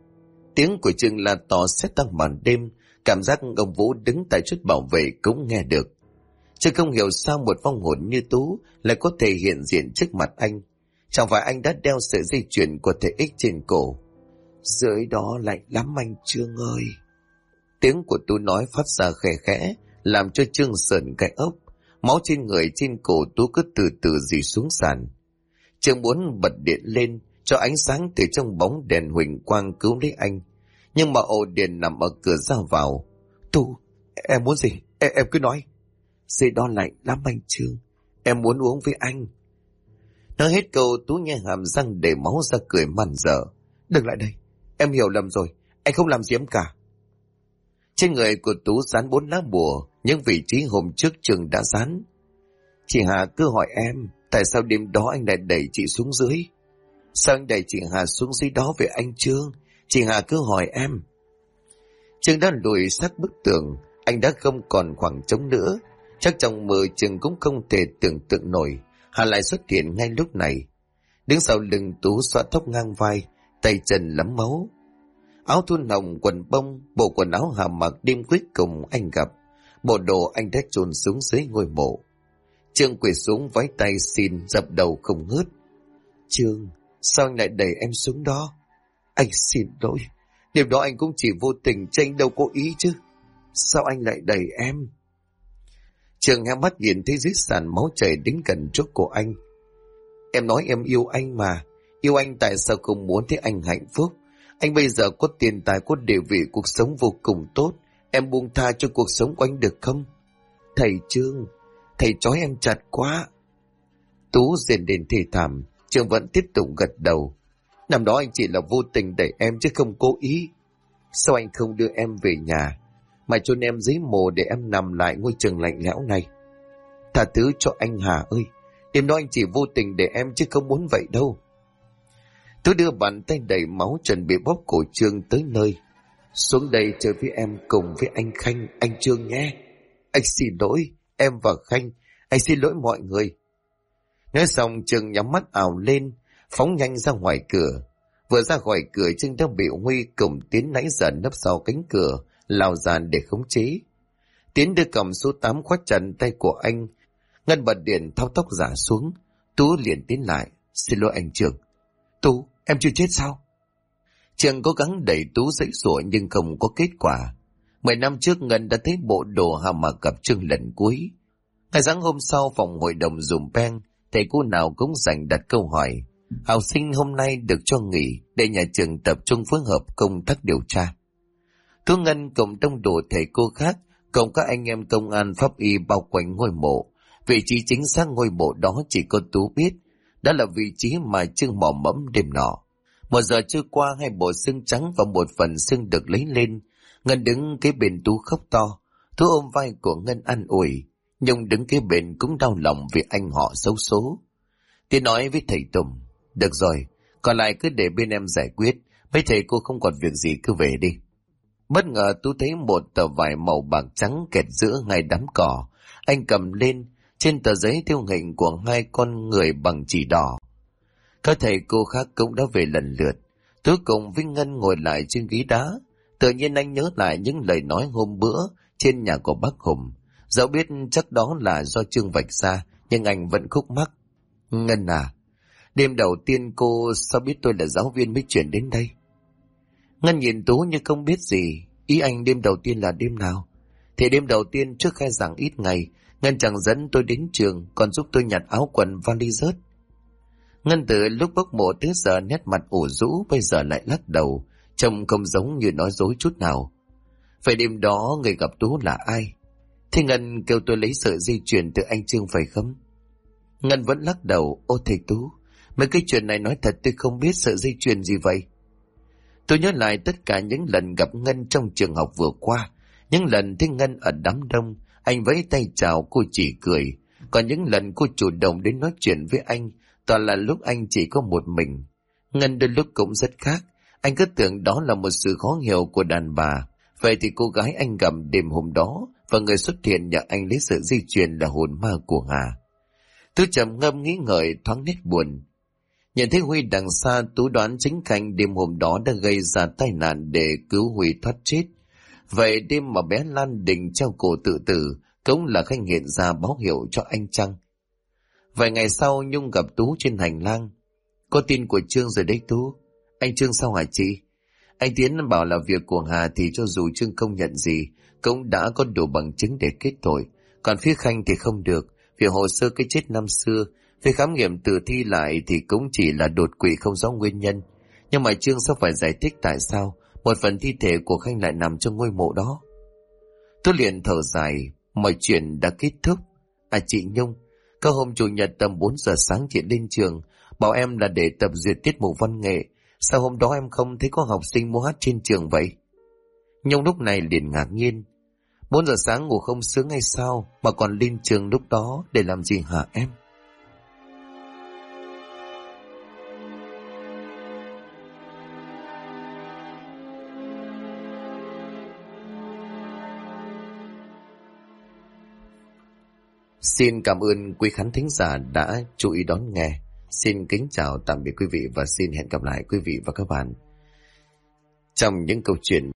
Speaker 1: Tiếng của Trương là to sét tăng màn đêm, cảm giác ông Vũ đứng tại chốt bảo vệ cũng nghe được. Trương không hiểu sao một vong hồn như Tú lại có thể hiện diện trước mặt anh. Chẳng phải anh đã đeo sợi dây chuyền của thầy X trên cổ? Dưới đó lạnh lắm anh Trương ơi! Tiếng của Tú nói phát ra khẽ khẽ, làm cho Trương sờn gai ốc. Máu trên người trên cổ Tú cứ từ từ rỉ xuống sàn. Trương muốn bật điện lên, cho ánh sáng từ trong bóng đèn huỳnh quang cứu lấy anh. Nhưng mà ổ điện nằm ở cửa ra vào. Tú, em muốn gì? Em cứ nói. Dưới đó lạnh lắm anh Trương, em muốn uống với anh. Nói hết câu, Tú nhe hàm răng để máu ra cười mằn dở. Đừng lại đây, em hiểu lầm rồi, anh không làm gì em cả. Trên người của Tú dán 4 lá bùa, những vị trí hôm trước Trương đã dán. Chị Hà cứ hỏi em, tại sao đêm đó anh lại đẩy chị xuống dưới? Sao anh đẩy chị Hà xuống dưới đó về anh Trương? Chị Hà cứ hỏi em. Trương đã lùi sát bức tường, anh đã không còn khoảng trống nữa. Chắc trong mơ Trương cũng không thể tưởng tượng nổi Hà lại xuất hiện ngay lúc này. Đứng sau lưng Tú xoa tóc ngang vai, tay chân lấm máu. Áo thun hồng, quần bông, bộ quần áo Hà mặc đêm cuối cùng anh gặp. Bộ đồ anh đã chôn xuống dưới ngôi mộ. Trương quỳ xuống vái tay xin, dập đầu không ngớt. Trương, sao anh lại đẩy em xuống đó? Anh xin lỗi, đêm đó anh cũng chỉ vô tình, chứ anh đâu có ý chứ. Sao anh lại đẩy em? Trương hé mắt nhìn thấy dưới sàn máu chảy đến gần chỗ của anh. Em nói em yêu anh mà. Yêu anh tại sao không muốn thấy anh hạnh phúc? Anh bây giờ có tiền tài, có địa vị, cuộc sống vô cùng tốt. Em buông tha cho cuộc sống của anh được không? Thầy Trương, thầy trói em chặt quá. Tú rên lên thê thảm. Trương vẫn tiếp tục gật đầu. Năm đó anh chỉ là vô tình đẩy em chứ không cố ý. Sao anh không đưa em về nhà mà chôn em dưới mồ để em nằm lại ngôi trường lạnh lẽo này? Tha thứ cho anh Hà ơi, đêm đó anh chỉ vô tình để em chứ không muốn vậy đâu. Tôi đưa bàn tay đầy máu chuẩn bị bóp cổ Trương tới nơi. Xuống đây chơi với em cùng với anh Khanh, anh Trương nhé. Anh xin lỗi em và Khanh, anh xin lỗi mọi người. Nói xong Trương nhắm mắt ảo lên, phóng nhanh ra ngoài cửa. Vừa ra khỏi cửa Trương đã bị Huy cùng Tiến nãy giờ nấp sau cánh cửa lao ra để khống chế. Tiến đưa cầm số 8 khóa chặt tay của anh. Ngân bật điện tháo tóc giả xuống. Tú liền tiến lại. Xin lỗi anh Trương. Tú, em chưa chết sao? Trương cố gắng đẩy Tú giãy giụa nhưng không có kết quả. 10 năm trước Ngân đã thấy bộ đồ Hà mà gặp Trương lần cuối. Ngày sáng hôm sau, phòng hội đồng dùm beng, thầy cô nào cũng dành đặt câu hỏi. Học sinh hôm nay được cho nghỉ để nhà trường tập trung phối hợp công tác điều tra. Tú Ngân cùng đông đủ thầy cô khác, cùng các anh em công an pháp y bao quanh ngôi mộ. Vị trí chính xác ngôi mộ đó chỉ có Tú biết. Đó là vị trí mà Trương mò mẫm đêm nọ. 1 giờ trôi qua, 2 bộ xương trắng và 1 phần xương được lấy lên. Ngân đứng kế bên Tú khóc to. Tú ôm vai của Ngân an ủi. Nhung đứng kế bên cũng đau lòng vì anh họ xấu số. Tiến nói với thầy Tùng: được rồi, còn lại cứ để bên em giải quyết. Mấy thầy cô không còn việc gì cứ về đi. Bất ngờ Tú thấy một tờ vải màu bạc trắng kẹt giữa ngay đám cỏ. Anh cầm lên, trên tờ giấy thêu hình của 2 con người bằng chỉ đỏ. Các thầy cô khác cũng đã về lần lượt. Tú cùng với Ngân ngồi lại trên ghế đá. Tự nhiên anh nhớ lại những lời nói hôm bữa trên nhà của bác Hùng. Dẫu biết chắc đó là do Trương vạch ra, nhưng anh vẫn khúc mắc. Ngân à, đêm đầu tiên cô sao biết tôi là giáo viên mới chuyển đến đây? Ngân nhìn Tú như không biết gì. Ý anh đêm đầu tiên là đêm nào? Thì đêm đầu tiên trước khai giảng ít ngày, Ngân chẳng dẫn tôi đến trường, còn giúp tôi nhặt áo quần vali rớt. Ngân từ lúc bốc mộ tới giờ nét mặt ủ rũ, bây giờ lại lắc đầu, trông không giống như nói dối chút nào. Vậy đêm đó người gặp Tú là ai? Thế Ngân kêu tôi lấy sợi dây chuyền từ anh Trương phải không? Ngân vẫn lắc đầu. Ô thầy Tú, mấy cái chuyện này nói thật tôi không biết sợi dây chuyền gì vậy. Tôi nhớ lại tất cả những lần gặp Ngân trong trường học vừa qua. Những lần thấy Ngân ở đám đông, anh vẫy tay chào cô chỉ cười. Còn những lần cô chủ động đến nói chuyện với anh, toàn là lúc anh chỉ có một mình. Ngân đôi lúc cũng rất khác. Anh cứ tưởng đó là một sự khó hiểu của đàn bà. Vậy thì cô gái anh gặp đêm hôm đó và người xuất hiện nhờ anh lấy sợi dây chuyền là hồn ma của Hà. Tú trầm ngâm nghĩ ngợi, thoáng nét buồn. Nhìn thấy Huy đằng xa, Tú đoán chính Khanh đêm hôm đó đã gây ra tai nạn để cứu Huy thoát chết. Vậy đêm mà bé Lan Đình treo cổ tự tử cũng là Khanh hiện ra báo hiệu cho anh chăng? Vài ngày sau, Nhung gặp Tú trên hành lang. Có tin của Trương rồi đấy Tú. Anh Trương sao hả chị? Anh Tiến bảo là việc của Hà thì cho dù Trương không nhận gì cũng đã có đủ bằng chứng để kết tội. Còn phía Khanh thì không được, vì hồ sơ cái chết năm xưa, về khám nghiệm tử thi lại thì cũng chỉ là đột quỵ không rõ nguyên nhân. Nhưng mà Trương sẽ phải giải thích tại sao một phần thi thể của Khanh lại nằm trong ngôi mộ đó. Tôi liền thở dài, mọi chuyện đã kết thúc. À chị Nhung, các hôm chủ nhật tầm 4 giờ sáng chị lên trường, bảo em là để tập duyệt tiết mục văn nghệ. Sao hôm đó em không thấy có học sinh múa hát trên trường vậy? Nhung lúc này liền ngạc nhiên. 4 giờ sáng ngủ không sướng hay sao mà còn lên trường lúc đó để làm gì hả em? Xin cảm ơn quý khán thính giả đã chú ý đón nghe. Xin kính chào tạm biệt quý vị và xin hẹn gặp lại quý vị và các bạn trong những câu chuyện